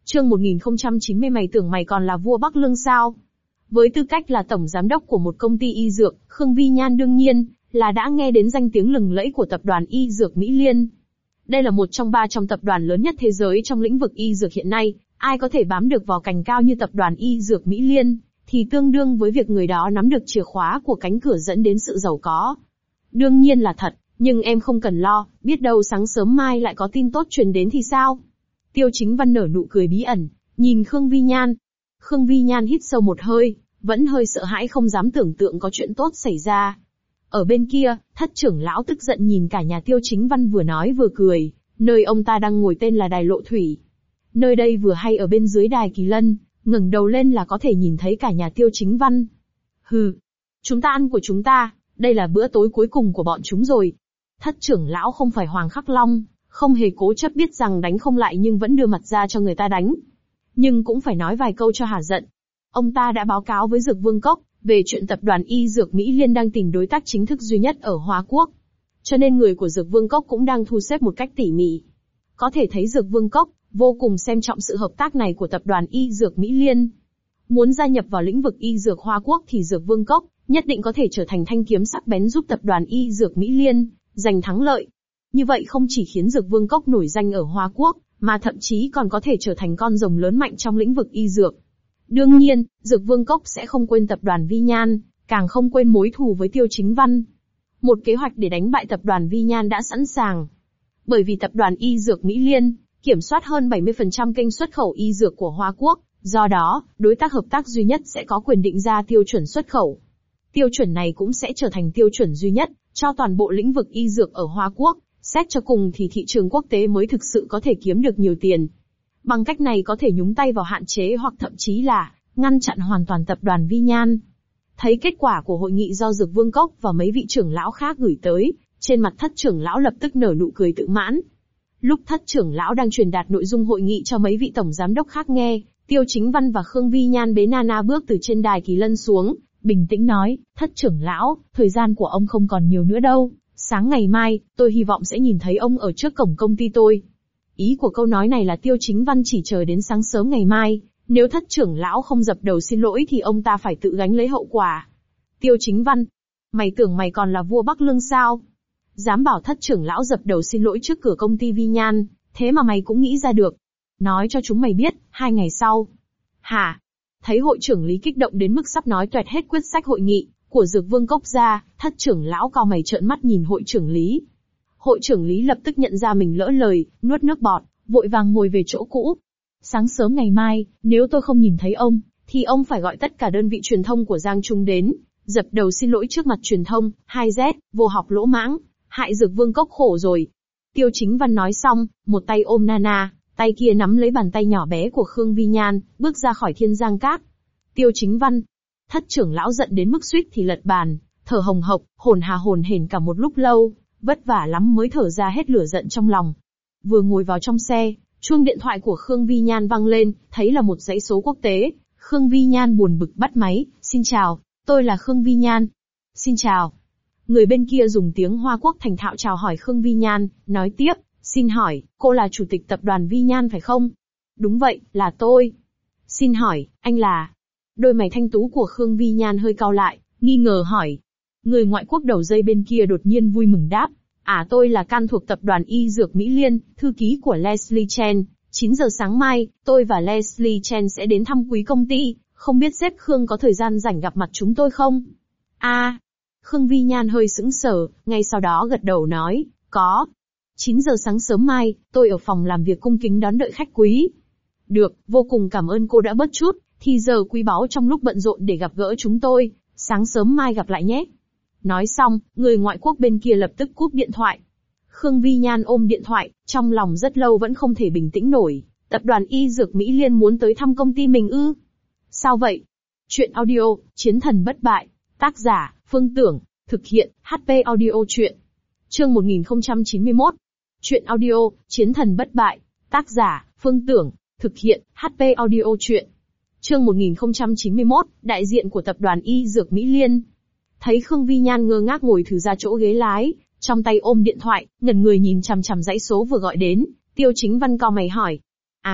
Chương 1090 mày tưởng mày còn là vua Bắc Lương sao? Với tư cách là tổng giám đốc của một công ty y dược, Khương Vi Nhan đương nhiên là đã nghe đến danh tiếng lừng lẫy của tập đoàn y dược Mỹ Liên. Đây là một trong 3 tập đoàn lớn nhất thế giới trong lĩnh vực y dược hiện nay, ai có thể bám được vào cành cao như tập đoàn y dược Mỹ Liên, thì tương đương với việc người đó nắm được chìa khóa của cánh cửa dẫn đến sự giàu có. Đương nhiên là thật, nhưng em không cần lo, biết đâu sáng sớm mai lại có tin tốt truyền đến thì sao? Tiêu Chính Văn nở nụ cười bí ẩn, nhìn Khương Vi Nhan. Khương Vi Nhan hít sâu một hơi, vẫn hơi sợ hãi không dám tưởng tượng có chuyện tốt xảy ra. Ở bên kia, Thất trưởng lão tức giận nhìn cả nhà Tiêu Chính Văn vừa nói vừa cười, nơi ông ta đang ngồi tên là Đài Lộ Thủy. Nơi đây vừa hay ở bên dưới Đài Kỳ Lân, ngẩng đầu lên là có thể nhìn thấy cả nhà Tiêu Chính Văn. Hừ, chúng ta ăn của chúng ta, đây là bữa tối cuối cùng của bọn chúng rồi. Thất trưởng lão không phải Hoàng Khắc Long, không hề cố chấp biết rằng đánh không lại nhưng vẫn đưa mặt ra cho người ta đánh. Nhưng cũng phải nói vài câu cho hả giận. Ông ta đã báo cáo với Dược Vương Cốc về chuyện tập đoàn y dược Mỹ Liên đang tìm đối tác chính thức duy nhất ở Hoa Quốc. Cho nên người của Dược Vương Cốc cũng đang thu xếp một cách tỉ mỉ. Có thể thấy Dược Vương Cốc vô cùng xem trọng sự hợp tác này của tập đoàn y dược Mỹ Liên. Muốn gia nhập vào lĩnh vực y dược Hoa Quốc thì Dược Vương Cốc nhất định có thể trở thành thanh kiếm sắc bén giúp tập đoàn y dược Mỹ Liên giành thắng lợi. Như vậy không chỉ khiến Dược Vương Cốc nổi danh ở Hoa Quốc, mà thậm chí còn có thể trở thành con rồng lớn mạnh trong lĩnh vực y dược. Đương nhiên, Dược Vương Cốc sẽ không quên tập đoàn Vi Nhan, càng không quên mối thù với Tiêu Chính Văn. Một kế hoạch để đánh bại tập đoàn Vi Nhan đã sẵn sàng. Bởi vì tập đoàn y dược Mỹ Liên kiểm soát hơn 70% kênh xuất khẩu y dược của Hoa Quốc, do đó, đối tác hợp tác duy nhất sẽ có quyền định ra tiêu chuẩn xuất khẩu. Tiêu chuẩn này cũng sẽ trở thành tiêu chuẩn duy nhất cho toàn bộ lĩnh vực y dược ở Hoa Quốc, xét cho cùng thì thị trường quốc tế mới thực sự có thể kiếm được nhiều tiền. Bằng cách này có thể nhúng tay vào hạn chế hoặc thậm chí là ngăn chặn hoàn toàn tập đoàn Vi Nhan. Thấy kết quả của hội nghị do Dược Vương Cốc và mấy vị trưởng lão khác gửi tới, trên mặt Thất trưởng lão lập tức nở nụ cười tự mãn. Lúc Thất trưởng lão đang truyền đạt nội dung hội nghị cho mấy vị tổng giám đốc khác nghe, Tiêu Chính Văn và Khương Vi Nhan bế Nana bước từ trên Đài Kỳ Lân xuống, bình tĩnh nói, Thất trưởng lão, thời gian của ông không còn nhiều nữa đâu, sáng ngày mai, tôi hy vọng sẽ nhìn thấy ông ở trước cổng công ty tôi. Ý của câu nói này là Tiêu Chính Văn chỉ chờ đến sáng sớm ngày mai, nếu Thất trưởng lão không dập đầu xin lỗi thì ông ta phải tự gánh lấy hậu quả. Tiêu Chính Văn, mày tưởng mày còn là vua Bắc Lương sao? Dám bảo Thất trưởng lão dập đầu xin lỗi trước cửa công ty Vi Nhan, thế mà mày cũng nghĩ ra được. Nói cho chúng mày biết, 2 ngày sau. Hả? Thấy hội trưởng Lý kích động đến mức sắp nói toẹt hết quyết sách hội nghị của Dược Vương Cốc ra, Thất trưởng lão cau mày trợn mắt nhìn hội trưởng Lý. Hội trưởng Lý lập tức nhận ra mình lỡ lời, nuốt nước bọt, vội vàng ngồi về chỗ cũ. Sáng sớm ngày mai, nếu tôi không nhìn thấy ông, thì ông phải gọi tất cả đơn vị truyền thông của Giang Trung đến, dập đầu xin lỗi trước mặt truyền thông, 2Z, vô học lỗ mãng, hại Dược Vương Cốc khổ rồi. Tiêu Chính Văn nói xong, một tay ôm Nana, tay kia nắm lấy bàn tay nhỏ bé của Khương Vi Nhan, bước ra khỏi Thiên Giang Các. Tiêu Chính Văn, Thất trưởng lão giận đến mức suýt thì lật bàn, thở hồng hộc, hồn hà hồn hển cả một lúc lâu, vất vả lắm mới thở ra hết lửa giận trong lòng. Vừa ngồi vào trong xe, chuông điện thoại của Khương Vi Nhan vang lên, thấy là một dãy số quốc tế. Khương Vi Nhan buồn bực bắt máy, xin chào, tôi là Khương Vi Nhan. Xin chào. Người bên kia dùng tiếng Hoa Quốc thành thạo chào hỏi Khương Vi Nhan, nói tiếp, xin hỏi, cô là chủ tịch tập đoàn Vi Nhan phải không? Đúng vậy, là tôi. Xin hỏi, anh là? Đôi mày thanh tú của Khương Vi Nhan hơi cau lại, nghi ngờ hỏi. Người ngoại quốc đầu dây bên kia đột nhiên vui mừng đáp. Tôi là can thuộc tập đoàn y dược Mỹ Liên, thư ký của Leslie Chen. 9 giờ sáng mai, tôi và Leslie Chen sẽ đến thăm quý công ty, không biết sếp Khương có thời gian rảnh gặp mặt chúng tôi không? Khương Vi Nhan hơi sững sờ, ngay sau đó gật đầu nói, có. 9 giờ sáng sớm mai, tôi ở phòng làm việc cung kính đón đợi khách quý. Được, vô cùng cảm ơn cô đã bớt chút, thì giờ quý báu trong lúc bận rộn để gặp gỡ chúng tôi, sáng sớm mai gặp lại nhé. Nói xong, người ngoại quốc bên kia lập tức cúp điện thoại. Khương Vi Nhan ôm điện thoại, trong lòng rất lâu vẫn không thể bình tĩnh nổi. Tập đoàn y dược Mỹ Liên muốn tới thăm công ty mình ư? Sao vậy? Chuyện audio, Chiến thần bất bại. Tác giả, Phương Tưởng. Thực hiện, HP Audio Chuyện. Chương 1091. Chuyện audio, Chiến thần bất bại. Tác giả, Phương Tưởng. Thực hiện, HP Audio Chuyện. Chương 1091, đại diện của tập đoàn y dược Mỹ Liên. Thấy Khương Vi Nhan ngơ ngác ngồi thử ra chỗ ghế lái, trong tay ôm điện thoại, ngẩn người nhìn chằm chằm dãy số vừa gọi đến, Tiêu Chính Văn cau mày hỏi.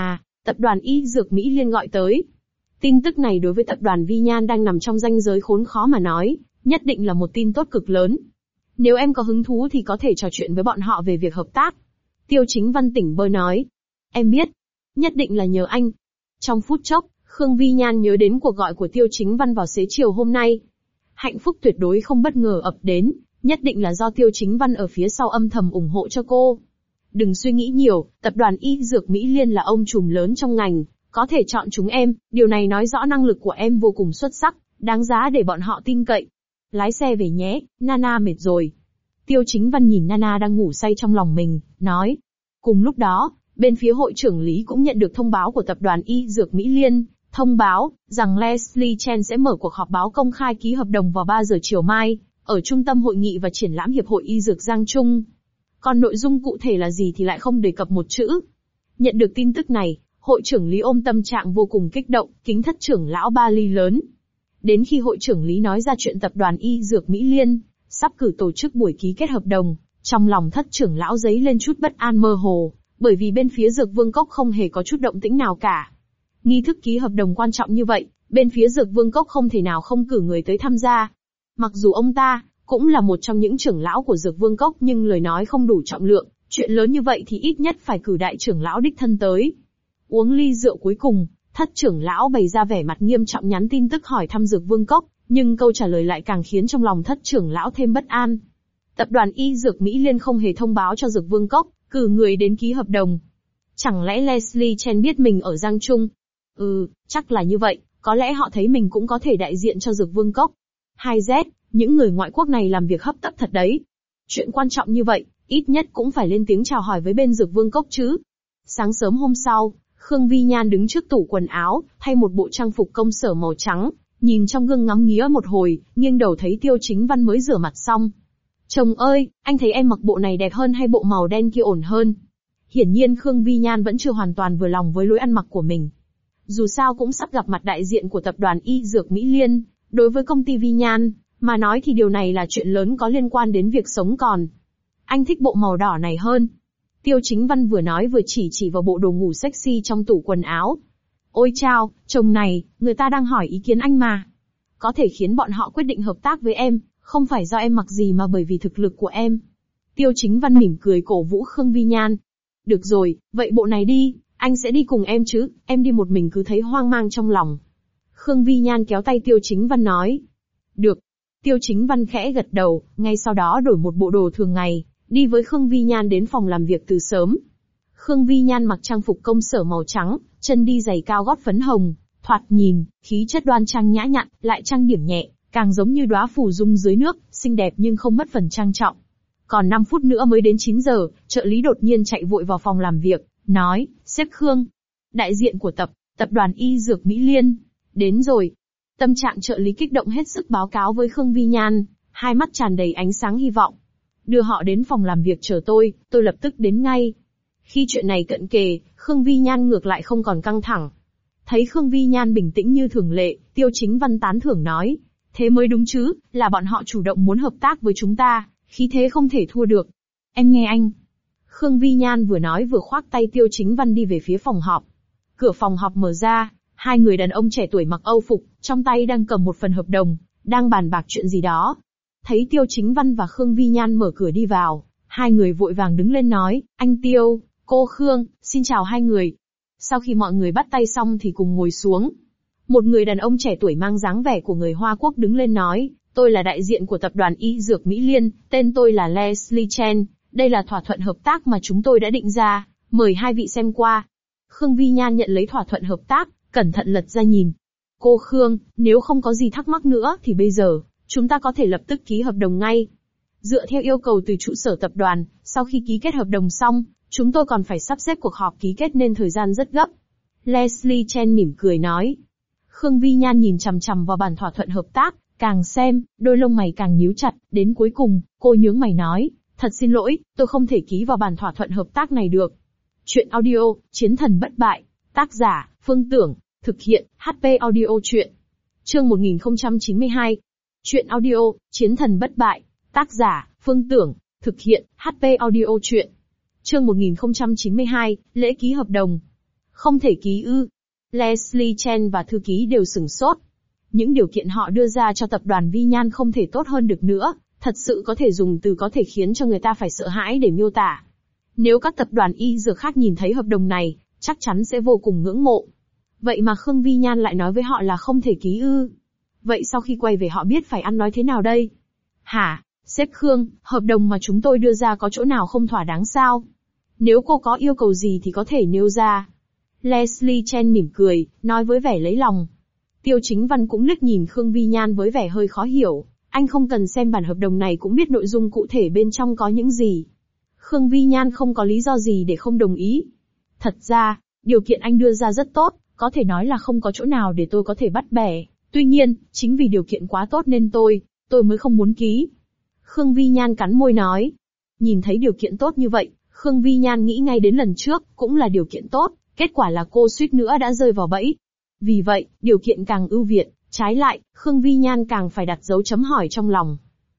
Tập đoàn Y Dược Mỹ Liên gọi tới. Tin tức này đối với tập đoàn Vi Nhan đang nằm trong ranh giới khốn khó mà nói, nhất định là một tin tốt cực lớn. Nếu em có hứng thú thì có thể trò chuyện với bọn họ về việc hợp tác. Tiêu Chính Văn tỉnh bơ nói. Em biết. Nhất định là nhờ anh. Trong phút chốc, Khương Vi Nhan nhớ đến cuộc gọi của Tiêu Chính Văn vào xế chiều hôm nay. Hạnh phúc tuyệt đối không bất ngờ ập đến, nhất định là do Tiêu Chính Văn ở phía sau âm thầm ủng hộ cho cô. Đừng suy nghĩ nhiều, tập đoàn Y Dược Mỹ Liên là ông trùm lớn trong ngành, có thể chọn chúng em, điều này nói rõ năng lực của em vô cùng xuất sắc, đáng giá để bọn họ tin cậy. Lái xe về nhé, Nana mệt rồi. Tiêu Chính Văn nhìn Nana đang ngủ say trong lòng mình, nói. Cùng lúc đó, bên phía hội trưởng Lý cũng nhận được thông báo của tập đoàn Y Dược Mỹ Liên, thông báo rằng Leslie Chen sẽ mở cuộc họp báo công khai ký hợp đồng vào 3 giờ chiều mai, ở Trung tâm Hội nghị và Triển lãm Hiệp hội Y Dược Giang Trung. Còn nội dung cụ thể là gì thì lại không đề cập một chữ. Nhận được tin tức này, hội trưởng Lý ôm tâm trạng vô cùng kích động, kính thất trưởng lão ba ly lớn. Đến khi hội trưởng Lý nói ra chuyện tập đoàn Y Dược Mỹ Liên sắp cử tổ chức buổi ký kết hợp đồng, trong lòng thất trưởng lão dấy lên chút bất an mơ hồ, bởi vì bên phía Dược Vương Cốc không hề có chút động tĩnh nào cả. Nghi thức ký hợp đồng quan trọng như vậy, bên phía Dược Vương Cốc không thể nào không cử người tới tham gia. Mặc dù ông ta cũng là một trong những trưởng lão của Dược Vương Cốc nhưng lời nói không đủ trọng lượng, chuyện lớn như vậy thì ít nhất phải cử đại trưởng lão đích thân tới. Uống ly rượu cuối cùng, thất trưởng lão bày ra vẻ mặt nghiêm trọng nhắn tin tức hỏi thăm Dược Vương Cốc, nhưng câu trả lời lại càng khiến trong lòng thất trưởng lão thêm bất an. Tập đoàn Y Dược Mỹ Liên không hề thông báo cho Dược Vương Cốc, cử người đến ký hợp đồng. Chẳng lẽ Leslie Chen biết mình ở Giang Trung? Chắc là như vậy, có lẽ họ thấy mình cũng có thể đại diện cho Dược Vương Cốc. 2Z, những người ngoại quốc này làm việc hấp tấp thật đấy. Chuyện quan trọng như vậy, ít nhất cũng phải lên tiếng chào hỏi với bên Dược Vương Cốc chứ. Sáng sớm hôm sau, Khương Vi Nhan đứng trước tủ quần áo, thay một bộ trang phục công sở màu trắng, nhìn trong gương ngắm nghía một hồi, nghiêng đầu thấy Tiêu Chính Văn mới rửa mặt xong. Chồng ơi, anh thấy em mặc bộ này đẹp hơn hay bộ màu đen kia ổn hơn? Hiển nhiên Khương Vi Nhan vẫn chưa hoàn toàn vừa lòng với lối ăn mặc của mình. Dù sao cũng sắp gặp mặt đại diện của tập đoàn Y Dược Mỹ Liên, đối với công ty Vi Nhan mà nói thì điều này là chuyện lớn có liên quan đến việc sống còn. Anh thích bộ màu đỏ này hơn. Tiêu Chính Văn vừa nói vừa chỉ vào bộ đồ ngủ sexy trong tủ quần áo. Ôi chao, chồng này, người ta đang hỏi ý kiến anh mà. Có thể khiến bọn họ quyết định hợp tác với em, không phải do em mặc gì mà bởi vì thực lực của em. Tiêu Chính Văn mỉm cười cổ vũ Khương Vi Nhan. Được rồi, vậy bộ này đi, anh sẽ đi cùng em chứ, em đi một mình cứ thấy hoang mang trong lòng. Khương Vi Nhan kéo tay Tiêu Chính Văn nói. Được. Tiêu Chính Văn khẽ gật đầu, ngay sau đó đổi một bộ đồ thường ngày, đi với Khương Vi Nhan đến phòng làm việc từ sớm. Khương Vi Nhan mặc trang phục công sở màu trắng, chân đi giày cao gót phấn hồng, thoạt nhìn, khí chất đoan trang nhã nhặn, lại trang điểm nhẹ, càng giống như đóa phù dung dưới nước, xinh đẹp nhưng không mất phần trang trọng. Còn 5 phút nữa mới đến 9 giờ, trợ lý đột nhiên chạy vội vào phòng làm việc, nói, sếp Khương, đại diện của tập đoàn Y Dược Mỹ Liên, đến rồi. Tâm trạng trợ lý kích động hết sức báo cáo với Khương Vi Nhan, hai mắt tràn đầy ánh sáng hy vọng. Đưa họ đến phòng làm việc chờ tôi lập tức đến ngay. Khi chuyện này cận kề, Khương Vi Nhan ngược lại không còn căng thẳng. Thấy Khương Vi Nhan bình tĩnh như thường lệ, Tiêu Chính Văn tán thưởng nói, thế mới đúng chứ, là bọn họ chủ động muốn hợp tác với chúng ta, khí thế không thể thua được. Em nghe anh. Khương Vi Nhan vừa nói vừa khoác tay Tiêu Chính Văn đi về phía phòng họp. Cửa phòng họp mở ra, hai người đàn ông trẻ tuổi mặc Âu phục, trong tay đang cầm một phần hợp đồng, đang bàn bạc chuyện gì đó. Thấy Tiêu Chính Văn và Khương Vi Nhan mở cửa đi vào, hai người vội vàng đứng lên nói, anh Tiêu, cô Khương, xin chào hai người. Sau khi mọi người bắt tay xong thì cùng ngồi xuống. Một người đàn ông trẻ tuổi mang dáng vẻ của người Hoa Quốc đứng lên nói, tôi là đại diện của tập đoàn Y Dược Mỹ Liên, tên tôi là Leslie Chen, đây là thỏa thuận hợp tác mà chúng tôi đã định ra, mời hai vị xem qua. Khương Vi Nhan nhận lấy thỏa thuận hợp tác, cẩn thận lật ra nhìn. Cô Khương, nếu không có gì thắc mắc nữa thì bây giờ, chúng ta có thể lập tức ký hợp đồng ngay. Dựa theo yêu cầu từ trụ sở tập đoàn, sau khi ký kết hợp đồng xong, chúng tôi còn phải sắp xếp cuộc họp ký kết nên thời gian rất gấp. Leslie Chen mỉm cười nói. Khương Vi Nhan nhìn chằm chằm vào bản thỏa thuận hợp tác, càng xem, đôi lông mày càng nhíu chặt, đến cuối cùng, cô nhướng mày nói, thật xin lỗi, tôi không thể ký vào bản thỏa thuận hợp tác này được. Chuyện audio, Chiến thần bất bại, tác giả, Phương Tưởng, thực hiện, HP Audio Chuyện. Chương 1092. Chuyện audio, Chiến thần bất bại, tác giả, Phương Tưởng, thực hiện, HP Audio Chuyện. Chương 1092, lễ ký hợp đồng. Không thể ký ư? Leslie Chen và thư ký đều sửng sốt. Những điều kiện họ đưa ra cho tập đoàn Vi Nhan không thể tốt hơn được nữa, thật sự có thể dùng từ có thể khiến cho người ta phải sợ hãi để miêu tả. Nếu các tập đoàn y dược khác nhìn thấy hợp đồng này, chắc chắn sẽ vô cùng ngưỡng mộ. Vậy mà Khương Vi Nhan lại nói với họ là không thể ký ư? Vậy sau khi quay về họ biết phải ăn nói thế nào đây? Hả, sếp Khương, hợp đồng mà chúng tôi đưa ra có chỗ nào không thỏa đáng sao? Nếu cô có yêu cầu gì thì có thể nêu ra. Leslie Chen mỉm cười, nói với vẻ lấy lòng. Tiêu Chính Văn cũng liếc nhìn Khương Vi Nhan với vẻ hơi khó hiểu. Anh không cần xem bản hợp đồng này cũng biết nội dung cụ thể bên trong có những gì. Khương Vi Nhan không có lý do gì để không đồng ý. Thật ra, điều kiện anh đưa ra rất tốt, có thể nói là không có chỗ nào để tôi có thể bắt bẻ. Tuy nhiên, chính vì điều kiện quá tốt nên tôi mới không muốn ký. Khương Vi Nhan cắn môi nói. Nhìn thấy điều kiện tốt như vậy, Khương Vi Nhan nghĩ ngay đến lần trước, cũng là điều kiện tốt, kết quả là cô suýt nữa đã rơi vào bẫy. Vì vậy, điều kiện càng ưu việt, trái lại, Khương Vi Nhan càng phải đặt dấu chấm hỏi trong lòng.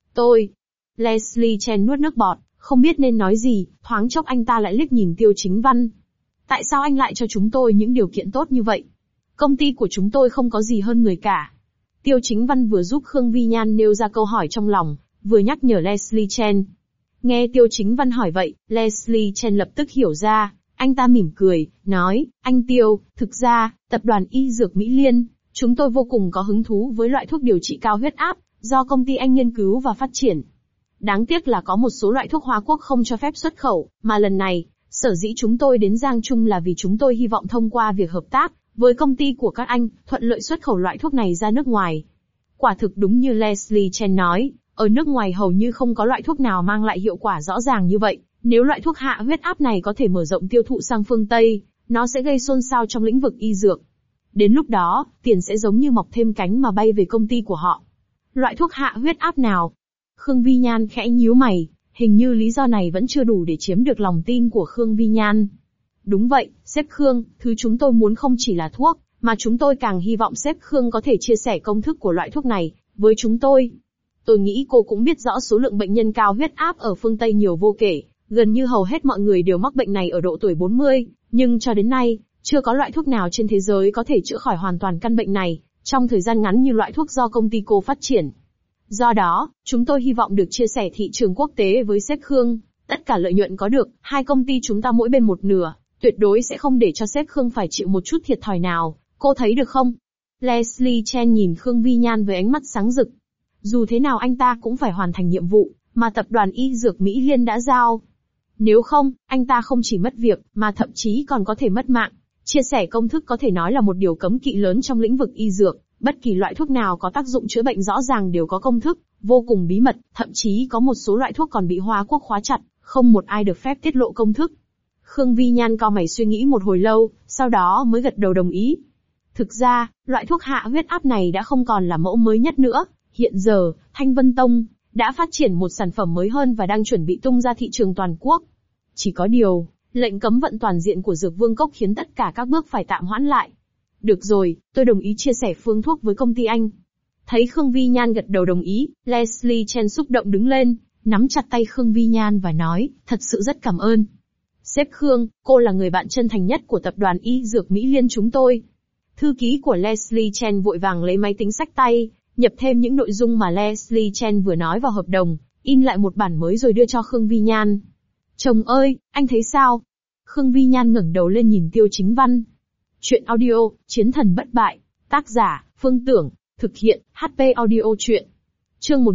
Leslie Chen nuốt nước bọt, không biết nên nói gì, thoáng chốc anh ta lại liếc nhìn Tiêu Chính Văn. Tại sao anh lại cho chúng tôi những điều kiện tốt như vậy? Công ty của chúng tôi không có gì hơn người cả. Tiêu Chính Văn vừa giúp Khương Vi Nhan nêu ra câu hỏi trong lòng, vừa nhắc nhở Leslie Chen. Nghe Tiêu Chính Văn hỏi vậy, Leslie Chen lập tức hiểu ra, anh ta mỉm cười, nói, anh Tiêu, thực ra, tập đoàn Y Dược Mỹ Liên, chúng tôi vô cùng có hứng thú với loại thuốc điều trị cao huyết áp, do công ty anh nghiên cứu và phát triển. Đáng tiếc là có một số loại thuốc Hoa Quốc không cho phép xuất khẩu, mà lần này, sở dĩ chúng tôi đến Giang Trung là vì chúng tôi hy vọng thông qua việc hợp tác với công ty của các anh, thuận lợi xuất khẩu loại thuốc này ra nước ngoài. Quả thực đúng như Leslie Chen nói, ở nước ngoài hầu như không có loại thuốc nào mang lại hiệu quả rõ ràng như vậy. Nếu loại thuốc hạ huyết áp này có thể mở rộng tiêu thụ sang phương Tây, nó sẽ gây xôn xao trong lĩnh vực y dược. Đến lúc đó, tiền sẽ giống như mọc thêm cánh mà bay về công ty của họ. Loại thuốc hạ huyết áp nào? Khương Vi Nhan khẽ nhíu mày, hình như lý do này vẫn chưa đủ để chiếm được lòng tin của Khương Vi Nhan. Đúng vậy, sếp Khương, thứ chúng tôi muốn không chỉ là thuốc, mà chúng tôi càng hy vọng sếp Khương có thể chia sẻ công thức của loại thuốc này với chúng tôi. Tôi nghĩ cô cũng biết rõ số lượng bệnh nhân cao huyết áp ở phương Tây nhiều vô kể, gần như hầu hết mọi người đều mắc bệnh này ở độ tuổi 40, nhưng cho đến nay, chưa có loại thuốc nào trên thế giới có thể chữa khỏi hoàn toàn căn bệnh này, trong thời gian ngắn như loại thuốc do công ty cô phát triển. Do đó, chúng tôi hy vọng được chia sẻ thị trường quốc tế với sếp Khương, tất cả lợi nhuận có được, hai công ty chúng ta mỗi bên một nửa, tuyệt đối sẽ không để cho sếp Khương phải chịu một chút thiệt thòi nào, cô thấy được không? Leslie Chen nhìn Khương Vi Nhan với ánh mắt sáng rực. Dù thế nào anh ta cũng phải hoàn thành nhiệm vụ mà tập đoàn Y Dược Mỹ Liên đã giao. Nếu không, anh ta không chỉ mất việc, mà thậm chí còn có thể mất mạng. Chia sẻ công thức có thể nói là một điều cấm kỵ lớn trong lĩnh vực y dược, bất kỳ loại thuốc nào có tác dụng chữa bệnh rõ ràng đều có công thức, vô cùng bí mật, thậm chí có một số loại thuốc còn bị Hoa Quốc khóa chặt, không một ai được phép tiết lộ công thức. Khương Vi Nhan cau mày suy nghĩ một hồi lâu, sau đó mới gật đầu đồng ý. Thực ra, loại thuốc hạ huyết áp này đã không còn là mẫu mới nhất nữa, hiện giờ, Thanh Vân Tông đã phát triển một sản phẩm mới hơn và đang chuẩn bị tung ra thị trường toàn quốc. Chỉ có điều, lệnh cấm vận toàn diện của Dược Vương Cốc khiến tất cả các bước phải tạm hoãn lại. Được rồi, tôi đồng ý chia sẻ phương thuốc với công ty anh. Thấy Khương Vi Nhan gật đầu đồng ý, Leslie Chen xúc động đứng lên, nắm chặt tay Khương Vi Nhan và nói, thật sự rất cảm ơn. Sếp Khương, cô là người bạn chân thành nhất của tập đoàn Y Dược Mỹ Liên chúng tôi. Thư ký của Leslie Chen vội vàng lấy máy tính xách tay, nhập thêm những nội dung mà Leslie Chen vừa nói vào hợp đồng, in lại một bản mới rồi đưa cho Khương Vi Nhan. Chồng ơi, anh thấy sao? Khương Vi Nhan ngẩng đầu lên nhìn Tiêu Chính Văn. Chuyện audio, Chiến thần bất bại. Tác giả, Phương Tưởng. Thực hiện, HP Audio Chuyện. Chương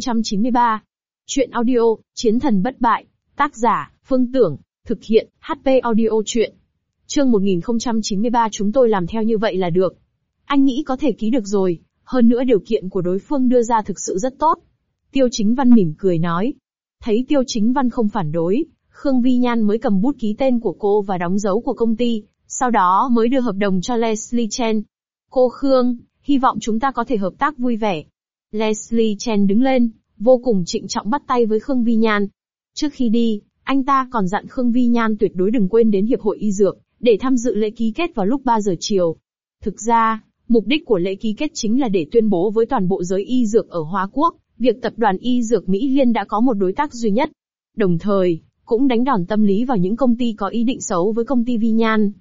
1093. Chuyện audio, Chiến thần bất bại. Tác giả, Phương Tưởng. Thực hiện, HP Audio Chuyện. Chương 1093 chúng tôi làm theo như vậy là được. Anh nghĩ có thể ký được rồi, hơn nữa điều kiện của đối phương đưa ra thực sự rất tốt. Tiêu Chính Văn mỉm cười nói. Thấy Tiêu Chính Văn không phản đối, Khương Vi Nhan mới cầm bút ký tên của cô và đóng dấu của công ty, sau đó mới đưa hợp đồng cho Leslie Chen. Cô Khương, hy vọng chúng ta có thể hợp tác vui vẻ. Leslie Chen đứng lên, vô cùng trịnh trọng bắt tay với Khương Vi Nhan. Trước khi đi, anh ta còn dặn Khương Vi Nhan tuyệt đối đừng quên đến Hiệp hội Y Dược, để tham dự lễ ký kết vào lúc 3 giờ chiều. Thực ra, mục đích của lễ ký kết chính là để tuyên bố với toàn bộ giới y dược ở Hoa Quốc, việc tập đoàn Y Dược Mỹ Liên đã có một đối tác duy nhất. Đồng thời, cũng đánh đòn tâm lý vào những công ty có ý định xấu với công ty Vi Nhan.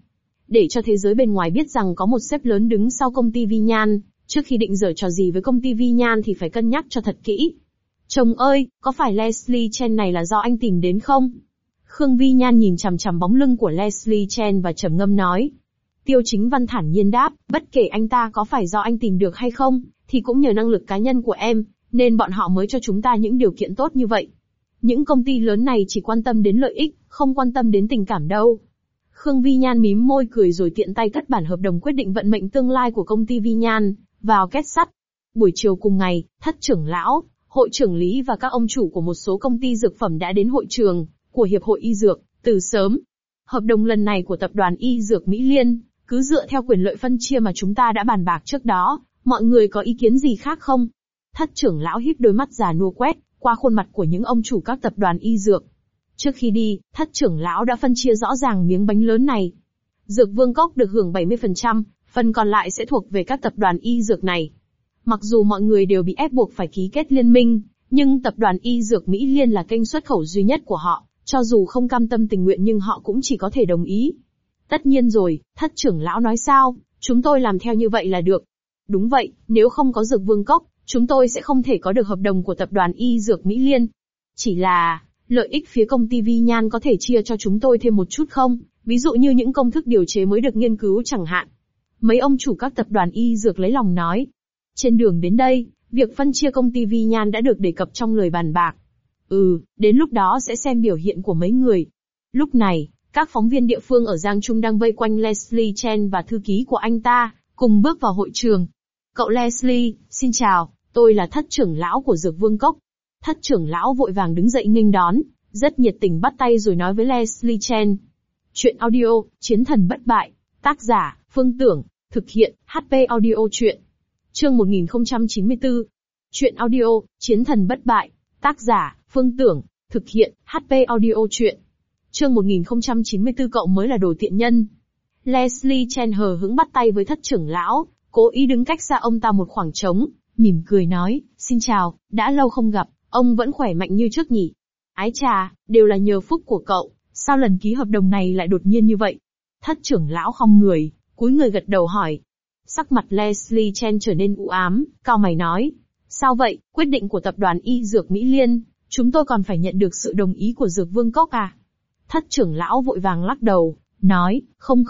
để cho thế giới bên ngoài biết rằng có một sếp lớn đứng sau công ty Vi Nhan, trước khi định giở trò gì với công ty Vi Nhan thì phải cân nhắc cho thật kỹ. Chồng ơi, có phải Leslie Chen này là do anh tìm đến không? Khương Vi Nhan nhìn chằm chằm bóng lưng của Leslie Chen và trầm ngâm nói. Tiêu Chính Văn thản nhiên đáp, bất kể anh ta có phải do anh tìm được hay không, thì cũng nhờ năng lực cá nhân của em, nên bọn họ mới cho chúng ta những điều kiện tốt như vậy. Những công ty lớn này chỉ quan tâm đến lợi ích, không quan tâm đến tình cảm đâu. Khương Vi Nhan mím môi cười rồi tiện tay cất bản hợp đồng quyết định vận mệnh tương lai của công ty Vi Nhan vào két sắt. Buổi chiều cùng ngày, Thất trưởng lão, hội trưởng lý và các ông chủ của một số công ty dược phẩm đã đến hội trường của Hiệp hội Y Dược từ sớm. Hợp đồng lần này của tập đoàn Y Dược Mỹ Liên, cứ dựa theo quyền lợi phân chia mà chúng ta đã bàn bạc trước đó, mọi người có ý kiến gì khác không? Thất trưởng lão híp đôi mắt già nua quét qua khuôn mặt của những ông chủ các tập đoàn y dược. Trước khi đi, Thất trưởng lão đã phân chia rõ ràng miếng bánh lớn này. Dược Vương Cốc được hưởng 70%, phần còn lại sẽ thuộc về các tập đoàn y dược này. Mặc dù mọi người đều bị ép buộc phải ký kết liên minh, nhưng tập đoàn Y Dược Mỹ Liên là kênh xuất khẩu duy nhất của họ, cho dù không cam tâm tình nguyện nhưng họ cũng chỉ có thể đồng ý. Tất nhiên rồi, Thất trưởng lão nói sao, chúng tôi làm theo như vậy là được. Đúng vậy, nếu không có Dược Vương Cốc, chúng tôi sẽ không thể có được hợp đồng của tập đoàn Y Dược Mỹ Liên. Chỉ là, lợi ích phía công ty Vi Nhan có thể chia cho chúng tôi thêm một chút không, ví dụ như những công thức điều chế mới được nghiên cứu chẳng hạn. Mấy ông chủ các tập đoàn y dược lấy lòng nói. Trên đường đến đây, việc phân chia công ty Vi Nhan đã được đề cập trong lời bàn bạc. Đến lúc đó sẽ xem biểu hiện của mấy người. Lúc này, các phóng viên địa phương ở Giang Trung đang vây quanh Leslie Chen và thư ký của anh ta, cùng bước vào hội trường. Cậu Leslie, xin chào, tôi là Thất trưởng lão của Dược Vương Cốc. Thất trưởng lão vội vàng đứng dậy nghênh đón, rất nhiệt tình bắt tay rồi nói với Leslie Chen. Chuyện audio, Chiến thần bất bại, tác giả, Phương Tưởng, thực hiện, HP Audio Chuyện. Chương 1094. Chuyện audio, Chiến thần bất bại, tác giả, Phương Tưởng, thực hiện, HP Audio Chuyện. Chương 1094 cậu mới là đồ tiện nhân. Leslie Chen hờ hững bắt tay với Thất trưởng lão, cố ý đứng cách xa ông ta một khoảng trống, mỉm cười nói, xin chào, đã lâu không gặp, ông vẫn khỏe mạnh như trước nhỉ? Ái chà, đều là nhờ phúc của cậu, sao lần ký hợp đồng này lại đột nhiên như vậy? Thất trưởng lão khom người, cúi người gật đầu hỏi. Sắc mặt Leslie Chen trở nên u ám, cau mày nói. Sao vậy, quyết định của tập đoàn Y Dược Mỹ Liên, chúng tôi còn phải nhận được sự đồng ý của Dược Vương Cốc à? Thất trưởng lão vội vàng lắc đầu, nói, không,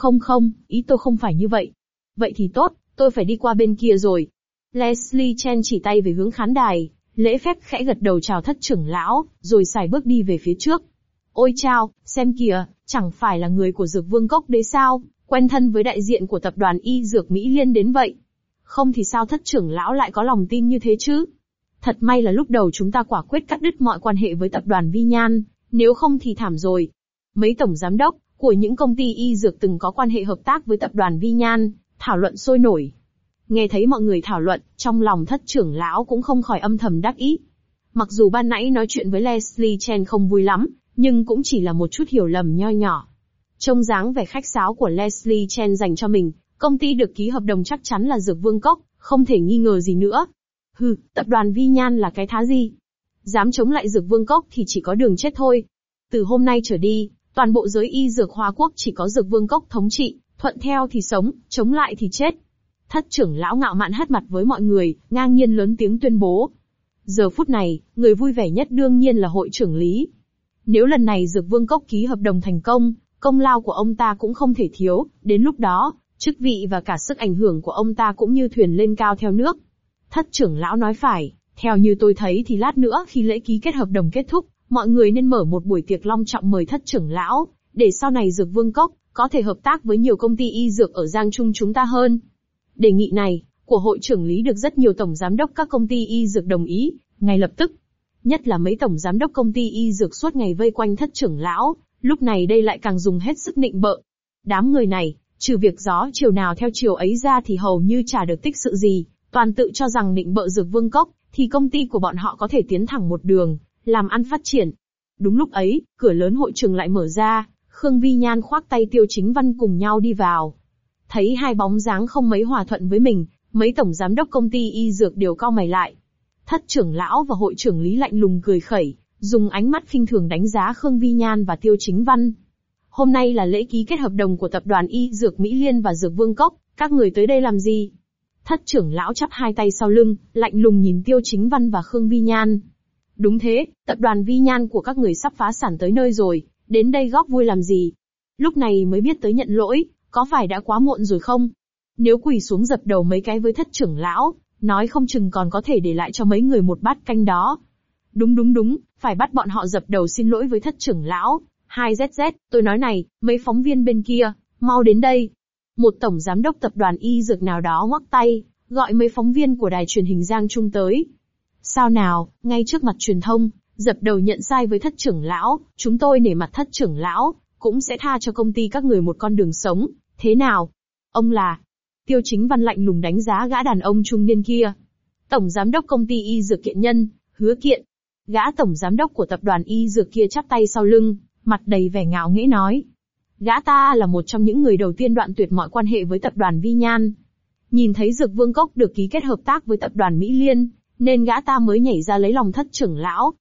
ý tôi không phải như vậy. Vậy thì tốt, tôi phải đi qua bên kia rồi. Leslie Chen chỉ tay về hướng khán đài, lễ phép khẽ gật đầu chào Thất trưởng lão, rồi sải bước đi về phía trước. Ôi chao, xem kìa, chẳng phải là người của Dược Vương Cốc đấy sao, quen thân với đại diện của tập đoàn Y Dược Mỹ Liên đến vậy. Không thì sao Thất trưởng lão lại có lòng tin như thế chứ? Thật may là lúc đầu chúng ta quả quyết cắt đứt mọi quan hệ với tập đoàn Vi Nhan, nếu không thì thảm rồi. Mấy tổng giám đốc của những công ty y dược từng có quan hệ hợp tác với tập đoàn Vi Nhan, thảo luận sôi nổi. Nghe thấy mọi người thảo luận, trong lòng Thất trưởng lão cũng không khỏi âm thầm đắc ý. Mặc dù ban nãy nói chuyện với Leslie Chen không vui lắm, nhưng cũng chỉ là một chút hiểu lầm nho nhỏ. Trông dáng vẻ khách sáo của Leslie Chen dành cho mình, công ty được ký hợp đồng chắc chắn là Dược Vương Cốc, không thể nghi ngờ gì nữa. Tập đoàn Vi Nhan là cái thá gì? Dám chống lại Dược Vương Cốc thì chỉ có đường chết thôi. Từ hôm nay trở đi, toàn bộ giới y dược Hoa Quốc chỉ có Dược Vương Cốc thống trị, thuận theo thì sống, chống lại thì chết. Thất trưởng lão ngạo mạn hất mặt với mọi người, ngang nhiên lớn tiếng tuyên bố. Giờ phút này, người vui vẻ nhất đương nhiên là hội trưởng Lý. Nếu lần này Dược Vương Cốc ký hợp đồng thành công, công lao của ông ta cũng không thể thiếu, đến lúc đó, chức vị và cả sức ảnh hưởng của ông ta cũng như thuyền lên cao theo nước. Thất trưởng lão nói phải, theo như tôi thấy thì lát nữa khi lễ ký kết hợp đồng kết thúc, mọi người nên mở một buổi tiệc long trọng mời Thất trưởng lão, để sau này Dược Vương Cốc có thể hợp tác với nhiều công ty y dược ở Giang Trung chúng ta hơn. Đề nghị này của hội trưởng Lý được rất nhiều tổng giám đốc các công ty y dược đồng ý, ngay lập tức. Nhất là mấy tổng giám đốc công ty y dược suốt ngày vây quanh Thất trưởng lão, lúc này đây lại càng dùng hết sức nịnh bợ. Đám người này, trừ việc gió chiều nào theo chiều ấy ra thì hầu như chả được tích sự gì, toàn tự cho rằng nịnh bợ Dược Vương Cốc, thì công ty của bọn họ có thể tiến thẳng một đường, làm ăn phát triển. Đúng lúc ấy, cửa lớn hội trường lại mở ra, Khương Vi Nhan khoác tay Tiêu Chính Văn cùng nhau đi vào. Thấy hai bóng dáng không mấy hòa thuận với mình, mấy tổng giám đốc công ty y dược đều cau mày lại. Thất trưởng lão và hội trưởng Lý lạnh lùng cười khẩy, dùng ánh mắt khinh thường đánh giá Khương Vi Nhan và Tiêu Chính Văn. Hôm nay là lễ ký kết hợp đồng của tập đoàn Y Dược Mỹ Liên và Dược Vương Cốc, các người tới đây làm gì? Thất trưởng lão chắp hai tay sau lưng, lạnh lùng nhìn Tiêu Chính Văn và Khương Vi Nhan. Đúng thế, tập đoàn Vi Nhan của các người sắp phá sản tới nơi rồi, đến đây góp vui làm gì? Lúc này mới biết tới nhận lỗi, có phải đã quá muộn rồi không? Nếu quỳ xuống dập đầu mấy cái với thất trưởng lão, nói không chừng còn có thể để lại cho mấy người một bát canh đó. Đúng, phải bắt bọn họ dập đầu xin lỗi với thất trưởng lão. 2ZZ, tôi nói này, mấy phóng viên bên kia, mau đến đây. Một tổng giám đốc tập đoàn Y Dược nào đó ngoắc tay, gọi mấy phóng viên của đài truyền hình Giang Trung tới. Sao nào, ngay trước mặt truyền thông, dập đầu nhận sai với thất trưởng lão, chúng tôi nể mặt thất trưởng lão, cũng sẽ tha cho công ty các người một con đường sống, thế nào? Ông là... Tiêu Chính Văn lạnh lùng đánh giá gã đàn ông trung niên kia. Tổng giám đốc công ty Y Dược Kiện Nhân, Hứa Kiện. Gã tổng giám đốc của tập đoàn Y Dược kia chắp tay sau lưng, mặt đầy vẻ ngạo nghễ nói. Gã ta là một trong những người đầu tiên đoạn tuyệt mọi quan hệ với tập đoàn Vi Nhan. Nhìn thấy Dược Vương Cốc được ký kết hợp tác với tập đoàn Mỹ Liên, nên gã ta mới nhảy ra lấy lòng thất trưởng lão.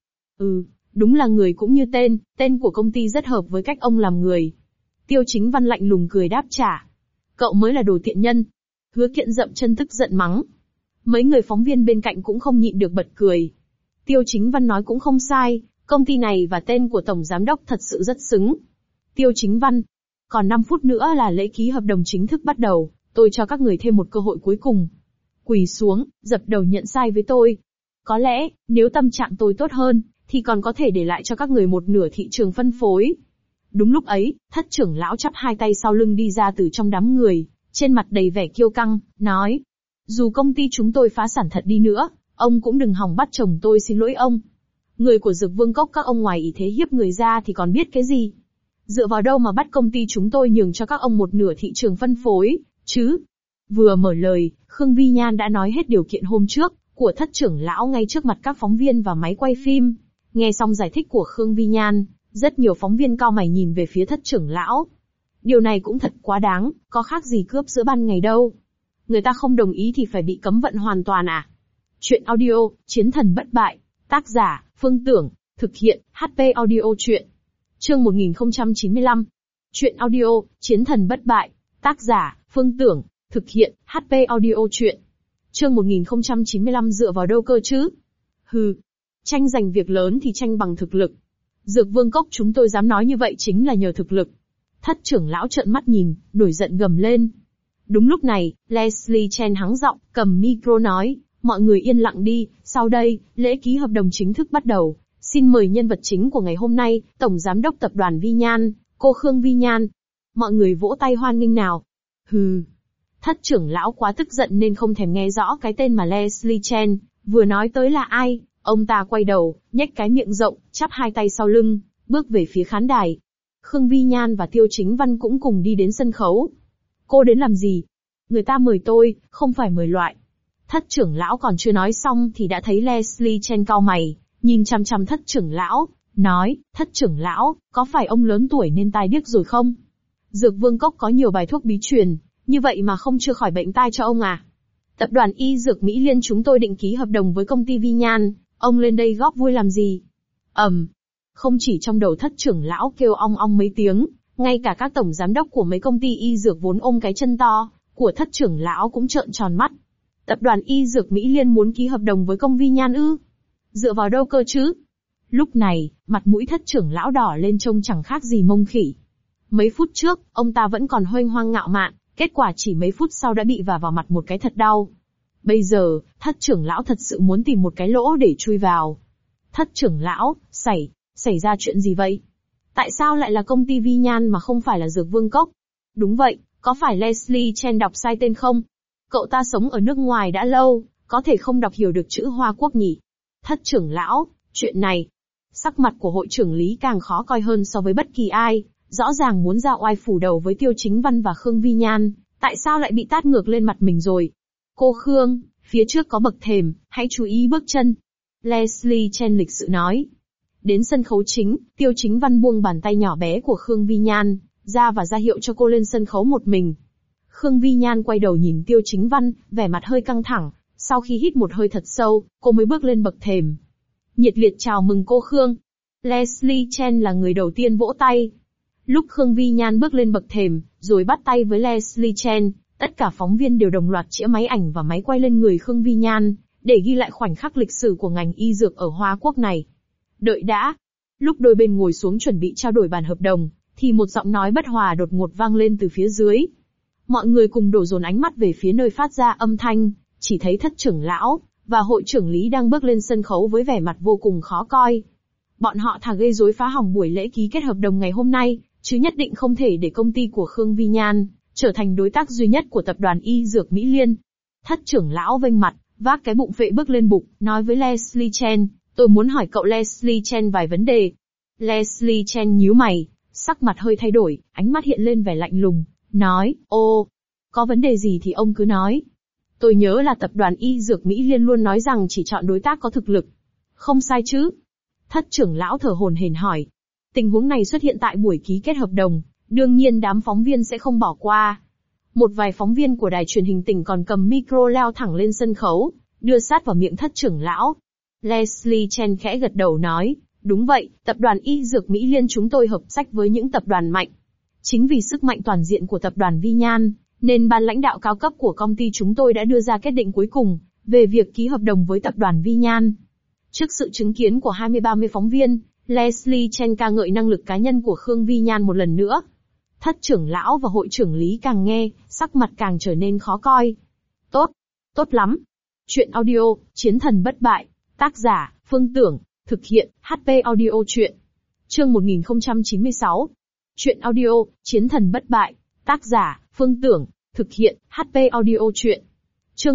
Đúng là người cũng như tên của công ty rất hợp với cách ông làm người. Tiêu Chính Văn lạnh lùng cười đáp trả. Cậu mới là đồ tiện nhân. Hứa Kiện dậm chân tức giận mắng. Mấy người phóng viên bên cạnh cũng không nhịn được bật cười. Tiêu Chính Văn nói cũng không sai, công ty này và tên của tổng giám đốc thật sự rất xứng. Tiêu Chính Văn. Còn 5 phút nữa là lễ ký hợp đồng chính thức bắt đầu, tôi cho các người thêm một cơ hội cuối cùng. Quỳ xuống, dập đầu nhận sai với tôi. Có lẽ, nếu tâm trạng tôi tốt hơn, thì còn có thể để lại cho các người một nửa thị trường phân phối. Đúng lúc ấy, thất trưởng lão chắp hai tay sau lưng đi ra từ trong đám người, trên mặt đầy vẻ kiêu căng, nói. Dù công ty chúng tôi phá sản thật đi nữa, ông cũng đừng hòng bắt chồng tôi xin lỗi ông. Người của Dược Vương Cốc các ông ngoài ý thế hiếp người ra thì còn biết cái gì? Dựa vào đâu mà bắt công ty chúng tôi nhường cho các ông một nửa thị trường phân phối, chứ? Vừa mở lời, Khương Vi Nhan đã nói hết điều kiện hôm trước, của thất trưởng lão ngay trước mặt các phóng viên và máy quay phim. Nghe xong giải thích của Khương Vi Nhan, rất nhiều phóng viên cau mày nhìn về phía thất trưởng lão. Điều này cũng thật quá đáng, có khác gì cướp giữa ban ngày đâu. Người ta không đồng ý thì phải bị cấm vận hoàn toàn à? Chuyện audio, Chiến thần bất bại, tác giả, Phương Tưởng, thực hiện, HP Audio Chuyện. Chương 1095. Chuyện audio, Chiến thần bất bại, tác giả, Phương Tưởng, thực hiện, HP Audio Chuyện. Chương 1095 dựa vào đâu cơ chứ? Tranh giành việc lớn thì tranh bằng thực lực. Dược Vương Cốc chúng tôi dám nói như vậy chính là nhờ thực lực. Thất trưởng lão trợn mắt nhìn, nổi giận gầm lên. Đúng lúc này, Leslie Chen hắng giọng, cầm micro nói, mọi người yên lặng đi, sau đây, lễ ký hợp đồng chính thức bắt đầu. Xin mời nhân vật chính của ngày hôm nay, Tổng Giám đốc Tập đoàn Vi Nhan, cô Khương Vi Nhan. Mọi người vỗ tay hoan nghênh nào. Thất trưởng lão quá tức giận nên không thèm nghe rõ cái tên mà Leslie Chen vừa nói tới là ai. Ông ta quay đầu, nhếch cái miệng rộng, chắp hai tay sau lưng, bước về phía khán đài. Khương Vi Nhan và Tiêu Chính Văn cũng cùng đi đến sân khấu. Cô đến làm gì? Người ta mời tôi, không phải mời loại. Thất trưởng lão còn chưa nói xong thì đã thấy Leslie Chen cau mày, nhìn chằm chằm thất trưởng lão, nói, thất trưởng lão, có phải ông lớn tuổi nên tai điếc rồi không? Dược Vương Cốc có nhiều bài thuốc bí truyền, như vậy mà không chữa khỏi bệnh tai cho ông à? Tập đoàn Y Dược Mỹ Liên chúng tôi định ký hợp đồng với công ty Vi Nhan, ông lên đây góp vui làm gì? Không chỉ trong đầu thất trưởng lão kêu ong ong mấy tiếng, ngay cả các tổng giám đốc của mấy công ty y dược vốn ôm cái chân to, của thất trưởng lão cũng trợn tròn mắt. Tập đoàn Y Dược Mỹ Liên muốn ký hợp đồng với công Vi Nhan ư? Dựa vào đâu cơ chứ? Lúc này, mặt mũi thất trưởng lão đỏ lên trông chẳng khác gì mông khỉ. Mấy phút trước, ông ta vẫn còn huênh hoang ngạo mạn, kết quả chỉ mấy phút sau đã bị vả vào mặt một cái thật đau. Bây giờ, thất trưởng lão thật sự muốn tìm một cái lỗ để chui vào. Thất trưởng lão, xảy ra chuyện gì vậy? Tại sao lại là công ty Vi Nhan mà không phải là Dược Vương Cốc? Đúng vậy, có phải Leslie Chen đọc sai tên không? Cậu ta sống ở nước ngoài đã lâu, có thể không đọc hiểu được chữ Hoa Quốc nhỉ? Thất trưởng lão, chuyện này. Sắc mặt của hội trưởng Lý càng khó coi hơn so với bất kỳ ai, rõ ràng muốn ra oai phủ đầu với Tiêu Chính Văn và Khương Vi Nhan, tại sao lại bị tát ngược lên mặt mình rồi? Cô Khương, phía trước có bậc thềm, hãy chú ý bước chân. Leslie Chen lịch sự nói. Đến sân khấu chính, Tiêu Chính Văn buông bàn tay nhỏ bé của Khương Vi Nhan ra và ra hiệu cho cô lên sân khấu một mình. Khương Vi Nhan quay đầu nhìn Tiêu Chính Văn, vẻ mặt hơi căng thẳng, sau khi hít một hơi thật sâu, cô mới bước lên bậc thềm. Nhiệt liệt chào mừng cô Khương. Leslie Chen là người đầu tiên vỗ tay. Lúc Khương Vi Nhan bước lên bậc thềm, rồi bắt tay với Leslie Chen, tất cả phóng viên đều đồng loạt chĩa máy ảnh và máy quay lên người Khương Vi Nhan, để ghi lại khoảnh khắc lịch sử của ngành y dược ở Hoa Quốc này. Đợi đã. Lúc đôi bên ngồi xuống chuẩn bị trao đổi bản hợp đồng, thì một giọng nói bất hòa đột ngột vang lên từ phía dưới. Mọi người cùng đổ dồn ánh mắt về phía nơi phát ra âm thanh, chỉ thấy Thất trưởng lão và hội trưởng Lý đang bước lên sân khấu với vẻ mặt vô cùng khó coi. Bọn họ thà gây rối phá hỏng buổi lễ ký kết hợp đồng ngày hôm nay, chứ nhất định không thể để công ty của Khương Vi Nhan trở thành đối tác duy nhất của tập đoàn y dược Mỹ Liên. Thất trưởng lão vênh mặt, vác cái bụng phệ bước lên bục, nói với Leslie Chen, tôi muốn hỏi cậu Leslie Chen vài vấn đề. Leslie Chen nhíu mày, sắc mặt hơi thay đổi, ánh mắt hiện lên vẻ lạnh lùng, nói, có vấn đề gì thì ông cứ nói. Tôi nhớ là tập đoàn y dược Mỹ Liên luôn nói rằng chỉ chọn đối tác có thực lực. Không sai chứ? Thất trưởng lão thở hổn hển hỏi. Tình huống này xuất hiện tại buổi ký kết hợp đồng, đương nhiên đám phóng viên sẽ không bỏ qua. Một vài phóng viên của đài truyền hình tỉnh còn cầm micro leo thẳng lên sân khấu, đưa sát vào miệng thất trưởng lão. Leslie Chen khẽ gật đầu nói, đúng vậy, tập đoàn y dược Mỹ Liên chúng tôi hợp sách với những tập đoàn mạnh. Chính vì sức mạnh toàn diện của tập đoàn Vi Nhan, nên ban lãnh đạo cao cấp của công ty chúng tôi đã đưa ra quyết định cuối cùng, về việc ký hợp đồng với tập đoàn Vi Nhan. Trước sự chứng kiến của 20-30 phóng viên, Leslie Chen ca ngợi năng lực cá nhân của Khương Vi Nhan một lần nữa. Thất trưởng lão và hội trưởng Lý càng nghe, sắc mặt càng trở nên khó coi. Tốt lắm. Chuyện audio, Chiến thần bất bại, tác giả, Phương Tưởng, thực hiện, HP Audio Chuyện. Chương 1096. Chuyện audio, Chiến thần bất bại, tác giả, Phương Tưởng, thực hiện, HP Audio Chuyện. Chương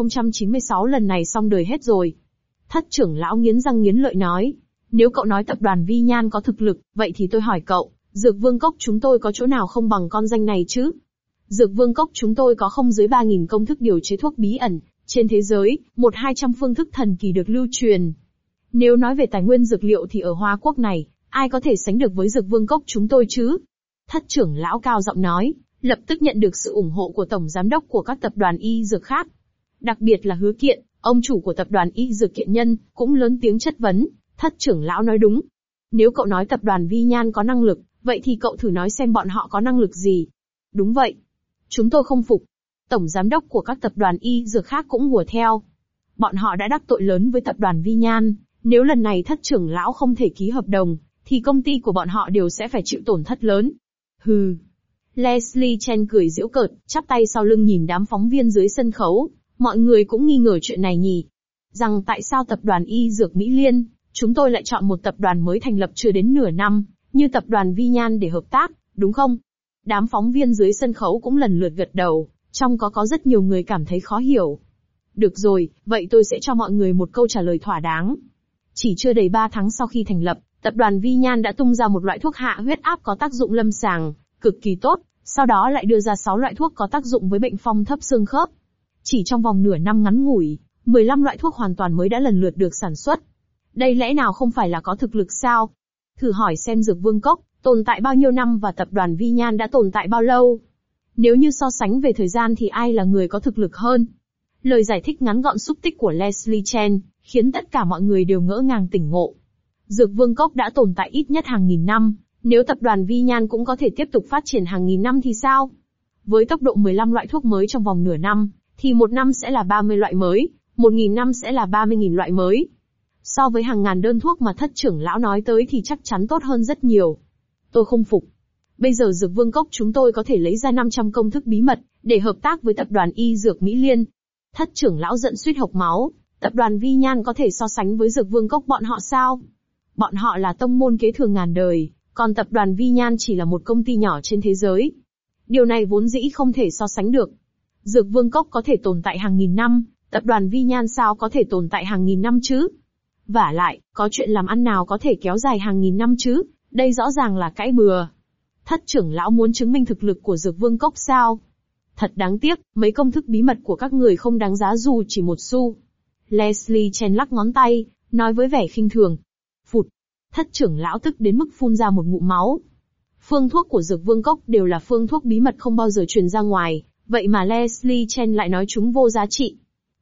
1096 lần này xong đời hết rồi. Thất trưởng lão nghiến răng nghiến lợi nói, nếu cậu nói tập đoàn Vi Nhan có thực lực, vậy thì tôi hỏi cậu, Dược Vương Cốc chúng tôi có chỗ nào không bằng con danh này chứ? Dược Vương Cốc chúng tôi có không dưới 3.000 công thức điều chế thuốc bí ẩn, trên thế giới, 100-200 phương thức thần kỳ được lưu truyền. Nếu nói về tài nguyên dược liệu thì ở Hoa Quốc này, ai có thể sánh được với Dược Vương Cốc chúng tôi chứ? Thất trưởng lão cao giọng nói, lập tức nhận được sự ủng hộ của tổng giám đốc của các tập đoàn y dược khác. Đặc biệt là Hứa Kiện, ông chủ của tập đoàn y dược Kiện Nhân, cũng lớn tiếng chất vấn, thất trưởng lão nói đúng. Nếu cậu nói tập đoàn Vi Nhan có năng lực, vậy thì cậu thử nói xem bọn họ có năng lực gì. Đúng vậy. Chúng tôi không phục. Tổng giám đốc của các tập đoàn y dược khác cũng hùa theo. Bọn họ đã đắc tội lớn với tập đoàn Vi Nhan, nếu lần này thất trưởng lão không thể ký hợp đồng, thì công ty của bọn họ đều sẽ phải chịu tổn thất lớn. Hừ. Leslie Chen cười giễu cợt, chắp tay sau lưng nhìn đám phóng viên dưới sân khấu, mọi người cũng nghi ngờ chuyện này nhỉ. Rằng tại sao tập đoàn y dược Mỹ Liên, chúng tôi lại chọn một tập đoàn mới thành lập chưa đến nửa năm, như tập đoàn Vi Nhan để hợp tác, đúng không? Đám phóng viên dưới sân khấu cũng lần lượt gật đầu, trong có rất nhiều người cảm thấy khó hiểu. Được rồi, vậy tôi sẽ cho mọi người một câu trả lời thỏa đáng. Chỉ chưa đầy 3 tháng sau khi thành lập, tập đoàn Vi Nhan đã tung ra một loại thuốc hạ huyết áp có tác dụng lâm sàng cực kỳ tốt, sau đó lại đưa ra 6 loại thuốc có tác dụng với bệnh phong thấp xương khớp. Chỉ trong vòng nửa năm ngắn ngủi, 15 loại thuốc hoàn toàn mới đã lần lượt được sản xuất. Đây lẽ nào không phải là có thực lực sao? Thử hỏi xem Dược Vương Cốc tồn tại bao nhiêu năm và tập đoàn Vi Nhan đã tồn tại bao lâu? Nếu như so sánh về thời gian thì ai là người có thực lực hơn? Lời giải thích ngắn gọn xúc tích của Leslie Chen khiến tất cả mọi người đều ngỡ ngàng tỉnh ngộ. Dược Vương Cốc đã tồn tại ít nhất hàng nghìn năm, nếu tập đoàn Vi Nhan cũng có thể tiếp tục phát triển hàng nghìn năm thì sao? Với tốc độ 15 loại thuốc mới trong vòng nửa năm, thì một năm sẽ là 30 loại mới, 1.000 năm sẽ là 30.000 loại mới. So với hàng ngàn đơn thuốc mà thất trưởng lão nói tới thì chắc chắn tốt hơn rất nhiều. Tôi không phục. Bây giờ Dược Vương Cốc chúng tôi có thể lấy ra 500 công thức bí mật, để hợp tác với tập đoàn y dược Mỹ Liên. Thất trưởng lão giận suýt hộc máu, tập đoàn Vi Nhan có thể so sánh với Dược Vương Cốc bọn họ sao? Bọn họ là tông môn kế thừa ngàn đời, còn tập đoàn Vi Nhan chỉ là một công ty nhỏ trên thế giới. Điều này vốn dĩ không thể so sánh được. Dược Vương Cốc có thể tồn tại hàng nghìn năm, tập đoàn Vi Nhan sao có thể tồn tại hàng nghìn năm chứ? Vả lại, có chuyện làm ăn nào có thể kéo dài hàng nghìn năm chứ? Đây rõ ràng là cãi bừa. Thất trưởng lão muốn chứng minh thực lực của Dược Vương Cốc sao? Thật đáng tiếc, mấy công thức bí mật của các người không đáng giá dù chỉ một xu. Leslie Chen lắc ngón tay, nói với vẻ khinh thường. Phụt. Thất trưởng lão tức đến mức phun ra một ngụm máu. Phương thuốc của Dược Vương Cốc đều là phương thuốc bí mật không bao giờ truyền ra ngoài, vậy mà Leslie Chen lại nói chúng vô giá trị.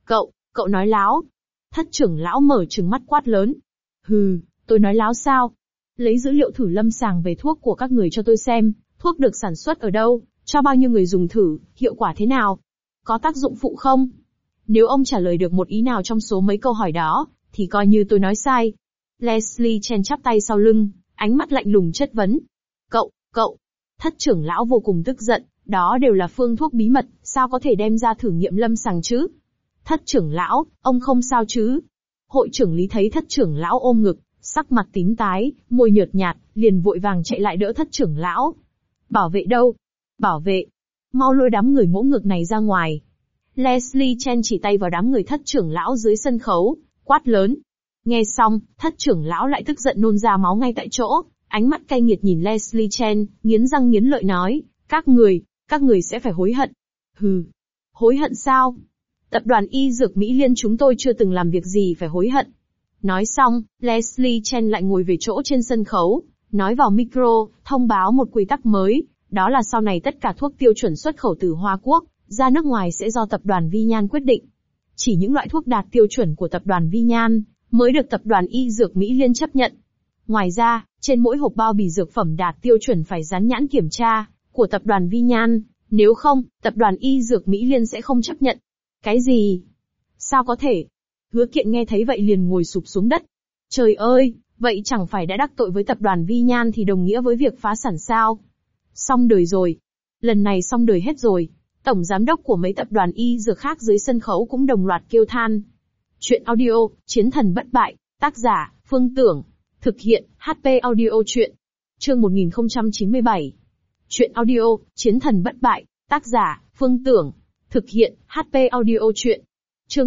Cậu nói láo. Thất trưởng lão mở trừng mắt quát lớn. Hừ, tôi nói láo sao? lấy dữ liệu thử lâm sàng về thuốc của các người cho tôi xem, thuốc được sản xuất ở đâu, cho bao nhiêu người dùng thử, hiệu quả thế nào, có tác dụng phụ không? Nếu ông trả lời được một ý nào trong số mấy câu hỏi đó, thì coi như tôi nói sai. Leslie Chen chắp tay sau lưng, ánh mắt lạnh lùng chất vấn. Cậu, Thất trưởng lão vô cùng tức giận, đó đều là phương thuốc bí mật, sao có thể đem ra thử nghiệm lâm sàng chứ? Thất trưởng lão, ông không sao chứ? Hội trưởng Lý thấy thất trưởng lão ôm ngực, sắc mặt tím tái, môi nhợt nhạt, liền vội vàng chạy lại đỡ thất trưởng lão. Bảo vệ đâu? Bảo vệ. Mau lôi đám người ngỗ ngược này ra ngoài. Leslie Chen chỉ tay vào đám người thất trưởng lão dưới sân khấu, quát lớn. Nghe xong, thất trưởng lão lại tức giận nôn ra máu ngay tại chỗ, ánh mắt cay nghiệt nhìn Leslie Chen, nghiến răng nghiến lợi nói, các người sẽ phải hối hận. Hừ, hối hận sao? Tập đoàn Y Dược Mỹ Liên chúng tôi chưa từng làm việc gì phải hối hận. Nói xong, Leslie Chen lại ngồi về chỗ trên sân khấu, nói vào micro, thông báo một quy tắc mới, đó là sau này tất cả thuốc tiêu chuẩn xuất khẩu từ Hoa Quốc ra nước ngoài sẽ do tập đoàn Vi Nhan quyết định. Chỉ những loại thuốc đạt tiêu chuẩn của tập đoàn Vi Nhan mới được tập đoàn Y Dược Mỹ Liên chấp nhận. Ngoài ra, trên mỗi hộp bao bì dược phẩm đạt tiêu chuẩn phải dán nhãn kiểm tra của tập đoàn Vi Nhan, nếu không, tập đoàn Y Dược Mỹ Liên sẽ không chấp nhận. Cái gì? Sao có thể? Hứa Kiện nghe thấy vậy liền ngồi sụp xuống đất. Trời ơi, vậy chẳng phải đã đắc tội với tập đoàn Vi Nhan thì đồng nghĩa với việc phá sản sao? Xong đời rồi. Lần này xong đời hết rồi. Tổng giám đốc của mấy tập đoàn y dược khác dưới sân khấu cũng đồng loạt kêu than. Chuyện audio, Chiến thần bất bại, tác giả, Phương Tưởng. Thực hiện, HP Audio Chuyện. Chương 1097. Chuyện audio, Chiến thần bất bại, tác giả, Phương Tưởng. Thực hiện, HP Audio Chuyện. Chương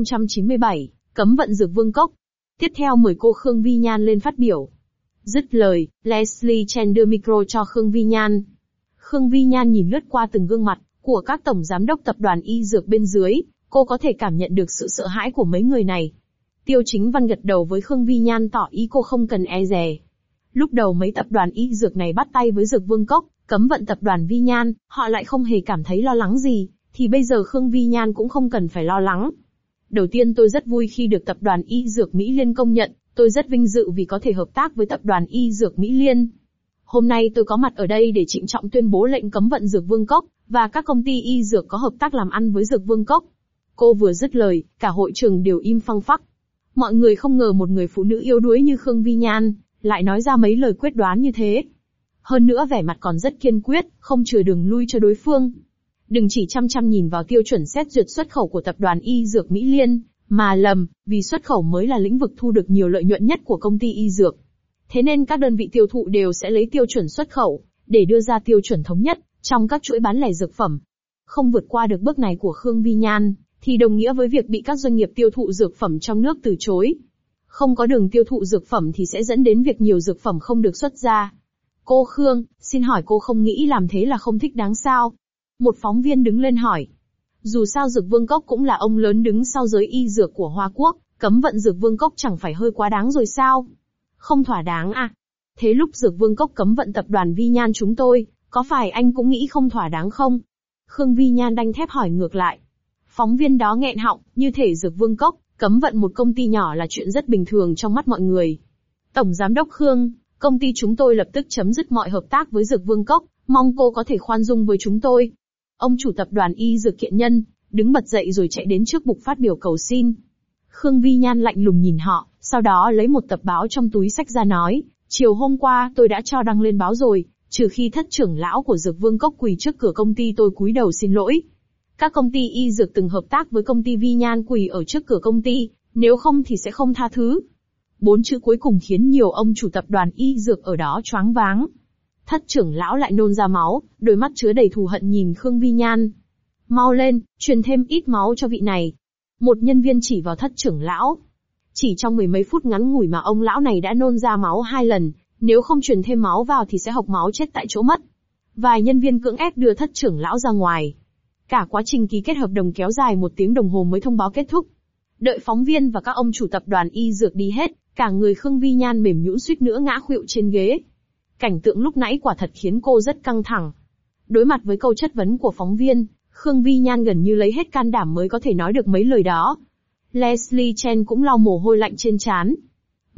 1097, Cấm vận dược vương cốc. Tiếp theo mời cô Khương Vi Nhan lên phát biểu. Dứt lời, Leslie Chen đưa micro cho Khương Vi Nhan. Khương Vi Nhan nhìn lướt qua từng gương mặt của các tổng giám đốc tập đoàn y dược bên dưới, cô có thể cảm nhận được sự sợ hãi của mấy người này. Tiêu Chính Văn gật đầu với Khương Vi Nhan tỏ ý cô không cần e dè. Lúc đầu mấy tập đoàn y dược này bắt tay với dược vương cốc, cấm vận tập đoàn Vi Nhan, họ lại không hề cảm thấy lo lắng gì, thì bây giờ Khương Vi Nhan cũng không cần phải lo lắng. Đầu tiên tôi rất vui khi được tập đoàn Y Dược Mỹ Liên công nhận, tôi rất vinh dự vì có thể hợp tác với tập đoàn Y Dược Mỹ Liên. Hôm nay tôi có mặt ở đây để trịnh trọng tuyên bố lệnh cấm vận dược vương cốc, và các công ty y dược có hợp tác làm ăn với dược vương cốc. Cô vừa dứt lời, cả hội trường đều im phăng phắc. Mọi người không ngờ một người phụ nữ yếu đuối như Khương Vi Nhan, lại nói ra mấy lời quyết đoán như thế. Hơn nữa vẻ mặt còn rất kiên quyết, không chừa đường lui cho đối phương. Đừng chỉ chăm chăm nhìn vào tiêu chuẩn xét duyệt xuất khẩu của tập đoàn Y Dược Mỹ Liên, mà lầm, vì xuất khẩu mới là lĩnh vực thu được nhiều lợi nhuận nhất của công ty y dược. Thế nên các đơn vị tiêu thụ đều sẽ lấy tiêu chuẩn xuất khẩu, để đưa ra tiêu chuẩn thống nhất, trong các chuỗi bán lẻ dược phẩm. Không vượt qua được bước này của Khương Vi Nhan, thì đồng nghĩa với việc bị các doanh nghiệp tiêu thụ dược phẩm trong nước từ chối. Không có đường tiêu thụ dược phẩm thì sẽ dẫn đến việc nhiều dược phẩm không được xuất ra. Cô Khương, xin hỏi cô không nghĩ làm thế là không thích đáng sao? Một phóng viên đứng lên hỏi. Dù sao Dược Vương Cốc cũng là ông lớn đứng sau giới y dược của Hoa Quốc, cấm vận Dược Vương Cốc chẳng phải hơi quá đáng rồi sao? Không thỏa đáng à? Thế lúc Dược Vương Cốc cấm vận tập đoàn Vi Nhan chúng tôi, có phải anh cũng nghĩ không thỏa đáng không? Khương Vi Nhan đanh thép hỏi ngược lại. Phóng viên đó nghẹn họng, như thể Dược Vương Cốc cấm vận một công ty nhỏ là chuyện rất bình thường trong mắt mọi người. Tổng giám đốc Khương, công ty chúng tôi lập tức chấm dứt mọi hợp tác với Dược Vương Cốc, mong cô có thể khoan dung với chúng tôi. Ông chủ tập đoàn Y Dược Kiện Nhân, đứng bật dậy rồi chạy đến trước bục phát biểu cầu xin. Khương Vi Nhan lạnh lùng nhìn họ, sau đó lấy một tập báo trong túi xách ra nói, chiều hôm qua tôi đã cho đăng lên báo rồi, trừ khi thất trưởng lão của Dược Vương Cốc quỳ trước cửa công ty tôi cúi đầu xin lỗi. Các công ty y dược từng hợp tác với công ty Vi Nhan quỳ ở trước cửa công ty, nếu không thì sẽ không tha thứ. 4 chữ cuối cùng khiến nhiều ông chủ tập đoàn y dược ở đó choáng váng. Thất trưởng lão lại nôn ra máu, đôi mắt chứa đầy thù hận nhìn Khương Vi Nhan. Mau lên, truyền thêm ít máu cho vị này. Một nhân viên chỉ vào thất trưởng lão. Chỉ trong mười mấy phút ngắn ngủi mà ông lão này đã nôn ra máu 2 lần, nếu không truyền thêm máu vào thì sẽ hộc máu chết tại chỗ mất. Vài nhân viên cưỡng ép đưa thất trưởng lão ra ngoài. Cả quá trình ký kết hợp đồng kéo dài 1 tiếng đồng hồ mới thông báo kết thúc. Đợi phóng viên và các ông chủ tập đoàn y dược đi hết, cả người Khương Vi Nhan mềm nhũn suýt nữa ngã khuỵu trên ghế. Cảnh tượng lúc nãy quả thật khiến cô rất căng thẳng. Đối mặt với câu chất vấn của phóng viên, Khương Vi Nhan gần như lấy hết can đảm mới có thể nói được mấy lời đó. Leslie Chen cũng lau mồ hôi lạnh trên trán.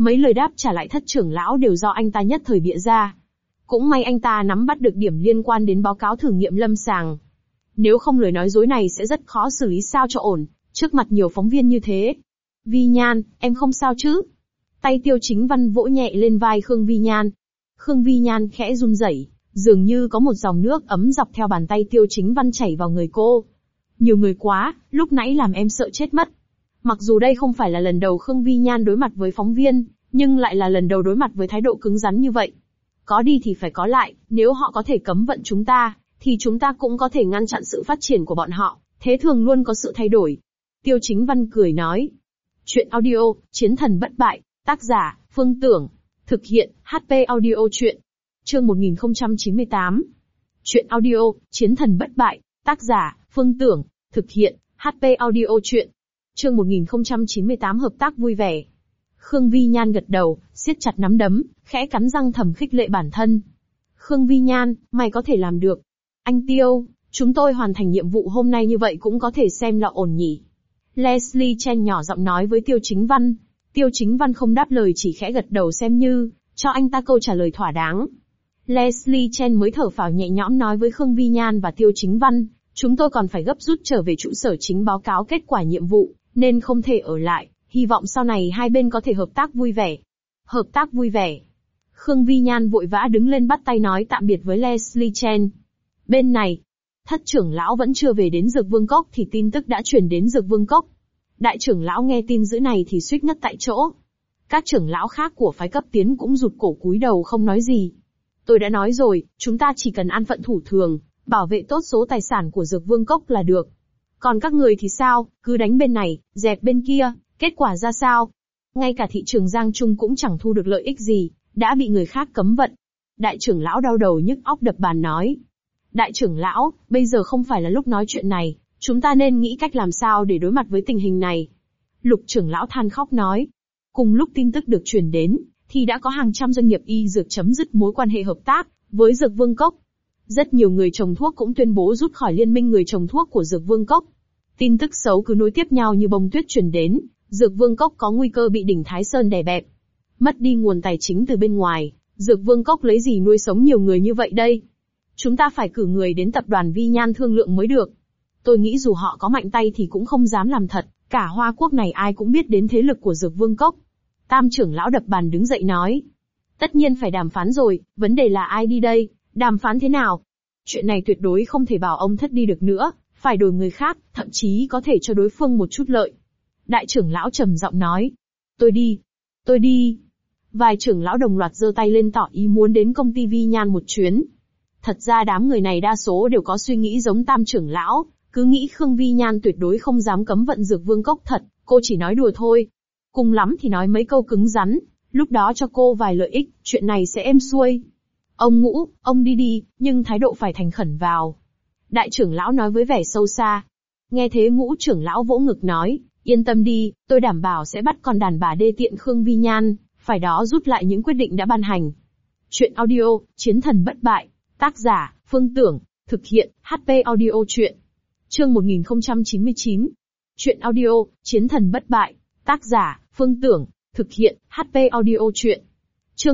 Mấy lời đáp trả lại thất trưởng lão đều do anh ta nhất thời bịa ra. Cũng may anh ta nắm bắt được điểm liên quan đến báo cáo thử nghiệm lâm sàng. Nếu không lời nói dối này sẽ rất khó xử lý sao cho ổn, trước mặt nhiều phóng viên như thế. Vi Nhan, em không sao chứ? Tay Tiêu Chính Văn vỗ nhẹ lên vai Khương Vi Nhan. Khương Vi Nhan khẽ run rẩy, dường như có một dòng nước ấm dọc theo bàn tay Tiêu Chính Văn chảy vào người cô. Nhiều người quá, lúc nãy làm em sợ chết mất. Mặc dù đây không phải là lần đầu Khương Vi Nhan đối mặt với phóng viên, nhưng lại là lần đầu đối mặt với thái độ cứng rắn như vậy. Có đi thì phải có lại, nếu họ có thể cấm vận chúng ta, thì chúng ta cũng có thể ngăn chặn sự phát triển của bọn họ, thế thường luôn có sự thay đổi. Tiêu Chính Văn cười nói. Chuyện audio, Chiến thần bất bại, tác giả, Phương Tưởng. Thực hiện, HP Audio Chuyện. Chương 1098. Chuyện audio, Chiến thần bất bại, tác giả, Phương Tưởng. Thực hiện, HP Audio Chuyện. Chương 1098 hợp tác vui vẻ. Khương Vi Nhan gật đầu, siết chặt nắm đấm, khẽ cắn răng thầm khích lệ bản thân. Khương Vi Nhan, mày có thể làm được. Anh Tiêu, chúng tôi hoàn thành nhiệm vụ hôm nay như vậy cũng có thể xem là ổn nhỉ. Leslie Chen nhỏ giọng nói với Tiêu Chính Văn. Tiêu Chính Văn không đáp lời chỉ khẽ gật đầu xem như, cho anh ta câu trả lời thỏa đáng. Leslie Chen mới thở phào nhẹ nhõm nói với Khương Vi Nhan và Tiêu Chính Văn, chúng tôi còn phải gấp rút trở về trụ sở chính báo cáo kết quả nhiệm vụ, nên không thể ở lại, hy vọng sau này hai bên có thể hợp tác vui vẻ. Hợp tác vui vẻ. Khương Vi Nhan vội vã đứng lên bắt tay nói tạm biệt với Leslie Chen. Bên này, thất trưởng lão vẫn chưa về đến Dược Vương Cốc thì tin tức đã truyền đến Dược Vương Cốc. Đại trưởng lão nghe tin dữ này thì suýt ngất tại chỗ. Các trưởng lão khác của phái cấp tiến cũng rụt cổ cúi đầu không nói gì. Tôi đã nói rồi, chúng ta chỉ cần an phận thủ thường, bảo vệ tốt số tài sản của Dược Vương Cốc là được. Còn các người thì sao, cứ đánh bên này, dẹp bên kia, kết quả ra sao? Ngay cả thị trường Giang Trung cũng chẳng thu được lợi ích gì, đã bị người khác cấm vận. Đại trưởng lão đau đầu nhức óc đập bàn nói. Đại trưởng lão, bây giờ không phải là lúc nói chuyện này, chúng ta nên nghĩ cách làm sao để đối mặt với tình hình này. Lục trưởng lão than khóc nói. Cùng lúc tin tức được truyền đến, thì đã có hàng trăm doanh nghiệp y dược chấm dứt mối quan hệ hợp tác với Dược Vương Cốc. Rất nhiều người trồng thuốc cũng tuyên bố rút khỏi liên minh người trồng thuốc của Dược Vương Cốc. Tin tức xấu cứ nối tiếp nhau như bông tuyết truyền đến, Dược Vương Cốc có nguy cơ bị đỉnh Thái Sơn đè bẹp. Mất đi nguồn tài chính từ bên ngoài, Dược Vương Cốc lấy gì nuôi sống nhiều người như vậy đây? Chúng ta phải cử người đến tập đoàn Vi Nhan thương lượng mới được. Tôi nghĩ dù họ có mạnh tay thì cũng không dám làm thật, cả Hoa Quốc này ai cũng biết đến thế lực của Dược Vương Cốc. Tam trưởng lão đập bàn đứng dậy nói. Tất nhiên phải đàm phán rồi, vấn đề là ai đi đây, đàm phán thế nào? Chuyện này tuyệt đối không thể bảo ông thất đi được nữa, phải đổi người khác, thậm chí có thể cho đối phương một chút lợi. Đại trưởng lão trầm giọng nói. Tôi đi. Tôi đi. Vài trưởng lão đồng loạt giơ tay lên tỏ ý muốn đến công ty Vi Nhan một chuyến. Thật ra đám người này đa số đều có suy nghĩ giống tam trưởng lão, cứ nghĩ Khương Vi Nhan tuyệt đối không dám cấm vận Dược Vương Cốc thật, cô chỉ nói đùa thôi. Cùng lắm thì nói mấy câu cứng rắn, lúc đó cho cô vài lợi ích, chuyện này sẽ êm xuôi. Ông Ngũ, ông đi đi, nhưng thái độ phải thành khẩn vào. Đại trưởng lão nói với vẻ sâu xa. Nghe thế Ngũ trưởng lão vỗ ngực nói, yên tâm đi, tôi đảm bảo sẽ bắt con đàn bà đê tiện Khương Vi Nhan, phải đó rút lại những quyết định đã ban hành. Chuyện audio, Chiến thần bất bại, tác giả, Phương Tưởng, thực hiện, HP Audio Chuyện. Chương 1099. Chuyện audio, Chiến thần bất bại, tác giả, Phương Tưởng, thực hiện, HP Audio Chuyện. Chương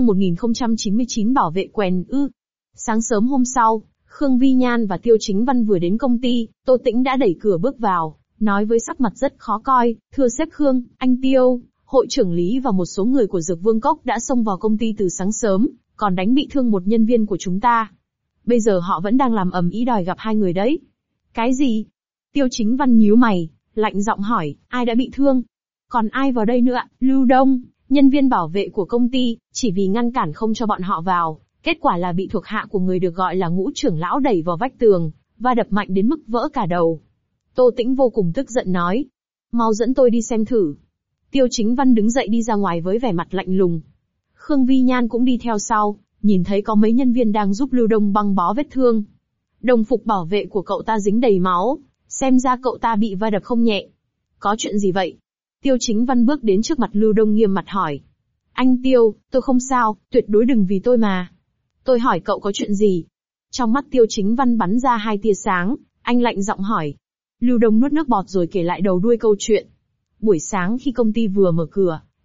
1099 bảo vệ quèn ư. Sáng sớm hôm sau, Khương Vi Nhan và Tiêu Chính Văn vừa đến công ty, Tô Tĩnh đã đẩy cửa bước vào, nói với sắc mặt rất khó coi, thưa sếp Khương, anh Tiêu, hội trưởng Lý và một số người của Dược Vương Cốc đã xông vào công ty từ sáng sớm, còn đánh bị thương một nhân viên của chúng ta. Bây giờ họ vẫn đang làm ầm ĩ đòi gặp hai người đấy. Cái gì? Tiêu Chính Văn nhíu mày, lạnh giọng hỏi, ai đã bị thương? Còn ai vào đây nữa? Lưu Đông, nhân viên bảo vệ của công ty, chỉ vì ngăn cản không cho bọn họ vào, kết quả là bị thuộc hạ của người được gọi là Ngũ trưởng lão đẩy vào vách tường, và đập mạnh đến mức vỡ cả đầu. Tô Tĩnh vô cùng tức giận nói, mau dẫn tôi đi xem thử. Tiêu Chính Văn đứng dậy đi ra ngoài với vẻ mặt lạnh lùng. Khương Vi Nhan cũng đi theo sau, nhìn thấy có mấy nhân viên đang giúp Lưu Đông băng bó vết thương. Đồng phục bảo vệ của cậu ta dính đầy máu, xem ra cậu ta bị va đập không nhẹ. Có chuyện gì vậy? Tiêu Chính Văn bước đến trước mặt Lưu Đông nghiêm mặt hỏi. Anh Tiêu, tôi không sao, tuyệt đối đừng vì tôi mà. Tôi hỏi cậu có chuyện gì? Trong mắt Tiêu Chính Văn bắn ra hai tia sáng, anh lạnh giọng hỏi. Lưu Đông nuốt nước bọt rồi kể lại đầu đuôi câu chuyện. Buổi sáng khi công ty vừa mở cửa,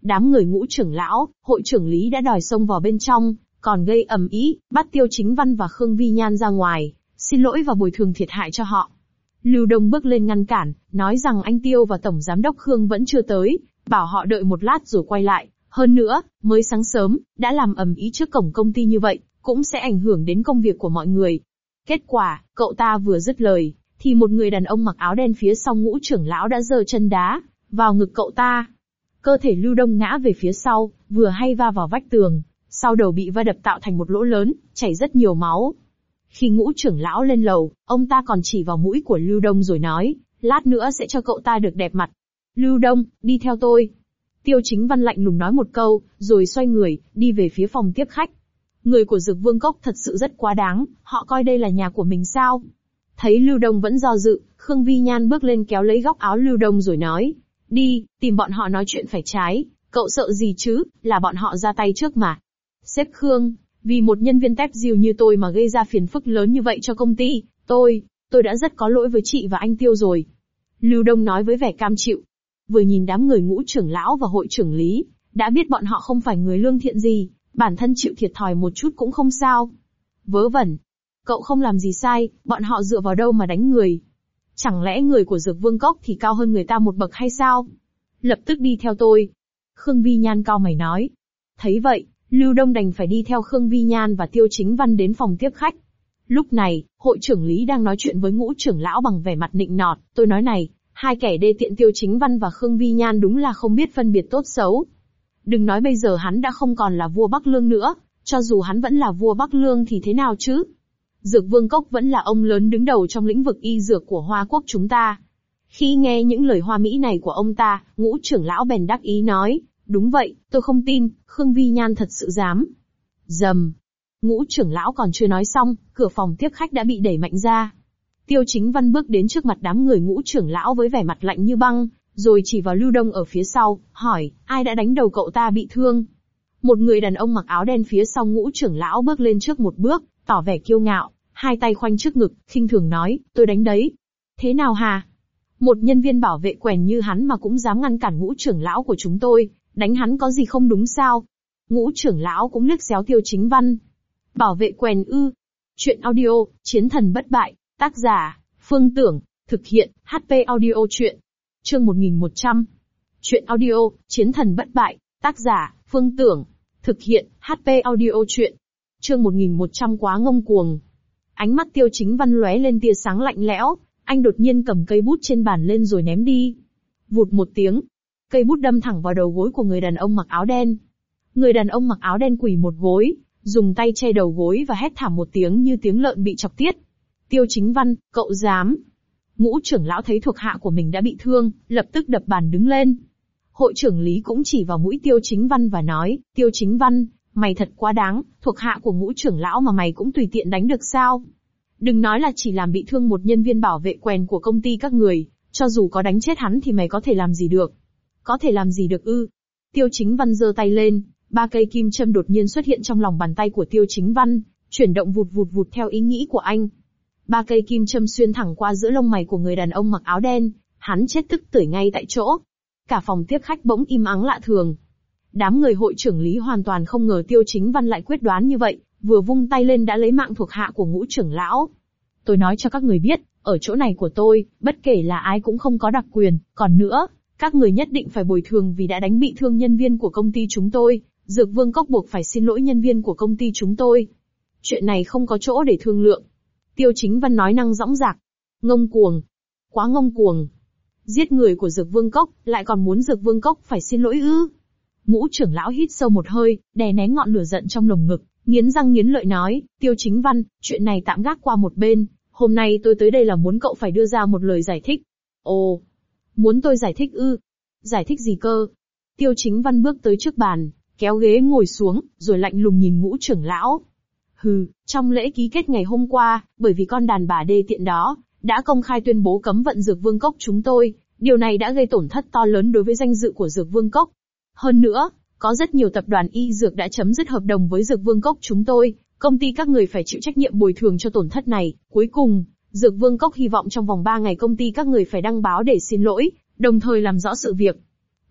Đám người Ngũ trưởng lão, hội trưởng lý đã đòi xông vào bên trong, còn gây ầm ĩ, bắt Tiêu Chính Văn và Khương Vi Nhan ra ngoài, xin lỗi và bồi thường thiệt hại cho họ. Lưu Đông bước lên ngăn cản, nói rằng anh Tiêu và Tổng Giám đốc Khương vẫn chưa tới, bảo họ đợi một lát rồi quay lại. Hơn nữa, mới sáng sớm, đã làm ầm ĩ trước cổng công ty như vậy, cũng sẽ ảnh hưởng đến công việc của mọi người. Kết quả, cậu ta vừa dứt lời, thì một người đàn ông mặc áo đen phía sau Ngũ trưởng lão đã giơ chân đá vào ngực cậu ta. Cơ thể Lưu Đông ngã về phía sau, vừa hay va vào vách tường, sau đầu bị va đập tạo thành một lỗ lớn, chảy rất nhiều máu. Khi Ngũ trưởng lão lên lầu, ông ta còn chỉ vào mũi của Lưu Đông rồi nói, lát nữa sẽ cho cậu ta được đẹp mặt. Lưu Đông, đi theo tôi. Tiêu Chính Văn lạnh lùng nói một câu, rồi xoay người, đi về phía phòng tiếp khách. Người của Dược Vương Cốc thật sự rất quá đáng, họ coi đây là nhà của mình sao? Thấy Lưu Đông vẫn do dự, Khương Vi Nhan bước lên kéo lấy góc áo Lưu Đông rồi nói, đi, tìm bọn họ nói chuyện phải trái, cậu sợ gì chứ, là bọn họ ra tay trước mà. Sếp Khương, vì một nhân viên tép diêu như tôi mà gây ra phiền phức lớn như vậy cho công ty, tôi đã rất có lỗi với chị và anh Tiêu rồi. Lưu Đông nói với vẻ cam chịu. Vừa nhìn đám người Ngũ trưởng lão và hội trưởng lý, đã biết bọn họ không phải người lương thiện gì, bản thân chịu thiệt thòi một chút cũng không sao. Vớ vẩn. Cậu không làm gì sai, bọn họ dựa vào đâu mà đánh người? Chẳng lẽ người của Dược Vương Cốc thì cao hơn người ta một bậc hay sao? Lập tức đi theo tôi. Khương Vi Nhan cau mày nói. Thấy vậy, Lưu Đông đành phải đi theo Khương Vi Nhan và Tiêu Chính Văn đến phòng tiếp khách. Lúc này, hội trưởng lý đang nói chuyện với Ngũ trưởng lão bằng vẻ mặt nịnh nọt. Tôi nói này, hai kẻ đê tiện Tiêu Chính Văn và Khương Vi Nhan đúng là không biết phân biệt tốt xấu. Đừng nói bây giờ hắn đã không còn là vua Bắc Lương nữa, cho dù hắn vẫn là vua Bắc Lương thì thế nào chứ? Dược Vương Cốc vẫn là ông lớn đứng đầu trong lĩnh vực y dược của Hoa Quốc chúng ta. Khi nghe những lời hoa mỹ này của ông ta, Ngũ trưởng lão bèn đắc ý nói, đúng vậy, tôi không tin, Khương Vi Nhan thật sự dám. Rầm. Ngũ trưởng lão còn chưa nói xong, cửa phòng tiếp khách đã bị đẩy mạnh ra. Tiêu Chính Văn bước đến trước mặt đám người Ngũ trưởng lão với vẻ mặt lạnh như băng, rồi chỉ vào Lưu Đông ở phía sau, hỏi, ai đã đánh đầu cậu ta bị thương? Một người đàn ông mặc áo đen phía sau Ngũ trưởng lão bước lên trước một bước, tỏ vẻ kiêu ngạo, hai tay khoanh trước ngực, khinh thường nói, tôi đánh đấy. Thế nào hà? Một nhân viên bảo vệ quèn như hắn mà cũng dám ngăn cản Ngũ trưởng lão của chúng tôi, đánh hắn có gì không đúng sao? Ngũ trưởng lão cũng liếc xéo Tiêu Chính Văn. Bảo vệ quèn ư? Chuyện audio, Chiến thần bất bại, tác giả, Phương Tưởng, thực hiện, HP audio chuyện. Chương 1100. Chuyện audio, Chiến thần bất bại, tác giả, Phương Tưởng, thực hiện, HP audio chuyện. Chương 1100 quá ngông cuồng. Ánh mắt Tiêu Chính Văn lóe lên tia sáng lạnh lẽo, anh đột nhiên cầm cây bút trên bàn lên rồi ném đi. Vụt một tiếng, cây bút đâm thẳng vào đầu gối của người đàn ông mặc áo đen. Người đàn ông mặc áo đen quỳ một gối, dùng tay che đầu gối và hét thảm một tiếng như tiếng lợn bị chọc tiết. Tiêu Chính Văn, cậu dám? Ngũ trưởng lão thấy thuộc hạ của mình đã bị thương, lập tức đập bàn đứng lên. Hội trưởng lý cũng chỉ vào mũi Tiêu Chính Văn và nói, Tiêu Chính Văn, mày thật quá đáng, thuộc hạ của Ngũ trưởng lão mà mày cũng tùy tiện đánh được sao? Đừng nói là chỉ làm bị thương một nhân viên bảo vệ quèn của công ty các người, cho dù có đánh chết hắn thì mày có thể làm gì được? Có thể làm gì được ư? Tiêu Chính Văn giơ tay lên, 3 cây kim châm đột nhiên xuất hiện trong lòng bàn tay của Tiêu Chính Văn, chuyển động vụt vụt vụt theo ý nghĩ của anh. 3 cây kim châm xuyên thẳng qua giữa lông mày của người đàn ông mặc áo đen, hắn chết tức tưởi ngay tại chỗ. Cả phòng tiếp khách bỗng im ắng lạ thường. Đám người hội trưởng lý hoàn toàn không ngờ Tiêu Chính Văn lại quyết đoán như vậy, vừa vung tay lên đã lấy mạng thuộc hạ của Ngũ trưởng lão. Tôi nói cho các người biết, ở chỗ này của tôi, bất kể là ai cũng không có đặc quyền, còn nữa, các người nhất định phải bồi thường vì đã đánh bị thương nhân viên của công ty chúng tôi, Dược Vương Cốc buộc phải xin lỗi nhân viên của công ty chúng tôi. Chuyện này không có chỗ để thương lượng. Tiêu Chính Văn nói năng dõng dạc. Ngông cuồng. Quá ngông cuồng. Giết người của Dược Vương Cốc, lại còn muốn Dược Vương Cốc phải xin lỗi ư? Ngũ trưởng lão hít sâu một hơi, đè nén ngọn lửa giận trong lồng ngực, nghiến răng nghiến lợi nói, Tiêu Chính Văn, chuyện này tạm gác qua một bên, hôm nay tôi tới đây là muốn cậu phải đưa ra một lời giải thích. Ồ, muốn tôi giải thích ư? Giải thích gì cơ? Tiêu Chính Văn bước tới trước bàn, kéo ghế ngồi xuống, rồi lạnh lùng nhìn Ngũ trưởng lão. Hừ, trong lễ ký kết ngày hôm qua, bởi vì con đàn bà đê tiện đó, đã công khai tuyên bố cấm vận Dược Vương Cốc chúng tôi, điều này đã gây tổn thất to lớn đối với danh dự của Dược Vương Cốc. Hơn nữa, có rất nhiều tập đoàn y dược đã chấm dứt hợp đồng với Dược Vương Cốc chúng tôi, công ty các người phải chịu trách nhiệm bồi thường cho tổn thất này. Cuối cùng, Dược Vương Cốc hy vọng trong vòng 3 ngày công ty các người phải đăng báo để xin lỗi, đồng thời làm rõ sự việc.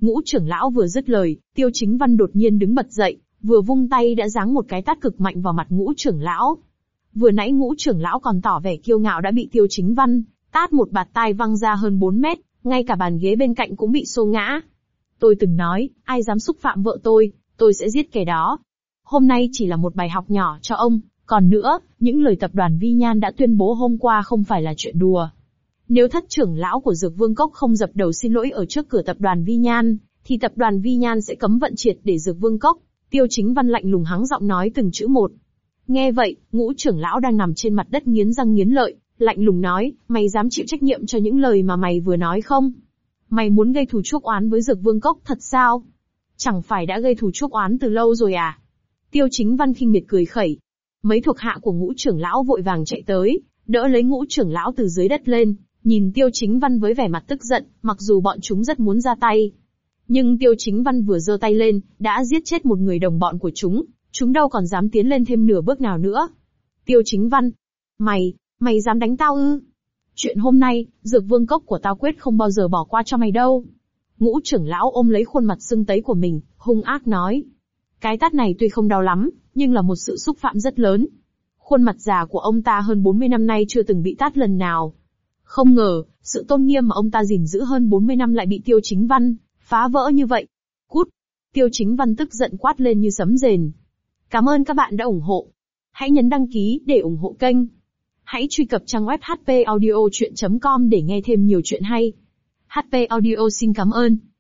Ngũ trưởng lão vừa dứt lời, Tiêu Chính Văn đột nhiên đứng bật dậy, vừa vung tay đã giáng một cái tát cực mạnh vào mặt Ngũ trưởng lão. Vừa nãy Ngũ trưởng lão còn tỏ vẻ kiêu ngạo đã bị Tiêu Chính Văn tát một bạt tai văng ra hơn 4 mét, ngay cả bàn ghế bên cạnh cũng bị xô ngã. Tôi từng nói, ai dám xúc phạm vợ tôi sẽ giết kẻ đó. Hôm nay chỉ là một bài học nhỏ cho ông, còn nữa, những lời tập đoàn Vi Nhan đã tuyên bố hôm qua không phải là chuyện đùa. Nếu thất trưởng lão của Dược Vương Cốc không dập đầu xin lỗi ở trước cửa tập đoàn Vi Nhan, thì tập đoàn Vi Nhan sẽ cấm vận triệt để Dược Vương Cốc. Tiêu Chính Văn lạnh lùng hắng giọng nói từng chữ một. Nghe vậy, Ngũ trưởng lão đang nằm trên mặt đất nghiến răng nghiến lợi, lạnh lùng nói, mày dám chịu trách nhiệm cho những lời mà mày vừa nói không? Mày muốn gây thù chuốc oán với Dược Vương Cốc thật sao? Chẳng phải đã gây thù chuốc oán từ lâu rồi à? Tiêu Chính Văn khinh miệt cười khẩy. Mấy thuộc hạ của Ngũ trưởng lão vội vàng chạy tới, đỡ lấy Ngũ trưởng lão từ dưới đất lên, nhìn Tiêu Chính Văn với vẻ mặt tức giận, mặc dù bọn chúng rất muốn ra tay. Nhưng Tiêu Chính Văn vừa giơ tay lên, đã giết chết một người đồng bọn của chúng đâu còn dám tiến lên thêm nửa bước nào nữa. Tiêu Chính Văn, mày dám đánh tao ư? Chuyện hôm nay, Dược Vương Cốc của tao quyết không bao giờ bỏ qua cho mày đâu. Ngũ trưởng lão ôm lấy khuôn mặt sưng tấy của mình, hung ác nói. Cái tát này tuy không đau lắm, nhưng là một sự xúc phạm rất lớn. Khuôn mặt già của ông ta hơn 40 năm nay chưa từng bị tát lần nào. Không ngờ, sự tôn nghiêm mà ông ta gìn giữ hơn 40 năm lại bị Tiêu Chính Văn phá vỡ như vậy. Cút! Tiêu Chính Văn tức giận quát lên như sấm rền. Cảm ơn các bạn đã ủng hộ. Hãy nhấn đăng ký để ủng hộ kênh. Hãy truy cập trang web hpaudiochuyen.com để nghe thêm nhiều chuyện hay. HP Audio xin cảm ơn.